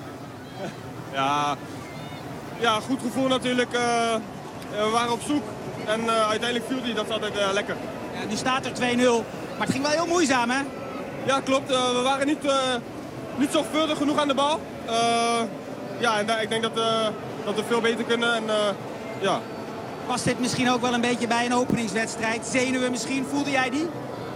Ja, ja goed gevoel natuurlijk. Uh, we waren op zoek en uh, uiteindelijk viel hij. Dat is altijd uh, lekker. Ja, nu staat er twee nul, maar het ging wel heel moeizaam, hè? Ja, klopt. Uh, we waren niet, uh, niet zorgvuldig genoeg aan de bal. Uh, ja, en uh, ik denk dat, uh, dat we veel beter kunnen. En, uh, ja. Was dit misschien ook wel een beetje bij een openingswedstrijd? Zenuwen misschien? Voelde jij die?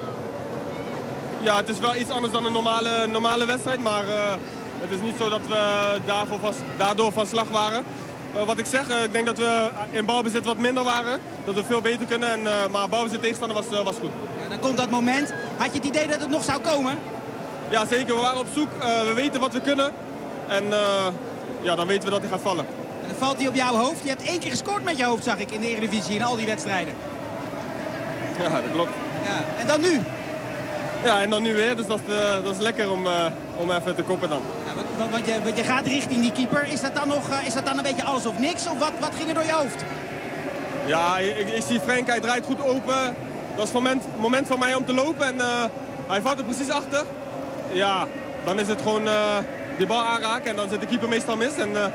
Ja, het is wel iets anders dan een normale, normale wedstrijd. Maar uh, het is niet zo dat we daarvoor van, daardoor van slag waren. Uh, wat ik zeg, uh, ik denk dat we in balbezit wat minder waren. Dat we veel beter kunnen. En, uh, maar balbezit tegenstander was, uh, was goed. Ja, dan komt dat moment. Had je het idee dat het nog zou komen? Ja, zeker. We waren op zoek. Uh, we weten wat we kunnen. En uh, ja, dan weten we dat hij gaat vallen. En dan valt hij op jouw hoofd. Je hebt één keer gescoord met je hoofd, zag ik, in de Eredivisie, in al die wedstrijden. Ja, dat klopt. Ja. En dan nu? Ja, en dan nu weer. Dus dat is, uh, dat is lekker om, uh, om even te koppen dan. Ja, want, want, je, want je gaat richting die keeper. Is dat dan nog uh, is dat dan een beetje alles of niks? Of wat, wat ging er door je hoofd? Ja, ik, ik zie Frank, hij draait goed open. Dat is het moment, moment van mij om te lopen. En uh, hij valt er precies achter. Ja, dan is het gewoon uh, die bal aanraken. En dan zit de keeper meestal mis. En uh,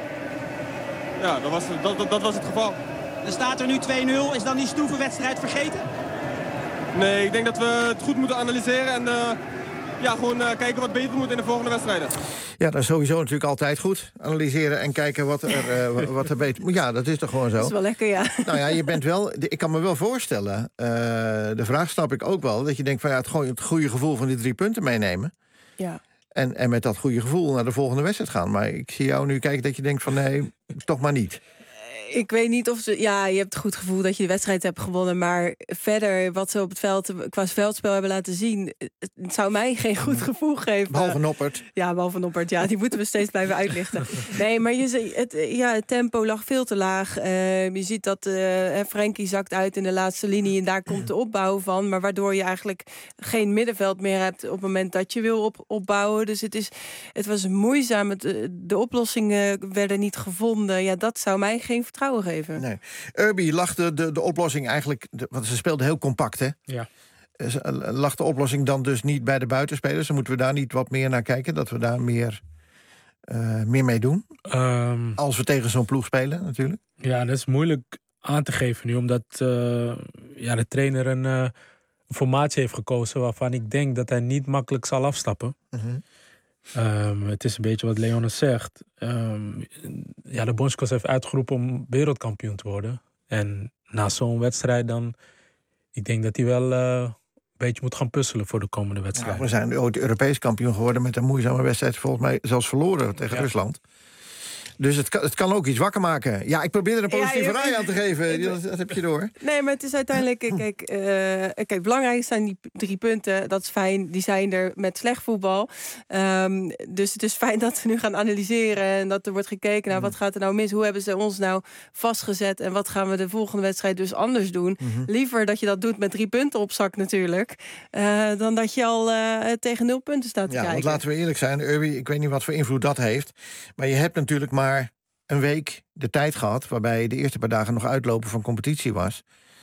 ja, dat was, dat, dat, dat was het geval. Dan staat er nu twee nul. Is dan die stoeve wedstrijd vergeten? Nee, ik denk dat we het goed moeten analyseren. En uh, ja, gewoon uh, kijken wat beter moet in de volgende wedstrijden. Ja, dat is sowieso natuurlijk altijd goed. Analyseren en kijken wat er, uh, wat er beter moet. Ja, dat is toch gewoon zo. Dat is wel lekker, ja. Nou ja, je bent wel... Ik kan me wel voorstellen, uh, de vraag snap ik ook wel, dat je denkt van ja, het, gewoon het goede gevoel van die drie punten meenemen. Ja. En, en met dat goede gevoel naar de volgende wedstrijd gaan. Maar ik zie jou nu kijken dat je denkt van nee, toch maar niet. Ik weet niet of ze... Ja, je hebt het goed gevoel dat je de wedstrijd hebt gewonnen. Maar verder, wat ze op het veld qua veldspel hebben laten zien, het zou mij geen goed gevoel geven. Behalve Noppert. Ja, behalve Noppert. Ja, die moeten we steeds blijven uitlichten. Nee, maar je, het, ja, het tempo lag veel te laag. Uh, je ziet dat uh, Frenkie zakt uit in de laatste linie. En daar komt de opbouw van. Maar waardoor je eigenlijk geen middenveld meer hebt op het moment dat je wil op, opbouwen. Dus het, is, het was moeizaam. Het, de oplossingen werden niet gevonden. Ja, dat zou mij geen vertrouwen geven. Nee. Urbi, lag de, de, de oplossing eigenlijk... De, want ze speelden heel compact, hè? Ja. Lag de oplossing dan dus niet bij de buitenspelers? Dan moeten we daar niet wat meer naar kijken? Dat we daar meer, uh, meer mee doen? Um, Als we tegen zo'n ploeg spelen, natuurlijk. Ja, dat is moeilijk aan te geven nu. Omdat uh, ja, de trainer een, uh, een formatie heeft gekozen waarvan ik denk dat hij niet makkelijk zal afstappen. Mm-hmm. Um, het is een beetje wat Leonis zegt. Um, ja, de bondscoach heeft uitgeroepen om wereldkampioen te worden. En na zo'n wedstrijd dan... Ik denk dat hij wel uh, een beetje moet gaan puzzelen voor de komende wedstrijd. Ja, we zijn ooit Europees kampioen geworden met een moeizame wedstrijd. Volgens mij zelfs verloren tegen ja. Rusland. Dus het kan, het kan ook iets wakker maken. Ja, ik probeer er een positieve ja, rij aan te geven. Dat, dat heb je door. Nee, maar het is uiteindelijk... Kijk, uh, kijk, belangrijk zijn die drie punten. Dat is fijn. Die zijn er met slecht voetbal. Um, dus het is fijn dat we nu gaan analyseren. En dat er wordt gekeken naar wat gaat er nou mis. Hoe hebben ze ons nou vastgezet? En wat gaan we de volgende wedstrijd dus anders doen? Mm-hmm. Liever dat je dat doet met drie punten op zak natuurlijk. Uh, dan dat je al uh, tegen nul punten staat te ja, kijken. Want laten we eerlijk zijn. Urbi, ik weet niet wat voor invloed dat heeft. Maar je hebt natuurlijk maar een week de tijd gehad... waarbij de eerste paar dagen nog uitlopen van competitie was...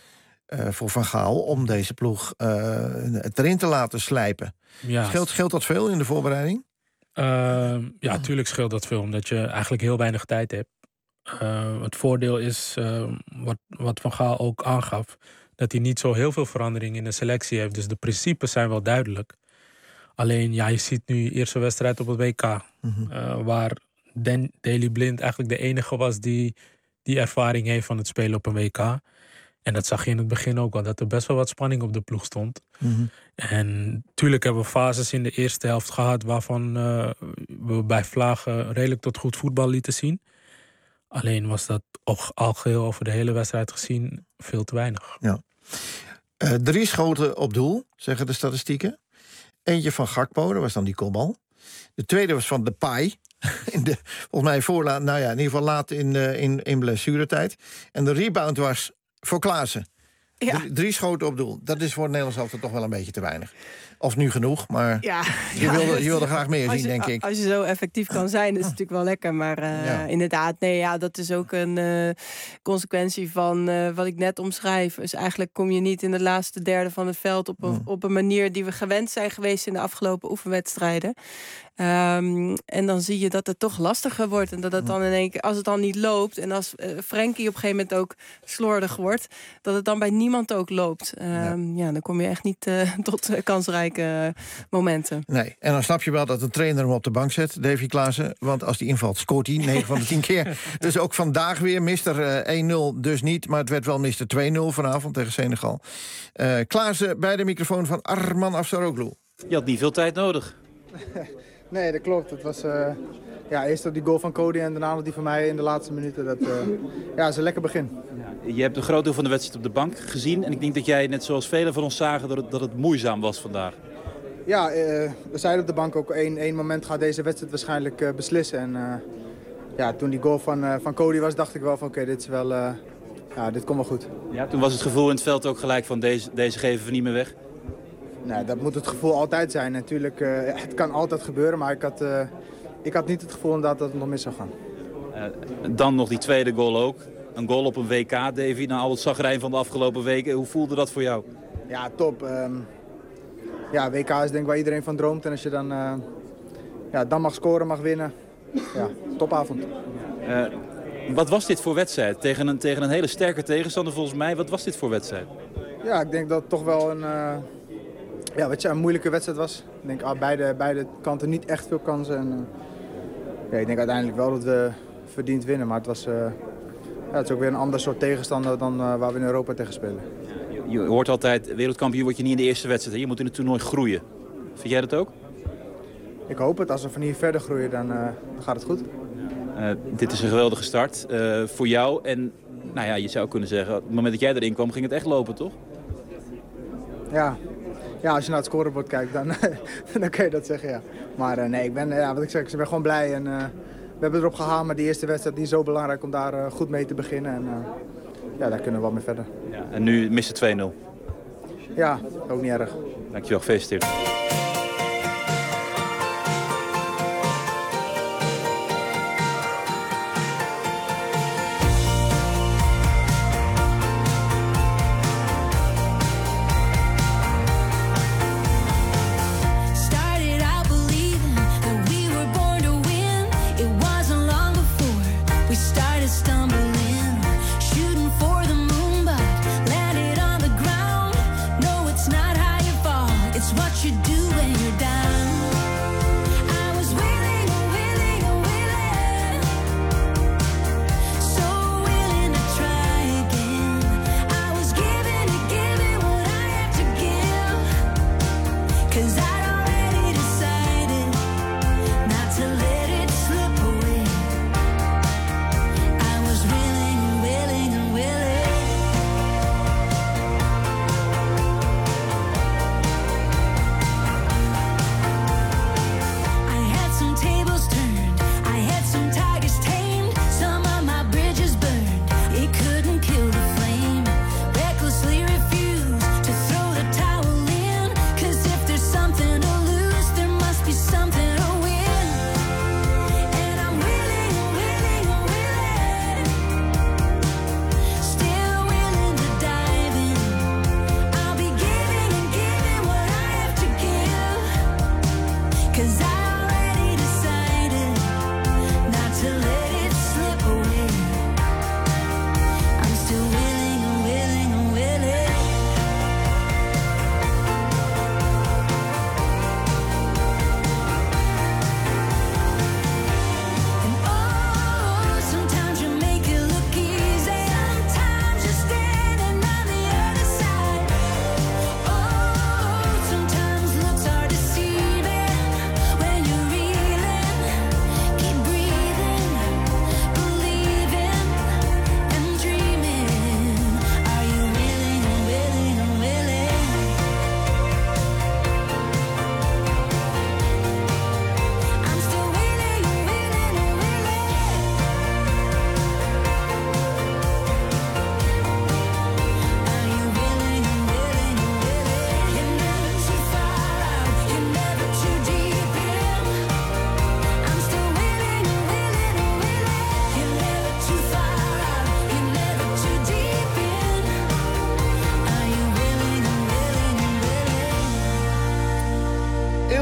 Uh, voor Van Gaal om deze ploeg uh, het erin te laten slijpen. Ja. Scheelt, scheelt dat veel in de voorbereiding? Uh, ja, natuurlijk scheelt dat veel, omdat je eigenlijk heel weinig tijd hebt. Uh, het voordeel is, uh, wat, wat Van Gaal ook aangaf... dat hij niet zo heel veel verandering in de selectie heeft. Dus de principes zijn wel duidelijk. Alleen, ja, je ziet nu de eerste wedstrijd op het W K... Mm-hmm. uh, waar... Dan Daley Blind eigenlijk de enige was die die ervaring heeft van het spelen op een W K. En dat zag je in het begin ook wel, dat er best wel wat spanning op de ploeg stond. Mm-hmm. En natuurlijk hebben we fases in de eerste helft gehad... waarvan uh, we bij Vlagen redelijk tot goed voetbal lieten zien. Alleen was dat al geheel over de hele wedstrijd gezien veel te weinig. Ja. Uh, drie schoten op doel, zeggen de statistieken. Eentje van Gakpo, dat was dan die kopbal. De tweede was van Depay... In de, volgens mij voorlaat, nou ja, in ieder geval laat in, uh, in, in blessuretijd. En de rebound was voor Klaassen. Ja. Drie, drie schoten op doel. Dat is voor het Nederlands altijd toch wel een beetje te weinig. Of nu genoeg, maar ja, je, ja, wilde, je wilde graag meer als zien, je, denk ik. Als je zo effectief kan zijn, is het natuurlijk wel lekker. Maar uh, ja. inderdaad, nee, ja, dat is ook een uh, consequentie van uh, wat ik net omschrijf. Dus eigenlijk kom je niet in het laatste derde van het veld... op een, mm. op een manier die we gewend zijn geweest... in de afgelopen oefenwedstrijden. Um, en dan zie je dat het toch lastiger wordt. En dat het dan in één keer, als het dan niet loopt... en als uh, Frenkie op een gegeven moment ook slordig wordt... dat het dan bij niemand ook loopt. Um, ja. ja, dan kom je echt niet uh, tot uh, kansrijke uh, momenten. Nee, en dan snap je wel dat de trainer hem op de bank zet, Davy Klaassen. Want als die invalt, scoort hij negen van de tien keer. Dus ook vandaag weer mister uh, één nul, dus niet. Maar het werd wel mister twee nul vanavond tegen Senegal. Uh, Klaassen bij de microfoon van Arman Afsaroglu. Je had niet veel tijd nodig. Nee, dat klopt. Het was uh, ja, eerst op die goal van Cody en daarna nog die van mij in de laatste minuten. Dat uh, ja, is een lekker begin. Ja, je hebt een groot deel van de wedstrijd op de bank gezien. En ik denk dat jij, net zoals velen van ons zagen, dat het, dat het moeizaam was vandaag. Ja, uh, we zeiden op de bank ook, één, één moment gaat deze wedstrijd waarschijnlijk uh, beslissen. En uh, ja, toen die goal van, uh, van Cody was, dacht ik wel van oké, okay, dit is wel, uh, ja, dit komt wel goed. Ja, toen was het gevoel in het veld ook gelijk van deze, deze geven we niet meer weg. Nee, dat moet het gevoel altijd zijn. Natuurlijk, uh, het kan altijd gebeuren, maar ik had, uh, ik had niet het gevoel inderdaad dat het nog mis zou gaan. Uh, dan nog die tweede goal ook. Een goal op een W K, Davy, na al het zagrijn van de afgelopen weken. Hoe voelde dat voor jou? Ja, top. Um, ja, W K is denk ik waar iedereen van droomt. En als je dan, uh, ja, dan mag scoren, mag winnen. Ja, topavond. Uh, wat was dit voor wedstrijd? Tegen een, tegen een hele sterke tegenstander volgens mij. Wat was dit voor wedstrijd? Ja, ik denk dat het toch wel een... Uh, Ja, wat je, een moeilijke wedstrijd was. Ik denk ah, beide, beide kanten niet echt veel kansen. En, uh, ja, ik denk uiteindelijk wel dat we verdiend winnen. Maar het, was, uh, ja, het is ook weer een ander soort tegenstander dan uh, waar we in Europa tegen spelen. Je, je hoort altijd, wereldkampioen word je niet in de eerste wedstrijd. Hè? Je moet in het toernooi groeien. Vind jij dat ook? Ik hoop het. Als we van hier verder groeien, dan, uh, dan gaat het goed. Uh, dit is een geweldige start uh, voor jou. En nou ja, je zou kunnen zeggen, op het moment dat jij erin kwam, ging het echt lopen, toch? Ja. Ja, als je naar het scorebord kijkt, dan, dan kun je dat zeggen, ja. Maar uh, nee, ik ben, ja, wat ik zeg, ik ben gewoon blij. En, uh, we hebben erop gehaald, maar die eerste wedstrijd die is zo belangrijk om daar uh, goed mee te beginnen. En uh, ja, daar kunnen we wel mee verder. Ja, en nu mister twee nul. Ja, ook niet erg. Dankjewel, gefeliciteerd. It's not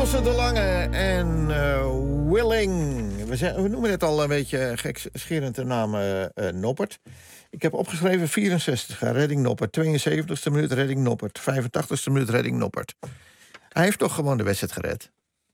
Ilse de Lange en uh, Willing. We, zijn, we noemen het al een beetje gekscherend de naam uh, uh, Noppert. Ik heb opgeschreven vierenzestig, redding Noppert. tweeënzeventigste minuut, redding Noppert. vijfentachtigste minuut, redding Noppert. Hij heeft toch gewoon de wedstrijd gered?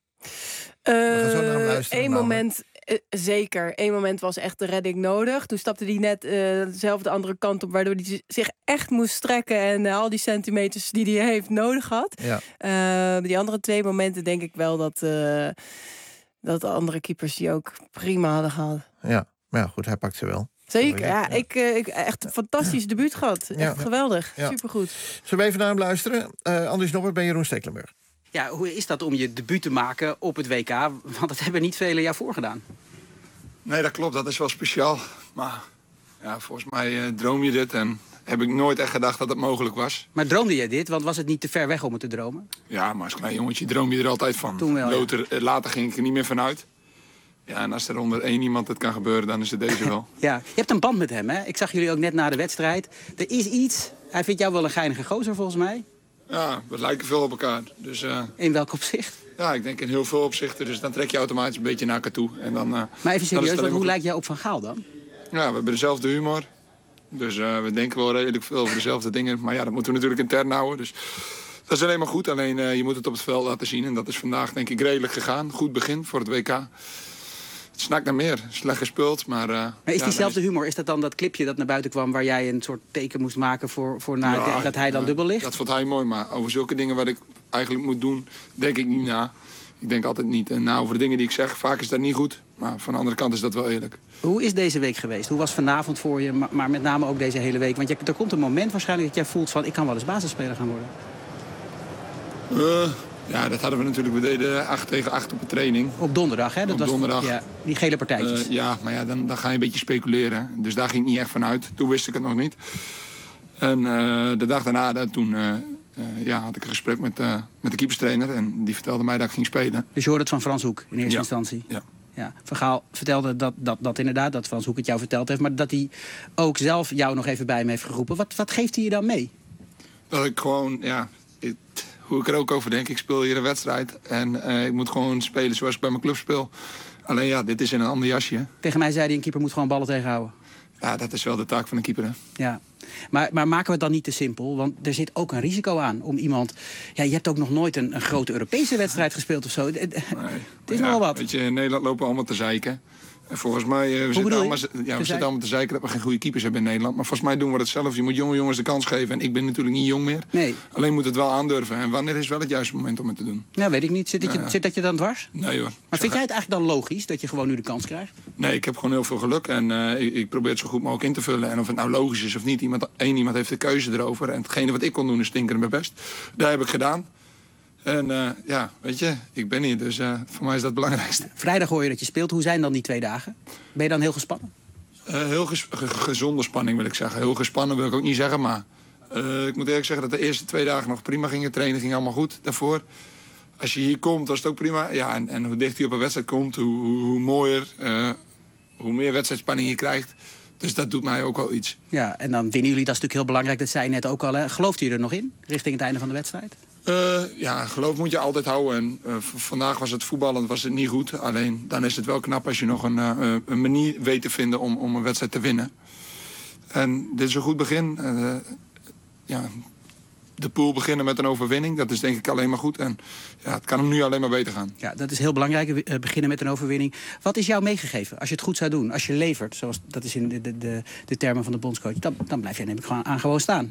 Uh, Eén moment, uh, zeker. Eén moment was echt de redding nodig. Toen stapte hij net uh, dezelfde andere kant op, waardoor hij zich echt moest strekken en uh, al die centimeters die hij heeft nodig had. Ja. Uh, die andere twee momenten denk ik wel dat, uh, dat de andere keepers die ook prima hadden gehad. Ja, maar ja, goed, hij pakt ze wel. Zeker, ja. ja. Ik, uh, ik echt een fantastisch debuut gehad. Echt ja. geweldig, ja. supergoed. Zullen we even naar hem luisteren? Uh, Andries Noppert bij Jeroen Stekelenburg. Ja, hoe is dat om je debuut te maken op het W K? Want dat hebben niet velen jaar voorgedaan. Nee, dat klopt. Dat is wel speciaal. Maar ja, volgens mij uh, droom je dit en heb ik nooit echt gedacht dat het mogelijk was. Maar droomde je dit? Want was het niet te ver weg om het te dromen? Ja, maar als klein jongetje droom je er altijd van. Toen wel, later, ja. later ging ik er niet meer vanuit. Ja, en als er onder één iemand het kan gebeuren, dan is het deze wel. Ja, je hebt een band met hem, hè? Ik zag jullie ook net na de wedstrijd. Er is iets. Hij vindt jou wel een geinige gozer, volgens mij. Ja, we lijken veel op elkaar. Dus, uh, in welk opzicht? Ja, ik denk in heel veel opzichten. Dus dan trek je automatisch een beetje naar elkaar toe. En dan, uh, maar even serieus, want hoe lijkt jij op Van Gaal dan? Ja, we hebben dezelfde humor. Dus uh, we denken wel redelijk veel over dezelfde dingen. Maar ja, dat moeten we natuurlijk intern houden. Dus dat is alleen maar goed. Alleen uh, je moet het op het veld laten zien. En dat is vandaag denk ik redelijk gegaan. Goed begin voor het W K. Het snakt naar meer. Slecht gespeeld, maar... Uh, maar is ja, diezelfde is... humor, is dat dan dat clipje dat naar buiten kwam... waar jij een soort teken moest maken voor, voor na, ja, dat hij dan ja, dubbel ligt? Dat vond hij mooi, maar over zulke dingen wat ik eigenlijk moet doen... denk ik niet na. Ik denk altijd niet na over de dingen die ik zeg. Vaak is dat niet goed, maar van de andere kant is dat wel eerlijk. Hoe is deze week geweest? Hoe was vanavond voor je, maar met name ook deze hele week? Want je, er komt een moment waarschijnlijk dat jij voelt van... ik kan wel eens basisspeler gaan worden. Uh, ja, dat hadden we natuurlijk. We deden acht tegen acht op de training. Op donderdag, hè? Dat op was donderdag. Ja, die gele partijtjes. Uh, ja, maar ja, dan, dan ga je een beetje speculeren. Dus daar ging ik niet echt van uit. Toen wist ik het nog niet. En uh, de dag daarna, dat, toen uh, uh, ja, had ik een gesprek met, uh, met de keeperstrainer. En die vertelde mij dat ik ging spelen. Dus je hoorde het van Frans Hoek in eerste ja. instantie? Ja. Ja, Van Gaal vertelde dat, dat, dat inderdaad, dat Frans Hoek het jou verteld heeft... maar dat hij ook zelf jou nog even bij hem heeft geroepen. Wat, wat geeft hij je dan mee? Dat ik gewoon, ja, het, hoe ik er ook over denk. Ik speel hier een wedstrijd en uh, ik moet gewoon spelen zoals ik bij mijn club speel. Alleen ja, dit is in een ander jasje. Tegen mij zei hij, een keeper moet gewoon ballen tegenhouden. Ja, dat is wel de taak van een keeper, hè? Ja, maar, maar maken we het dan niet te simpel? Want er zit ook een risico aan om iemand... Ja, je hebt ook nog nooit een, een grote Europese wedstrijd gespeeld of zo. Nee, het is ja, nogal wat. Weet je, in Nederland lopen we allemaal te zeiken. En volgens mij, uh, we, zitten allemaal, ja, we zitten allemaal te zeiken dat we geen goede keepers hebben in Nederland. Maar volgens mij doen we het zelf. Je moet jonge jongens de kans geven. En ik ben natuurlijk niet jong meer. Nee. Alleen moet het wel aandurven. En wanneer is wel het juiste moment om het te doen? Ja, weet ik niet. Zit dat, je, ja. zit dat je dan dwars? Nee hoor. Maar vind jij het eigenlijk dan logisch dat je gewoon nu de kans krijgt? Nee, ik heb gewoon heel veel geluk. En uh, ik, ik probeer het zo goed mogelijk in te vullen. En of het nou logisch is of niet. Iemand, één iemand heeft de keuze erover. En hetgene wat ik kon doen is stinkeren mijn best. Dat heb ik gedaan. En uh, ja, weet je, ik ben hier, dus uh, voor mij is dat het belangrijkste. Vrijdag hoor je dat je speelt. Hoe zijn dan die twee dagen? Ben je dan heel gespannen? Uh, heel ges ge gezonde spanning wil ik zeggen. Heel gespannen wil ik ook niet zeggen, maar uh, ik moet eerlijk zeggen dat de eerste twee dagen nog prima gingen. Training ging allemaal goed daarvoor. Als je hier komt, was het ook prima. Ja, en, en hoe dichter je op een wedstrijd komt, hoe, hoe, hoe mooier, uh, hoe meer wedstrijdspanning je krijgt. Dus dat doet mij ook wel iets. Ja, en dan winnen jullie, dat is natuurlijk heel belangrijk. Dat zei je net ook al. Hè? Gelooft u er nog in, richting het einde van de wedstrijd? Uh, ja, geloof moet je altijd houden. En, uh, vandaag was het voetballend was het niet goed. Alleen dan is het wel knap als je nog een, uh, een manier weet te vinden om, om een wedstrijd te winnen. En dit is een goed begin. Uh, ja, de pool beginnen met een overwinning, dat is denk ik alleen maar goed. En ja, het kan hem nu alleen maar beter gaan. Ja, dat is heel belangrijk, uh, beginnen met een overwinning. Wat is jou meegegeven als je het goed zou doen? Als je levert, zoals dat is in de, de, de, de termen van de bondscoach, dan, dan blijf jij neem ik gewoon aan gewoon staan.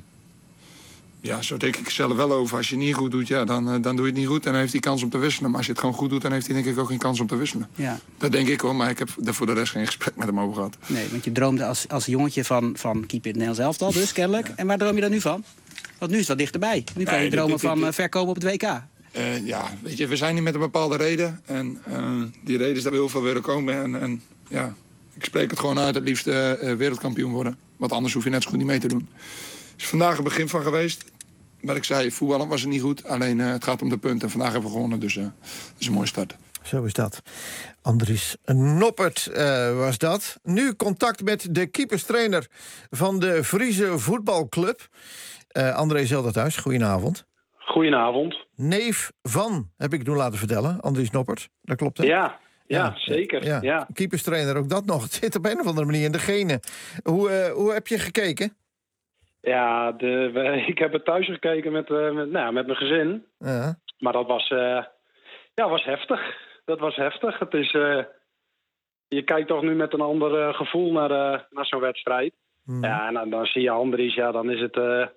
Ja, zo denk ik zelf wel over. Als je het niet goed doet, ja, dan, uh, dan doe je het niet goed. En dan heeft hij kans om te wisselen. Maar als je het gewoon goed doet, dan heeft hij denk ik ook geen kans om te wisselen. Ja. Dat denk ik hoor, maar ik heb er voor de rest geen gesprek met hem over gehad. Nee, want je droomde als, als jongetje van, van keeper in het Nederlands elftal, dus kennelijk. Ja. En waar droom je dan nu van? Want nu is het wat dichterbij. Nu kan je nee, dromen dit, dit, dit, van uh, verkopen op het W K. Uh, ja, weet je, we zijn hier met een bepaalde reden. En uh, die reden is dat we heel veel willen komen. En, en ja, ik spreek het gewoon uit, het liefst uh, wereldkampioen worden. Want anders hoef je net zo goed niet mee te doen. Er is vandaag een begin van geweest. Wat ik zei, voetballen was het niet goed. Alleen uh, het gaat om de punten. En vandaag hebben we gewonnen, dus uh, dat is een mooie start. Zo is dat. Andries Noppert uh, was dat. Nu contact met de keeperstrainer van de Friese voetbalclub. Uh, André Zelderthuis, goedenavond. Goedenavond. Neef van, heb ik doen laten vertellen, Andries Noppert. Dat klopt, hè? Ja, ja, ja zeker. Ja. Ja. Keeperstrainer, ook dat nog. Het zit op een of andere manier in de genen. Hoe, uh, hoe heb je gekeken? Ja, de, we, ik heb het thuis gekeken met, uh, met, nou, met mijn gezin. Ja. Maar dat was, uh, ja, was heftig. Dat was heftig. Het is, uh, je kijkt toch nu met een ander uh, gevoel naar, uh, naar zo'n wedstrijd. Mm. Ja, en dan, dan zie je Andries, ja, dan is het... Uh,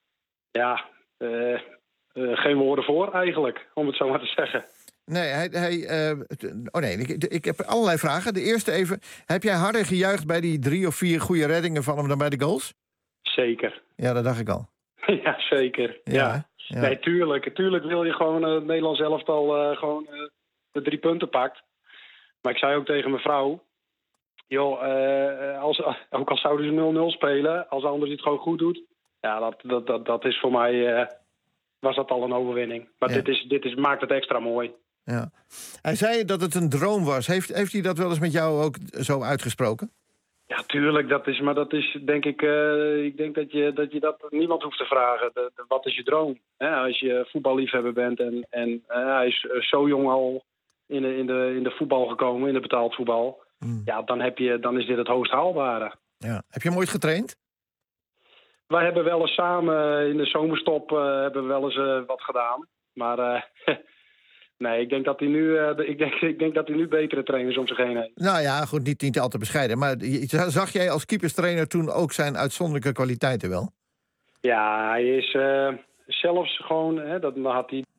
ja, uh, uh, geen woorden voor eigenlijk, om het zo maar te zeggen. Nee, hij... hij uh, oh nee, ik, ik heb allerlei vragen. De eerste even, heb jij harder gejuicht bij die drie of vier goede reddingen van hem dan bij de goals? Zeker. Ja, dat dacht ik al. Ja, zeker. Ja. Ja. Ja. Nee, tuurlijk. Tuurlijk wil je gewoon uh, het Nederlands elftal uh, gewoon uh, de drie punten pakt. Maar ik zei ook tegen mijn vrouw... joh, uh, als, ook al zouden ze nul nul spelen... als Anders het gewoon goed doet... ja, dat, dat, dat, dat is voor mij... Uh, was dat al een overwinning. Maar ja. dit, is, dit is, maakt het extra mooi. Ja. Hij zei dat het een droom was. Heeft, heeft hij dat wel eens met jou ook zo uitgesproken? Ja, tuurlijk. Dat is, maar dat is denk ik... Uh, ik denk dat je, dat je dat niemand hoeft te vragen. De, de, wat is je droom? Hè? Als je voetballiefhebber bent en, en uh, hij is uh, zo jong al in de, in, de, in de voetbal gekomen, in de betaald voetbal. Mm. Ja, dan, heb je, dan is dit het hoogst haalbare. Ja. Heb je hem ooit getraind? Wij hebben wel eens samen in de zomerstop uh, hebben we wel eens uh, wat gedaan. Maar uh, nee, ik denk dat hij nu, uh, ik denk, ik denk dat hij nu betere trainers om zich heen heeft. Nou ja, goed, niet, niet al te bescheiden. Maar zag jij als keeperstrainer toen ook zijn uitzonderlijke kwaliteiten wel? Ja, hij is uh, zelfs gewoon, hè, dat, dan had hij...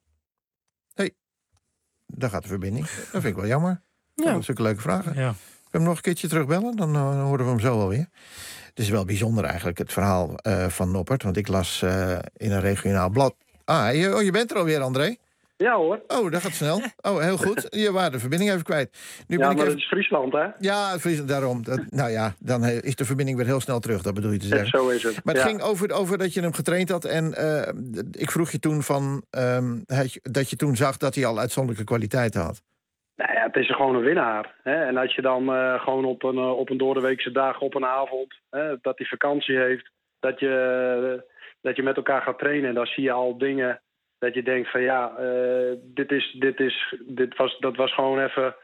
Hé, hey, daar gaat de verbinding. Dat vind ik wel jammer. Ja. Dat is ook een leuke vraag. Ja. Kunnen we hem nog een keertje terugbellen? Dan uh, horen we hem zo alweer. Het is wel bijzonder eigenlijk, het verhaal uh, van Noppert. Want ik las uh, in een regionaal blad... Ah, je, oh, je bent er alweer, André? Ja hoor. Oh, dat gaat snel. Oh, heel goed. Je waren de verbinding even kwijt. Nu ja, ben ik maar even... het is Friesland, hè? Ja, Friesland, daarom. Dat, nou ja, dan is de verbinding weer heel snel terug, dat bedoel je te zeggen. Ja, zo is het. Maar het ja. ging over, over dat je hem getraind had. En uh, ik vroeg je toen van, um, dat je toen zag dat hij al uitzonderlijke kwaliteiten had. Nou ja, het is gewoon een winnaar. Hè? En als je dan uh, gewoon op een, uh, op een doordeweekse dag, op een avond... Hè, dat hij vakantie heeft, dat je, uh, dat je met elkaar gaat trainen... en dan zie je al dingen dat je denkt van ja, uh, dit, is, dit, is, dit was, dat was gewoon even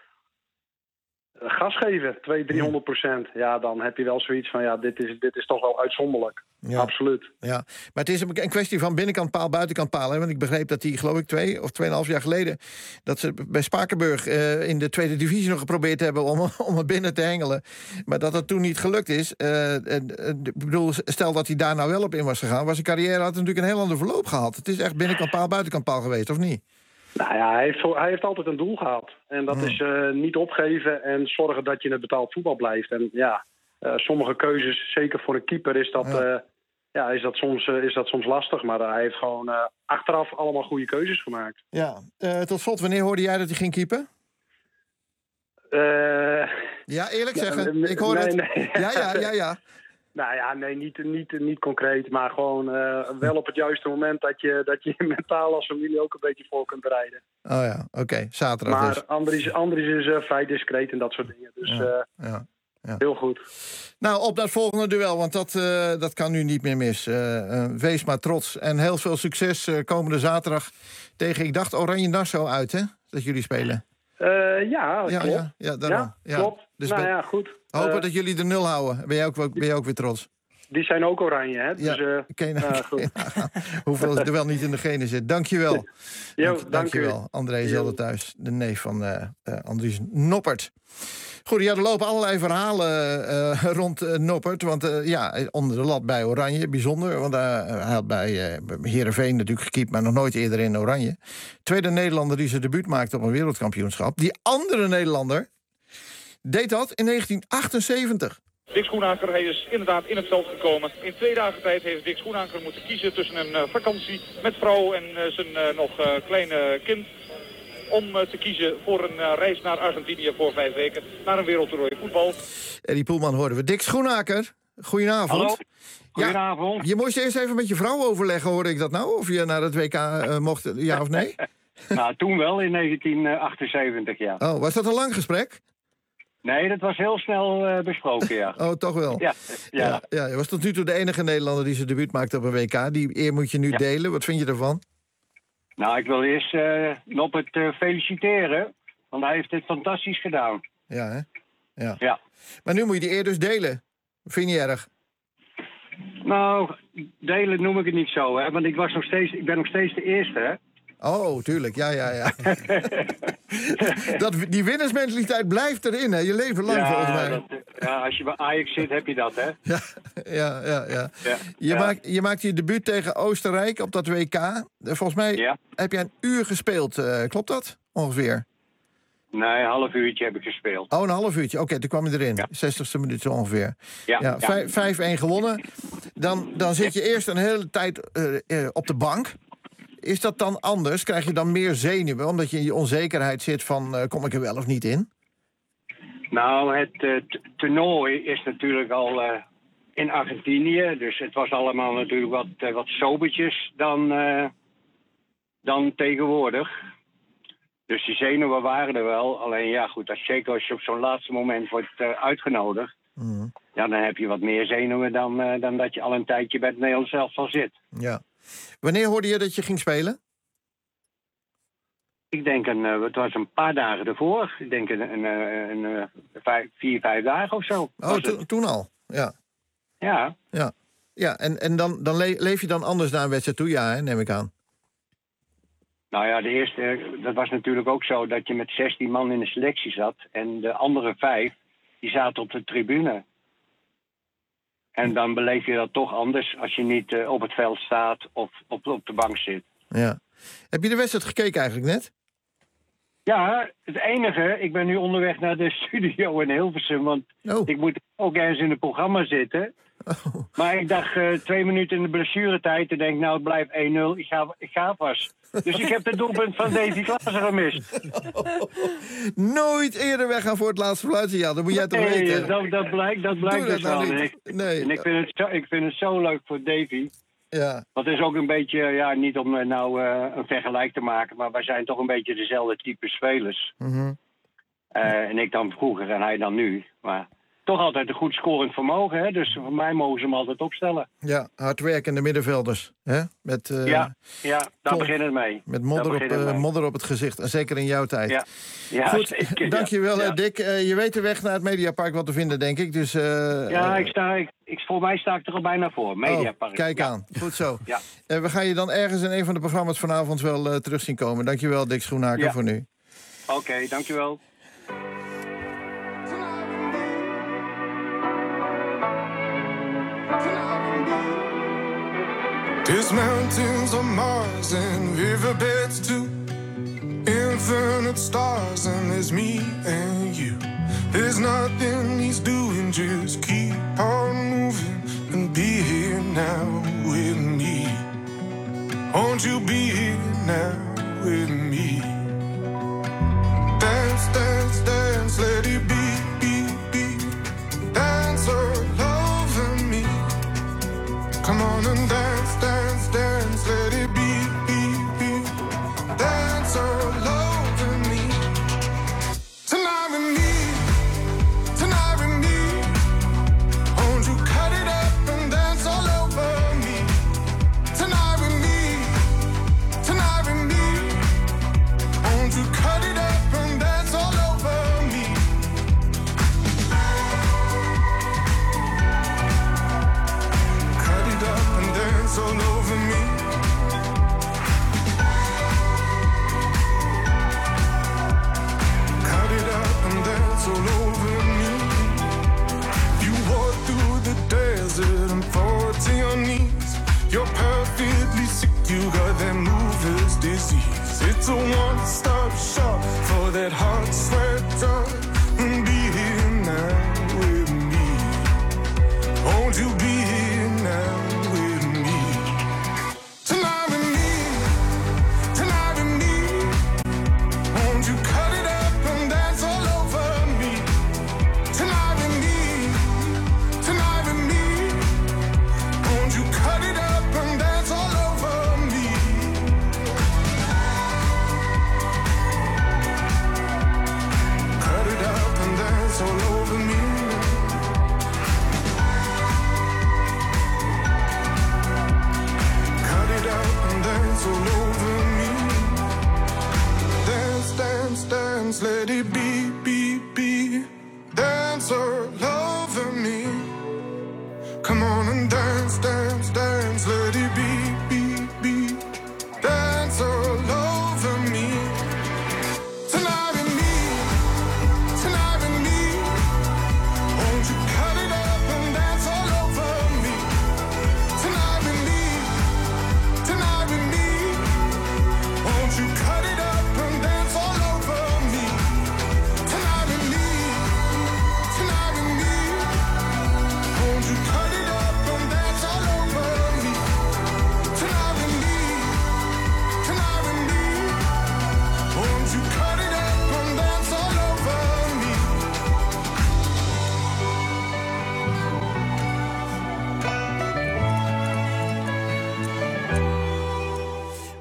gas geven. tweehonderd, driehonderd procent. Ja, dan heb je wel zoiets van ja, dit is, dit is toch wel uitzonderlijk. Ja. Absoluut. Ja, maar het is een kwestie van binnenkant paal, buitenkant paal. Hè? Want ik begreep dat hij, geloof ik, twee of tweeënhalf jaar geleden... dat ze bij Spakenburg uh, in de tweede divisie nog geprobeerd hebben... om, om het binnen te hengelen. Maar dat dat toen niet gelukt is. Uh, uh, ik bedoel, stel dat hij daar nou wel op in was gegaan... was zijn carrière had natuurlijk een heel ander verloop gehad. Het is echt binnenkant paal, buitenkant paal geweest, of niet? Nou ja, hij heeft, hij heeft altijd een doel gehad. En dat hmm. is uh, niet opgeven en zorgen dat je in het betaald voetbal blijft. En ja, uh, sommige keuzes, zeker voor een keeper, is dat, ja. Uh, ja, is dat, soms, uh, is dat soms lastig. Maar uh, hij heeft gewoon uh, achteraf allemaal goede keuzes gemaakt. Ja, uh, tot slot, wanneer hoorde jij dat hij ging keepen? Uh, ja, eerlijk zeggen. Uh, ik hoor nee, het. Nee. Ja, ja, ja, ja. Nou ja, nee, niet, niet, niet concreet, maar gewoon uh, wel op het juiste moment dat je, dat je mentaal als familie ook een beetje voor kunt bereiden. Oh ja, oké, okay. Zaterdag maar dus. Maar Andries, Andries is uh, vrij discreet en dat soort dingen, dus ja, uh, ja, ja. heel goed. Nou, op dat volgende duel, want dat, uh, dat kan nu niet meer mis. Uh, uh, wees maar trots en heel veel succes uh, komende zaterdag tegen, ik dacht, Oranje Nassau uit, hè, dat jullie spelen. Uh, ja, ja, klopt. Ja, ja, daarom. Ja, ja. klopt. Dus nou ben... ja, goed. Hopen uh, dat jullie de nul houden. Ben jij ook, ben jij ook weer trots? Die zijn ook oranje, hè? Dus, ja, uh, okay, nou, uh, goed. Hoeveel er wel niet in de genen zit. Dankjewel. Jo, dank, dankjewel. André Zelder thuis, de neef van uh, uh, Andries Noppert. Goed, ja, er lopen allerlei verhalen uh, rond uh, Noppert. Want uh, ja, onder de lat bij Oranje, bijzonder. Want uh, hij had bij uh, Heerenveen natuurlijk gekiept, maar nog nooit eerder in Oranje. Tweede Nederlander die zijn debuut maakte op een wereldkampioenschap. Die andere Nederlander deed dat in negentien achtenzeventig. Dick Schoenaker, hij is inderdaad in het veld gekomen. In twee dagen tijd heeft Dick Schoenaker moeten kiezen tussen een uh, vakantie met vrouw en uh, zijn uh, nog uh, kleine kind. Om uh, te kiezen voor een uh, reis naar Argentinië voor vijf weken. Naar een wereldtoernooi voetbal. Eddie Poelman hoorden we. Dick Schoenaker, goedenavond. Hallo, goedenavond. Ja, je moest eerst even met je vrouw overleggen, hoorde ik dat nou? Of je naar het W K uh, mocht, ja of nee? Nou, toen wel, in negentien achtenzeventig, ja. Oh, was dat een lang gesprek? Nee, dat was heel snel uh, besproken, ja. Oh, toch wel? Ja, ja. Ja, ja. Je was tot nu toe de enige Nederlander die zijn debuut maakte op een W K. Die eer moet je nu ja. delen. Wat vind je ervan? Nou, ik wil eerst uh, Noppert uh, feliciteren. Want hij heeft dit fantastisch gedaan. Ja, hè? Ja. ja. Maar nu moet je die eer dus delen. Vind je niet erg? Nou, delen noem ik het niet zo, hè. Want ik, was nog steeds, ik ben nog steeds de eerste, hè. Oh, tuurlijk. Ja, ja, ja. dat, die winnersmentaliteit blijft erin, hè. Je leven lang, ja, volgens mij. Dat, ja, als je bij Ajax zit, heb je dat, hè. Ja, ja, ja. ja. ja je, ja. Maakt, je maakt je debuut tegen Oostenrijk op dat W K. Volgens mij ja. heb je een uur gespeeld. Uh, klopt dat? Ongeveer. Nee, een half uurtje heb ik gespeeld. Oh, een half uurtje. Oké, okay, toen kwam je erin. Ja. zestigste minuut zo ongeveer. Ja, ja, ja. vijf-een gewonnen. Dan, dan zit je eerst een hele tijd uh, uh, op de bank. Is dat dan anders? Krijg je dan meer zenuwen? Omdat je in je onzekerheid zit van... Uh, kom ik er wel of niet in? Nou, het uh, t- toernooi is natuurlijk al uh, in Argentinië. Dus het was allemaal natuurlijk wat, uh, wat sobertjes dan, uh, dan tegenwoordig. Dus die zenuwen waren er wel. Alleen ja, goed, als, zeker als je op zo'n laatste moment wordt uh, uitgenodigd... Mm. Ja, dan heb je wat meer zenuwen dan, uh, dan dat je al een tijdje bij het Nederlands elftal zit. Ja. Wanneer hoorde je dat je ging spelen? Ik denk, een, uh, het was een paar dagen ervoor. Ik denk een, een, een, een vijf, vier, vijf dagen of zo. Oh, to- toen al? Ja. Ja. Ja, ja. en, en dan, dan le- leef je dan anders naar een wedstrijd toe? Ja, hè, neem ik aan. Nou ja, de eerste, dat was natuurlijk ook zo dat je met zestien man in de selectie zat. En de andere vijf, die zaten op de tribune. En dan beleef je dat toch anders als je niet uh, op het veld staat of op, op de bank zit. Ja. Heb je de wedstrijd gekeken eigenlijk net? Ja, het enige, ik ben nu onderweg naar de studio in Hilversum, want oh. ik moet ook ergens in het programma zitten. Oh. Maar ik dacht uh, twee minuten in de blessuretijd en denk, nou het blijft één nul, ik ga, ik ga vast. Dus ik heb het doelpunt van Davy Klaassen gemist. Nooit eerder weggaan voor het laatste fluitje, ja, dat moet jij toch nee, weten. Dat, dat blijkt, dat blijkt dus wel. Nou en ik, nee. en ik vind, het zo, ik vind het zo leuk voor Davy. Ja. Want het is ook een beetje, ja, niet om nou uh, een vergelijk te maken, maar wij zijn toch een beetje dezelfde type spelers. Mm-hmm. Uh, en ik dan vroeger en hij dan nu. Maar toch altijd een goed scorend vermogen, hè? Dus voor mij mogen ze hem altijd opstellen. Ja, hardwerkende middenvelders. Hè? Met, uh, ja, ja, daar top, begint het mee. Met modder op, uh, modder op het gezicht. En zeker in jouw tijd. Ja, ja goed, zeker, dankjewel ja. Dick. Uh, je weet de weg naar het Mediapark wat te vinden, denk ik. Dus, uh, ja, ik sta, ik, ik, voor mij sta ik er al bijna voor. Mediapark. Oh, kijk ja. aan. Goed zo. Ja. Uh, we gaan je dan ergens in een van de programma's vanavond wel uh, terug zien komen. Dankjewel Dick Schoenhaker ja. voor nu. Oké, okay, dankjewel. There's mountains on Mars and riverbeds too. Infinite stars and there's me and you. There's nothing he's doing, just keep on moving and be here now with me. Won't you be here now with me? Dance, dance, dance, let it be, be, be. Dance all over me. Come on and dance, dance, dance, let it be, be, be. Dance all over me. Tonight with me, tonight with me. Won't you cut it up and dance all over me? Tonight with me, tonight with me. Won't you cut it up and dance all over me? Cut it up and dance all over me. Cut it up and dance all over me. You walk through the desert and fall to your knees. You're perfectly sick, you got that mover's disease. It's a one-stop shop for that hot sweat done. And be here now with me. Won't you be here now with me? Tonight with me, tonight with me. Won't you cut it up and dance all over me? Tonight with me, tonight with me. Won't you cut it up and dance all over me?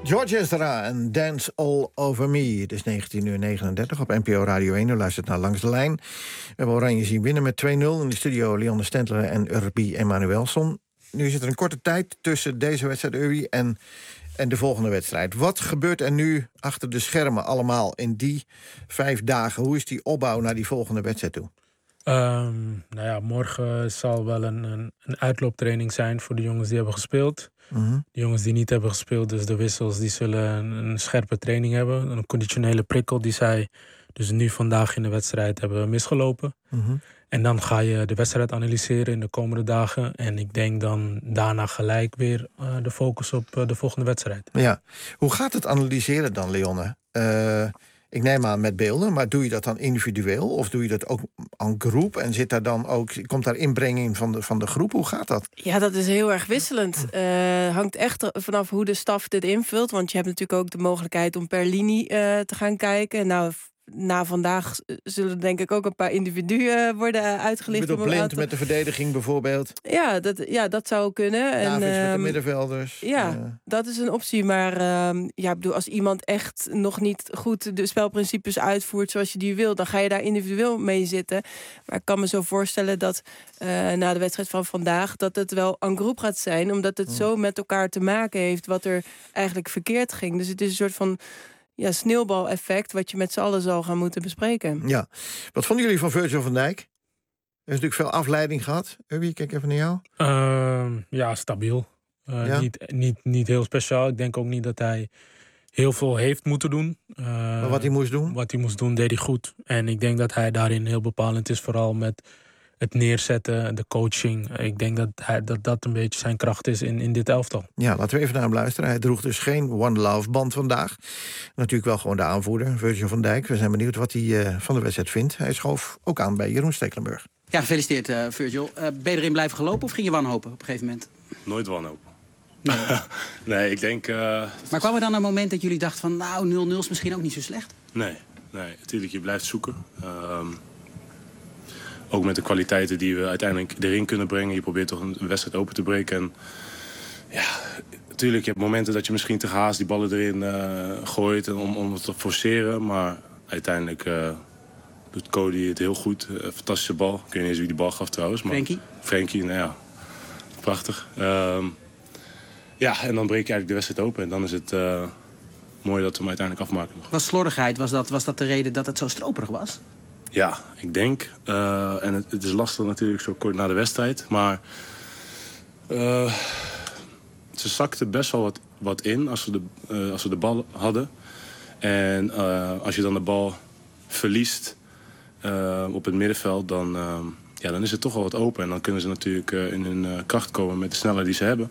George Ezra en Dance All Over Me. Het is negentien uur negenendertig op N P O Radio één. U luistert naar Langs de Lijn. We hebben Oranje zien winnen met twee nul. In de studio Leander Stentler en Urbi Emanuelsson. Nu zit er een korte tijd tussen deze wedstrijd, Urbi, en, en de volgende wedstrijd. Wat gebeurt er nu achter de schermen allemaal in die vijf dagen? Hoe is die opbouw naar die volgende wedstrijd toe? Um, nou ja, morgen zal wel een, een, een uitlooptraining zijn voor de jongens die hebben gespeeld. Mm-hmm. De jongens die niet hebben gespeeld, dus de wissels, die zullen een, een scherpe training hebben. Een conditionele prikkel die zij dus nu vandaag in de wedstrijd hebben misgelopen. Mm-hmm. En dan ga je de wedstrijd analyseren in de komende dagen. En ik denk dan daarna gelijk weer uh, de focus op uh, de volgende wedstrijd. Ja. Hoe gaat het analyseren dan, Leonne? Uh, ik neem aan met beelden, maar doe je dat dan individueel? Of doe je dat ook aan groep? En zit daar dan ook, komt daar inbrenging van de, van de groep? Hoe gaat dat? Ja, dat is heel erg wisselend. Uh, hangt echt vanaf hoe de staf dit invult. Want je hebt natuurlijk ook de mogelijkheid om per linie uh, te gaan kijken. Nou, na vandaag zullen denk ik ook een paar individuen worden uitgelicht. Ik bedoel, Blind aantal... met de verdediging bijvoorbeeld. Ja, dat, ja, dat zou kunnen. Davids en, met de um, middenvelders. Ja, uh. dat is een optie. Maar um, ja, ik bedoel, als iemand echt nog niet goed de spelprincipes uitvoert zoals je die wil, dan ga je daar individueel mee zitten. Maar ik kan me zo voorstellen dat uh, na de wedstrijd van vandaag dat het wel een groep gaat zijn, omdat het hmm. zo met elkaar te maken heeft wat er eigenlijk verkeerd ging. Dus het is een soort van ja, sneeuwbaleffect wat je met z'n allen zal gaan moeten bespreken. Ja. Wat vonden jullie van Virgil van Dijk? Er is natuurlijk veel afleiding gehad. Urbi, kijk even naar jou. Uh, ja, stabiel. Uh, ja? Niet, niet, niet heel speciaal. Ik denk ook niet dat hij heel veel heeft moeten doen. Uh, maar wat hij moest doen? Wat hij moest doen, deed hij goed. En ik denk dat hij daarin heel bepalend is. Vooral met het neerzetten, de coaching. Ik denk dat hij, dat, dat een beetje zijn kracht is in, in dit elftal. Ja, laten we even naar hem luisteren. Hij droeg dus geen One Love band vandaag. Natuurlijk wel gewoon de aanvoerder, Virgil van Dijk. We zijn benieuwd wat hij uh, van de wedstrijd vindt. Hij schoof ook aan bij Jeroen Stekelenburg. Ja, gefeliciteerd uh, Virgil. Uh, ben je erin blijven gelopen of ging je wanhopen op een gegeven moment? Nooit wanhopen. Nee, nee ik denk... Uh, maar kwam er dan een moment dat jullie dachten van nou, nul nul is misschien ook niet zo slecht? Nee, nee, natuurlijk, je blijft zoeken. Uh, Ook met de kwaliteiten die we uiteindelijk erin kunnen brengen. Je probeert toch een wedstrijd open te breken. En ja, natuurlijk, je hebt momenten dat je misschien te gehaast die ballen erin uh, gooit en om, om het te forceren. Maar uiteindelijk uh, doet Cody het heel goed. Uh, fantastische bal. Ik weet niet eens wie die bal gaf trouwens. Maar Frenkie? Frenkie, nou ja. Prachtig. Uh, ja, en dan breek je eigenlijk de wedstrijd open. En dan is het uh, mooi dat we hem uiteindelijk afmaken. Was slordigheid, was dat, was dat de reden dat het zo stroperig was? Ja, ik denk. Uh, en het, het is lastig natuurlijk zo kort na de wedstrijd. Maar uh, ze zakten best wel wat, wat in als ze, de, uh, als ze de bal hadden. En uh, als je dan de bal verliest uh, op het middenveld, dan, uh, ja, dan is het toch wel wat open. En dan kunnen ze natuurlijk uh, in hun uh, kracht komen met de snelheid die ze hebben.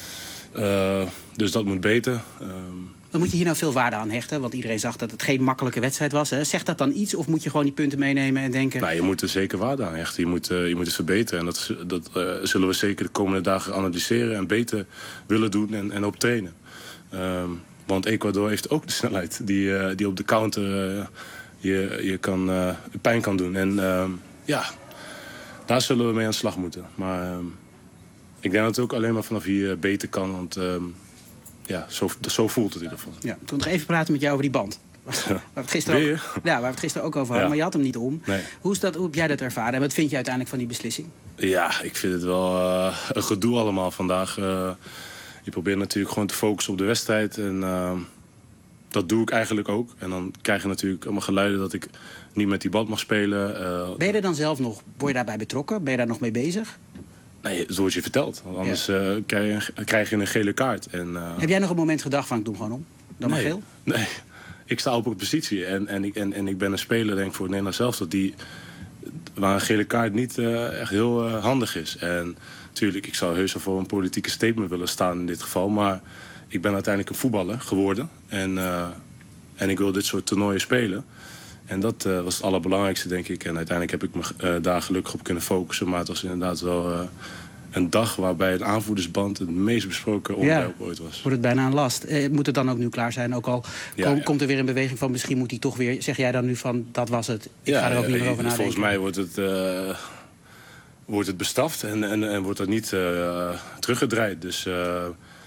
Uh, dus dat moet beter. Uh, Dan moet je hier nou veel waarde aan hechten, want iedereen zag dat het geen makkelijke wedstrijd was. Hè? Zegt dat dan iets of moet je gewoon die punten meenemen en denken... Nou, je moet er zeker waarde aan hechten. Je moet, uh, je moet het verbeteren. En dat, dat uh, zullen we zeker de komende dagen analyseren en beter willen doen en, en op trainen. Um, want Ecuador heeft ook de snelheid die, uh, die op de counter uh, je, je kan, uh, pijn kan doen. En uh, ja, daar zullen we mee aan de slag moeten. Maar uh, ik denk dat het ook alleen maar vanaf hier beter kan, want... Uh, Ja, zo, zo voelt het in ieder geval. Ja, toen nog even praten met jou over die band. Waar we het gisteren ook, ja, waar we het gisteren ook over hadden, ja. Maar je had hem niet om. Nee. Hoe, is dat, hoe heb jij dat ervaren en wat vind je uiteindelijk van die beslissing? Ja, ik vind het wel uh, een gedoe allemaal vandaag. Uh, je probeert natuurlijk gewoon te focussen op de wedstrijd. En uh, dat doe ik eigenlijk ook. En dan krijg je natuurlijk allemaal geluiden dat ik niet met die band mag spelen. Uh, ben je er dan zelf nog, word je daarbij betrokken? Ben je daar nog mee bezig? Nee, zo wordt je verteld. Want anders ja. uh, krijg, je, krijg je een gele kaart. En, uh... Heb jij nog een moment gedacht van ik doe hem gewoon om? Dan nee, maar geel? Nee, ik sta op een positie. En, en, ik, en, en ik ben een speler denk ik, voor het Nederlands zelf dat die waar een gele kaart niet uh, echt heel uh, handig is. En natuurlijk, ik zou heus wel voor een politieke statement willen staan in dit geval. Maar ik ben uiteindelijk een voetballer geworden. En, uh, en ik wil dit soort toernooien spelen. En dat uh, was het allerbelangrijkste, denk ik. En uiteindelijk heb ik me uh, daar gelukkig op kunnen focussen. Maar het was inderdaad wel uh, een dag waarbij het aanvoerdersband het meest besproken onderwerp ja, ooit was. Wordt het bijna een last. Eh, moet het dan ook nu klaar zijn? Ook al ja, kom, ja. komt er weer een beweging van misschien moet hij toch weer... Zeg jij dan nu van dat was het, ik ja, ga er ook niet meer over nadenken? Volgens mij wordt het, uh, wordt het bestraft en, en, en wordt dat niet uh, teruggedraaid. Dus uh,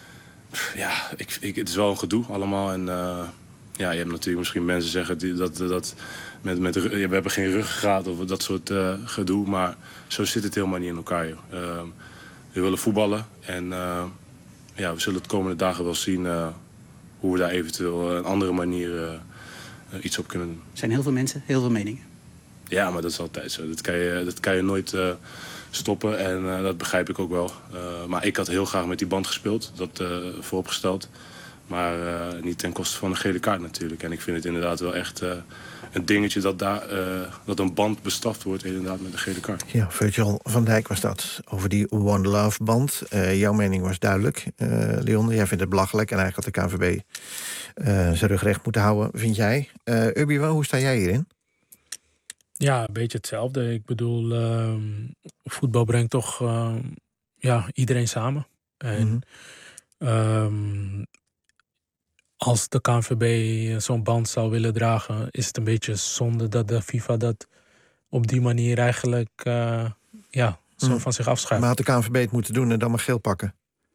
Ja, ik, ik, het is wel een gedoe allemaal. En uh, ja, je hebt natuurlijk misschien mensen zeggen die, dat... dat met, met, we hebben geen ruggengraat of dat soort uh, gedoe. Maar zo zit het helemaal niet in elkaar. Joh. Uh, we willen voetballen. En uh, ja, we zullen de komende dagen wel zien... Uh, hoe we daar eventueel een andere manier uh, uh, iets op kunnen doen. Er zijn heel veel mensen, heel veel meningen. Ja, maar dat is altijd zo. Dat kan je, dat kan je nooit uh, stoppen en uh, dat begrijp ik ook wel. Uh, maar ik had heel graag met die band gespeeld, dat uh, vooropgesteld. Maar uh, niet ten koste van een gele kaart natuurlijk. En ik vind het inderdaad wel echt uh, een dingetje dat, daar, uh, dat een band bestraft wordt inderdaad met een gele kaart. Ja, Virgil van Dijk was dat over die One Love band. Uh, jouw mening was duidelijk, uh, Leon. Jij vindt het belachelijk en eigenlijk had de K N V B uh, zijn rug recht moeten houden, vind jij. Uh, Urbi, hoe sta jij hierin? Ja, een beetje hetzelfde. Ik bedoel, uh, voetbal brengt toch uh, ja, iedereen samen. En mm-hmm. um, als de K N V B zo'n band zou willen dragen, is het een beetje zonde dat de FIFA dat op die manier eigenlijk uh, ja, zo mm. van zich afschuift. Maar had de K N V B het moeten doen en dan maar geel pakken?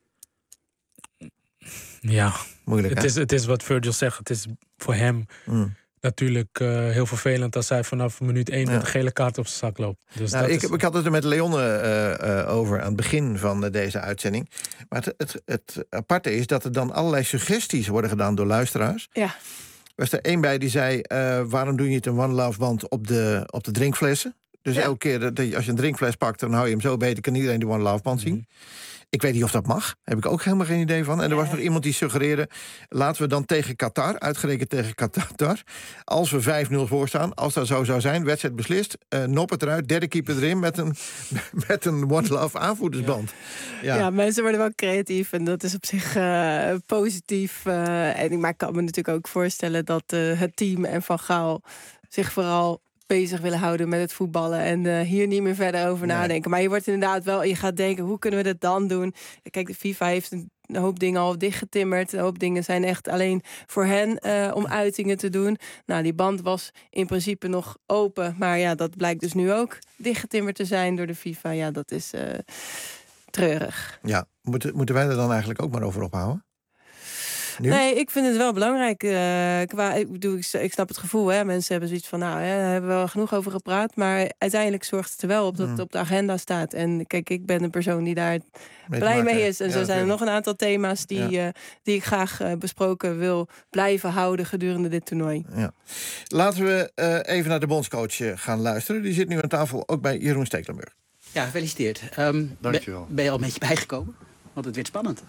Ja, moeilijk. Het hè? is, het is wat Virgil zegt. Het is voor hem mm. natuurlijk uh, heel vervelend als hij vanaf minuut één ja. met een gele kaart op zijn zak loopt. Dus nou, dat ik, is... ik had het er met Leon uh, uh, over aan het begin van uh, deze uitzending. Maar het, het, het aparte is dat er dan allerlei suggesties worden gedaan door luisteraars. Ja. Er was er één bij die zei, uh, waarom doe je niet een One Love band op de, op de drinkflessen? Dus ja. elke keer dat je, als je een drinkfles pakt, dan hou je hem zo beter, kan iedereen de One Love band zien. Mm-hmm. Ik weet niet of dat mag. Daar heb ik ook helemaal geen idee van. En er was nog iemand die suggereerde, laten we dan tegen Qatar, uitgerekend tegen Qatar, als we vijf nul voor staan, als dat zo zou zijn, wedstrijd beslist, uh, Noppert eruit, derde keeper erin met een, met een One Love aanvoerdersband. Ja. Ja. ja, mensen worden wel creatief en dat is op zich uh, positief. Uh, en maar ik kan me natuurlijk ook voorstellen dat uh, het team en Van Gaal zich vooral bezig willen houden met het voetballen en uh, hier niet meer verder over nee. nadenken. Maar je wordt inderdaad wel, je gaat denken, hoe kunnen we dat dan doen? Kijk, de FIFA heeft een hoop dingen al dichtgetimmerd. Een hoop dingen zijn echt alleen voor hen uh, om uitingen te doen. Nou, die band was in principe nog open, maar ja, dat blijkt dus nu ook dichtgetimmerd te zijn door de FIFA. Ja, dat is uh, treurig. Ja, moeten, moeten wij er dan eigenlijk ook maar over ophouden? Nu? Nee, ik vind het wel belangrijk. Uh, qua, ik, bedoel, ik, ik snap het gevoel. Hè. Mensen hebben zoiets van, nou, hè, daar hebben we wel genoeg over gepraat. Maar uiteindelijk zorgt het er wel op dat het op de agenda staat. En kijk, ik ben een persoon die daar mee blij mee is. En ja, zo zijn er nog een aantal thema's die, ja. uh, die ik graag uh, besproken wil blijven houden gedurende dit toernooi. Ja. Laten we uh, even naar de bondscoach gaan luisteren. Die zit nu aan tafel, ook bij Jeroen Stekelenburg. Ja, gefeliciteerd. Um, Dankjewel. Ben, ben je al een beetje bijgekomen? Want het werd spannend.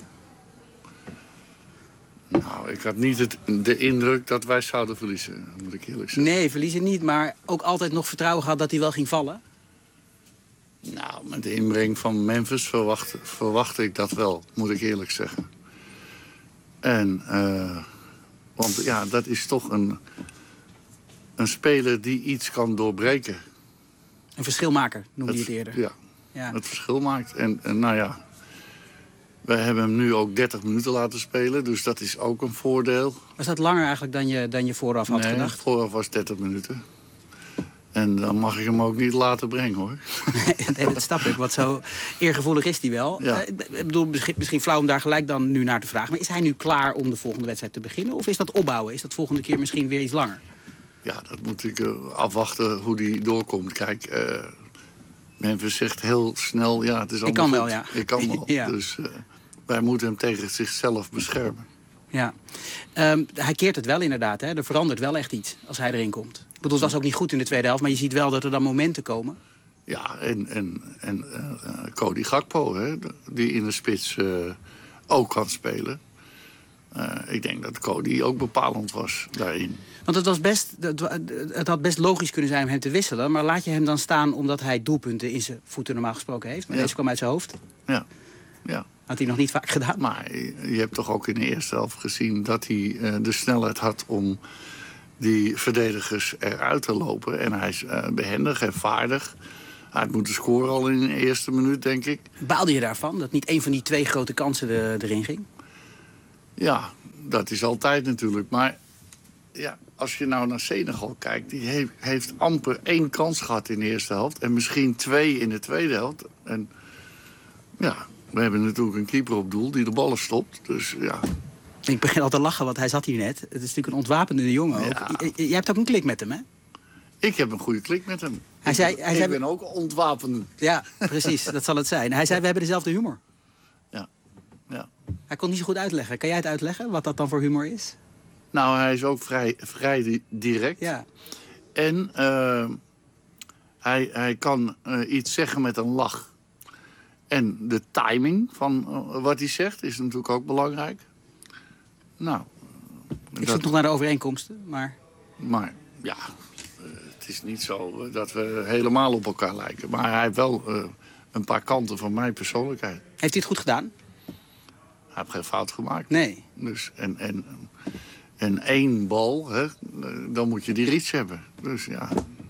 Nou, ik had niet het, de indruk dat wij zouden verliezen, moet ik eerlijk zeggen. Nee, verliezen niet, maar ook altijd nog vertrouwen gehad dat hij wel ging vallen? Nou, met de inbreng van Memphis verwacht, verwachtte ik dat wel, moet ik eerlijk zeggen. En, uh, want ja, dat is toch een, een speler die iets kan doorbreken. Een verschilmaker, noemde je het eerder. Ja, ja, het verschil maakt. En, en nou ja... We hebben hem nu ook dertig minuten laten spelen, dus dat is ook een voordeel. Was dat langer eigenlijk dan je, dan je vooraf had nee, gedacht? vooraf was dertig minuten. En dan mag ik hem ook niet laten brengen, hoor. Nee, dat snap ik, want zo eergevoelig is hij wel. Ja. Uh, ik bedoel, misschien, misschien flauw om daar gelijk dan nu naar te vragen. Maar is hij nu klaar om de volgende wedstrijd te beginnen? Of is dat opbouwen? Is dat volgende keer misschien weer iets langer? Ja, dat moet ik uh, afwachten hoe die doorkomt. Kijk, uh, Memphis zegt heel snel, ja, het is allemaal Ik kan goed. wel, ja. Ik kan wel, ja. Dus... Uh, wij moeten hem tegen zichzelf beschermen. Ja, um, hij keert het wel inderdaad. Hè? Er verandert wel echt iets als hij erin komt. Ik bedoel, het was ook niet goed in de tweede helft, maar je ziet wel dat er dan momenten komen. Ja, en, en, en uh, Cody Gakpo, hè, die in de spits uh, ook kan spelen. Uh, ik denk dat Cody ook bepalend was daarin. Want het, was best, het had best logisch kunnen zijn om hem te wisselen. Maar laat je hem dan staan omdat hij doelpunten in zijn voeten normaal gesproken heeft. Maar ja. Deze kwam uit zijn hoofd. Ja, ja. Had hij nog niet vaak gedaan. Maar je hebt toch ook in de eerste helft gezien dat hij uh, de snelheid had om die verdedigers eruit te lopen. En hij is uh, behendig en vaardig. Hij had moeten scoren al in de eerste minuut, denk ik. Baalde je daarvan, dat niet een van die twee grote kansen de, erin ging? Ja, dat is altijd natuurlijk. Maar ja, als je nou naar Senegal kijkt, die heeft, heeft amper één kans gehad in de eerste helft. En misschien twee in de tweede helft. En ja... we hebben natuurlijk een keeper op doel die de ballen stopt. Dus ja... Ik begin al te lachen, want hij zat hier net. Het is natuurlijk een ontwapende jongen ook. Ja. J- Jij hebt ook een klik met hem, hè? Ik heb een goede klik met hem. Hij ik zei, hij ik zei, ben ook ontwapend. Ja, precies. Dat zal het zijn. Hij zei, we hebben dezelfde humor. Ja. ja. Hij kon niet zo goed uitleggen. Kan jij het uitleggen, wat dat dan voor humor is? Nou, hij is ook vrij, vrij di- direct. Ja. En uh, hij, hij kan uh, iets zeggen met een lach. En de timing van uh, wat hij zegt is natuurlijk ook belangrijk. Nou... Ik zoek nog naar de overeenkomsten, maar... Maar ja, uh, het is niet zo dat we helemaal op elkaar lijken. Maar hij heeft wel uh, een paar kanten van mijn persoonlijkheid. Heeft hij het goed gedaan? Hij heeft geen fout gemaakt. Nee. Dus, en, en, en één bal, hè, dan moet je die reach hebben. Dus ja,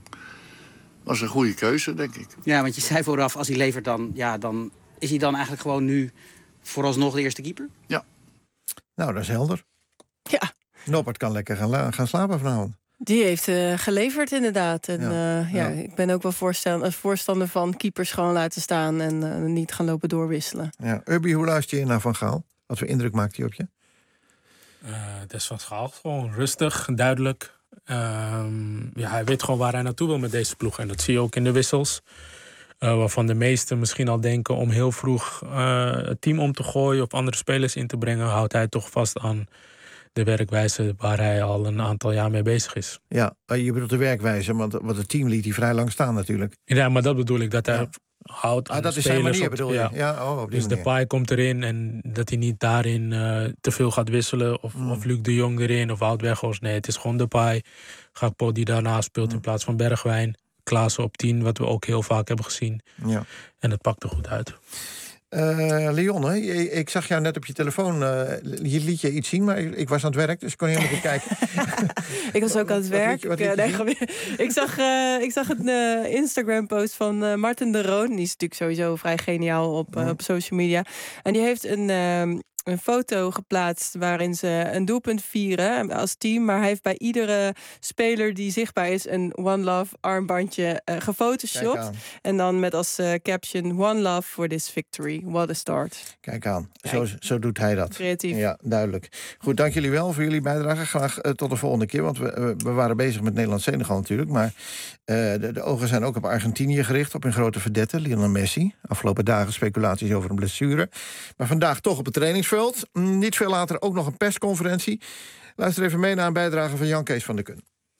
was een goede keuze, denk ik. Ja, want je zei vooraf, als hij levert dan... Ja, dan is hij dan eigenlijk gewoon nu vooralsnog de eerste keeper? Ja. Nou, dat is helder. Ja. Noppert kan lekker gaan, la- gaan slapen vanavond. Die heeft uh, geleverd inderdaad. En, Ja. uh, ja, Ja. ik ben ook wel voorstel- voorstander van keepers gewoon laten staan... en uh, niet gaan lopen doorwisselen. Ja. Urbi, hoe luister je naar Van Gaal? Wat voor indruk maakt hij op je? Uh, het is van Gaal gewoon rustig, duidelijk. Um, ja, hij weet gewoon waar hij naartoe wil met deze ploeg. En dat zie je ook in de wissels. Uh, waarvan de meesten misschien al denken om heel vroeg uh, het team om te gooien... of andere spelers in te brengen, houdt hij toch vast aan de werkwijze waar hij al een aantal jaar mee bezig is. Ja, je bedoelt de werkwijze, want, want het team liet hij vrij lang staan natuurlijk. Ja, maar dat bedoel ik, dat hij... Ja. Houdt aan ah, dat de is zijn spelers manier, op, bedoel je? Ja. Ja, oh, op die dus manier. de paai komt erin en dat hij niet daarin uh, te veel gaat wisselen. Of, mm. of Luc de Jong erin of Wout Weghorst. Nee, het is gewoon de paai. Gakpo die daarna speelt mm. in plaats van Bergwijn. Klaassen op tien, wat we ook heel vaak hebben gezien. Ja. En dat pakt er goed uit. Uh, Leon, hè? ik zag jou net op je telefoon. Uh, je liet je iets zien, maar ik, ik was aan het werk, dus ik kon helemaal niet kijken. Ik was ook aan het werk. Wat liet je, wat liet je nee, ik, zag, uh, ik zag een uh, Instagram-post van uh, Martin de Roon. Die is natuurlijk sowieso vrij geniaal op, uh, op social media. En die heeft een... Uh, een foto geplaatst waarin ze een doelpunt vieren als team. Maar hij heeft bij iedere speler die zichtbaar is een One Love armbandje uh, gefotoshopt. En dan met als uh, caption One Love for this victory. What a start. Kijk aan. Zo, zo doet hij dat. Creatief. Ja, duidelijk. Goed, dank jullie wel voor jullie bijdrage. Graag uh, tot de volgende keer, want we, we waren bezig met Nederland-Senegal natuurlijk. Maar uh, de, de ogen zijn ook op Argentinië gericht, op een grote verdette, Lionel Messi. Afgelopen dagen speculaties over een blessure. Maar vandaag toch op het trainingsveld. Niet veel later ook nog een persconferentie. Luister even mee naar een bijdrage van Jan Kees van der Kun.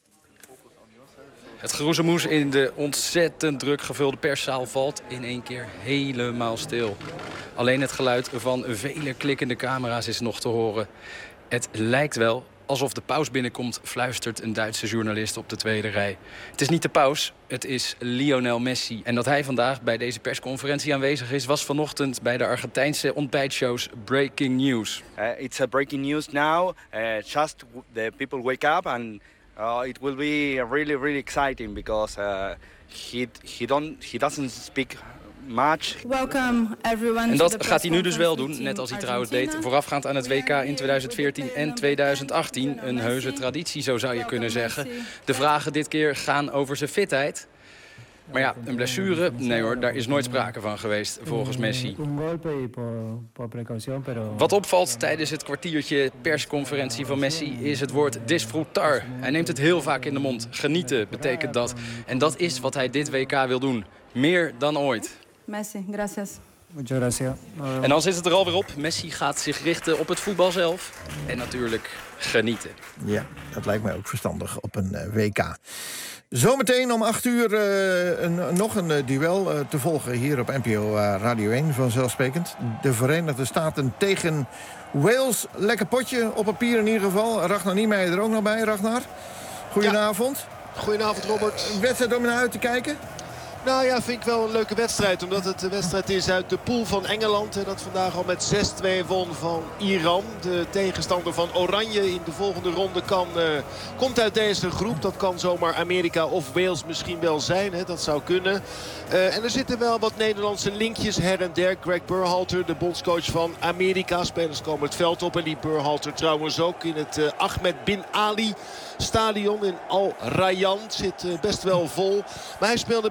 Het geroezemoes in de ontzettend druk gevulde perszaal valt in één keer helemaal stil. Alleen het geluid van vele klikkende camera's is nog te horen. Het lijkt wel alsof de paus binnenkomt, fluistert een Duitse journalist op de tweede rij. Het is niet de paus, het is Lionel Messi. En dat hij vandaag bij deze persconferentie aanwezig is, was vanochtend bij de Argentijnse ontbijtshows Breaking News. Uh, it's a breaking news now. Uh, just the people wake up and uh, it will be really, really exciting because uh, he he don't he doesn't speak much. Welcome everyone. En dat gaat hij nu dus wel doen, net als hij trouwens deed voorafgaand aan het W K in tweeduizend veertien en tweeduizend achttien. Een heuse traditie, zo zou je kunnen zeggen. De vragen dit keer gaan over zijn fitheid. Maar ja, een blessure, nee hoor, daar is nooit sprake van geweest, volgens Messi. Wat opvalt tijdens het kwartiertje persconferentie van Messi is het woord disfrutar. Hij neemt het heel vaak in de mond. Genieten betekent dat. En dat is wat hij dit W K wil doen. Meer dan ooit. Messi, gracias. Muchas gracias. En dan zit het er alweer op. Messi gaat zich richten op het voetbal zelf. En natuurlijk genieten. Ja, dat lijkt mij ook verstandig op een uh, W K. Zometeen om acht uur uh, een, nog een uh, duel uh, te volgen hier op N P O uh, Radio één, vanzelfsprekend. De Verenigde Staten tegen Wales. Lekker potje, op papier in ieder geval. Ragnar Niemeyer er ook nog bij. Ragnar, goedenavond. Ja. Goedenavond, Robert. Een wedstrijd om naar uit te kijken? Nou ja, vind ik wel een leuke wedstrijd. Omdat het een wedstrijd is uit de pool van Engeland. Dat vandaag al met zes twee won van Iran. De tegenstander van Oranje in de volgende ronde kan, uh, komt uit deze groep. Dat kan zomaar Amerika of Wales misschien wel zijn. Hè. Dat zou kunnen. Uh, en er zitten wel wat Nederlandse linkjes her en der. Greg Berhalter, de bondscoach van Amerika. Spelers komen het veld op. En die Berhalter trouwens ook in het uh, Ahmed Bin Ali stadion in Al Rayyan. Zit uh, best wel vol. Maar hij speelde bij P E C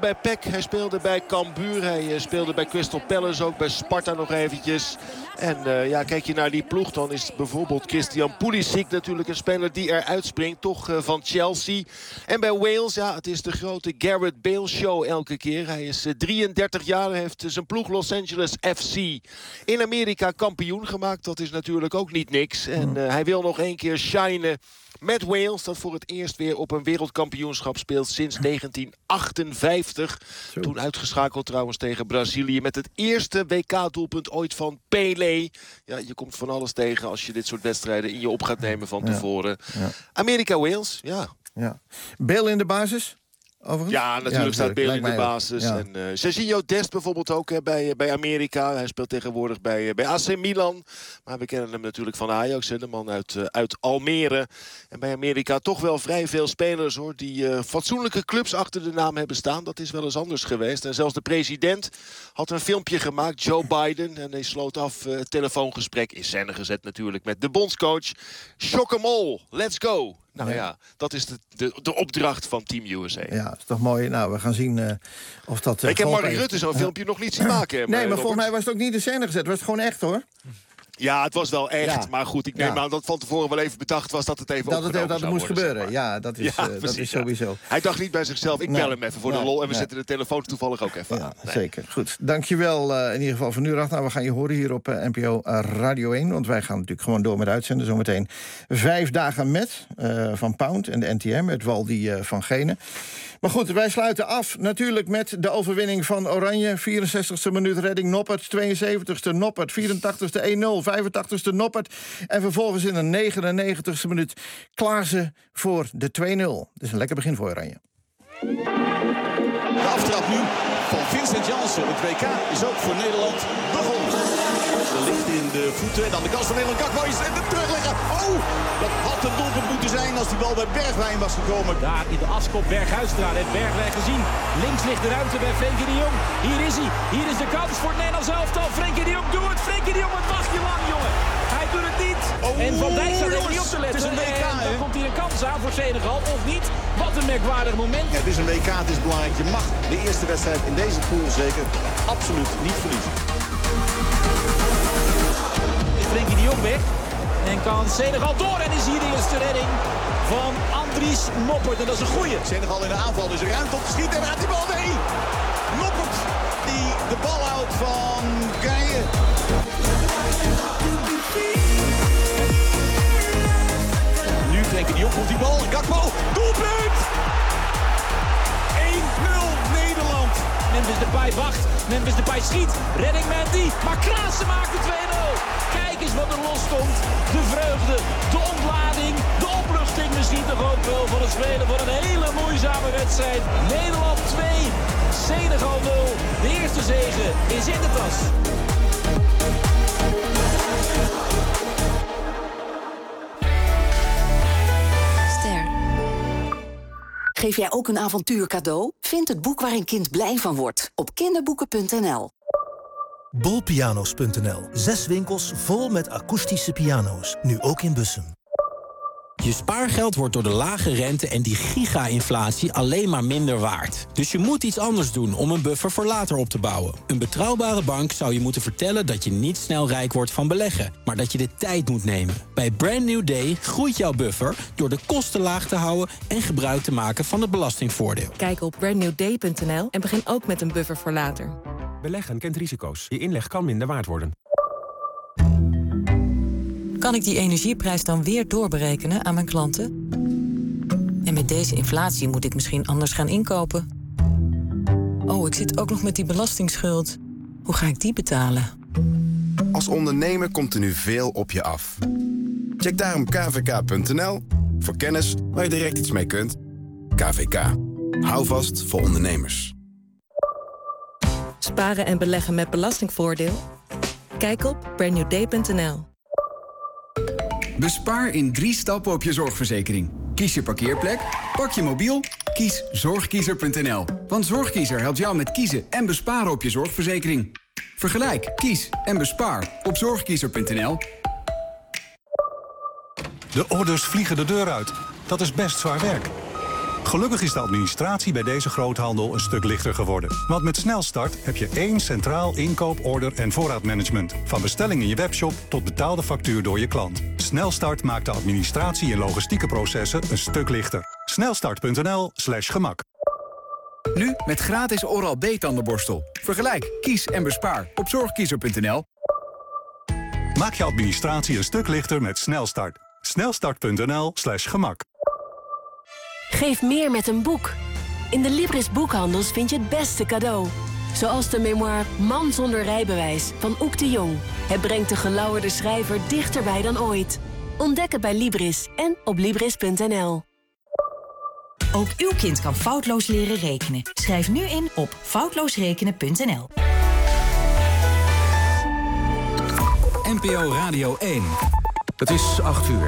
Hij speelde bij Cambuur, hij uh, speelde bij Crystal Palace ook, bij Sparta nog eventjes. En uh, ja, kijk je naar die ploeg, dan is bijvoorbeeld Christian Pulisic natuurlijk een speler die eruit springt. Toch uh, van Chelsea. En bij Wales, ja, het is de grote Gareth Bale show elke keer. Hij is uh, drieëndertig jaar, heeft uh, zijn ploeg Los Angeles F C in Amerika kampioen gemaakt. Dat is natuurlijk ook niet niks. En uh, hij wil nog één keer shinen met Wales, dat voor het eerst weer op een wereldkampioenschap speelt sinds negentien achtenvijftig. Zo. Toen uitgeschakeld trouwens tegen Brazilië met het eerste W K-doelpunt ooit van Pelé. Ja, je komt van alles tegen als je dit soort wedstrijden in je op gaat nemen van tevoren. Ja. Ja. Amerika-Wales, ja. ja. Bale in de basis? Overigens? Ja, natuurlijk ja, staat Bale in de basis. Ja. En uh, Serginho Dest bijvoorbeeld ook hè, bij, bij Amerika. Hij speelt tegenwoordig bij, bij A C Milan. Maar we kennen hem natuurlijk van Ajax, hè, de man uit, uh, uit Almere. En bij Amerika toch wel vrij veel spelers hoor, die uh, fatsoenlijke clubs achter de naam hebben staan. Dat is wel eens anders geweest. En zelfs de president had een filmpje gemaakt, Joe Biden. En hij sloot af uh, het telefoongesprek in scène gezet natuurlijk met de bondscoach. Shock 'em all, let's go. Nou ja, ja dat is de, de, de opdracht van Team U S A. Ja, dat is toch mooi. Nou, we gaan zien uh, of dat... Uh, ik heb Mark Rutte zo'n filmpje nog niet zien maken. Nee, maar, maar volgens mij was het ook niet in scène gezet. Was het gewoon echt, hoor. Ja, het was wel echt. Ja. Maar goed, ik neem ja. aan dat van tevoren wel even bedacht was dat het even dat het, dat het moest worden, gebeuren. zeg maar. Ja, dat is, ja, uh, precies, dat is sowieso. Ja. Hij dacht niet bij zichzelf, ik nee. bel hem even voor nee. de lol. En we nee. zetten de telefoon toevallig ook even ja, aan. Nee. Zeker. Goed. Dankjewel uh, in ieder geval voor nu. Nou, we gaan je horen hier op uh, N P O Radio één. Want wij gaan natuurlijk gewoon door met uitzenden. Zometeen vijf dagen met uh, van Pound en de N T M. Met Waldi uh, van Genen. Maar goed, wij sluiten af natuurlijk met de overwinning van Oranje. vierenzestigste minuut redding Noppert. tweeënzeventigste Noppert. vierentachtigste één nul. vijfentachtigste Noppert. En vervolgens in de negenennegentigste minuut Klaassen voor de twee nul. Dus een lekker begin voor Oranje. De aftrap nu van Vincent Janssen. Het W K is ook voor Nederland begonnen. De licht in de voeten. En dan de kans van Nederland. Kakbo is en de terugleggen. Oh, dat had een doelpunt moeten zijn als die bal bij Bergwijn was gekomen. Daar in de askop Berghuistra heeft Bergwijn gezien. Links ligt de ruimte bij Frenkie de Jong. Hier is hij. Hier is de kans voor het Nederlands elftal. Frenkie de Jong, doe het. Frenkie de Jong, wat wacht je lang, jongen. Hij doet het niet. Oh, en Van Dijk staat even niet op te letten. Het is een W K, en dan komt hier een kans aan voor Senegal. Of niet. Wat een merkwaardig moment. Ja, het is een W K, het is belangrijk. Je mag de eerste wedstrijd in deze pool zeker absoluut niet verliezen. Frenkie de Jong weg. En kan Senegal door. En is hier de eerste redding van Andries Noppert. En dat is een goeie. Senegal in de aanval. Dus er ruimte op te schieten. En hij had die bal mee. Noppert die de bal houdt van Geijen. Nu Frenkie de Jong komt die bal. Gakpo. Doelpunt! één nul Nederland. Memphis Depay wacht. Memphis Depay schiet. Redding Mendy. Maar Klaassen maakt de twee nul. Kijk eens wat er loskomt. De vreugde, de ontlading, de opluchting misschien toch ook wel van het spelen van een hele moeizame wedstrijd. Nederland twee, Senegal nul. De eerste zege is in de tas. Geef jij ook een avontuur cadeau? Vind het boek waar een kind blij van wordt op kinderboeken punt n l. Bolpianos punt n l. Zes winkels vol met akoestische piano's. Nu ook in Bussum. Je spaargeld wordt door de lage rente en die giga-inflatie alleen maar minder waard. Dus je moet iets anders doen om een buffer voor later op te bouwen. Een betrouwbare bank zou je moeten vertellen dat je niet snel rijk wordt van beleggen, maar dat je de tijd moet nemen. Bij Brand New Day groeit jouw buffer door de kosten laag te houden en gebruik te maken van het belastingvoordeel. Kijk op brand new day punt n l en begin ook met een buffer voor later. Beleggen kent risico's. Je inleg kan minder waard worden. Kan ik die energieprijs dan weer doorberekenen aan mijn klanten? En met deze inflatie moet ik misschien anders gaan inkopen. Oh, ik zit ook nog met die belastingsschuld. Hoe ga ik die betalen? Als ondernemer komt er nu veel op je af. Check daarom k v k punt n l voor kennis waar je direct iets mee kunt. K V K. Hou vast voor ondernemers. Sparen en beleggen met belastingvoordeel? Kijk op brand new day punt n l. Bespaar in drie stappen op je zorgverzekering. Kies je parkeerplek, pak je mobiel, kies zorgkiezer punt n l. Want Zorgkiezer helpt jou met kiezen en besparen op je zorgverzekering. Vergelijk, kies en bespaar op zorgkiezer punt n l. De orders vliegen de deur uit. Dat is best zwaar werk. Gelukkig is de administratie bij deze groothandel een stuk lichter geworden. Want met Snelstart heb je één centraal inkoop, order en voorraadmanagement. Van bestelling in je webshop tot betaalde factuur door je klant. Snelstart maakt de administratie en logistieke processen een stuk lichter. Snelstart.nl slash gemak. Nu met gratis Oral-B tandenborstel. Vergelijk, kies en bespaar op zorgkiezer punt n l. Maak je administratie een stuk lichter met Snelstart. Snelstart.nl slash gemak. Geef meer met een boek. In de Libris boekhandels vind je het beste cadeau. Zoals de memoir Man zonder rijbewijs van Oek de Jong. Het brengt de gelauwerde schrijver dichterbij dan ooit. Ontdek het bij Libris en op libris punt n l. Ook uw kind kan foutloos leren rekenen. Schrijf nu in op foutloosrekenen punt n l. N P O Radio één. Het is acht uur.